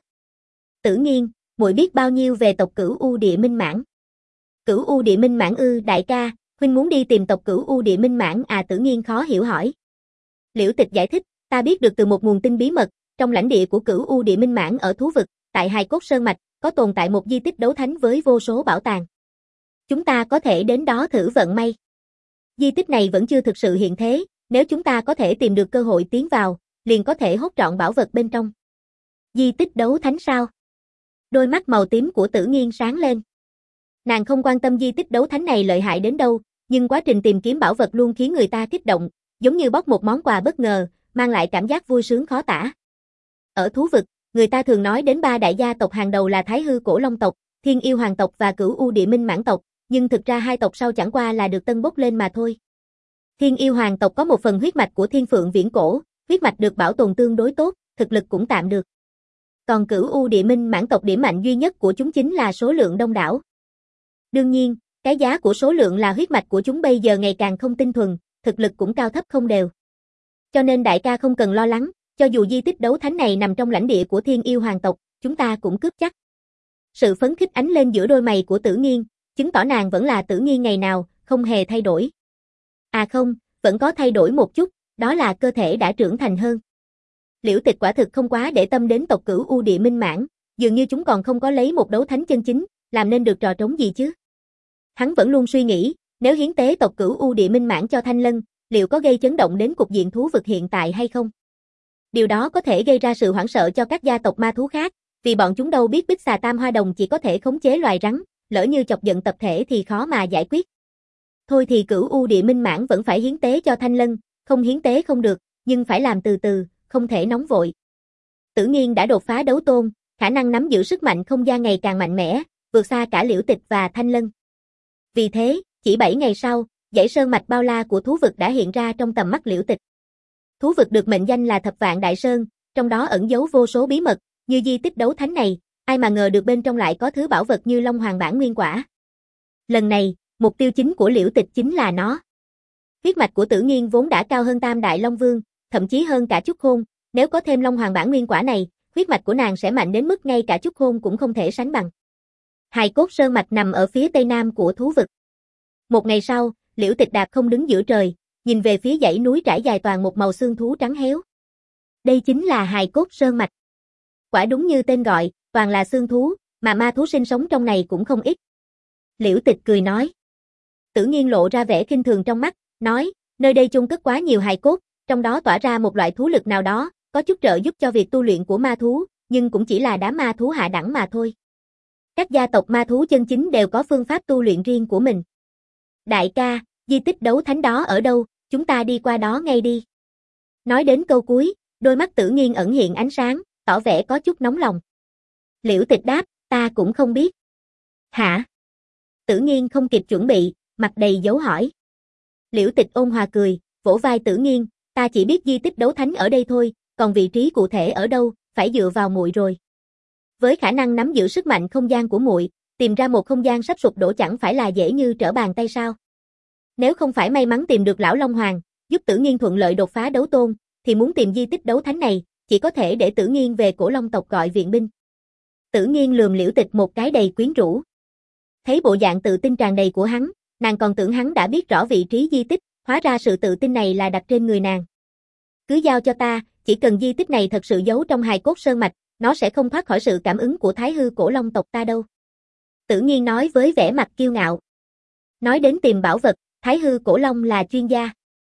Tử Nghiên, muội biết bao nhiêu về tộc Cửu U Địa Minh Mãn? Cửu U Địa Minh Mãn ư? Đại ca, huynh muốn đi tìm tộc Cửu U Địa Minh Mãn à? Tử Nghiên khó hiểu hỏi. Liễu Tịch giải thích, ta biết được từ một nguồn tin bí mật, trong lãnh địa của Cửu U Địa Minh Mãn ở thú vực, tại Hài Cốt Sơn Mạch, có tồn tại một di tích đấu thánh với vô số bảo tàng. Chúng ta có thể đến đó thử vận may. Di tích này vẫn chưa thực sự hiện thế, nếu chúng ta có thể tìm được cơ hội tiến vào, liền có thể hốt trọn bảo vật bên trong. Di tích đấu thánh sao? Đôi mắt màu tím của Tử Nghiên sáng lên. Nàng không quan tâm di tích đấu thánh này lợi hại đến đâu, nhưng quá trình tìm kiếm bảo vật luôn khiến người ta kích động, giống như bóc một món quà bất ngờ, mang lại cảm giác vui sướng khó tả. Ở thú vực, người ta thường nói đến ba đại gia tộc hàng đầu là Thái Hư Cổ Long tộc, Thiên Yêu Hoàng tộc và Cửu U Địa Minh Mãn tộc, nhưng thực ra hai tộc sau chẳng qua là được tân bốc lên mà thôi. Thiên Yêu Hoàng tộc có một phần huyết mạch của Thiên Phượng viễn cổ, huyết mạch được bảo tồn tương đối tốt, thực lực cũng tạm được. Còn Cửu U Địa Minh Mãn tộc điểm mạnh duy nhất của chúng chính là số lượng đông đảo. Đương nhiên, cái giá của số lượng là huyết mạch của chúng bây giờ ngày càng không tinh thuần, thực lực cũng cao thấp không đều. Cho nên đại ca không cần lo lắng, cho dù di tích đấu thánh này nằm trong lãnh địa của Thiên Yêu Hoàng tộc, chúng ta cũng cướp chắc. Sự phấn khích ánh lên giữa đôi mày của Tử Nghiên, chứng tỏ nàng vẫn là Tử Nghiên ngày nào, không hề thay đổi. À không, vẫn có thay đổi một chút, đó là cơ thể đã trưởng thành hơn. Liễu Tịch quả thực không quá để tâm đến tộc Cửu U Địa Minh Mãn, dường như chúng còn không có lấy một đấu thánh chân chính, làm nên được trò trống gì chứ. Hắn vẫn luôn suy nghĩ, nếu hiến tế tộc Cửu U Địa Minh Mãn cho Thanh Lân, liệu có gây chấn động đến cục diện thú vực hiện tại hay không? Điều đó có thể gây ra sự hoảng sợ cho các gia tộc ma thú khác, vì bọn chúng đâu biết Bích Xà Tam Hoa Đồng chỉ có thể khống chế loài rắn, lỡ như chọc giận tập thể thì khó mà giải quyết. Thôi thì Cửu U Địa Minh Mãn vẫn phải hiến tế cho Thanh Lân, không hiến tế không được, nhưng phải làm từ từ, không thể nóng vội. Tử Nghiên đã đột phá đấu tôn, khả năng nắm giữ sức mạnh không gian ngày càng mạnh mẽ, vượt xa cả Liễu Tịch và Thanh Lân. Vì thế, chỉ bảy ngày sau, dãy sơn mạch bao la của thú vực đã hiện ra trong tầm mắt Liễu Tịch. Thú vực được mệnh danh là Thập Vạn Đại Sơn, trong đó ẩn giấu vô số bí mật, như di tích đấu thánh này, ai mà ngờ được bên trong lại có thứ bảo vật như Long Hoàng bản nguyên quả. Lần này, mục tiêu chính của Liễu Tịch chính là nó. Huyết mạch của Tử Nghiên vốn đã cao hơn Tam Đại Long Vương, thậm chí hơn cả Chúc Khôn, nếu có thêm Long Hoàng bản nguyên quả này, huyết mạch của nàng sẽ mạnh đến mức ngay cả Chúc Khôn cũng không thể sánh bằng. Hài Cốt Sơn mạch nằm ở phía tây nam của thú vực. Một ngày sau, Liễu Tịch đạp không đứng giữa trời, nhìn về phía dãy núi trải dài toàn một màu xương thú trắng héo. Đây chính là Hài Cốt Sơn mạch. Quả đúng như tên gọi, toàn là xương thú, mà ma thú sinh sống trong này cũng không ít. Liễu Tịch cười nói. Tử Nghiên lộ ra vẻ khinh thường trong mắt, nói, nơi đây chôn cất quá nhiều hài cốt, trong đó tỏa ra một loại thú lực nào đó, có chút trợ giúp cho việc tu luyện của ma thú, nhưng cũng chỉ là đám ma thú hạ đẳng mà thôi. Các gia tộc ma thú chân chính đều có phương pháp tu luyện riêng của mình. Đại ca, di tích đấu thánh đó ở đâu, chúng ta đi qua đó ngay đi. Nói đến câu cuối, đôi mắt Tử Nghiên ẩn hiện ánh sáng, tỏ vẻ có chút nóng lòng. Liễu Tịch đáp, ta cũng không biết. Hả? Tử Nghiên không kịp chuẩn bị, mặt đầy dấu hỏi. Liễu Tịch ôn hòa cười, vỗ vai Tử Nghiên, ta chỉ biết di tích đấu thánh ở đây thôi, còn vị trí cụ thể ở đâu, phải dựa vào muội rồi. Với khả năng nắm giữ sức mạnh không gian của muội, tìm ra một không gian sắp sụp đổ chẳng phải là dễ như trở bàn tay sao? Nếu không phải may mắn tìm được lão Long Hoàng, giúp Tử Nghiên thuận lợi đột phá đấu tôn, thì muốn tìm di tích đấu thánh này, chỉ có thể để Tử Nghiên về Cổ Long tộc gọi viện binh. Tử Nghiên lườm Liễu Tịch một cái đầy quyến rũ. Thấy bộ dạng tự tin tràn đầy của hắn, nàng còn tưởng hắn đã biết rõ vị trí di tích, hóa ra sự tự tin này là đặt trên người nàng. Cứ giao cho ta, chỉ cần di tích này thật sự giấu trong Hài Cốt Sơn mạch, nó sẽ không thoát khỏi sự cảm ứng của Thái Hư Cổ Long tộc ta đâu. Tử Nghiên nói với vẻ mặt kiêu ngạo. Nói đến tìm bảo vật, Thái Hư Cổ Long là chuyên gia.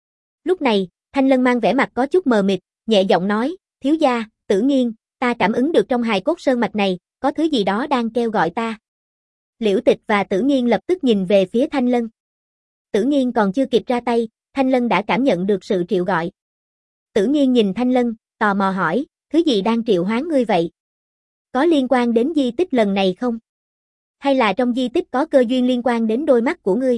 Lúc này, Thanh Lân mang vẻ mặt có chút mờ mịt, nhẹ giọng nói, thiếu gia, Tử Nghiên, ta cảm ứng được trong Hài Cốt Sơn mạch này, có thứ gì đó đang kêu gọi ta. Liễu Tịch và Tử Nghiên lập tức nhìn về phía Thanh Lân. Tử Nghiên còn chưa kịp ra tay, Thanh Lân đã cảm nhận được sự triệu gọi. Tử Nghiên nhìn Thanh Lân, tò mò hỏi, thứ gì đang triệu hoán ngươi vậy? Có liên quan đến di tích lần này không? Hay là trong di tích có cơ duyên liên quan đến đôi mắt của ngươi?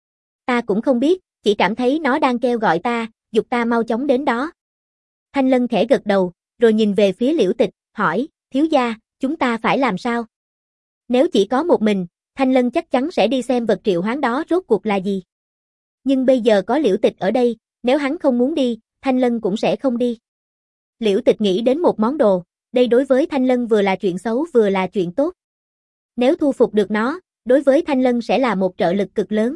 Ta cũng không biết, chỉ cảm thấy nó đang kêu gọi ta, giục ta mau chóng đến đó. Thanh Lân khẽ gật đầu, rồi nhìn về phía Liễu Tịch, hỏi, thiếu gia, chúng ta phải làm sao? Nếu chỉ có một mình, Thanh Lân chắc chắn sẽ đi xem vật triệu hoán đó rốt cuộc là gì. Nhưng bây giờ có Liễu Tịch ở đây, nếu hắn không muốn đi, Thanh Lân cũng sẽ không đi. Liễu Tịch nghĩ đến một món đồ, đây đối với Thanh Lân vừa là chuyện xấu vừa là chuyện tốt. Nếu thu phục được nó, đối với Thanh Lân sẽ là một trợ lực cực lớn.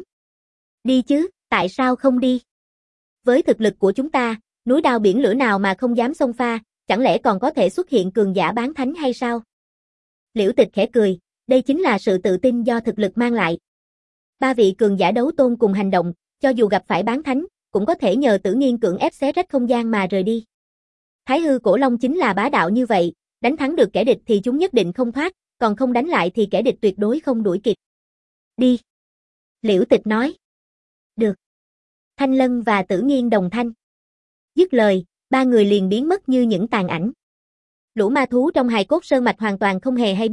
Đi chứ, tại sao không đi? Với thực lực của chúng ta, núi đao biển lửa nào mà không dám xông pha, chẳng lẽ còn có thể xuất hiện cường giả bán thánh hay sao? Liễu Tịch khẽ cười, đây chính là sự tự tin do thực lực mang lại. Ba vị cường giả đấu tôn cùng hành động, cho dù gặp phải bán thánh, cũng có thể nhờ Tử Nghiên cưỡng ép xé rách không gian mà rời đi. Thái Hư Cổ Long chính là bá đạo như vậy, đánh thắng được kẻ địch thì chúng nhất định không thoát, còn không đánh lại thì kẻ địch tuyệt đối không đuổi kịp. Đi. Liễu Tịch nói. Được. Thanh Lân và Tử Nghiên đồng thanh. Dứt lời, ba người liền biến mất như những tàn ảnh. Lũ ma thú trong Hài Cốt Sơn mạch hoàn toàn không hề hay biết,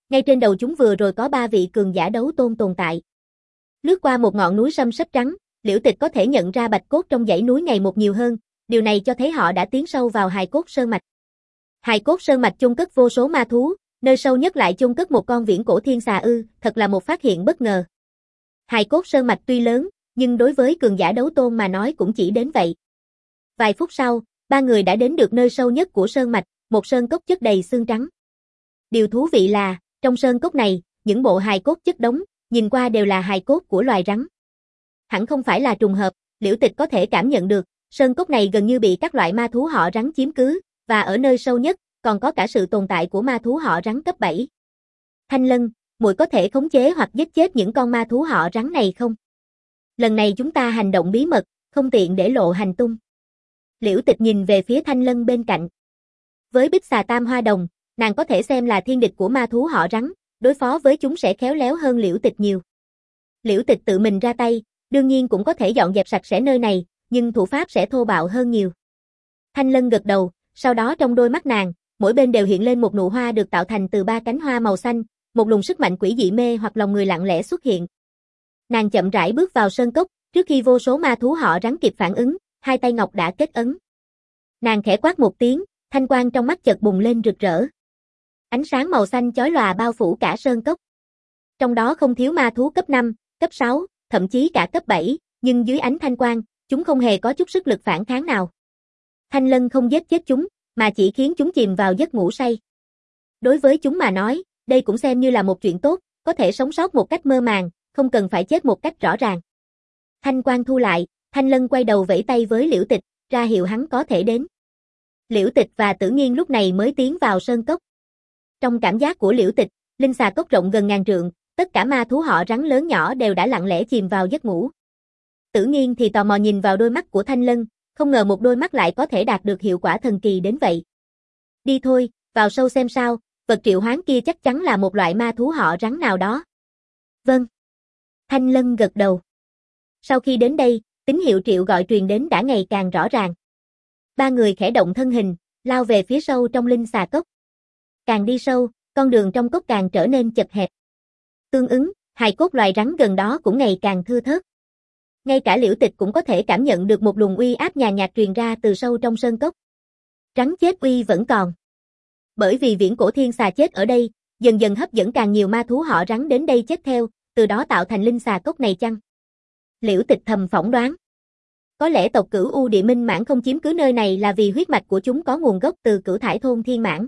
Ngay trên đầu chúng vừa rồi có ba vị cường giả đấu tôn tồn tại. Lướt qua một ngọn núi sâm sấp trắng, Liễu Tịch có thể nhận ra bạch cốt trong dãy núi ngày một nhiều hơn, điều này cho thấy họ đã tiến sâu vào hài cốt sơn mạch. Hài cốt sơn mạch chôn cất vô số ma thú, nơi sâu nhất lại chôn cất một con viễn cổ thiên xà ư, thật là một phát hiện bất ngờ. Hài cốt sơn mạch tuy lớn, nhưng đối với cường giả đấu tôn mà nói cũng chỉ đến vậy. Vài phút sau, ba người đã đến được nơi sâu nhất của sơn mạch, một sơn cốc chất đầy xương trắng. Điều thú vị là, trong sơn cốc này, những bộ hài cốt chất đống, nhìn qua đều là hài cốt của loài rắn. Hẳn không phải là trùng hợp, Liễu Tịch có thể cảm nhận được, sơn cốc này gần như bị các loại ma thú họ rắn chiếm cứ, và ở nơi sâu nhất, còn có cả sự tồn tại của ma thú họ rắn cấp bảy. Thanh Lân, muội có thể khống chế hoặc giết chết những con ma thú họ rắn này không? Lần này chúng ta hành động bí mật, không tiện để lộ hành tung. Liễu Tịch nhìn về phía Thanh Lân bên cạnh. Với bích xà tam hoa đồng, nàng có thể xem là thiên địch của ma thú họ rắn, đối phó với chúng sẽ khéo léo hơn Liễu Tịch nhiều. Liễu Tịch tự mình ra tay, đương nhiên cũng có thể dọn dẹp sạch sẽ nơi này, nhưng thủ pháp sẽ thô bạo hơn nhiều. Thanh Lân gật đầu, sau đó trong đôi mắt nàng, mỗi bên đều hiện lên một nụ hoa được tạo thành từ ba cánh hoa màu xanh, một luồng sức mạnh quỷ dị mê hoặc lòng người lặng lẽ xuất hiện. Nàng chậm rãi bước vào sơn cốc, trước khi vô số ma thú họ rắn kịp phản ứng, hai tay ngọc đã kết ấn. Nàng khẽ quát một tiếng, thanh quang trong mắt chợt bùng lên rực rỡ. Ánh sáng màu xanh chói lòa bao phủ cả sơn cốc. Trong đó không thiếu ma thú cấp năm, cấp sáu, thậm chí cả cấp bảy, nhưng dưới ánh thanh quang, chúng không hề có chút sức lực phản kháng nào. Thanh Lân không giết chết chúng, mà chỉ khiến chúng chìm vào giấc ngủ say. Đối với chúng mà nói, đây cũng xem như là một chuyện tốt, có thể sống sót một cách mơ màng, không cần phải chết một cách rõ ràng. Thanh quang thu lại, Thanh Lân quay đầu vẫy tay với Liễu Tịch, ra hiệu hắn có thể đến. Liễu Tịch và Tử Nghiên lúc này mới tiến vào sơn cốc. Trong cảm giác của Liễu Tịch, linh xà cốc rộng gần ngàn trượng, tất cả ma thú họ rắn lớn nhỏ đều đã lặng lẽ chìm vào giấc ngủ. Tử Nghiên thì tò mò nhìn vào đôi mắt của Thanh Lân, không ngờ một đôi mắt lại có thể đạt được hiệu quả thần kỳ đến vậy. Đi thôi, vào sâu xem sao, vật triệu hoán kia chắc chắn là một loại ma thú họ rắn nào đó. Vâng. Thanh Lân gật đầu. Sau khi đến đây, tín hiệu triệu gọi truyền đến đã ngày càng rõ ràng. Ba người khẽ động thân hình, lao về phía sâu trong linh xà cốc. Càng đi sâu, con đường trong cốc càng trở nên chật hẹp. Tương ứng, hài cốt loài rắn gần đó cũng ngày càng thưa thớt. Ngay cả Liễu Tịch cũng có thể cảm nhận được một luồng uy áp nhàn nhạt truyền ra từ sâu trong sơn cốc. Rắn chết uy vẫn còn. Bởi vì viễn cổ thiên xà chết ở đây, dần dần hấp dẫn càng nhiều ma thú họ rắn đến đây chết theo, từ đó tạo thành linh xà cốc này chăng? Liễu Tịch thầm phỏng đoán. Có lẽ tộc Cửu U Địa Minh Mãn không chiếm cứ nơi này là vì huyết mạch của chúng có nguồn gốc từ Cửu Thải thôn Thiên Mãn.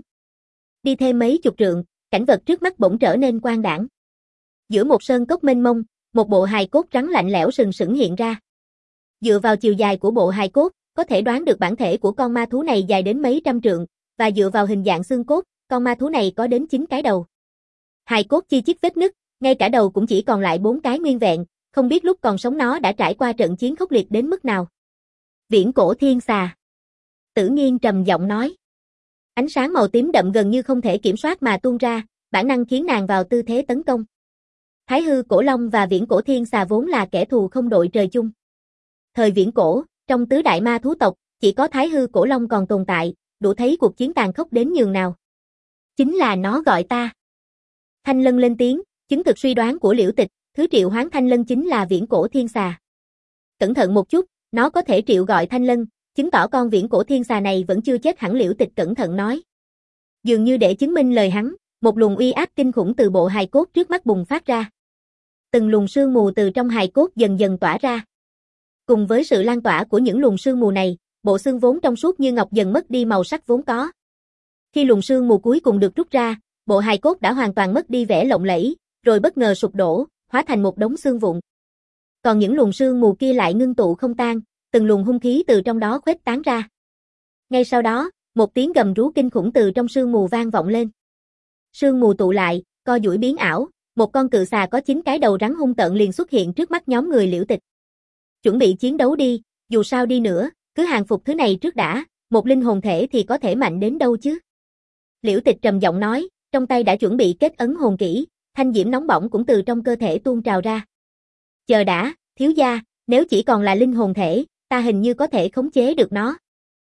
Đi thêm mấy chục trượng, cảnh vật trước mắt bỗng trở nên quang đãng. Giữa một sơn cốc mênh mông, một bộ hài cốt rắn lạnh lẽo sừng sững hiện ra. Dựa vào chiều dài của bộ hài cốt, có thể đoán được bản thể của con ma thú này dài đến mấy trăm trượng, và dựa vào hình dạng xương cốt, con ma thú này có đến chín cái đầu. Hài cốt chi chít vết nứt, ngay cả đầu cũng chỉ còn lại bốn cái nguyên vẹn, không biết lúc còn sống nó đã trải qua trận chiến khốc liệt đến mức nào. Viễn cổ thiên xà. Tử Nghiên trầm giọng nói. Ánh sáng màu tím đậm gần như không thể kiểm soát mà tuôn ra, bản năng khiến nàng vào tư thế tấn công. Thái hư cổ long và viễn cổ thiên xà vốn là kẻ thù không đội trời chung. Thời viễn cổ, trong tứ đại ma thú tộc, chỉ có thái hư cổ long còn tồn tại, đủ thấy cuộc chiến tàn khốc đến nhường nào. Chính là nó gọi ta. Thanh Lân lên tiếng, chứng thực suy đoán của Liễu Tịch, thứ triệu hoán Thanh Lân chính là viễn cổ thiên xà. Cẩn thận một chút, nó có thể triệu gọi Thanh Lân, chứng tỏ con viễn cổ thiên xà này vẫn chưa chết hẳn. Liễu Tịch cẩn thận nói. Dường như để chứng minh lời hắn, một luồng uy áp kinh khủng từ bộ hài cốt trước mắt bùng phát ra. Từng luồng sương mù từ trong hài cốt dần dần tỏa ra. Cùng với sự lan tỏa của những luồng sương mù này, bộ xương vốn trong suốt như ngọc dần mất đi màu sắc vốn có. Khi luồng sương mù cuối cùng được rút ra, bộ hài cốt đã hoàn toàn mất đi vẻ lộng lẫy, rồi bất ngờ sụp đổ, hóa thành một đống xương vụn. Còn những luồng sương mù kia lại ngưng tụ không tan, từng luồng hung khí từ trong đó khuếch tán ra. Ngay sau đó, một tiếng gầm rú kinh khủng từ trong sương mù vang vọng lên. Sương mù tụ lại, co duỗi biến ảo, một con cự xà có chín cái đầu rắn hung tợn liền xuất hiện trước mắt nhóm người Liễu Tịch. Chuẩn bị chiến đấu đi, dù sao đi nữa, cứ hàng phục thứ này trước đã, một linh hồn thể thì có thể mạnh đến đâu chứ. Liễu Tịch trầm giọng nói, trong tay đã chuẩn bị kết ấn hồn kỹ, thanh diễm nóng bỏng cũng từ trong cơ thể tuôn trào ra. Chờ đã, thiếu gia, nếu chỉ còn là linh hồn thể, ta hình như có thể khống chế được nó.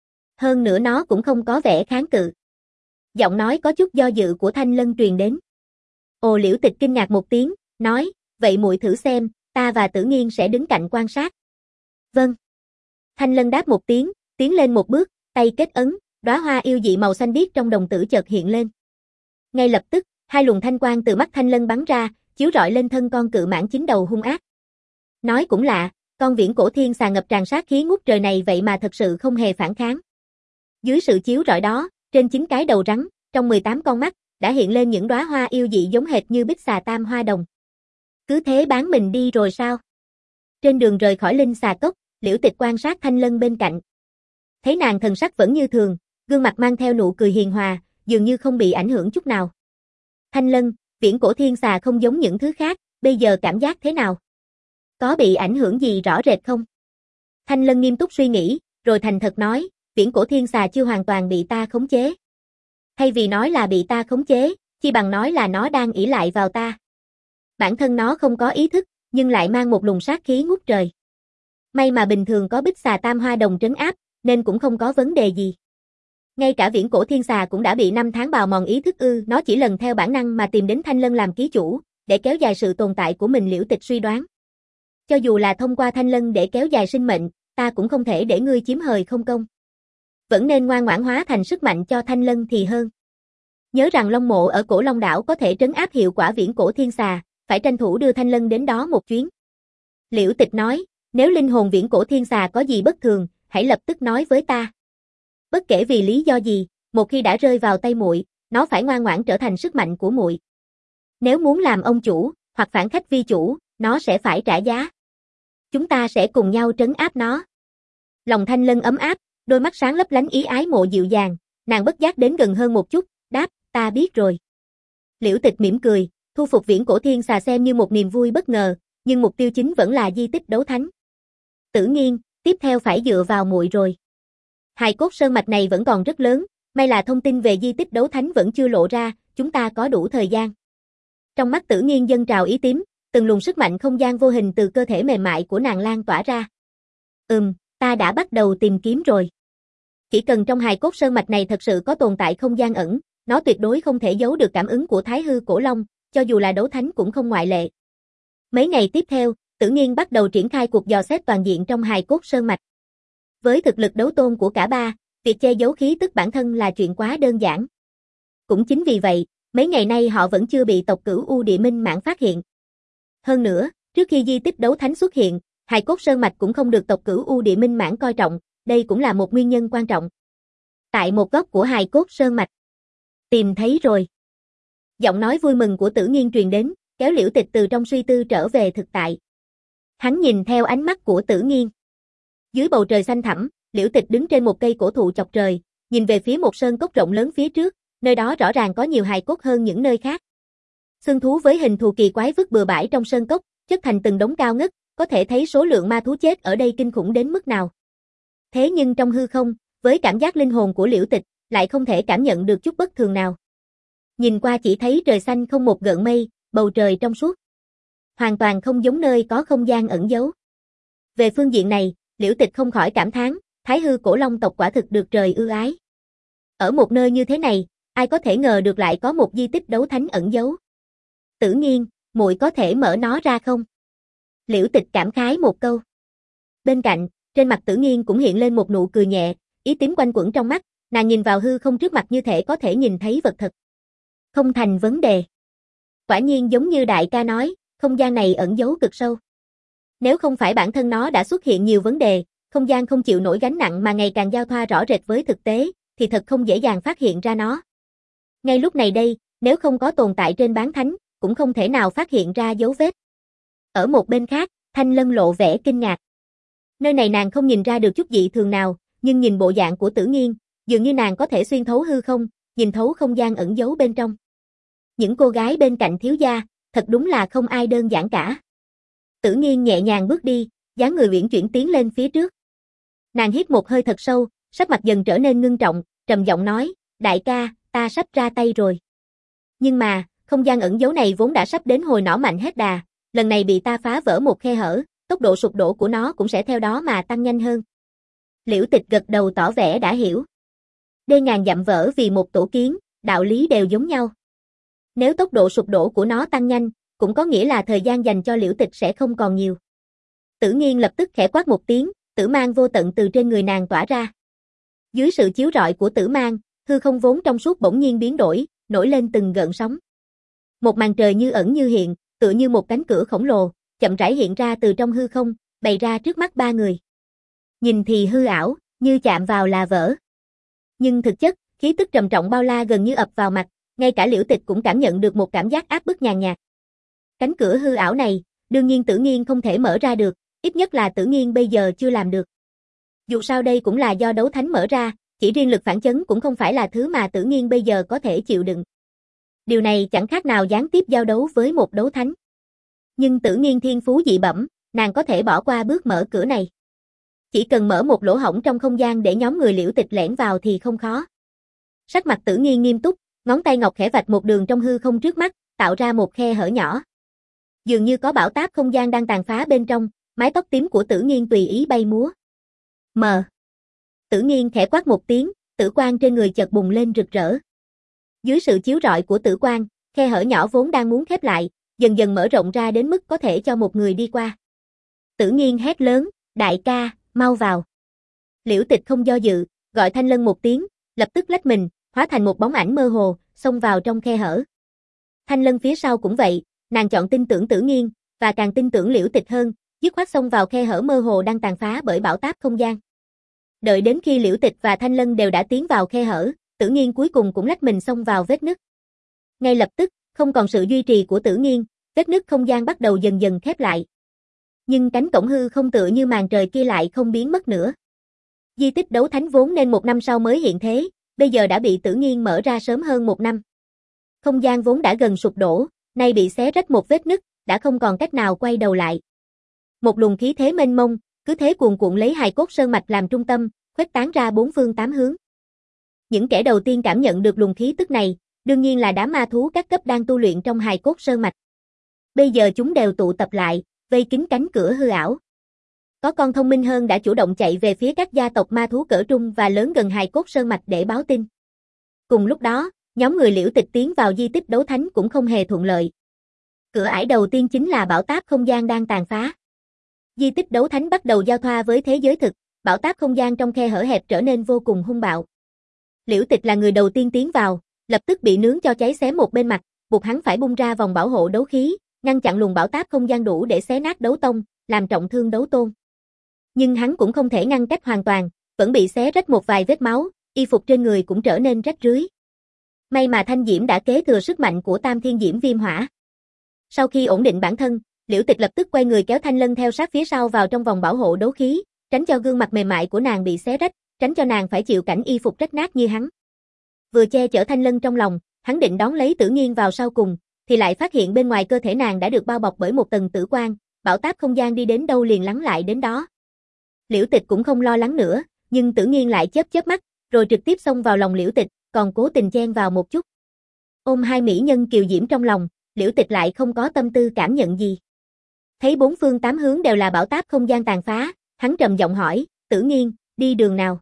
Hơn nữa nó cũng không có vẻ kháng cự. Giọng nói có chút do dự của Thanh Lân truyền đến. Ồ, Liễu Tịch kinh ngạc một tiếng, nói, vậy muội thử xem, ta và Tử Nghiên sẽ đứng cạnh quan sát. Vâng. Thanh Lân đáp một tiếng, tiến lên một bước, tay kết ấn, đóa hoa yêu dị màu xanh biếc trong đồng tử chợt hiện lên. Ngay lập tức, hai luồng thanh quang từ mắt Thanh Lân bắn ra, chiếu rọi lên thân con cự mãng chín đầu hung ác. Nói cũng lạ, con viễn cổ thiên xà ngập tràn sát khí ngút trời này vậy mà thật sự không hề phản kháng. Dưới sự chiếu rọi đó, trên chín cái đầu rắn, trong mười tám con mắt, đã hiện lên những đóa hoa yêu dị giống hệt như bích xà tam hoa đồng. Cứ thế bán mình đi rồi sao? Trên đường rời khỏi linh xà cốc, Liễu Tịch quan sát Thanh Lân bên cạnh. Thấy nàng thần sắc vẫn như thường, gương mặt mang theo nụ cười hiền hòa, dường như không bị ảnh hưởng chút nào. Thanh Lân, viễn cổ thiên xà không giống những thứ khác, bây giờ cảm giác thế nào? Có bị ảnh hưởng gì rõ rệt không? Thanh Lân nghiêm túc suy nghĩ, rồi thành thật nói, viễn cổ thiên xà chưa hoàn toàn bị ta khống chế. Thay vì nói là bị ta khống chế, chi bằng nói là nó đang ỷ lại vào ta. Bản thân nó không có ý thức, nhưng lại mang một luồng sát khí ngút trời. May mà bình thường có bích xà tam hoa đồng trấn áp, nên cũng không có vấn đề gì. Ngay cả viễn cổ thiên xà cũng đã bị năm tháng bào mòn ý thức ư, nó chỉ lần theo bản năng mà tìm đến Thanh Lân làm ký chủ, để kéo dài sự tồn tại của mình. Liễu Tịch suy đoán. Cho dù là thông qua Thanh Lân để kéo dài sinh mệnh, ta cũng không thể để ngươi chiếm hời không công. Vẫn nên ngoan ngoãn hóa thành sức mạnh cho Thanh Lân thì hơn. Nhớ rằng Long Mộ ở Cổ Long đảo có thể trấn áp hiệu quả viễn cổ thiên xà, phải tranh thủ đưa Thanh Lân đến đó một chuyến. Liễu Tịch nói, nếu linh hồn viễn cổ thiên xà có gì bất thường, hãy lập tức nói với ta. Bất kể vì lý do gì, một khi đã rơi vào tay muội, nó phải ngoan ngoãn trở thành sức mạnh của muội. Nếu muốn làm ông chủ, hoặc phản khách vi chủ, nó sẽ phải trả giá. Chúng ta sẽ cùng nhau trấn áp nó. Lòng Thanh Lân ấm áp, đôi mắt sáng lấp lánh ý ái mộ dịu dàng, nàng bất giác đến gần hơn một chút, đáp, ta biết rồi. Liễu Tịch mỉm cười, thu phục viễn cổ thiên xà xem như một niềm vui bất ngờ, nhưng mục tiêu chính vẫn là di tích đấu thánh. Tử Nghiên, tiếp theo phải dựa vào muội rồi. Hài cốt sơn mạch này vẫn còn rất lớn, may là thông tin về di tích đấu thánh vẫn chưa lộ ra, chúng ta có đủ thời gian. Trong mắt Tử Nghiên dâng trào ý tím, từng luồng sức mạnh không gian vô hình từ cơ thể mềm mại của nàng lan tỏa ra. Ừm, ta đã bắt đầu tìm kiếm rồi. Chỉ cần trong hài cốt sơn mạch này thật sự có tồn tại không gian ẩn, nó tuyệt đối không thể giấu được cảm ứng của Thái Hư Cổ Long, cho dù là đấu thánh cũng không ngoại lệ. Mấy ngày tiếp theo, Tử Nghiên bắt đầu triển khai cuộc dò xét toàn diện trong hài cốt sơn mạch. Với thực lực đấu tôn của cả ba, việc che giấu khí tức bản thân là chuyện quá đơn giản. Cũng chính vì vậy, mấy ngày nay họ vẫn chưa bị tộc Cửu U Địa Minh Mãn phát hiện. Hơn nữa, trước khi di tích đấu thánh xuất hiện, hài cốt sơn mạch cũng không được tộc Cửu U Địa Minh Mãn coi trọng, đây cũng là một nguyên nhân quan trọng. Tại một góc của hài cốt sơn mạch. Tìm thấy rồi. Giọng nói vui mừng của Tử Nghiên truyền đến, kéo Liễu Tịch từ trong suy tư trở về thực tại. Hắn nhìn theo ánh mắt của Tử Nghiên. Dưới bầu trời xanh thẳm, Liễu Tịch đứng trên một cây cổ thụ chọc trời, nhìn về phía một sơn cốc rộng lớn phía trước, nơi đó rõ ràng có nhiều hài cốt hơn những nơi khác. Xương thú với hình thù kỳ quái vứt bừa bãi trong sơn cốc, chất thành từng đống cao ngất, có thể thấy số lượng ma thú chết ở đây kinh khủng đến mức nào. Thế nhưng trong hư không, với cảm giác linh hồn của Liễu Tịch, lại không thể cảm nhận được chút bất thường nào. Nhìn qua chỉ thấy trời xanh không một gợn mây, bầu trời trong suốt. Hoàn toàn không giống nơi có không gian ẩn giấu. Về phương diện này, Liễu Tịch không khỏi cảm thán, Thái Hư Cổ Long tộc quả thực được trời ưu ái. Ở một nơi như thế này, ai có thể ngờ được lại có một di tích đấu thánh ẩn giấu. Tử Nghiên, muội có thể mở nó ra không? Liễu Tịch cảm khái một câu. Bên cạnh, trên mặt Tử Nghiên cũng hiện lên một nụ cười nhẹ, ý tím quanh quẩn trong mắt, nàng nhìn vào hư không trước mặt như thể có thể nhìn thấy vật thật. Không thành vấn đề. Quả nhiên giống như đại ca nói, không gian này ẩn giấu cực sâu. Nếu không phải bản thân nó đã xuất hiện nhiều vấn đề, không gian không chịu nổi gánh nặng mà ngày càng giao thoa rõ rệt với thực tế, thì thật không dễ dàng phát hiện ra nó. Ngay lúc này đây, nếu không có tồn tại trên bán thánh, cũng không thể nào phát hiện ra dấu vết. Ở một bên khác, Thanh Lân lộ vẻ kinh ngạc. Nơi này nàng không nhìn ra được chút dị thường nào, nhưng nhìn bộ dạng của Tử Nghiên, dường như nàng có thể xuyên thấu hư không, nhìn thấu không gian ẩn giấu bên trong. Những cô gái bên cạnh thiếu gia, thật đúng là không ai đơn giản cả. Tử Nghiên nhẹ nhàng bước đi, dáng người uyển chuyển tiến lên phía trước. Nàng hít một hơi thật sâu, sắc mặt dần trở nên ngưng trọng, trầm giọng nói, đại ca, ta sắp ra tay rồi. Nhưng mà, không gian ẩn giấu này vốn đã sắp đến hồi nỏ mạnh hết đà, lần này bị ta phá vỡ một khe hở, tốc độ sụp đổ của nó cũng sẽ theo đó mà tăng nhanh hơn. Liễu Tịch gật đầu tỏ vẻ đã hiểu. Đê ngàn dặm vỡ vì một tổ kiến, đạo lý đều giống nhau. Nếu tốc độ sụp đổ của nó tăng nhanh, cũng có nghĩa là thời gian dành cho Liễu Tịch sẽ không còn nhiều. Tử Nghiên lập tức khẽ quát một tiếng, tử mang vô tận từ trên người nàng tỏa ra. Dưới sự chiếu rọi của tử mang, hư không vốn trong suốt bỗng nhiên biến đổi, nổi lên từng gợn sóng. Một màn trời như ẩn như hiện, tựa như một cánh cửa khổng lồ, chậm rãi hiện ra từ trong hư không, bày ra trước mắt ba người. Nhìn thì hư ảo, như chạm vào là vỡ. Nhưng thực chất, khí tức trầm trọng bao la gần như ập vào mặt, ngay cả Liễu Tịch cũng cảm nhận được một cảm giác áp bức nhàn nhạt. Cánh cửa hư ảo này, đương nhiên Tử Nghiên không thể mở ra được, ít nhất là Tử Nghiên bây giờ chưa làm được. Dù sao đây cũng là do đấu thánh mở ra, chỉ riêng lực phản chấn cũng không phải là thứ mà Tử Nghiên bây giờ có thể chịu đựng. Điều này chẳng khác nào gián tiếp giao đấu với một đấu thánh. Nhưng Tử Nghiên thiên phú dị bẩm, nàng có thể bỏ qua bước mở cửa này. Chỉ cần mở một lỗ hổng trong không gian để nhóm người Liễu Tịch lẻn vào thì không khó. Sắc mặt Tử Nghiên nghiêm túc, ngón tay ngọc khẽ vạch một đường trong hư không trước mắt, tạo ra một khe hở nhỏ. Dường như có bão táp không gian đang tàn phá bên trong, mái tóc tím của Tử Nghiên tùy ý bay múa. Mờ. Tử Nghiên khẽ quát một tiếng, tử quang trên người chợt bùng lên rực rỡ. Dưới sự chiếu rọi của tử quang, khe hở nhỏ vốn đang muốn khép lại, dần dần mở rộng ra đến mức có thể cho một người đi qua. Tử Nghiên hét lớn, đại ca, mau vào. Liễu Tịch không do dự, gọi Thanh Lân một tiếng, lập tức lách mình, hóa thành một bóng ảnh mơ hồ, xông vào trong khe hở. Thanh Lân phía sau cũng vậy, nàng chọn tin tưởng Tử Nghiên, và càng tin tưởng Liễu Tịch hơn, dứt khoát xông vào khe hở mơ hồ đang tàn phá bởi bão táp không gian. Đợi đến khi Liễu Tịch và Thanh Lân đều đã tiến vào khe hở, Tử Nghiên cuối cùng cũng lách mình xông vào vết nứt. Ngay lập tức, không còn sự duy trì của Tử Nghiên, vết nứt không gian bắt đầu dần dần khép lại. Nhưng cánh cổng hư không tựa như màn trời kia lại không biến mất nữa. Di tích đấu thánh vốn nên một năm sau mới hiện thế, bây giờ đã bị Tử Nghiên mở ra sớm hơn một năm. Không gian vốn đã gần sụp đổ, nay bị xé rách một vết nứt, đã không còn cách nào quay đầu lại. Một luồng khí thế mênh mông, cứ thế cuồn cuộn lấy hài cốt sơn mạch làm trung tâm, khuếch tán ra bốn phương tám hướng. Những kẻ đầu tiên cảm nhận được luồng khí tức này, đương nhiên là đám ma thú các cấp đang tu luyện trong hài cốt sơn mạch. Bây giờ chúng đều tụ tập lại, vây kín cánh cửa hư ảo. Có con thông minh hơn đã chủ động chạy về phía các gia tộc ma thú cỡ trung và lớn gần hài cốt sơn mạch để báo tin. Cùng lúc đó, nhóm người Liễu Tịch tiến vào di tích đấu thánh cũng không hề thuận lợi. Cửa ải đầu tiên chính là bão táp không gian đang tàn phá. Di tích đấu thánh bắt đầu giao thoa với thế giới thực, bão táp không gian trong khe hở hẹp trở nên vô cùng hung bạo. Liễu Tịch là người đầu tiên tiến vào, lập tức bị nướng cho cháy xém một bên mặt, buộc hắn phải bung ra vòng bảo hộ đấu khí, ngăn chặn luồng bão táp không gian đủ để xé nát đấu tông, làm trọng thương đấu tôn. Nhưng hắn cũng không thể ngăn cách hoàn toàn, vẫn bị xé rách một vài vết máu, y phục trên người cũng trở nên rách rưới. May mà Thanh Diễm đã kế thừa sức mạnh của Tam Thiên Diễm Viêm Hỏa. Sau khi ổn định bản thân, Liễu Tịch lập tức quay người kéo Thanh Lân theo sát phía sau vào trong vòng bảo hộ đấu khí, tránh cho gương mặt mềm mại của nàng bị xé rách, tránh cho nàng phải chịu cảnh y phục rách nát như hắn. Vừa che chở Thanh Lân trong lòng, hắn định đón lấy Tử Nghiên vào sau cùng, thì lại phát hiện bên ngoài cơ thể nàng đã được bao bọc bởi một tầng tử quang, bão táp không gian đi đến đâu liền lắng lại đến đó. Liễu Tịch cũng không lo lắng nữa, nhưng Tử Nghiên lại chớp chớp mắt, rồi trực tiếp xông vào lòng Liễu Tịch, còn cố tình chen vào một chút. Ôm hai mỹ nhân kiều diễm trong lòng, Liễu Tịch lại không có tâm tư cảm nhận gì. Thấy bốn phương tám hướng đều là bão táp không gian tàn phá, hắn trầm giọng hỏi, Tử Nghiên, đi đường nào?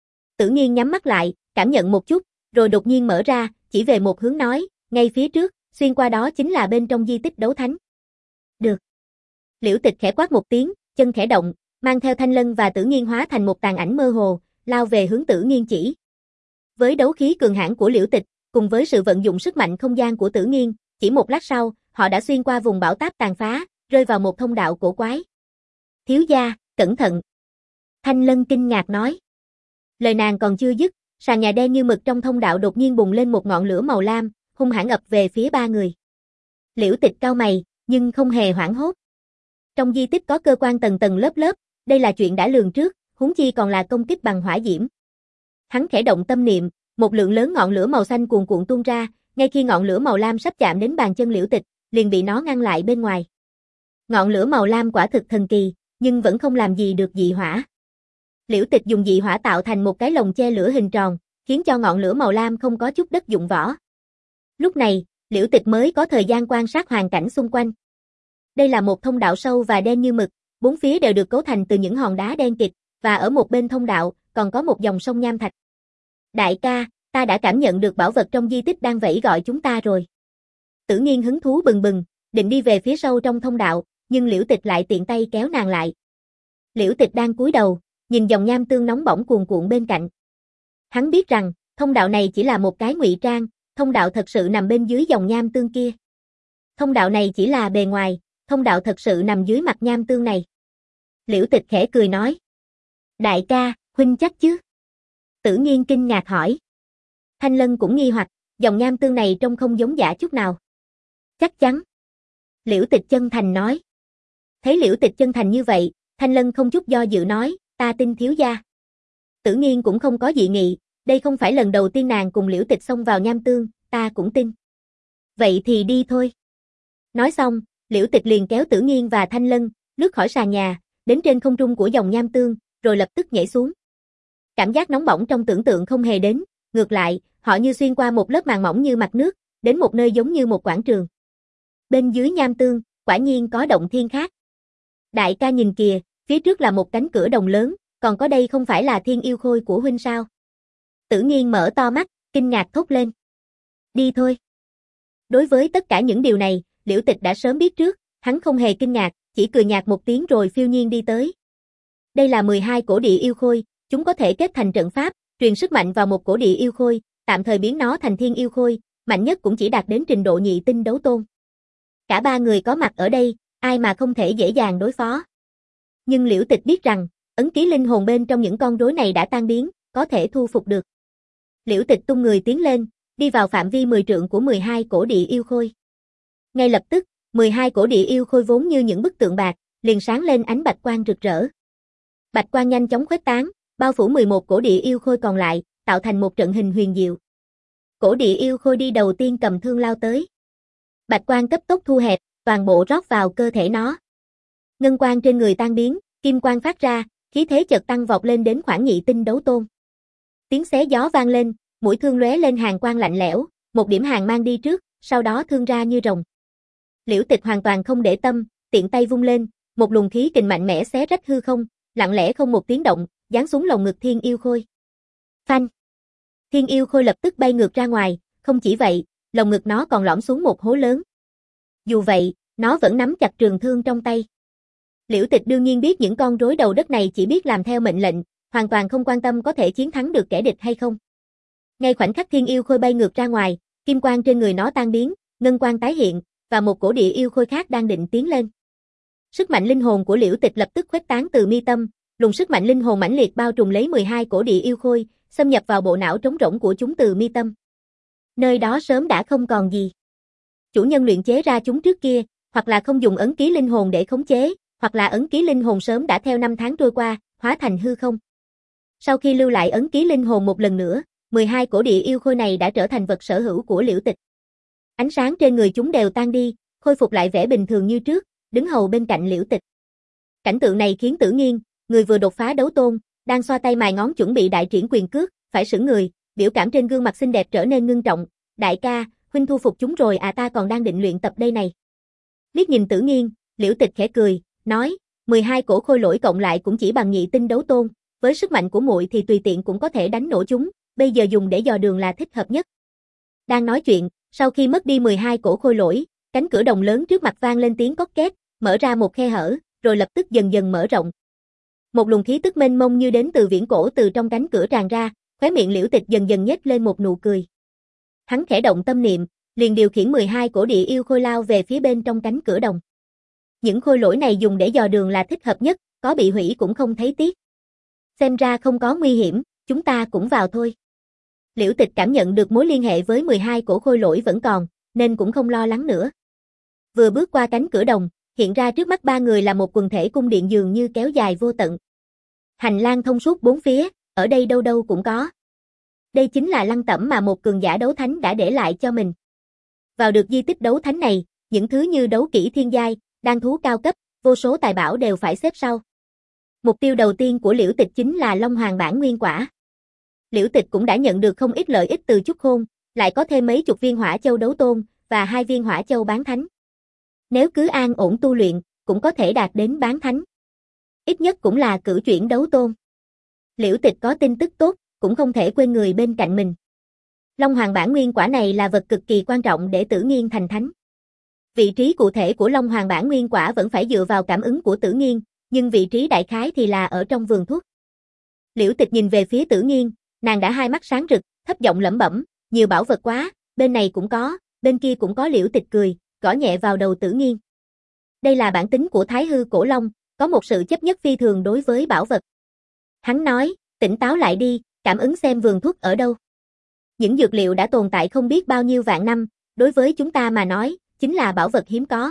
Tử Nghiên nhắm mắt lại, cảm nhận một chút, rồi đột nhiên mở ra, chỉ về một hướng nói, ngay phía trước, xuyên qua đó chính là bên trong di tích đấu thánh. Được. Liễu Tịch khẽ quát một tiếng, chân khẽ động, mang theo Thanh Lân và Tử Nghiên hóa thành một tàn ảnh mơ hồ, lao về hướng Tử Nghiên chỉ. Với đấu khí cường hãn của Liễu Tịch, cùng với sự vận dụng sức mạnh không gian của Tử Nghiên, chỉ một lát sau, họ đã xuyên qua vùng bão táp tàn phá, rơi vào một thông đạo cổ quái. Thiếu gia, cẩn thận. Thanh Lân kinh ngạc nói. Lời nàng còn chưa dứt, sàn nhà đen như mực trong thông đạo đột nhiên bùng lên một ngọn lửa màu lam, hung hãn ập về phía ba người. Liễu Tịch cau mày, nhưng không hề hoảng hốt. Trong di tích có cơ quan tầng tầng lớp lớp, đây là chuyện đã lường trước, huống chi còn là công kích bằng hỏa diễm. Hắn khẽ động tâm niệm, một lượng lớn ngọn lửa màu xanh cuồn cuộn tuôn ra, ngay khi ngọn lửa màu lam sắp chạm đến bàn chân Liễu Tịch, liền bị nó ngăn lại bên ngoài. Ngọn lửa màu lam quả thực thần kỳ, nhưng vẫn không làm gì được dị hỏa. Liễu Tịch dùng dị hỏa tạo thành một cái lồng che lửa hình tròn, khiến cho ngọn lửa màu lam không có chút đất dụng võ. Lúc này, Liễu Tịch mới có thời gian quan sát hoàn cảnh xung quanh. Đây là một thông đạo sâu và đen như mực, bốn phía đều được cấu thành từ những hòn đá đen kịt, và ở một bên thông đạo, còn có một dòng sông nham thạch. Đại ca, ta đã cảm nhận được bảo vật trong di tích đang vẫy gọi chúng ta rồi. Tử Nghiên hứng thú bừng bừng, định đi về phía sau trong thông đạo, nhưng Liễu Tịch lại tiện tay kéo nàng lại. Liễu Tịch đang cúi đầu, nhìn dòng nham tương nóng bỏng cuồn cuộn bên cạnh. Hắn biết rằng, thông đạo này chỉ là một cái ngụy trang, thông đạo thật sự nằm bên dưới dòng nham tương kia. Thông đạo này chỉ là bề ngoài, thông đạo thật sự nằm dưới mặt nham tương này. Liễu Tịch khẽ cười nói. Đại ca, huynh chắc chứ? Tử Nghiên kinh ngạc hỏi. Thanh Lân cũng nghi hoặc, dòng nham tương này trông không giống giả chút nào. Chắc chắn. Liễu Tịch chân thành nói. Thấy Liễu Tịch chân thành như vậy, Thanh Lân không chút do dự nói, ta tin thiếu gia. Tử Nghiên cũng không có dị nghị, đây không phải lần đầu tiên nàng cùng Liễu Tịch xông vào nham tương, ta cũng tin. Vậy thì đi thôi. Nói xong, Liễu Tịch liền kéo Tử Nghiên và Thanh Lân, lướt khỏi sàn nhà, đến trên không trung của dòng nham tương, rồi lập tức nhảy xuống. Cảm giác nóng bỏng trong tưởng tượng không hề đến, ngược lại, họ như xuyên qua một lớp màng mỏng như mặt nước, đến một nơi giống như một quảng trường. Bên dưới nham tương, quả nhiên có động thiên khác. Đại ca nhìn kìa, phía trước là một cánh cửa đồng lớn, còn có đây không phải là thiên yêu khôi của huynh sao? Tử Nghiên mở to mắt, kinh ngạc thốt lên. Đi thôi. Đối với tất cả những điều này, Liễu Tịch đã sớm biết trước, hắn không hề kinh ngạc, chỉ cười nhạt một tiếng rồi phiêu nhiên đi tới. Đây là mười hai cổ địa yêu khôi, chúng có thể kết thành trận pháp, truyền sức mạnh vào một cổ địa yêu khôi, tạm thời biến nó thành thiên yêu khôi, mạnh nhất cũng chỉ đạt đến trình độ nhị tinh đấu tôn. Cả ba người có mặt ở đây, ai mà không thể dễ dàng đối phó. Nhưng Liễu Tịch biết rằng, ấn ký linh hồn bên trong những con rối này đã tan biến, có thể thu phục được. Liễu Tịch tung người tiến lên, đi vào phạm vi mười trượng của mười hai cổ địa yêu khôi. Ngay lập tức, mười hai cổ địa yêu khôi vốn như những bức tượng bạc, liền sáng lên ánh bạch quang rực rỡ. Bạch quang nhanh chóng khuếch tán, bao phủ mười một cổ địa yêu khôi còn lại, tạo thành một trận hình huyền diệu. Cổ địa yêu khôi đi đầu tiên cầm thương lao tới. Bạch quang cấp tốc thu hẹp, toàn bộ rót vào cơ thể nó. Ngân quang trên người tan biến, kim quang phát ra, khí thế chợt tăng vọt lên đến khoảng nhị tinh đấu tôn. Tiếng xé gió vang lên, mũi thương lóe lên hàn quang lạnh lẽo, một điểm hàn mang đi trước, sau đó thương ra như rồng. Liễu Tịch hoàn toàn không để tâm, tiện tay vung lên, một luồng khí kình mạnh mẽ xé rách hư không, lặng lẽ không một tiếng động, giáng xuống lồng ngực thiên yêu khôi. Phanh! Thiên yêu khôi lập tức bay ngược ra ngoài, không chỉ vậy, lồng ngực nó còn lõm xuống một hố lớn. Dù vậy, nó vẫn nắm chặt trường thương trong tay. Liễu Tịch đương nhiên biết những con rối đầu đất này chỉ biết làm theo mệnh lệnh, hoàn toàn không quan tâm có thể chiến thắng được kẻ địch hay không. Ngay khoảnh khắc thiên yêu khôi bay ngược ra ngoài, kim quang trên người nó tan biến, ngân quang tái hiện, và một cổ địa yêu khôi khác đang định tiến lên. Sức mạnh linh hồn của Liễu Tịch lập tức khuếch tán từ mi tâm, luồng sức mạnh linh hồn mãnh liệt bao trùm lấy mười hai cổ địa yêu khôi, xâm nhập vào bộ não trống rỗng của chúng từ mi tâm. Nơi đó sớm đã không còn gì. Chủ nhân luyện chế ra chúng trước kia, hoặc là không dùng ấn ký linh hồn để khống chế, hoặc là ấn ký linh hồn sớm đã theo năm tháng trôi qua, hóa thành hư không. Sau khi lưu lại ấn ký linh hồn một lần nữa, mười hai cổ địa yêu khôi này đã trở thành vật sở hữu của Liễu Tịch. Ánh sáng trên người chúng đều tan đi, khôi phục lại vẻ bình thường như trước, đứng hầu bên cạnh Liễu Tịch. Cảnh tượng này khiến Tử Nghiên, người vừa đột phá đấu tôn, đang xoa tay mài ngón chuẩn bị đại triển quyền cước, phải sững người, biểu cảm trên gương mặt xinh đẹp trở nên ngưng trọng. Đại ca, huynh thu phục chúng rồi à, ta còn đang định luyện tập đây này. Liếc nhìn Tử Nghiên, Liễu Tịch khẽ cười, nói, mười hai cổ khôi lỗi cộng lại cũng chỉ bằng nhị tinh đấu tôn, với sức mạnh của muội thì tùy tiện cũng có thể đánh nổ chúng, bây giờ dùng để dò đường là thích hợp nhất. Đang nói chuyện, sau khi mất đi mười hai cổ khôi lỗi, cánh cửa đồng lớn trước mặt vang lên tiếng cót két, mở ra một khe hở, rồi lập tức dần dần mở rộng. Một luồng khí tức mênh mông như đến từ viễn cổ từ trong cánh cửa tràn ra, khóe miệng Liễu Tịch dần dần nhếch lên một nụ cười. Hắn khẽ động tâm niệm, liền điều khiển mười hai cổ địa yêu khôi lao về phía bên trong cánh cửa đồng. Những khôi lỗi này dùng để dò đường là thích hợp nhất, có bị hủy cũng không thấy tiếc. Xem ra không có nguy hiểm, chúng ta cũng vào thôi. Liễu Tịch cảm nhận được mối liên hệ với mười hai cổ khôi lỗi vẫn còn, nên cũng không lo lắng nữa. Vừa bước qua cánh cửa đồng, hiện ra trước mắt ba người là một quần thể cung điện dường như kéo dài vô tận. Hành lang thông suốt bốn phía, ở đây đâu đâu cũng có. Đây chính là lăng tẩm mà một cường giả đấu thánh đã để lại cho mình. Vào được di tích đấu thánh này, những thứ như đấu kỹ thiên giai, đan thú cao cấp, vô số tài bảo đều phải xếp sau. Mục tiêu đầu tiên của Liễu Tịch chính là Long Hoàng bản nguyên quả. Liễu Tịch cũng đã nhận được không ít lợi ích từ Chúc Khôn, lại có thêm mấy chục viên hỏa châu đấu tôn, và hai viên hỏa châu bán thánh. Nếu cứ an ổn tu luyện, cũng có thể đạt đến bán thánh. Ít nhất cũng là cử chuyển đấu tôn. Liễu Tịch có tin tức tốt, cũng không thể quên người bên cạnh mình. Long Hoàng bản nguyên quả này là vật cực kỳ quan trọng để Tử Nghiên thành thánh. Vị trí cụ thể của Long Hoàng bản nguyên quả vẫn phải dựa vào cảm ứng của Tử Nghiên, nhưng vị trí đại khái thì là ở trong vườn thuốc. Liễu Tịch nhìn về phía Tử Nghiên, nàng đã hai mắt sáng rực, thấp giọng lẩm bẩm, nhiều bảo vật quá, bên này cũng có, bên kia cũng có. Liễu Tịch cười, gõ nhẹ vào đầu Tử Nghiên. Đây là bản tính của Thái Hư Cổ Long, có một sự chấp nhất phi thường đối với bảo vật. Hắn nói, tỉnh táo lại đi, cảm ứng xem vườn thuốc ở đâu. Những dược liệu đã tồn tại không biết bao nhiêu vạn năm, đối với chúng ta mà nói, chính là bảo vật hiếm có.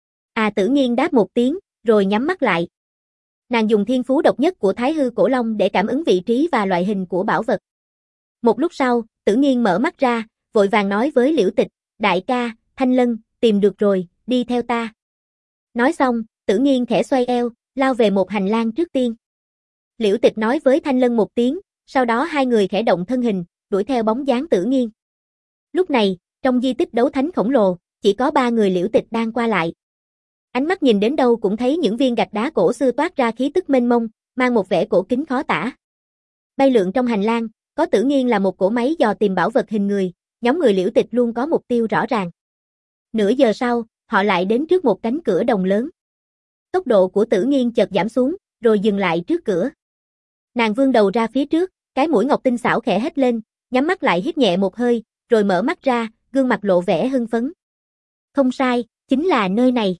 À, Tử Nghiên đáp một tiếng, rồi nhắm mắt lại. Nàng dùng thiên phú độc nhất của Thái Hư Cổ Long để cảm ứng vị trí và loại hình của bảo vật. Một lúc sau, Tử Nghiên mở mắt ra, vội vàng nói với Liễu Tịch, đại ca, Thanh Lân, tìm được rồi, đi theo ta. Nói xong, Tử Nghiên khẽ xoay eo, lao về một hành lang trước tiên. Liễu Tịch nói với Thanh Lân một tiếng, sau đó hai người khẽ động thân hình, đuổi theo bóng dáng Tử Nghiên. Lúc này, trong di tích đấu thánh khổng lồ, chỉ có ba người Liễu Tịch đang qua lại. Ánh mắt nhìn đến đâu cũng thấy những viên gạch đá cổ xưa toát ra khí tức mênh mông, mang một vẻ cổ kính khó tả. Bay lượn trong hành lang, có Tử Nghiên là một cỗ máy dò tìm bảo vật hình người, nhóm người Liễu Tịch luôn có mục tiêu rõ ràng. Nửa giờ sau, họ lại đến trước một cánh cửa đồng lớn. Tốc độ của Tử Nghiên chợt giảm xuống, rồi dừng lại trước cửa. Nàng vươn đầu ra phía trước, cái mũi ngọc tinh xảo khẽ hét lên, nhắm mắt lại hít nhẹ một hơi, rồi mở mắt ra, gương mặt lộ vẻ hưng phấn. Không sai, chính là nơi này.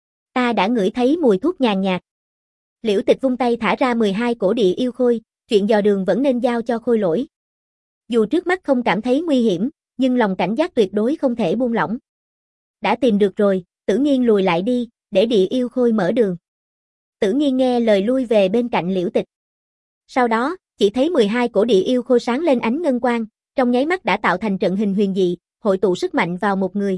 Ta đã ngửi thấy mùi thuốc nhàn nhạt. Liễu Tịch vung tay thả ra mười hai cổ địa yêu khôi, chuyện dò đường vẫn nên giao cho khôi lỗi. Dù trước mắt không cảm thấy nguy hiểm, nhưng lòng cảnh giác tuyệt đối không thể buông lỏng. Đã tìm được rồi, Tử Nghiên lùi lại đi, để địa yêu khôi mở đường. Tử Nghiên nghe lời lui về bên cạnh Liễu Tịch. Sau đó, chỉ thấy mười hai cổ địa yêu khôi sáng lên ánh ngân quang, trong nháy mắt đã tạo thành trận hình huyền dị, hội tụ sức mạnh vào một người.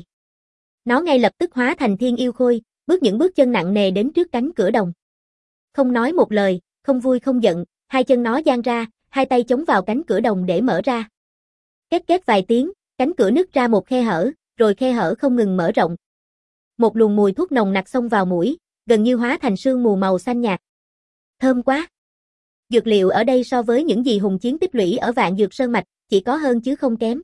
Nó ngay lập tức hóa thành thiên yêu khôi, bước những bước chân nặng nề đến trước cánh cửa đồng. Không nói một lời, không vui không giận, hai chân nó dang ra, hai tay chống vào cánh cửa đồng để mở ra. Két két vài tiếng, cánh cửa nứt ra một khe hở, rồi khe hở không ngừng mở rộng. Một luồng mùi thuốc nồng nặc xông vào mũi, gần như hóa thành sương mù màu xanh nhạt. Thơm quá! Dược liệu ở đây so với những gì Hùng Chiến tích lũy ở Vạn Dược Sơn Mạch, chỉ có hơn chứ không kém.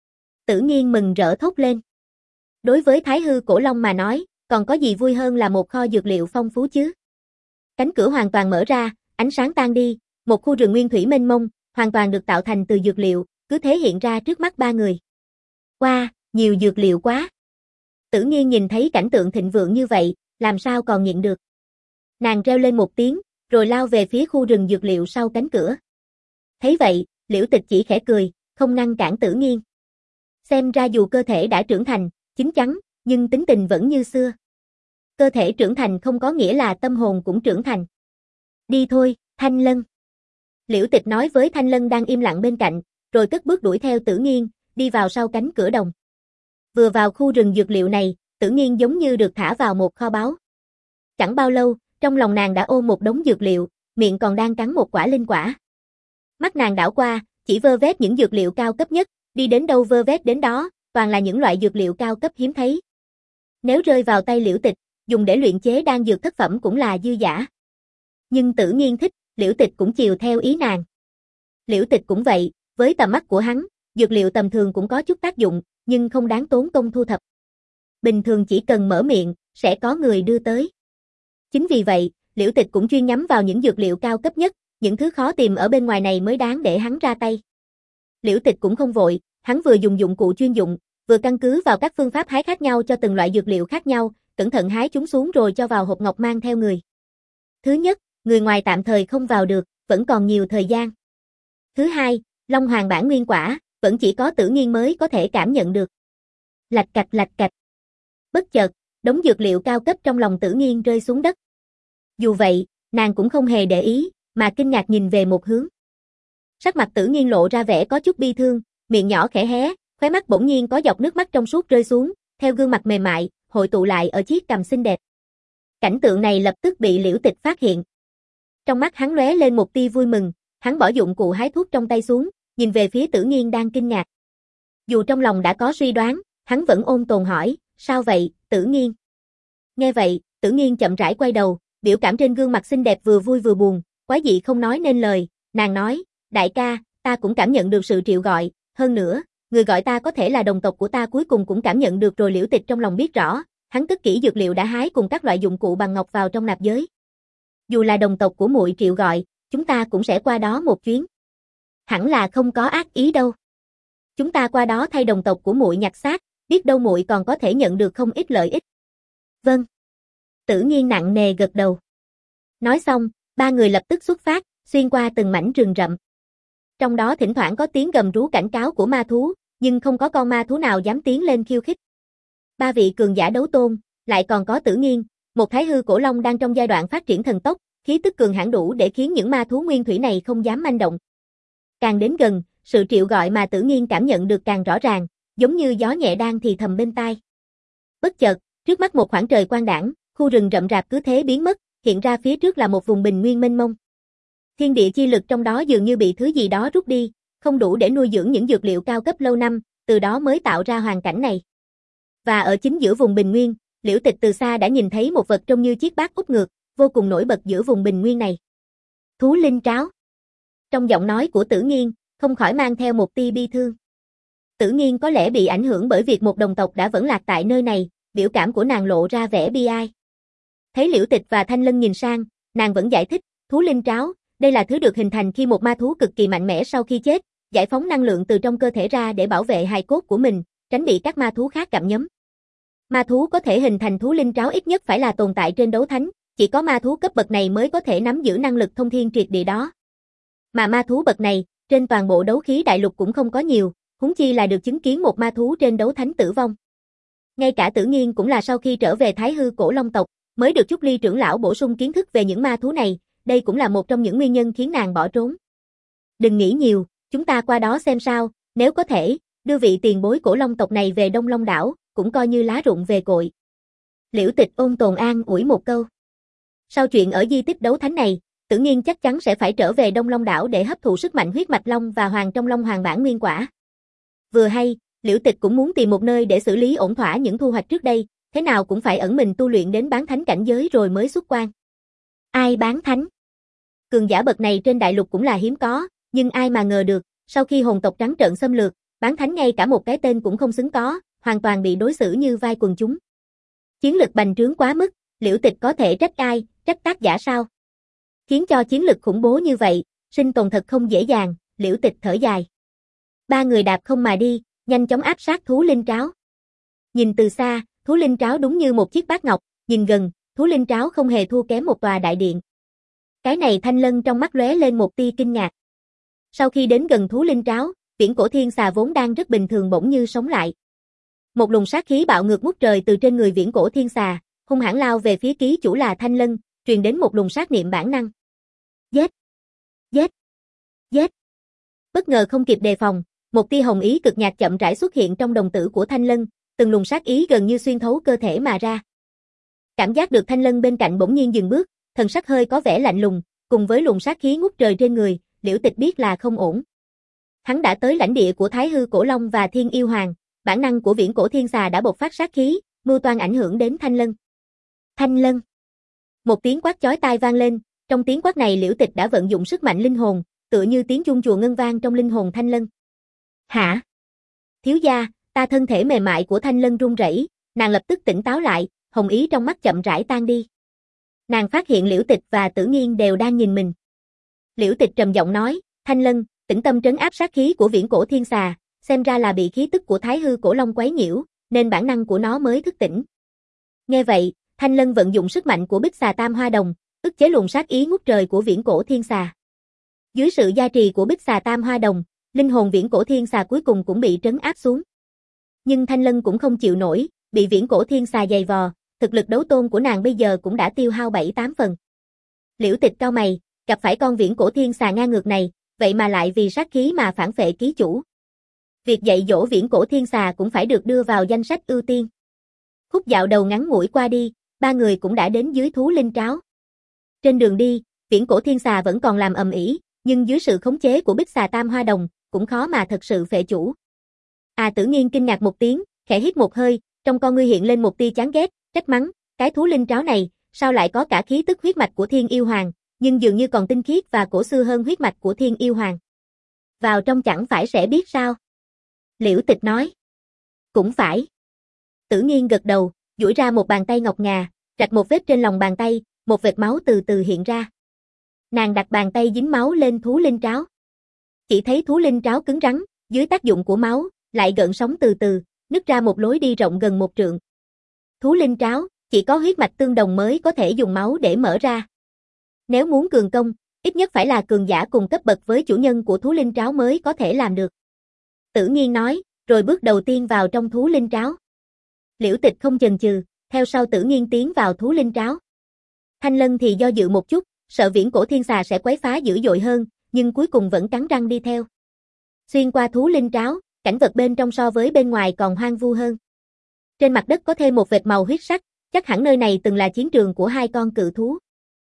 Tử Nghiên mừng rỡ thốt lên. Đối với Thái Hư Cổ Long mà nói, còn có gì vui hơn là một kho dược liệu phong phú chứ? Cánh cửa hoàn toàn mở ra, ánh sáng tan đi, một khu rừng nguyên thủy mênh mông, hoàn toàn được tạo thành từ dược liệu, cứ thế hiện ra trước mắt ba người. Wow, nhiều dược liệu quá! Tử Nghiên nhìn thấy cảnh tượng thịnh vượng như vậy, làm sao còn nhịn được. Nàng reo lên một tiếng, rồi lao về phía khu rừng dược liệu sau cánh cửa. Thấy vậy, Liễu Tịch chỉ khẽ cười, không ngăn cản Tử Nghiên. Xem ra dù cơ thể đã trưởng thành, chín chắn, nhưng tính tình vẫn như xưa. Cơ thể trưởng thành không có nghĩa là tâm hồn cũng trưởng thành. Đi thôi, Thanh Lân. Liễu Tịch nói với Thanh Lân đang im lặng bên cạnh, rồi cất bước đuổi theo Tử Nghiên, đi vào sau cánh cửa đồng. Vừa vào khu rừng dược liệu này, Tử Nghiên giống như được thả vào một kho báu. Chẳng bao lâu, trong lòng nàng đã ôm một đống dược liệu, miệng còn đang cắn một quả linh quả. Mắt nàng đảo qua, chỉ vơ vét những dược liệu cao cấp nhất, đi đến đâu vơ vét đến đó, toàn là những loại dược liệu cao cấp hiếm thấy. Nếu rơi vào tay Liễu Tịch, dùng để luyện chế đan dược thất phẩm cũng là dư dả. Nhưng Tử Nghiên thích, Liễu Tịch cũng chiều theo ý nàng. Liễu Tịch cũng vậy, với tầm mắt của hắn, dược liệu tầm thường cũng có chút tác dụng, nhưng không đáng tốn công thu thập. Bình thường chỉ cần mở miệng, sẽ có người đưa tới. Chính vì vậy, Liễu Tịch cũng chuyên nhắm vào những dược liệu cao cấp nhất, những thứ khó tìm ở bên ngoài này mới đáng để hắn ra tay. Liễu Tịch cũng không vội, hắn vừa dùng dụng cụ chuyên dụng, vừa căn cứ vào các phương pháp hái khác nhau cho từng loại dược liệu khác nhau, cẩn thận hái chúng xuống rồi cho vào hộp ngọc mang theo người. Thứ nhất, người ngoài tạm thời không vào được, vẫn còn nhiều thời gian. Thứ hai, Long Hoàng bản nguyên quả, vẫn chỉ có Tử Nghiên mới có thể cảm nhận được. Lạch cạch lạch cạch. Bất chợt, đống dược liệu cao cấp trong lòng Tử Nghiên rơi xuống đất. Dù vậy, nàng cũng không hề để ý, mà kinh ngạc nhìn về một hướng. Sắc mặt Tử Nghiên lộ ra vẻ có chút bi thương, miệng nhỏ khẽ hé, khóe mắt bỗng nhiên có giọt nước mắt trong suốt rơi xuống, theo gương mặt mềm mại, hội tụ lại ở chiếc cằm xinh đẹp. Cảnh tượng này lập tức bị Liễu Tịch phát hiện. Trong mắt hắn lóe lên một tia vui mừng, hắn bỏ dụng cụ hái thuốc trong tay xuống, nhìn về phía Tử Nghiên đang kinh ngạc. Dù trong lòng đã có suy đoán, hắn vẫn ôn tồn hỏi, sao vậy, Tử Nghiên? Nghe vậy, Tử Nghiên chậm rãi quay đầu, biểu cảm trên gương mặt xinh đẹp vừa vui vừa buồn, quái dị không nói nên lời, nàng nói, đại ca, ta cũng cảm nhận được sự triệu gọi, hơn nữa, người gọi ta có thể là đồng tộc của ta cuối cùng cũng cảm nhận được rồi. Liễu Tịch trong lòng biết rõ, hắn cất kỹ dược liệu đã hái cùng các loại dụng cụ bằng ngọc vào trong nạp giới. Dù là đồng tộc của muội triệu gọi, chúng ta cũng sẽ qua đó một chuyến. Hẳn là không có ác ý đâu. Chúng ta qua đó thay đồng tộc của muội nhặt xác, biết đâu muội còn có thể nhận được không ít lợi ích. Vâng. Tử Nghiên nặng nề gật đầu. Nói xong, ba người lập tức xuất phát, xuyên qua từng mảnh rừng rậm. Trong đó thỉnh thoảng có tiếng gầm rú cảnh cáo của ma thú, nhưng không có con ma thú nào dám tiến lên khiêu khích. Ba vị cường giả đấu tôn, lại còn có Tử Nghiên, một thái hư cổ long đang trong giai đoạn phát triển thần tốc, khí tức cường hãn đủ để khiến những ma thú nguyên thủy này không dám manh động. Càng đến gần, sự triệu gọi mà Tử Nghiên cảm nhận được càng rõ ràng, giống như gió nhẹ đang thì thầm bên tai. Bất chợt, trước mắt một khoảng trời quang đãng, khu rừng rậm rạp cứ thế biến mất, hiện ra phía trước là một vùng bình nguyên mênh mông. Thiên địa chi lực trong đó dường như bị thứ gì đó rút đi, không đủ để nuôi dưỡng những dược liệu cao cấp lâu năm, từ đó mới tạo ra hoàn cảnh này. Và ở chính giữa vùng bình nguyên, Liễu Tịch từ xa đã nhìn thấy một vật trông như chiếc bát úp ngược, vô cùng nổi bật giữa vùng bình nguyên này. Thú linh tráo. Trong giọng nói của Tử Nghiên, không khỏi mang theo một tia bi thương. Tử Nghiên có lẽ bị ảnh hưởng bởi việc một đồng tộc đã vẫn lạc tại nơi này, biểu cảm của nàng lộ ra vẻ bi ai. Thấy Liễu Tịch và Thanh Lân nhìn sang, nàng vẫn giải thích, thú linh tráo, đây là thứ được hình thành khi một ma thú cực kỳ mạnh mẽ sau khi chết, giải phóng năng lượng từ trong cơ thể ra để bảo vệ hài cốt của mình, tránh bị các ma thú khác gặm nhấm. Ma thú có thể hình thành thú linh tráo ít nhất phải là tồn tại trên đấu thánh, chỉ có ma thú cấp bậc này mới có thể nắm giữ năng lực thông thiên triệt địa đó. Mà ma thú bậc này, trên toàn bộ đấu khí đại lục cũng không có nhiều, huống chi là được chứng kiến một ma thú trên đấu thánh tử vong. Ngay cả Tử Nghiên cũng là sau khi trở về Thái Hư Cổ Long tộc, mới được Trúc Ly trưởng lão bổ sung kiến thức về những ma thú này, đây cũng là một trong những nguyên nhân khiến nàng bỏ trốn. Đừng nghĩ nhiều, chúng ta qua đó xem sao, nếu có thể, đưa vị tiền bối Cổ Long tộc này về Đông Long đảo, cũng coi như lá rụng về cội. Liễu Tịch ôn tồn an ủi một câu. Sau chuyện ở di tích đấu thánh này, Tử Nghiên chắc chắn sẽ phải trở về Đông Long đảo để hấp thụ sức mạnh huyết mạch long và hoàng trong long hoàng bản nguyên quả. Vừa hay, Liễu Tịch cũng muốn tìm một nơi để xử lý ổn thỏa những thu hoạch trước đây, thế nào cũng phải ẩn mình tu luyện đến bán thánh cảnh giới rồi mới xuất quan. Ai bán thánh? Cường giả bậc này trên đại lục cũng là hiếm có, nhưng ai mà ngờ được, sau khi hồn tộc trắng trợn xâm lược, bán thánh ngay cả một cái tên cũng không xứng có, hoàn toàn bị đối xử như vai quần chúng. Chiến lực bành trướng quá mức, Liễu Tịch có thể trách ai, trách tác giả sao? Khiến cho chiến lực khủng bố như vậy, sinh tồn thật không dễ dàng, Liễu Tịch thở dài. Ba người đạp không mà đi, nhanh chóng áp sát thú linh tráo. Nhìn từ xa, thú linh tráo đúng như một chiếc bát ngọc, nhìn gần, thú linh tráo không hề thua kém một tòa đại điện. Cái này Thanh Lân trong mắt lóe lên một tia kinh ngạc. Sau khi đến gần thú linh tráo, viễn cổ thiên xà vốn đang rất bình thường bỗng như sống lại. Một luồng sát khí bạo ngược ngút trời từ trên người viễn cổ thiên xà, hung hãn lao về phía ký chủ là Thanh Lân, truyền đến một luồng sát niệm bản năng. Giết! Giết! Giết! Bất ngờ không kịp đề phòng, một tia hồng ý cực nhạt chậm rãi xuất hiện trong đồng tử của Thanh Lân, từng luồng sát ý gần như xuyên thấu cơ thể mà ra. Cảm giác được Thanh Lân bên cạnh bỗng nhiên dừng bước, thần sắc hơi có vẻ lạnh lùng, cùng với luồng sát khí ngút trời trên người, Liễu Tịch biết là không ổn. Hắn đã tới lãnh địa của Thái Hư Cổ Long và Thiên Yêu Hoàng, bản năng của viễn cổ thiên xà đã bộc phát sát khí, mưu toan ảnh hưởng đến Thanh Lân. Thanh Lân! Một tiếng quát chói tai vang lên, trong tiếng quát này Liễu Tịch đã vận dụng sức mạnh linh hồn, tựa như tiếng chuông chùa ngân vang trong linh hồn Thanh Lân. Hả? Thiếu gia, ta thân thể mềm mại của Thanh Lân run rẩy, nàng lập tức tỉnh táo lại, hồng ý trong mắt chậm rãi tan đi. Nàng phát hiện Liễu Tịch và Tử Nghiên đều đang nhìn mình. Liễu Tịch trầm giọng nói, Thanh Lân, tĩnh tâm trấn áp sát khí của viễn cổ thiên xà, xem ra là bị khí tức của Thái Hư Cổ Long quấy nhiễu, nên bản năng của nó mới thức tỉnh. Nghe vậy, Thanh Lân vận dụng sức mạnh của Bích Xà Tam Hoa Đồng, ức chế luồng sát ý ngút trời của viễn cổ thiên xà. Dưới sự gia trì của Bích Xà Tam Hoa Đồng, linh hồn viễn cổ thiên xà cuối cùng cũng bị trấn áp xuống. Nhưng Thanh Lân cũng không chịu nổi, bị viễn cổ thiên xà giày vò, thực lực đấu tôn của nàng bây giờ cũng đã tiêu hao bảy tám phần. Liễu Tịch cau mày, gặp phải con viễn cổ thiên xà ngang ngược này, vậy mà lại vì sát khí mà phản phệ ký chủ. Việc dạy dỗ viễn cổ thiên xà cũng phải được đưa vào danh sách ưu tiên. Khúc dạo đầu ngắn ngủi qua đi, ba người cũng đã đến dưới thú linh tráo. Trên đường đi, viễn cổ thiên xà vẫn còn làm ầm ĩ, nhưng dưới sự khống chế của Bích Xà Tam Hoa Đồng, cũng khó mà thật sự phệ chủ. À Tử Nghiên kinh ngạc một tiếng, khẽ hít một hơi, trong con ngươi hiện lên một tia chán ghét, trách mắng, cái thú linh tráo này, sao lại có cả khí tức huyết mạch của Thiên Yêu Hoàng, nhưng dường như còn tinh khiết và cổ xưa hơn huyết mạch của Thiên Yêu Hoàng. Vào trong chẳng phải sẽ biết sao? Liễu Tịch nói. Cũng phải. Tử Nghiên gật đầu, duỗi ra một bàn tay ngọc ngà, rạch một vết trên lòng bàn tay, một vệt máu từ từ hiện ra. Nàng đặt bàn tay dính máu lên thú linh tráo. Chỉ thấy thú linh tráo cứng rắn, dưới tác dụng của máu, lại gợn sóng từ từ, nứt ra một lối đi rộng gần một trượng. Thú linh tráo, chỉ có huyết mạch tương đồng mới có thể dùng máu để mở ra. Nếu muốn cường công, ít nhất phải là cường giả cùng cấp bậc với chủ nhân của thú linh tráo mới có thể làm được. Tử Nghiên nói, rồi bước đầu tiên vào trong thú linh tráo. Liễu Tịch không chần chừ, theo sau Tử Nghiên tiến vào thú linh tráo. Thanh Lân thì do dự một chút, sợ viễn cổ thiên xà sẽ quấy phá dữ dội hơn, nhưng cuối cùng vẫn cắn răng đi theo. Xuyên qua thú linh tráo, cảnh vật bên trong so với bên ngoài còn hoang vu hơn. Trên mặt đất có thêm một vệt màu huyết sắc, chắc hẳn nơi này từng là chiến trường của hai con cự thú.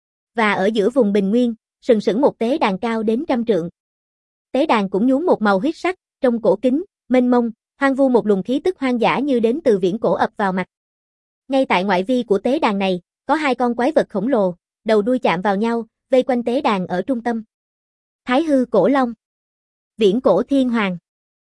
Và ở giữa vùng bình nguyên, sừng sững một tế đàn cao đến trăm trượng. Tế đàn cũng nhuốm một màu huyết sắc, trong cổ kính, mênh mông, hoang vu, một luồng khí tức hoang dã như đến từ viễn cổ ập vào mặt. Ngay tại ngoại vi của tế đàn này, có hai con quái vật khổng lồ, đầu đuôi chạm vào nhau, vây quanh tế đàn ở trung tâm. Thái hư cổ long, viễn cổ thiên hoàng.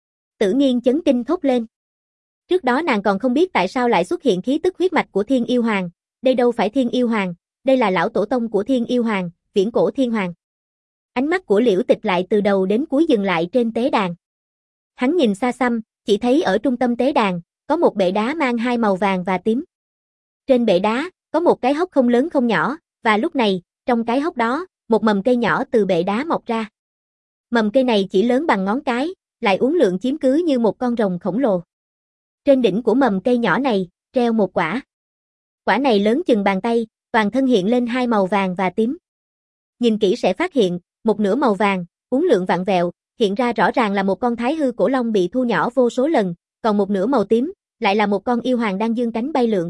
Tử Nghiên chấn kinh thốt lên. Trước đó nàng còn không biết tại sao lại xuất hiện khí tức huyết mạch của Thiên Yêu Hoàng, đây đâu phải Thiên Yêu Hoàng, đây là lão tổ tông của Thiên Yêu Hoàng, viễn cổ thiên hoàng. Ánh mắt của Liễu Tịch lại từ đầu đến cuối dừng lại trên tế đàn. Hắn nhìn xa xăm, chỉ thấy ở trung tâm tế đàn, có một bệ đá mang hai màu vàng và tím. Trên bệ đá, có một cái hốc không lớn không nhỏ, và lúc này, trong cái hốc đó, một mầm cây nhỏ từ bệ đá mọc ra. Mầm cây này chỉ lớn bằng ngón cái, lại uốn lượn chiếm cứ như một con rồng khổng lồ. Trên đỉnh của mầm cây nhỏ này, treo một quả. Quả này lớn chừng bàn tay, toàn thân hiện lên hai màu vàng và tím. Nhìn kỹ sẽ phát hiện, một nửa màu vàng, uốn lượn vặn vẹo, hiện ra rõ ràng là một con thái hư cổ long bị thu nhỏ vô số lần, còn một nửa màu tím, lại là một con yêu hoàng đang dương cánh bay lượn.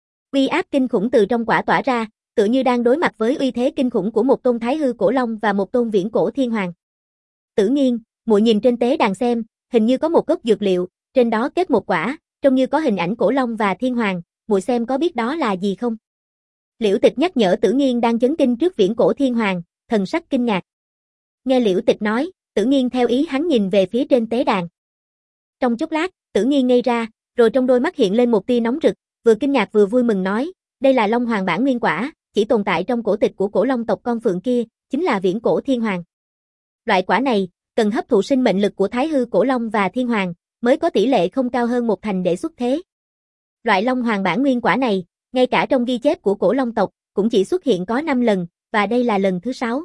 Uy áp kinh khủng từ trong quả tỏa ra, tựa như đang đối mặt với uy thế kinh khủng của một tôn thái hư cổ long và một tôn viễn cổ thiên hoàng. Tử Nghiên, muội nhìn trên tế đàn xem, hình như có một gốc dược liệu, trên đó kết một quả, trông như có hình ảnh cổ long và thiên hoàng, muội xem có biết đó là gì không? Liễu Tịch nhắc nhở Tử Nghiên đang chấn kinh trước viễn cổ thiên hoàng, thần sắc kinh ngạc. Nghe Liễu Tịch nói, Tử Nghiên theo ý hắn nhìn về phía trên tế đàn. Trong chốc lát, Tử Nghiên ngây ra, rồi trong đôi mắt hiện lên một tia nóng rực, vừa kinh ngạc vừa vui mừng nói, đây là Long Hoàng bản nguyên quả, chỉ tồn tại trong cổ tịch của cổ long tộc con phượng kia, chính là viễn cổ thiên hoàng. Loại quả này, cần hấp thụ sinh mệnh lực của thái hư cổ long và thiên hoàng, mới có tỷ lệ không cao hơn một thành để xuất thế. Loại Long Hoàng bản nguyên quả này, ngay cả trong ghi chép của cổ long tộc, cũng chỉ xuất hiện có năm lần, và đây là lần thứ sáu.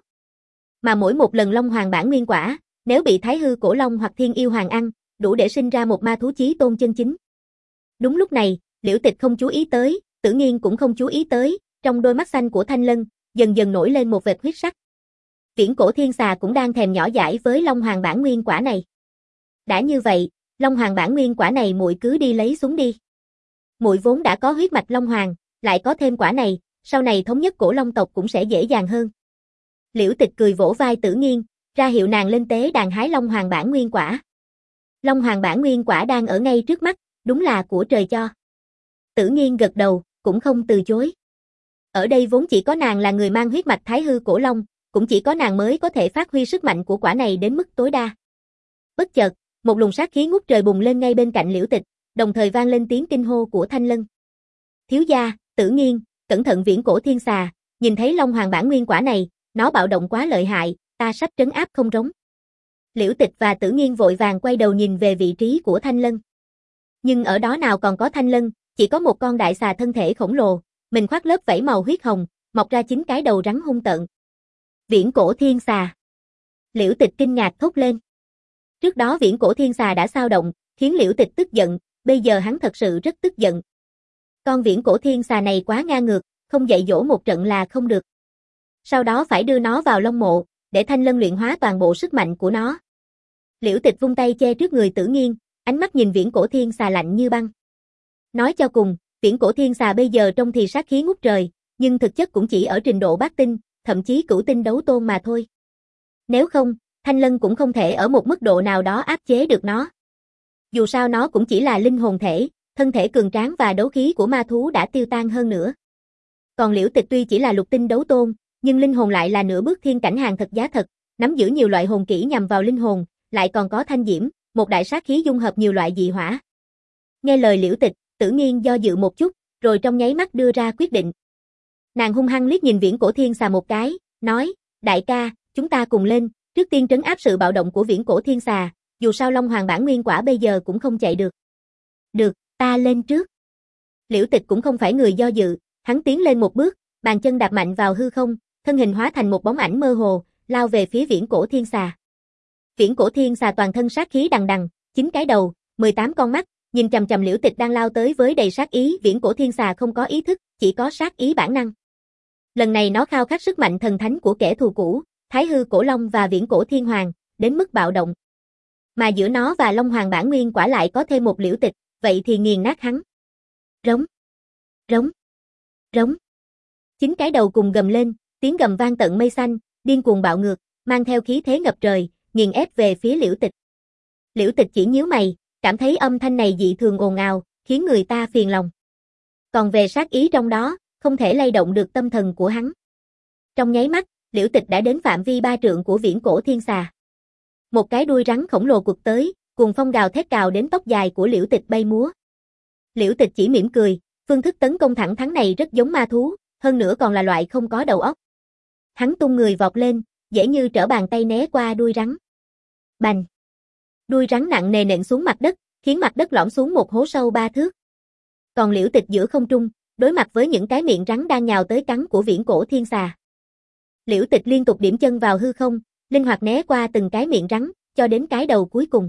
Mà mỗi một lần Long Hoàng bản nguyên quả, nếu bị thái hư cổ long hoặc thiên yêu hoàng ăn, đủ để sinh ra một ma thú chí tôn chân chính. Đúng lúc này, Liễu Tịch không chú ý tới, Tử Nghiên cũng không chú ý tới, trong đôi mắt xanh của Thanh Lân, dần dần nổi lên một vệt huyết sắc. Viễn cổ thiên xà cũng đang thèm nhỏ dãi với Long Hoàng bản nguyên quả này. Đã như vậy, Long Hoàng bản nguyên quả này muội cứ đi lấy xuống đi. Muội vốn đã có huyết mạch Long Hoàng, lại có thêm quả này, sau này thống nhất cổ long tộc cũng sẽ dễ dàng hơn. Liễu Tịch cười vỗ vai Tử Nghiên, ra hiệu nàng lên tế đàn hái Long Hoàng bản nguyên quả. Long Hoàng bản nguyên quả đang ở ngay trước mắt, đúng là của trời cho. Tử Nghiên gật đầu, cũng không từ chối. Ở đây vốn chỉ có nàng là người mang huyết mạch thái hư cổ long, cũng chỉ có nàng mới có thể phát huy sức mạnh của quả này đến mức tối đa. Bất chợt, một luồng sát khí ngút trời bùng lên ngay bên cạnh Liễu Tịch, đồng thời vang lên tiếng kinh hô của Thanh Lân. Thiếu gia, Tử Nghiên, cẩn thận viễn cổ thiên xà, nhìn thấy Long Hoàng bản nguyên quả này, nó bạo động quá lợi hại, ta sắp trấn áp không rống. Liễu Tịch và Tử Nghiên vội vàng quay đầu nhìn về vị trí của Thanh Lân. Nhưng ở đó nào còn có Thanh Lân, chỉ có một con đại xà thân thể khổng lồ, mình khoác lớp vảy màu huyết hồng, mọc ra chín cái đầu rắn hung tợn. Viễn cổ thiên xà. Liễu Tịch kinh ngạc thốt lên. Trước đó viễn cổ thiên xà đã xao động, khiến Liễu Tịch tức giận, bây giờ hắn thật sự rất tức giận. Con viễn cổ thiên xà này quá ngang ngược, không dạy dỗ một trận là không được. Sau đó phải đưa nó vào long mộ, để Thanh Lân luyện hóa toàn bộ sức mạnh của nó. Liễu Tịch vung tay che trước người Tử Nghiên, ánh mắt nhìn viễn cổ thiên xà lạnh như băng. Nói cho cùng, viễn cổ thiên xà bây giờ trông thì sát khí ngút trời, nhưng thực chất cũng chỉ ở trình độ bát tinh, thậm chí cửu tinh đấu tôn mà thôi. Nếu không, Thanh Lân cũng không thể ở một mức độ nào đó áp chế được nó. Dù sao nó cũng chỉ là linh hồn thể, thân thể cường tráng và đấu khí của ma thú đã tiêu tan hơn nữa. Còn Liễu Tịch tuy chỉ là lục tinh đấu tôn, nhưng linh hồn lại là nửa bước thiên cảnh hàng thật giá thật, nắm giữ nhiều loại hồn kỹ nhằm vào linh hồn, lại còn có thanh diễm, một đại sát khí dung hợp nhiều loại dị hỏa. Nghe lời Liễu Tịch, Tử Nghiên do dự một chút, rồi trong nháy mắt đưa ra quyết định. Nàng hung hăng liếc nhìn Viễn Cổ Thiên Xà một cái, nói, đại ca, chúng ta cùng lên, trước tiên trấn áp sự bạo động của Viễn Cổ Thiên Xà, dù sao Long Hoàng bản nguyên quả bây giờ cũng không chạy được. Được, ta lên trước. Liễu Tịch cũng không phải người do dự, hắn tiến lên một bước, bàn chân đạp mạnh vào hư không, thân hình hóa thành một bóng ảnh mơ hồ, lao về phía Viễn Cổ Thiên Xà. Viễn Cổ Thiên Xà toàn thân sát khí đằng đằng, chín cái đầu, mười tám con mắt, nhìn chằm chằm Liễu Tịch đang lao tới với đầy sát ý. Viễn Cổ Thiên Xà không có ý thức, chỉ có sát ý bản năng. Lần này nó khao khát sức mạnh thần thánh của kẻ thù cũ, Thái Hư Cổ Long và Viễn Cổ Thiên Hoàng, đến mức bạo động. Mà giữa nó và Long Hoàng bản nguyên quả lại có thêm một Liễu Tịch, vậy thì nghiền nát hắn. Rống, rống, rống. Chín cái đầu cùng gầm lên, tiếng gầm vang tận mây xanh, điên cuồng bạo ngược, mang theo khí thế ngập trời, nghiền ép về phía Liễu Tịch. Liễu Tịch chỉ nhíu mày, cảm thấy âm thanh này dị thường ồn ào, khiến người ta phiền lòng. Còn về sát ý trong đó, không thể lay động được tâm thần của hắn. Trong nháy mắt, Liễu Tịch đã đến phạm vi ba trượng của Viễn Cổ Thiên Xà. Một cái đuôi rắn khổng lồ quật tới, cuồng phong gào thét cào đến tóc dài của Liễu Tịch bay múa. Liễu Tịch chỉ mỉm cười, phương thức tấn công thẳng thắn này rất giống ma thú, hơn nữa còn là loại không có đầu óc. Hắn tung người vọt lên, dễ như trở bàn tay né qua đuôi rắn. Bành! Đuôi rắn nặng nề nện xuống mặt đất, khiến mặt đất lõm xuống một hố sâu ba thước. Còn Liễu Tịch giữa không trung, đối mặt với những cái miệng rắn đang nhào tới cắn của Viễn Cổ Thiên Xà. Liễu Tịch liên tục điểm chân vào hư không, linh hoạt né qua từng cái miệng rắn, cho đến cái đầu cuối cùng.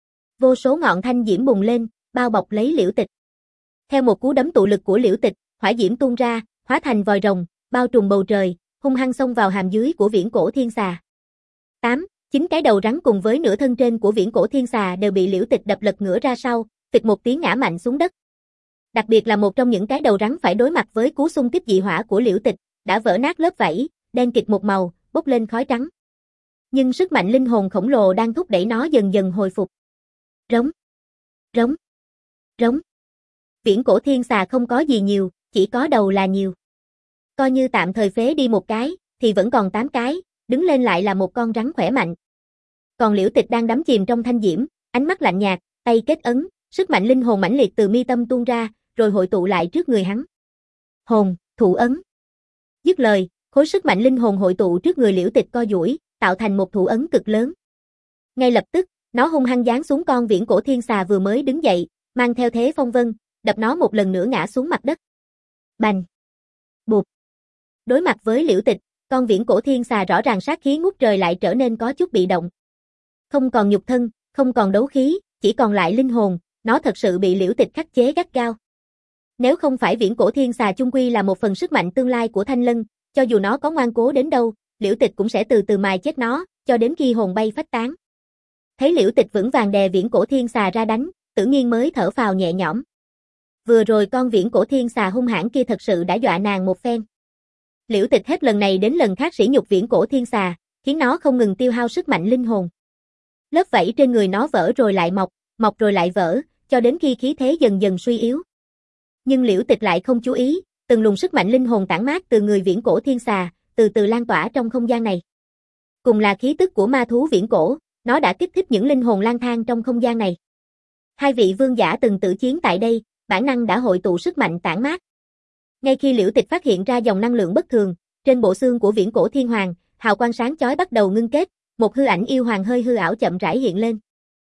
Vô số ngọn thanh diễm bùng lên, bao bọc lấy Liễu Tịch. Theo một cú đấm tụ lực của Liễu Tịch, hỏa diễm tuôn ra, hóa thành vòi rồng, bao trùm bầu trời, hung hăng xông vào hàm dưới của Viễn Cổ Thiên Xà. Tám, chín cái đầu rắn cùng với nửa thân trên của Viễn Cổ Thiên Xà đều bị Liễu Tịch đập lật ngửa ra sau, phịch một tiếng ngã mạnh xuống đất. Đặc biệt là một trong những cái đầu rắn phải đối mặt với cú xung kích dị hỏa của Liễu Tịch, đã vỡ nát lớp vảy, đen kịt một màu, bốc lên khói trắng. Nhưng sức mạnh linh hồn khổng lồ đang thúc đẩy nó dần dần hồi phục. Rống, rống, rống. Viễn Cổ Thiên Xà không có gì nhiều, chỉ có đầu là nhiều. Coi như tạm thời phế đi một cái, thì vẫn còn tám cái, đứng lên lại là một con rắn khỏe mạnh. Còn Liễu Tịch đang đắm chìm trong thanh diễm, ánh mắt lạnh nhạt, tay kết ấn, sức mạnh linh hồn mãnh liệt từ mi tâm tuôn ra, rồi hội tụ lại trước người hắn. Hồn, thủ ấn. Dứt lời, khối sức mạnh linh hồn hội tụ trước người Liễu Tịch co duỗi, tạo thành một thủ ấn cực lớn. Ngay lập tức, nó hung hăng giáng xuống con Viễn Cổ Thiên Xà vừa mới đứng dậy, mang theo thế phong vân, đập nó một lần nữa ngã xuống mặt đất. Bành! Bụp! Đối mặt với Liễu Tịch, con Viễn Cổ Thiên Xà rõ ràng sát khí ngút trời lại trở nên có chút bị động. Không còn nhục thân, không còn đấu khí, chỉ còn lại linh hồn, nó thật sự bị Liễu Tịch khắc chế gắt gao. Nếu không phải Viễn Cổ Thiên Xà chung quy là một phần sức mạnh tương lai của Thanh Lân, cho dù nó có ngoan cố đến đâu, Liễu Tịch cũng sẽ từ từ mài chết nó, cho đến khi hồn bay phách tán. Thấy Liễu Tịch vững vàng đè Viễn Cổ Thiên Xà ra đánh, Tử Nghiên mới thở phào nhẹ nhõm. Vừa rồi con Viễn Cổ Thiên Xà hung hãn kia thật sự đã dọa nàng một phen. Liễu Tịch hết lần này đến lần khác sỉ nhục Viễn Cổ Thiên Xà, khiến nó không ngừng tiêu hao sức mạnh linh hồn. Lớp vảy trên người nó vỡ rồi lại mọc, mọc rồi lại vỡ, cho đến khi khí thế dần dần suy yếu. Nhưng Liễu Tịch lại không chú ý, từng luồng sức mạnh linh hồn tản mát từ người Viễn Cổ Thiên Xà, từ từ lan tỏa trong không gian này. Cùng là khí tức của ma thú viễn cổ, nó đã kích thích những linh hồn lang thang trong không gian này. Hai vị vương giả từng tử chiến tại đây, bản năng đã hội tụ sức mạnh tản mát. Ngay khi Liễu Tịch phát hiện ra dòng năng lượng bất thường, trên bộ xương của Viễn Cổ Thiên Hoàng, hào quang sáng chói bắt đầu ngưng kết, một hư ảnh yêu hoàng hơi hư ảo chậm rãi hiện lên.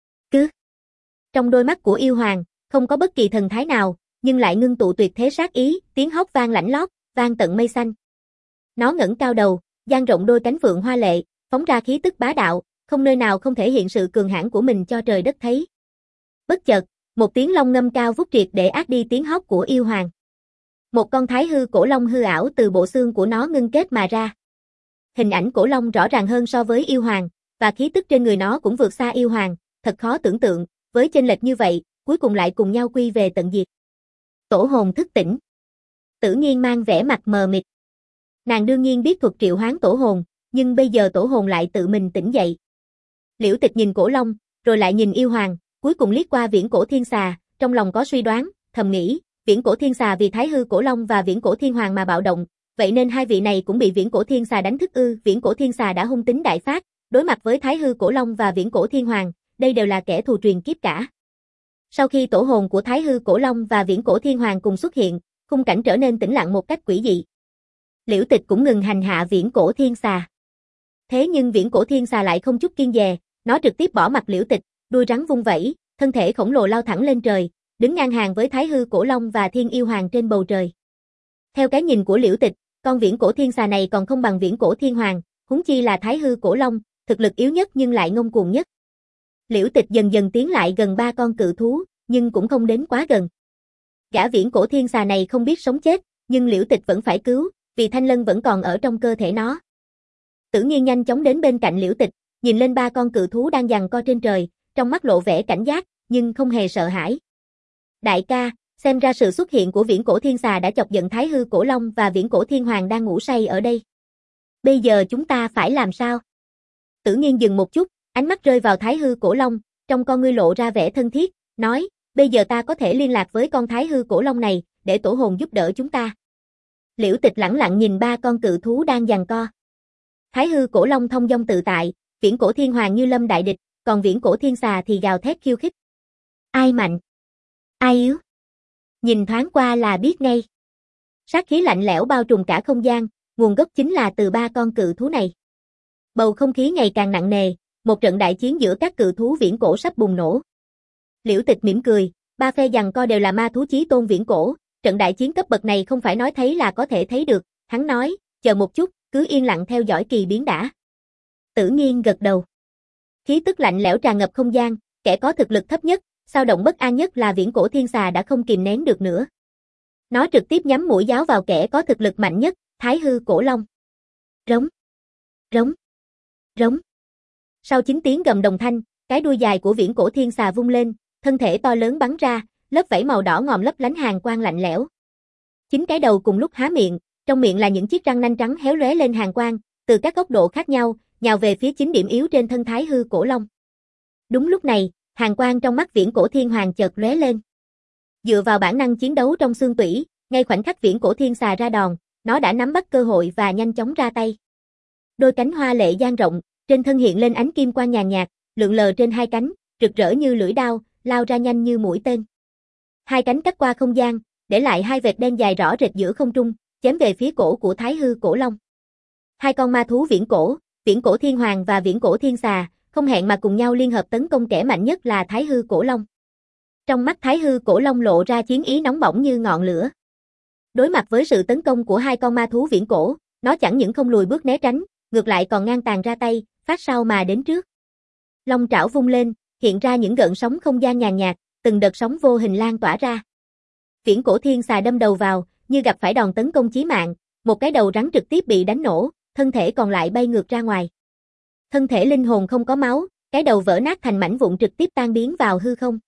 Cứ trong đôi mắt của yêu hoàng, không có bất kỳ thần thái nào, nhưng lại ngưng tụ tuyệt thế sát ý, tiếng hóc vang lãnh lót, vang tận mây xanh. Nó ngẩng cao đầu, dang rộng đôi cánh phượng hoa lệ, phóng ra khí tức bá đạo, không nơi nào không thể hiện sự cường hãn của mình cho trời đất thấy. Bất chợt, một tiếng long ngâm cao vút triệt để át đi tiếng hóc của yêu hoàng. Một con thái hư cổ long hư ảo từ bộ xương của nó ngưng kết mà ra. Hình ảnh cổ long rõ ràng hơn so với yêu hoàng, và khí tức trên người nó cũng vượt xa yêu hoàng, thật khó tưởng tượng, với chênh lệch như vậy, cuối cùng lại cùng nhau quy về tận diệt. Tổ hồn thức tỉnh. Tử Nghiên mang vẻ mặt mờ mịt. Nàng đương nhiên biết thuật triệu hoán tổ hồn, nhưng bây giờ tổ hồn lại tự mình tỉnh dậy. Liễu Tịch nhìn cổ long, rồi lại nhìn yêu hoàng, cuối cùng liếc qua Viễn Cổ Thiên Xà, trong lòng có suy đoán, thầm nghĩ, Viễn Cổ Thiên Xà vì thái hư cổ long và Viễn Cổ Thiên Hoàng mà bạo động, vậy nên hai vị này cũng bị Viễn Cổ Thiên Xà đánh thức ư? Viễn Cổ Thiên Xà đã hung tính đại phát, đối mặt với thái hư cổ long và Viễn Cổ Thiên Hoàng, đây đều là kẻ thù truyền kiếp cả. Sau khi tổ hồn của thái hư cổ long và Viễn Cổ Thiên Hoàng cùng xuất hiện, khung cảnh trở nên tĩnh lặng một cách quỷ dị. Liễu Tịch cũng ngừng hành hạ viễn cổ thiên xà. Thế nhưng viễn cổ thiên xà lại không chút kiêng dè, nó trực tiếp bỏ mặc Liễu Tịch, đuôi rắn vung vẩy, thân thể khổng lồ lao thẳng lên trời, đứng ngang hàng với Thái Hư Cổ Long và Thiên Yêu Hoàng trên bầu trời. Theo cái nhìn của Liễu Tịch, con viễn cổ thiên xà này còn không bằng viễn cổ thiên hoàng, huống chi là Thái Hư Cổ Long, thực lực yếu nhất nhưng lại ngông cuồng nhất. Liễu Tịch dần dần tiến lại gần ba con cự thú, nhưng cũng không đến quá gần. Gã viễn cổ thiên xà này không biết sống chết, nhưng Liễu Tịch vẫn phải cứu, vì thanh lân vẫn còn ở trong cơ thể nó. Tử Nghiên nhanh chóng đến bên cạnh Liễu Tịch, nhìn lên ba con cự thú đang giằng co trên trời, trong mắt lộ vẻ cảnh giác, nhưng không hề sợ hãi. Đại ca, xem ra sự xuất hiện của viễn cổ thiên xà đã chọc giận Thái Hư Cổ Long và viễn cổ thiên hoàng đang ngủ say ở đây. Bây giờ chúng ta phải làm sao? Tử Nghiên dừng một chút, ánh mắt rơi vào Thái Hư Cổ Long, trong con ngươi lộ ra vẻ thân thiết, nói, bây giờ ta có thể liên lạc với con Thái Hư Cổ Long này, để tổ hồn giúp đỡ chúng ta. Liễu Tịch lẳng lặng nhìn ba con cự thú đang giằng co. Thái Hư Cổ Long thông dong tự tại, viễn cổ thiên hoàng như lâm đại địch, còn viễn cổ thiên xà thì gào thét khiêu khích. Ai mạnh? Ai yếu? Nhìn thoáng qua là biết ngay. Sát khí lạnh lẽo bao trùm cả không gian, nguồn gốc chính là từ ba con cự thú này. Bầu không khí ngày càng nặng nề, một trận đại chiến giữa các cự thú viễn cổ sắp bùng nổ. Liễu Tịch mỉm cười, ba phe giằng co đều là ma thú chí tôn viễn cổ, trận đại chiến cấp bậc này không phải nói thấy là có thể thấy được, hắn nói, chờ một chút, cứ yên lặng theo dõi kỳ biến đã. Tử Nghiên gật đầu. Khí tức lạnh lẽo tràn ngập không gian, kẻ có thực lực thấp nhất, sao động bất an nhất là viễn cổ thiên xà đã không kìm nén được nữa. Nó trực tiếp nhắm mũi giáo vào kẻ có thực lực mạnh nhất, Thái Hư Cổ Long. Rống, rống, rống. Sau chín tiếng gầm đồng thanh, cái đuôi dài của viễn cổ thiên xà vung lên, thân thể to lớn bắn ra, lớp vảy màu đỏ ngòm lấp lánh hàn quang lạnh lẽo. Chín cái đầu cùng lúc há miệng, trong miệng là những chiếc răng nanh trắng héo lóe lên hàn quang, từ các góc độ khác nhau, nhào về phía chín điểm yếu trên thân Thái Hư Cổ Long. Đúng lúc này, hàn quang trong mắt viễn cổ thiên hoàng chợt lóe lên. Dựa vào bản năng chiến đấu trong xương tủy, ngay khoảnh khắc viễn cổ thiên xà ra đòn, nó đã nắm bắt cơ hội và nhanh chóng ra tay. Đôi cánh hoa lệ dang rộng, trên thân hiện lên ánh kim quang nhàn nhạt, lượn lờ trên hai cánh, rực rỡ như lưỡi đao, lao ra nhanh như mũi tên. Hai cánh cắt qua không gian, để lại hai vệt đen dài rõ rệt giữa không trung, chém về phía cổ của Thái Hư Cổ Long. Hai con ma thú viễn cổ, viễn cổ thiên hoàng và viễn cổ thiên xà, không hẹn mà cùng nhau liên hợp tấn công kẻ mạnh nhất là Thái Hư Cổ Long. Trong mắt Thái Hư Cổ Long lộ ra chiến ý nóng bỏng như ngọn lửa. Đối mặt với sự tấn công của hai con ma thú viễn cổ, nó chẳng những không lùi bước né tránh, ngược lại còn ngang tàn ra tay, phát sau mà đến trước. Long trảo vung lên, hiện ra những gợn sóng không gian nhàn nhạt, từng đợt sóng vô hình lan tỏa ra. Viễn cổ thiên xà đâm đầu vào, như gặp phải đòn tấn công chí mạng, một cái đầu rắn trực tiếp bị đánh nổ, thân thể còn lại bay ngược ra ngoài. Thân thể linh hồn không có máu, cái đầu vỡ nát thành mảnh vụn trực tiếp tan biến vào hư không.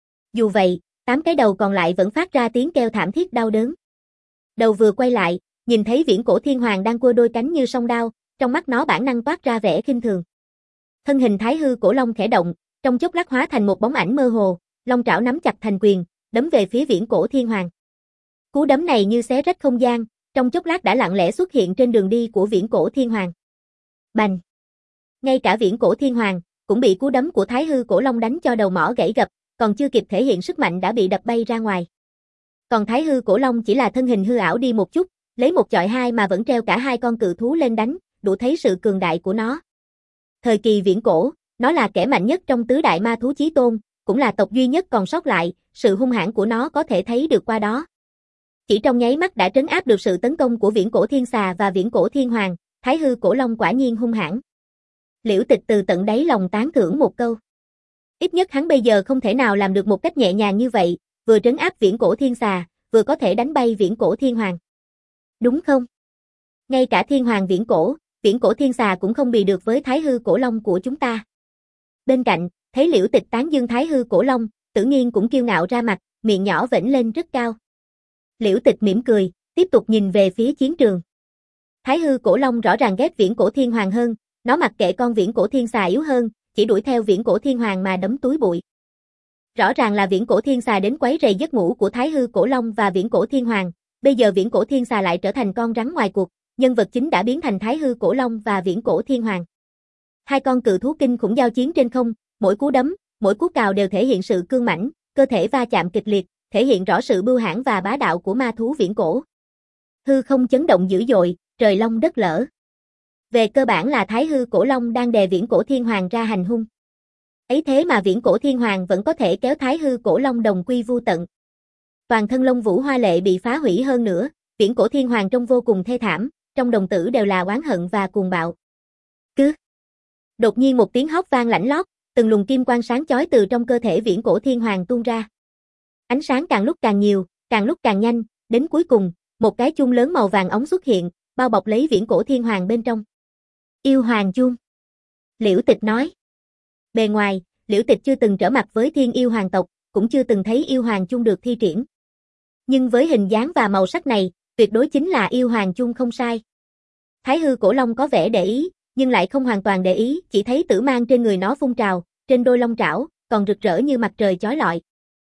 Dù vậy, tám cái đầu còn lại vẫn phát ra tiếng kêu thảm thiết đau đớn. Đầu vừa quay lại, nhìn thấy viễn cổ thiên hoàng đang cua đôi cánh như song đao, trong mắt nó bản năng toát ra vẻ khinh thường. Thân hình Thái Hư Cổ Long khẽ động, trong chốc lát hóa thành một bóng ảnh mơ hồ, long trảo nắm chặt thành quyền, đấm về phía viễn cổ thiên hoàng. Cú đấm này như xé rách không gian, trong chốc lát đã lặng lẽ xuất hiện trên đường đi của viễn cổ thiên hoàng. Bành! Ngay cả viễn cổ thiên hoàng cũng bị cú đấm của Thái Hư Cổ Long đánh cho đầu mỏ gãy gập, còn chưa kịp thể hiện sức mạnh đã bị đập bay ra ngoài. Còn Thái Hư Cổ Long chỉ là thân hình hư ảo đi một chút, lấy một chọi hai mà vẫn treo cả hai con cự thú lên đánh, đủ thấy sự cường đại của nó. Thời kỳ viễn cổ, nó là kẻ mạnh nhất trong tứ đại ma thú chí tôn, cũng là tộc duy nhất còn sót lại, sự hung hãn của nó có thể thấy được qua đó. Chỉ trong nháy mắt đã trấn áp được sự tấn công của viễn cổ thiên xà và viễn cổ thiên hoàng, Thái Hư Cổ Long quả nhiên hung hãn. Liễu Tịch từ tận đáy lòng tán thưởng một câu. Ít nhất hắn bây giờ không thể nào làm được một cách nhẹ nhàng như vậy, vừa trấn áp viễn cổ thiên xà, vừa có thể đánh bay viễn cổ thiên hoàng. Đúng không? Ngay cả thiên hoàng viễn cổ, viễn cổ thiên xà cũng không bì được với Thái Hư Cổ Long của chúng ta. Bên cạnh, thấy Liễu Tịch tán dương Thái Hư Cổ Long, Tử Nghiên cũng kiêu ngạo ra mặt, miệng nhỏ vểnh lên rất cao. Liễu Tịch mỉm cười, tiếp tục nhìn về phía chiến trường. Thái Hư Cổ Long rõ ràng ghét viễn cổ thiên hoàng hơn, nó mặc kệ con viễn cổ thiên xà yếu hơn, chỉ đuổi theo viễn cổ thiên hoàng mà đấm túi bụi. Rõ ràng là viễn cổ thiên xà đến quấy rầy giấc ngủ của Thái Hư Cổ Long và viễn cổ thiên hoàng, bây giờ viễn cổ thiên xà lại trở thành con rắn ngoài cuộc, nhân vật chính đã biến thành Thái Hư Cổ Long và viễn cổ thiên hoàng. Hai con cự thú kinh khủng giao chiến trên không, mỗi cú đấm, mỗi cú cào đều thể hiện sự cương mãnh, cơ thể va chạm kịch liệt, thể hiện rõ sự bưu hãn và bá đạo của ma thú viễn cổ. Hư không chấn động dữ dội, trời long đất lở. Về cơ bản là Thái hư cổ long đang đè viễn cổ thiên hoàng ra hành hung. Ấy thế mà viễn cổ thiên hoàng vẫn có thể kéo Thái hư cổ long đồng quy vu tận. Toàn thân lông vũ hoa lệ bị phá hủy hơn nữa, viễn cổ thiên hoàng trông vô cùng thê thảm, trong đồng tử đều là oán hận và cuồng bạo. Cứ. Đột nhiên một tiếng hót vang lãnh lót, từng luồng kim quang sáng chói từ trong cơ thể viễn cổ thiên hoàng tuôn ra. Ánh sáng càng lúc càng nhiều, càng lúc càng nhanh, đến cuối cùng, một cái chuông lớn màu vàng óng xuất hiện, bao bọc lấy viễn cổ thiên hoàng bên trong. Yêu hoàng chuông. Liễu Tịch nói. Bề ngoài, Liễu Tịch chưa từng trở mặt với thiên yêu hoàng tộc, cũng chưa từng thấy yêu hoàng chuông được thi triển. Nhưng với hình dáng và màu sắc này, tuyệt đối chính là yêu hoàng chuông không sai. Thái hư cổ long có vẻ để ý, nhưng lại không hoàn toàn để ý, chỉ thấy tử mang trên người nó phun trào, trên đôi long trảo, còn rực rỡ như mặt trời chói lọi.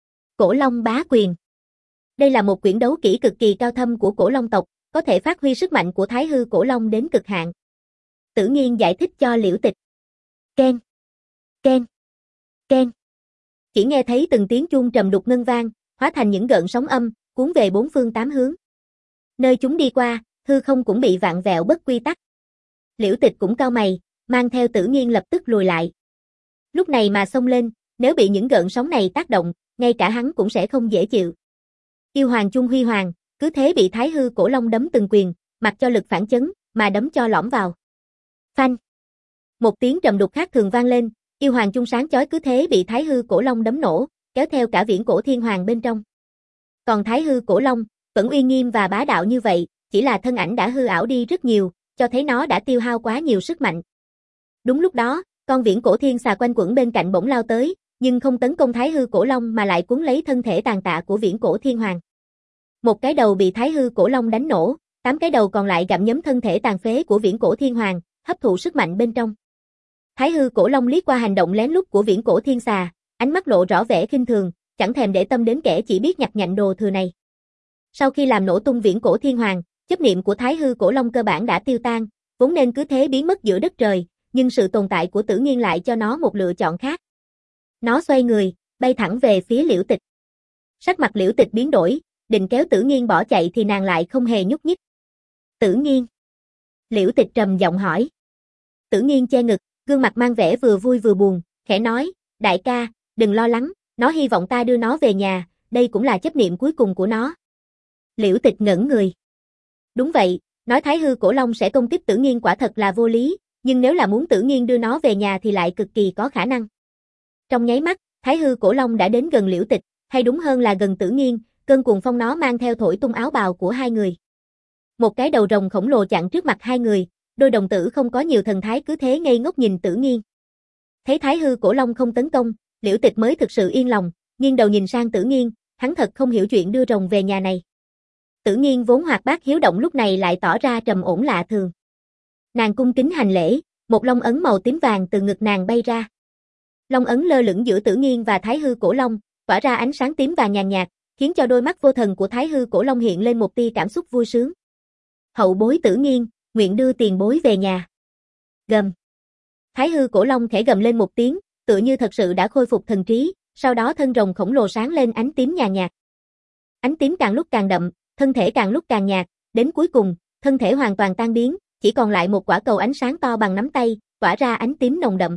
Cổ long bá quyền. Đây là một quyển đấu kỹ cực kỳ cao thâm của cổ long tộc, có thể phát huy sức mạnh của Thái hư cổ long đến cực hạn. Tử Nghiên giải thích cho Liễu Tịch. Ken, ken, ken. Chỉ nghe thấy từng tiếng chuông trầm đục ngân vang, hóa thành những gợn sóng âm, cuốn về bốn phương tám hướng. Nơi chúng đi qua, hư không cũng bị vạn vẹo bất quy tắc. Liễu Tịch cũng cau mày, mang theo Tử Nghiên lập tức lùi lại. Lúc này mà xông lên, nếu bị những gợn sóng này tác động, ngay cả hắn cũng sẽ không dễ chịu. Yêu hoàng chung huy hoàng, cứ thế bị Thái hư cổ long đấm từng quyền, mặc cho lực phản chấn, mà đấm cho lõm vào. Phanh. Một tiếng trầm đục khác thường vang lên, yêu hoàng chung sáng chói cứ thế bị Thái hư cổ long đấm nổ, kéo theo cả viễn cổ thiên hoàng bên trong. Còn Thái hư cổ long, vẫn uy nghiêm và bá đạo như vậy, chỉ là thân ảnh đã hư ảo đi rất nhiều, cho thấy nó đã tiêu hao quá nhiều sức mạnh. Đúng lúc đó, con viễn cổ thiên xà quanh quẩn bên cạnh bỗng lao tới, nhưng không tấn công Thái hư cổ long mà lại cuốn lấy thân thể tàn tạ của viễn cổ thiên hoàng. Một cái đầu bị Thái hư cổ long đánh nổ, tám cái đầu còn lại gặm nhấm thân thể tàn phế của viễn cổ thiên hoàng, hấp thụ sức mạnh bên trong. Thái hư cổ long liếc qua hành động lén lút của viễn cổ thiên xà, ánh mắt lộ rõ vẻ khinh thường, chẳng thèm để tâm đến kẻ chỉ biết nhặt nhạnh đồ thừa này. Sau khi làm nổ tung viễn cổ thiên hoàng, chấp niệm của Thái hư cổ long cơ bản đã tiêu tan, vốn nên cứ thế biến mất giữa đất trời, nhưng sự tồn tại của Tử Nghiên lại cho nó một lựa chọn khác. Nó xoay người, bay thẳng về phía Liễu Tịch. Sắc mặt Liễu Tịch biến đổi, định kéo Tử Nghiên bỏ chạy thì nàng lại không hề nhúc nhích. Tử Nghiên. Liễu Tịch trầm giọng hỏi. Tử Nghiên che ngực, gương mặt mang vẻ vừa vui vừa buồn, khẽ nói, đại ca, đừng lo lắng, nó hy vọng ta đưa nó về nhà, đây cũng là chấp niệm cuối cùng của nó. Liễu Tịch ngẩn người. Đúng vậy, nói Thái hư cổ long sẽ công kích Tử Nghiên quả thật là vô lý, nhưng nếu là muốn Tử Nghiên đưa nó về nhà thì lại cực kỳ có khả năng. Trong nháy mắt, Thái hư cổ long đã đến gần Liễu Tịch, hay đúng hơn là gần Tử Nghiên, cơn cuồng phong nó mang theo thổi tung áo bào của hai người. Một cái đầu rồng khổng lồ chặn trước mặt hai người, đôi đồng tử không có nhiều thần thái cứ thế ngây ngốc nhìn Tử Nghiên. Thấy Thái hư cổ long không tấn công, Liễu Tịch mới thực sự yên lòng, nghiêng đầu nhìn sang Tử Nghiên, hắn thật không hiểu chuyện đưa rồng về nhà này. Tử Nghiên vốn hoạt bát hiếu động lúc này lại tỏ ra trầm ổn lạ thường. Nàng cung kính hành lễ, một long ấn màu tím vàng từ ngực nàng bay ra. Long ấn lơ lửng giữa Tử Nghiên và Thái hư cổ long, tỏa ra ánh sáng tím vàng nhàn nhạt, khiến cho đôi mắt vô thần của Thái hư cổ long hiện lên một tia cảm xúc vui sướng. Hậu bối Tử Nghiên, nguyện đưa tiền bối về nhà. Gầm. Thái hư cổ long khẽ gầm lên một tiếng, tựa như thật sự đã khôi phục thần trí, sau đó thân rồng khổng lồ sáng lên ánh tím nhàn nhạt. Ánh tím càng lúc càng đậm, thân thể càng lúc càng nhạt, đến cuối cùng, thân thể hoàn toàn tan biến, chỉ còn lại một quả cầu ánh sáng to bằng nắm tay, tỏa ra ánh tím nồng đậm.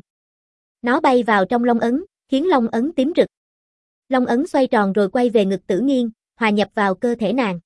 Nó bay vào trong long ấn, khiến long ấn tím rực. Long ấn xoay tròn rồi quay về ngực Tử Nghiên, hòa nhập vào cơ thể nàng.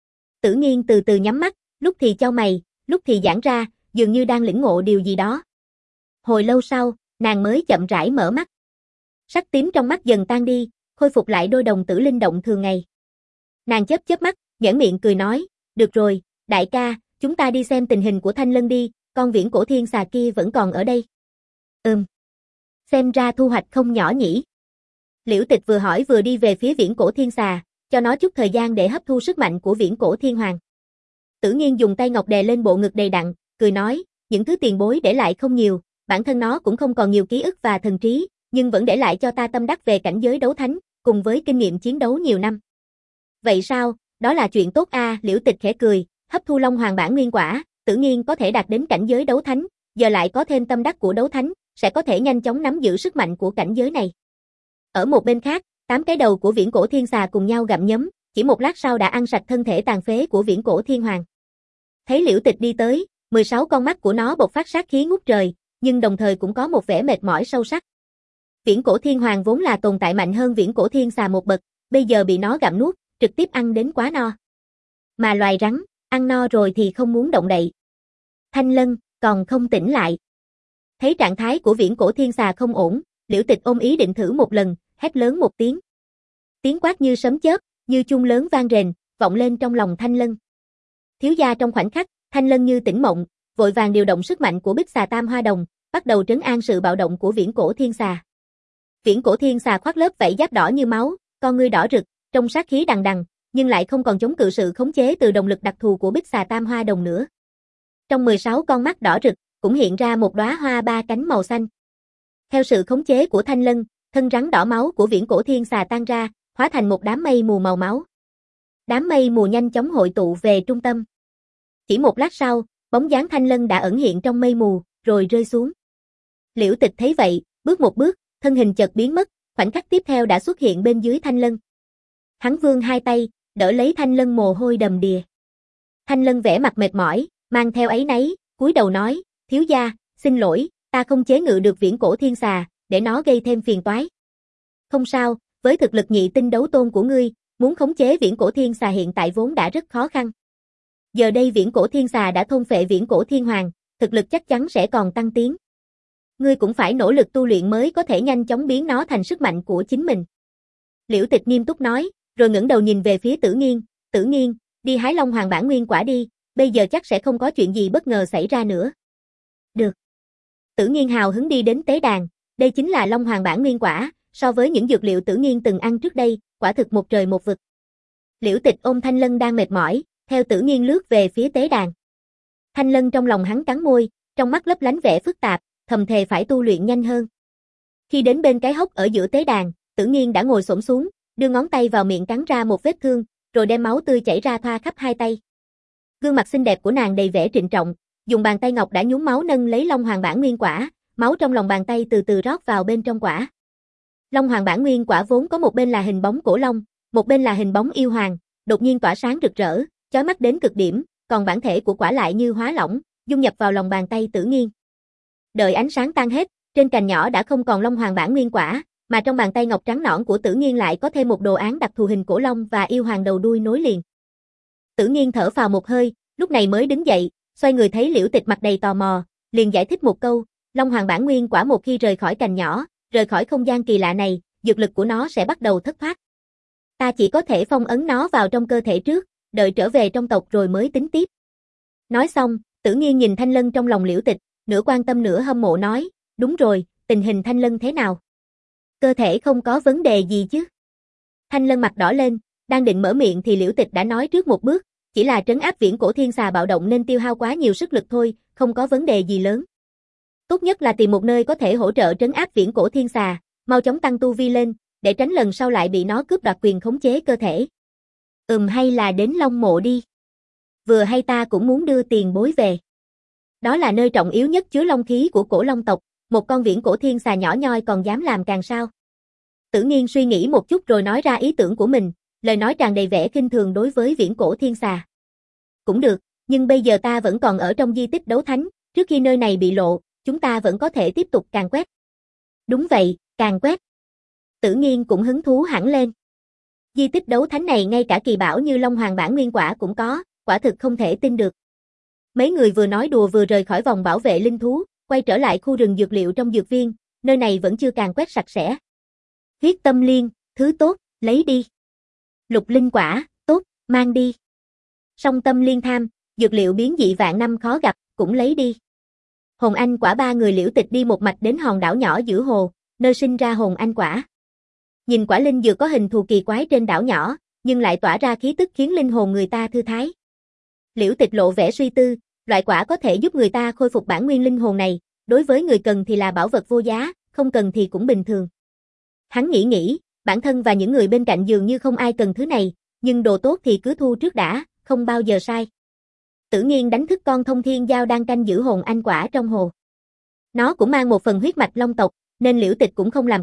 Tử Nghiên từ từ nhắm mắt, lúc thì chau mày, lúc thì giãn ra, dường như đang lĩnh ngộ điều gì đó. Hồi lâu sau, nàng mới chậm rãi mở mắt. Sắc tím trong mắt dần tan đi, khôi phục lại đôi đồng tử linh động thường ngày. Nàng chớp chớp mắt, nhếch miệng cười nói, được rồi, đại ca, chúng ta đi xem tình hình của Thanh Lân đi, con viễn cổ thiên xà kia vẫn còn ở đây. Ừm. Xem ra thu hoạch không nhỏ nhỉ. Liễu Tịch vừa hỏi vừa đi về phía viễn cổ thiên xà, cho nó chút thời gian để hấp thu sức mạnh của viễn cổ thiên hoàng. Tử Nghiên dùng tay ngọc đè lên bộ ngực đầy đặn, cười nói, những thứ tiền bối để lại không nhiều, bản thân nó cũng không còn nhiều ký ức và thần trí, nhưng vẫn để lại cho ta tâm đắc về cảnh giới đấu thánh, cùng với kinh nghiệm chiến đấu nhiều năm. Vậy sao, đó là chuyện tốt a, à, Liễu Tịch khẽ cười, hấp thu Long Hoàng bản nguyên quả, Tử Nghiên có thể đạt đến cảnh giới đấu thánh, giờ lại có thêm tâm đắc của đấu thánh, sẽ có thể nhanh chóng nắm giữ sức mạnh của cảnh giới này. Ở một bên khác, Tám cái đầu của viễn cổ thiên xà cùng nhau gặm nhấm, chỉ một lát sau đã ăn sạch thân thể tàn phế của viễn cổ thiên hoàng. Thấy Liễu Tịch đi tới, mười sáu con mắt của nó bộc phát sát khí ngút trời, nhưng đồng thời cũng có một vẻ mệt mỏi sâu sắc. Viễn cổ thiên hoàng vốn là tồn tại mạnh hơn viễn cổ thiên xà một bậc, bây giờ bị nó gặm nuốt, trực tiếp ăn đến quá no. Mà loài rắn, ăn no rồi thì không muốn động đậy. Thanh Lân, còn không tỉnh lại. Thấy trạng thái của viễn cổ thiên xà không ổn, Liễu Tịch ôm ý định thử một lần, hét lớn một tiếng. Tiếng quát như sấm chớp, như chuông lớn vang rền, vọng lên trong lòng Thanh Lân. Thiếu gia trong khoảnh khắc, Thanh Lân như tỉnh mộng, vội vàng điều động sức mạnh của Bích Xà Tam Hoa Đồng, bắt đầu trấn an sự bạo động của viễn cổ thiên xà. Viễn cổ thiên xà khoác lớp vảy giáp đỏ như máu, con ngươi đỏ rực, trong sát khí đằng đằng, nhưng lại không còn chống cự sự khống chế từ động lực đặc thù của Bích Xà Tam Hoa Đồng nữa. Trong mười sáu con mắt đỏ rực, cũng hiện ra một đóa hoa ba cánh màu xanh. Theo sự khống chế của Thanh Lân, thân rắn đỏ máu của viễn cổ thiên xà tan ra, hóa thành một đám mây mù màu máu. Đám mây mù nhanh chóng hội tụ về trung tâm. Chỉ một lát sau, bóng dáng Thanh Lân đã ẩn hiện trong mây mù, rồi rơi xuống. Liễu Tịch thấy vậy, bước một bước, thân hình chợt biến mất, khoảnh khắc tiếp theo đã xuất hiện bên dưới Thanh Lân. Hắn vươn hai tay, đỡ lấy Thanh Lân mồ hôi đầm đìa. Thanh Lân vẻ mặt mệt mỏi, mang theo áy náy, cúi đầu nói, thiếu gia, xin lỗi, ta không chế ngự được viễn cổ thiên xà, để nó gây thêm phiền toái. Không sao, với thực lực nhị tinh đấu tôn của ngươi, muốn khống chế viễn cổ thiên xà hiện tại vốn đã rất khó khăn. Giờ đây viễn cổ thiên xà đã thôn phệ viễn cổ thiên hoàng, thực lực chắc chắn sẽ còn tăng tiến. Ngươi cũng phải nỗ lực tu luyện mới có thể nhanh chóng biến nó thành sức mạnh của chính mình. Liễu Tịch nghiêm túc nói, rồi ngẩng đầu nhìn về phía Tử Nghiên, Tử Nghiên, đi hái Long Hoàng bản nguyên quả đi, bây giờ chắc sẽ không có chuyện gì bất ngờ xảy ra nữa. Được. Tử Nghiên hào hứng đi đến tế đàn, đây chính là Long Hoàng bản nguyên quả, so với những dược liệu Tử Nghiên từng ăn trước đây, quả thực một trời một vực. Liễu Tịch ôm Thanh Lân đang mệt mỏi, theo Tử Nghiên lướt về phía tế đàn. Thanh Lân trong lòng hắn cắn môi, trong mắt lấp lánh vẻ phức tạp, thầm thề phải tu luyện nhanh hơn. Khi đến bên cái hốc ở giữa tế đàn, Tử Nghiên đã ngồi xổm xuống, đưa ngón tay vào miệng cắn ra một vết thương, rồi đem máu tươi chảy ra thoa khắp hai tay. Gương mặt xinh đẹp của nàng đầy vẻ trịnh trọng, dùng bàn tay ngọc đã nhúng máu nâng lấy Long Hoàng bản nguyên quả, máu trong lòng bàn tay từ từ rót vào bên trong quả. Long Hoàng bản nguyên quả vốn có một bên là hình bóng cổ long, một bên là hình bóng yêu hoàng, đột nhiên tỏa sáng rực rỡ, chói mắt đến cực điểm, còn bản thể của quả lại như hóa lỏng, dung nhập vào lòng bàn tay Tử Nghiên. Đợi ánh sáng tan hết, trên cành nhỏ đã không còn Long Hoàng bản nguyên quả, mà trong bàn tay ngọc trắng nõn của Tử Nghiên lại có thêm một đồ án đặc thù hình cổ long và yêu hoàng đầu đuôi nối liền. Tử Nghiên thở phào một hơi, lúc này mới đứng dậy, xoay người thấy Liễu Tịch mặt đầy tò mò, liền giải thích một câu, Long Hoàng bản nguyên quả một khi rời khỏi cành nhỏ, rời khỏi không gian kỳ lạ này, dược lực của nó sẽ bắt đầu thất thoát. Ta chỉ có thể phong ấn nó vào trong cơ thể trước, đợi trở về trong tộc rồi mới tính tiếp. Nói xong, Tử Nghiên nhìn Thanh Lân trong lòng Liễu Tịch, nửa quan tâm nửa hâm mộ nói, đúng rồi, tình hình Thanh Lân thế nào? Cơ thể không có vấn đề gì chứ? Thanh Lân mặt đỏ lên, đang định mở miệng thì Liễu Tịch đã nói trước một bước, chỉ là trấn áp viễn cổ thiên xà bạo động nên tiêu hao quá nhiều sức lực thôi, không có vấn đề gì lớn. Tốt nhất là tìm một nơi có thể hỗ trợ trấn áp viễn cổ thiên xà, mau chóng tăng tu vi lên, để tránh lần sau lại bị nó cướp đoạt quyền khống chế cơ thể. Ừm hay là đến Long Mộ đi. Vừa hay ta cũng muốn đưa tiền bối về. Đó là nơi trọng yếu nhất chứa long khí của cổ long tộc, một con viễn cổ thiên xà nhỏ nhoi còn dám làm càng sao. Tử Nghiên suy nghĩ một chút rồi nói ra ý tưởng của mình, lời nói tràn đầy vẻ khinh thường đối với viễn cổ thiên xà. Cũng được, nhưng bây giờ ta vẫn còn ở trong di tích đấu thánh, trước khi nơi này bị lộ, chúng ta vẫn có thể tiếp tục càn quét. Đúng vậy, càn quét. Tử Nghiên cũng hứng thú hẳn lên. Di tích đấu thánh này ngay cả kỳ bảo như Long Hoàng bản nguyên quả cũng có, quả thực không thể tin được. Mấy người vừa nói đùa vừa rời khỏi vòng bảo vệ linh thú, quay trở lại khu rừng dược liệu trong dược viên, nơi này vẫn chưa càn quét sạch sẽ. Huyết tâm liên, thứ tốt, lấy đi. Lục linh quả, tốt, mang đi. Song tâm liên tham, dược liệu biến dị vạn năm khó gặp, cũng lấy đi. Hồn anh quả ba người Liễu Tịch đi một mạch đến hòn đảo nhỏ giữa hồ, nơi sinh ra hồn anh quả. Nhìn quả linh dược có hình thù kỳ quái trên đảo nhỏ, nhưng lại tỏa ra khí tức khiến linh hồn người ta thư thái. Liễu Tịch lộ vẻ suy tư, loại quả có thể giúp người ta khôi phục bản nguyên linh hồn này, đối với người cần thì là bảo vật vô giá, không cần thì cũng bình thường. Hắn nghĩ nghĩ, bản thân và những người bên cạnh dường như không ai cần thứ này, nhưng đồ tốt thì cứ thu trước đã, không bao giờ sai. Tử Nghiên đánh thức con thông thiên giao đang canh giữ hồn anh quả trong hồ. Nó cũng mang một phần huyết mạch long tộc, nên Liễu Tịch cũng không làm khó,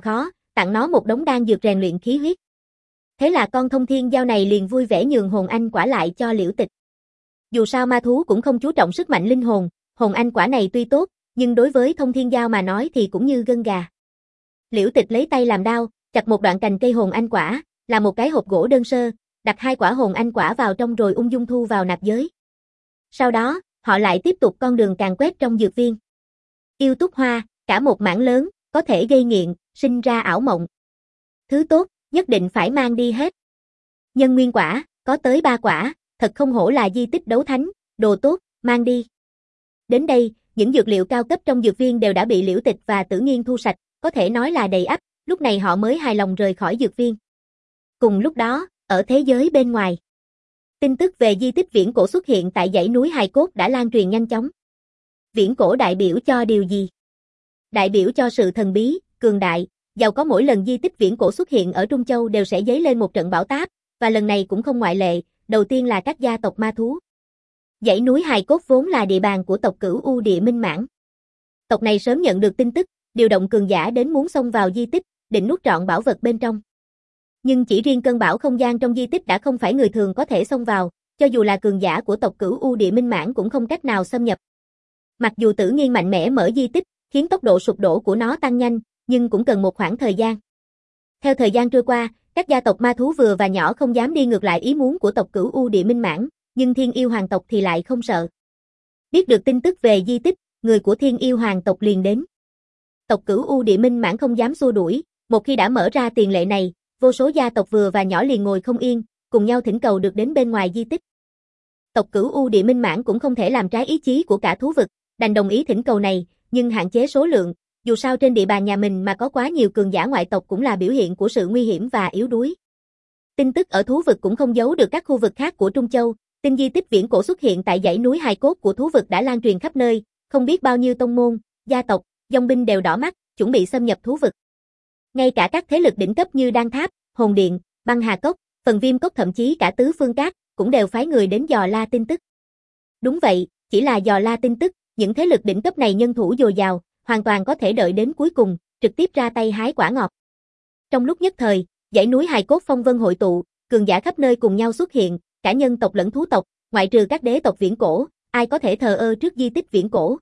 tặng nó một đống đan dược rèn luyện khí huyết. Thế là con thông thiên giao này liền vui vẻ nhường hồn anh quả lại cho Liễu Tịch. Dù sao ma thú cũng không chú trọng sức mạnh linh hồn, hồn anh quả này tuy tốt, nhưng đối với thông thiên giao mà nói thì cũng như gân gà. Liễu Tịch lấy tay làm đao, chặt một đoạn cành cây hồn anh quả, làm một cái hộp gỗ đơn sơ, đặt hai quả hồn anh quả vào trong rồi ung dung thu vào nạp giới. Sau đó, họ lại tiếp tục con đường càn quét trong dược viên. Yêu túc hoa, cả một mảng lớn, có thể gây nghiện, sinh ra ảo mộng. Thứ tốt, nhất định phải mang đi hết. Nhân nguyên quả, có tới ba quả, thật không hổ là di tích đấu thánh, đồ tốt, mang đi. Đến đây, những dược liệu cao cấp trong dược viên đều đã bị Liễu Tịch và Tử Nghiên thu sạch, có thể nói là đầy ắp, lúc này họ mới hài lòng rời khỏi dược viên. Cùng lúc đó, ở thế giới bên ngoài, tin tức về di tích viễn cổ xuất hiện tại dãy núi hài cốt đã lan truyền nhanh chóng. Viễn cổ đại biểu cho điều gì? Đại biểu cho sự thần bí, cường đại, giàu có. Mỗi lần di tích viễn cổ xuất hiện ở Trung Châu đều sẽ dấy lên một trận bão táp, và lần này cũng không ngoại lệ, đầu tiên là các gia tộc ma thú. Dãy núi hài cốt vốn là địa bàn của tộc Cửu U Địa Minh Mãn. Tộc này sớm nhận được tin tức, điều động cường giả đến muốn xông vào di tích, định nuốt trọn bảo vật bên trong. Nhưng chỉ riêng cơn bão không gian trong di tích đã không phải người thường có thể xông vào, cho dù là cường giả của tộc Cửu U Địa Minh Mãn cũng không cách nào xâm nhập. Mặc dù Tử Nghiên mạnh mẽ mở di tích, khiến tốc độ sụp đổ của nó tăng nhanh, nhưng cũng cần một khoảng thời gian. Theo thời gian trôi qua, các gia tộc ma thú vừa và nhỏ không dám đi ngược lại ý muốn của tộc Cửu U Địa Minh Mãn, nhưng Thiên Yêu Hoàng tộc thì lại không sợ. Biết được tin tức về di tích, người của Thiên Yêu Hoàng tộc liền đến. Tộc Cửu U Địa Minh Mãn không dám xua đuổi, một khi đã mở ra tiền lệ này, vô số gia tộc vừa và nhỏ liền ngồi không yên, cùng nhau thỉnh cầu được đến bên ngoài di tích. Tộc Cửu U Địa Minh Mãn cũng không thể làm trái ý chí của cả thú vực, đành đồng ý thỉnh cầu này, nhưng hạn chế số lượng, dù sao trên địa bàn nhà mình mà có quá nhiều cường giả ngoại tộc cũng là biểu hiện của sự nguy hiểm và yếu đuối. Tin tức ở thú vực cũng không giấu được các khu vực khác của Trung Châu, tin di tích viễn cổ xuất hiện tại dãy núi hài cốt của thú vực đã lan truyền khắp nơi, không biết bao nhiêu tông môn, gia tộc, dòng binh đều đỏ mắt, chuẩn bị xâm nhập thú vực. Ngay cả các thế lực đỉnh cấp như Đan Tháp, Hồn Điện, Băng Hà Cốc, Phần Viêm Cốc thậm chí cả Tứ Phương Cát cũng đều phái người đến dò la tin tức. Đúng vậy, chỉ là dò la tin tức, những thế lực đỉnh cấp này nhân thủ dồi dào, hoàn toàn có thể đợi đến cuối cùng, trực tiếp ra tay hái quả ngọt. Trong lúc nhất thời, dãy núi hài cốt phong vân hội tụ, cường giả khắp nơi cùng nhau xuất hiện, cả nhân tộc lẫn thú tộc, ngoại trừ các đế tộc viễn cổ, ai có thể thờ ơ trước di tích viễn cổ.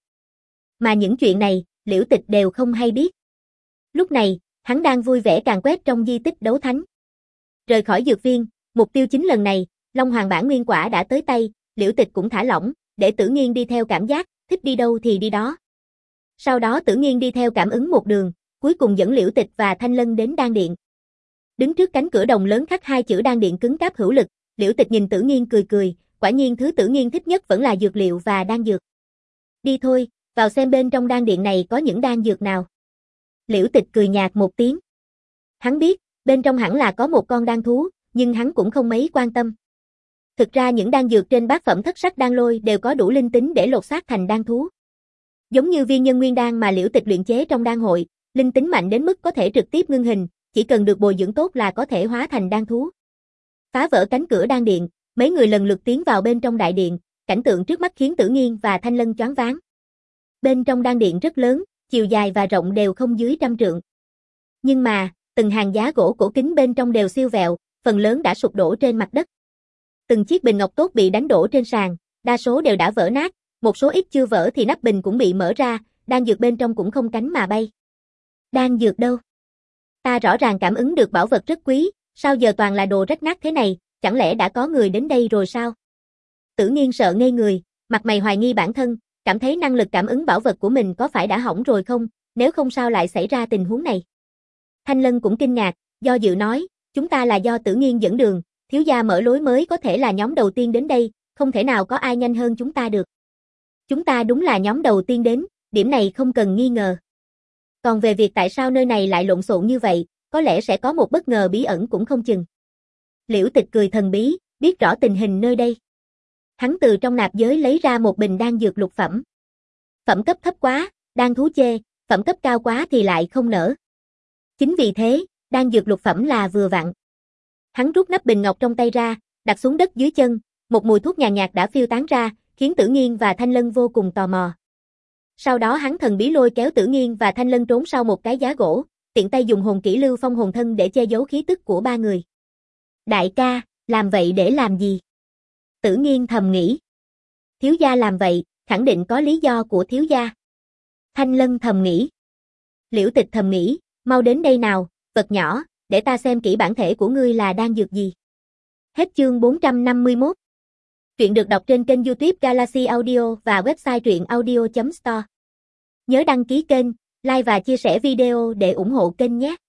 Mà những chuyện này, Liễu Tịch đều không hay biết. Lúc này, hắn đang vui vẻ càn quét trong di tích đấu thánh. Rời khỏi dược viên, mục tiêu chính lần này, Long Hoàng bản nguyên quả đã tới tay, Liễu Tịch cũng thả lỏng, để Tử Nghiên đi theo cảm giác, thích đi đâu thì đi đó. Sau đó Tử Nghiên đi theo cảm ứng một đường, cuối cùng dẫn Liễu Tịch và Thanh Lân đến đan điện. Đứng trước cánh cửa đồng lớn khắc hai chữ đan điện cứng cáp hữu lực, Liễu Tịch nhìn Tử Nghiên cười cười, quả nhiên thứ Tử Nghiên thích nhất vẫn là dược liệu và đan dược. Đi thôi, vào xem bên trong đan điện này có những đan dược nào. Liễu Tịch cười nhạt một tiếng. Hắn biết, bên trong hẳn là có một con đan thú, nhưng hắn cũng không mấy quan tâm. Thực ra những đan dược trên bát phẩm thất sắc đan lôi đều có đủ linh tính để lột xác thành đan thú. Giống như viên nhân nguyên đan mà Liễu Tịch luyện chế trong đan hội, linh tính mạnh đến mức có thể trực tiếp ngưng hình, chỉ cần được bồi dưỡng tốt là có thể hóa thành đan thú. Phá vỡ cánh cửa đan điện, mấy người lần lượt tiến vào bên trong đại điện, cảnh tượng trước mắt khiến Tử Nghiên và Thanh Lân choáng váng. Bên trong đan điện rất lớn, chiều dài và rộng đều không dưới trăm trượng. Nhưng mà, từng hàng giá gỗ cổ kính bên trong đều siêu vẹo, phần lớn đã sụp đổ trên mặt đất. Từng chiếc bình ngọc tốt bị đánh đổ trên sàn, đa số đều đã vỡ nát, một số ít chưa vỡ thì nắp bình cũng bị mở ra, đan dược bên trong cũng không cánh mà bay. Đan dược đâu? Ta rõ ràng cảm ứng được bảo vật rất quý, sao giờ toàn là đồ rách nát thế này, chẳng lẽ đã có người đến đây rồi sao? Tử Nghiên sợ ngây người, mặt mày hoài nghi bản thân, cảm thấy năng lực cảm ứng bảo vật của mình có phải đã hỏng rồi không, nếu không sao lại xảy ra tình huống này. Thanh Lân cũng kinh ngạc, do dự nói, chúng ta là do Tử Nghiên dẫn đường, thiếu gia mở lối mới có thể là nhóm đầu tiên đến đây, không thể nào có ai nhanh hơn chúng ta được. Chúng ta đúng là nhóm đầu tiên đến, điểm này không cần nghi ngờ. Còn về việc tại sao nơi này lại lộn xộn như vậy, có lẽ sẽ có một bất ngờ bí ẩn cũng không chừng. Liễu Tịch cười thần bí, biết rõ tình hình nơi đây. Hắn từ trong nạp giới lấy ra một bình đan dược lục phẩm. Phẩm cấp thấp quá, đan thú chê, phẩm cấp cao quá thì lại không nỡ. Chính vì thế, đan dược lục phẩm là vừa vặn. Hắn rút nắp bình ngọc trong tay ra, đặt xuống đất dưới chân, một mùi thuốc nhàn nhạt đã phiêu tán ra, khiến Tử Nghiên và Thanh Lân vô cùng tò mò. Sau đó hắn thần bí lôi kéo Tử Nghiên và Thanh Lân trốn sau một cái giá gỗ, tiện tay dùng hồn kỹ lưu phong hồn thân để che giấu khí tức của ba người. Đại ca, làm vậy để làm gì? Tử Nghiên thầm nghĩ. Thiếu gia làm vậy, khẳng định có lý do của thiếu gia. Thanh Lân thầm nghĩ. Liễu Tịch thầm nghĩ, mau đến đây nào, vật nhỏ, để ta xem kỹ bản thể của ngươi là đan dược gì. Hết chương bốn trăm năm mươi mốt. Truyện được đọc trên kênh YouTube Galaxy Audio và website truyện audio chấm store. Nhớ đăng ký kênh, like và chia sẻ video để ủng hộ kênh nhé.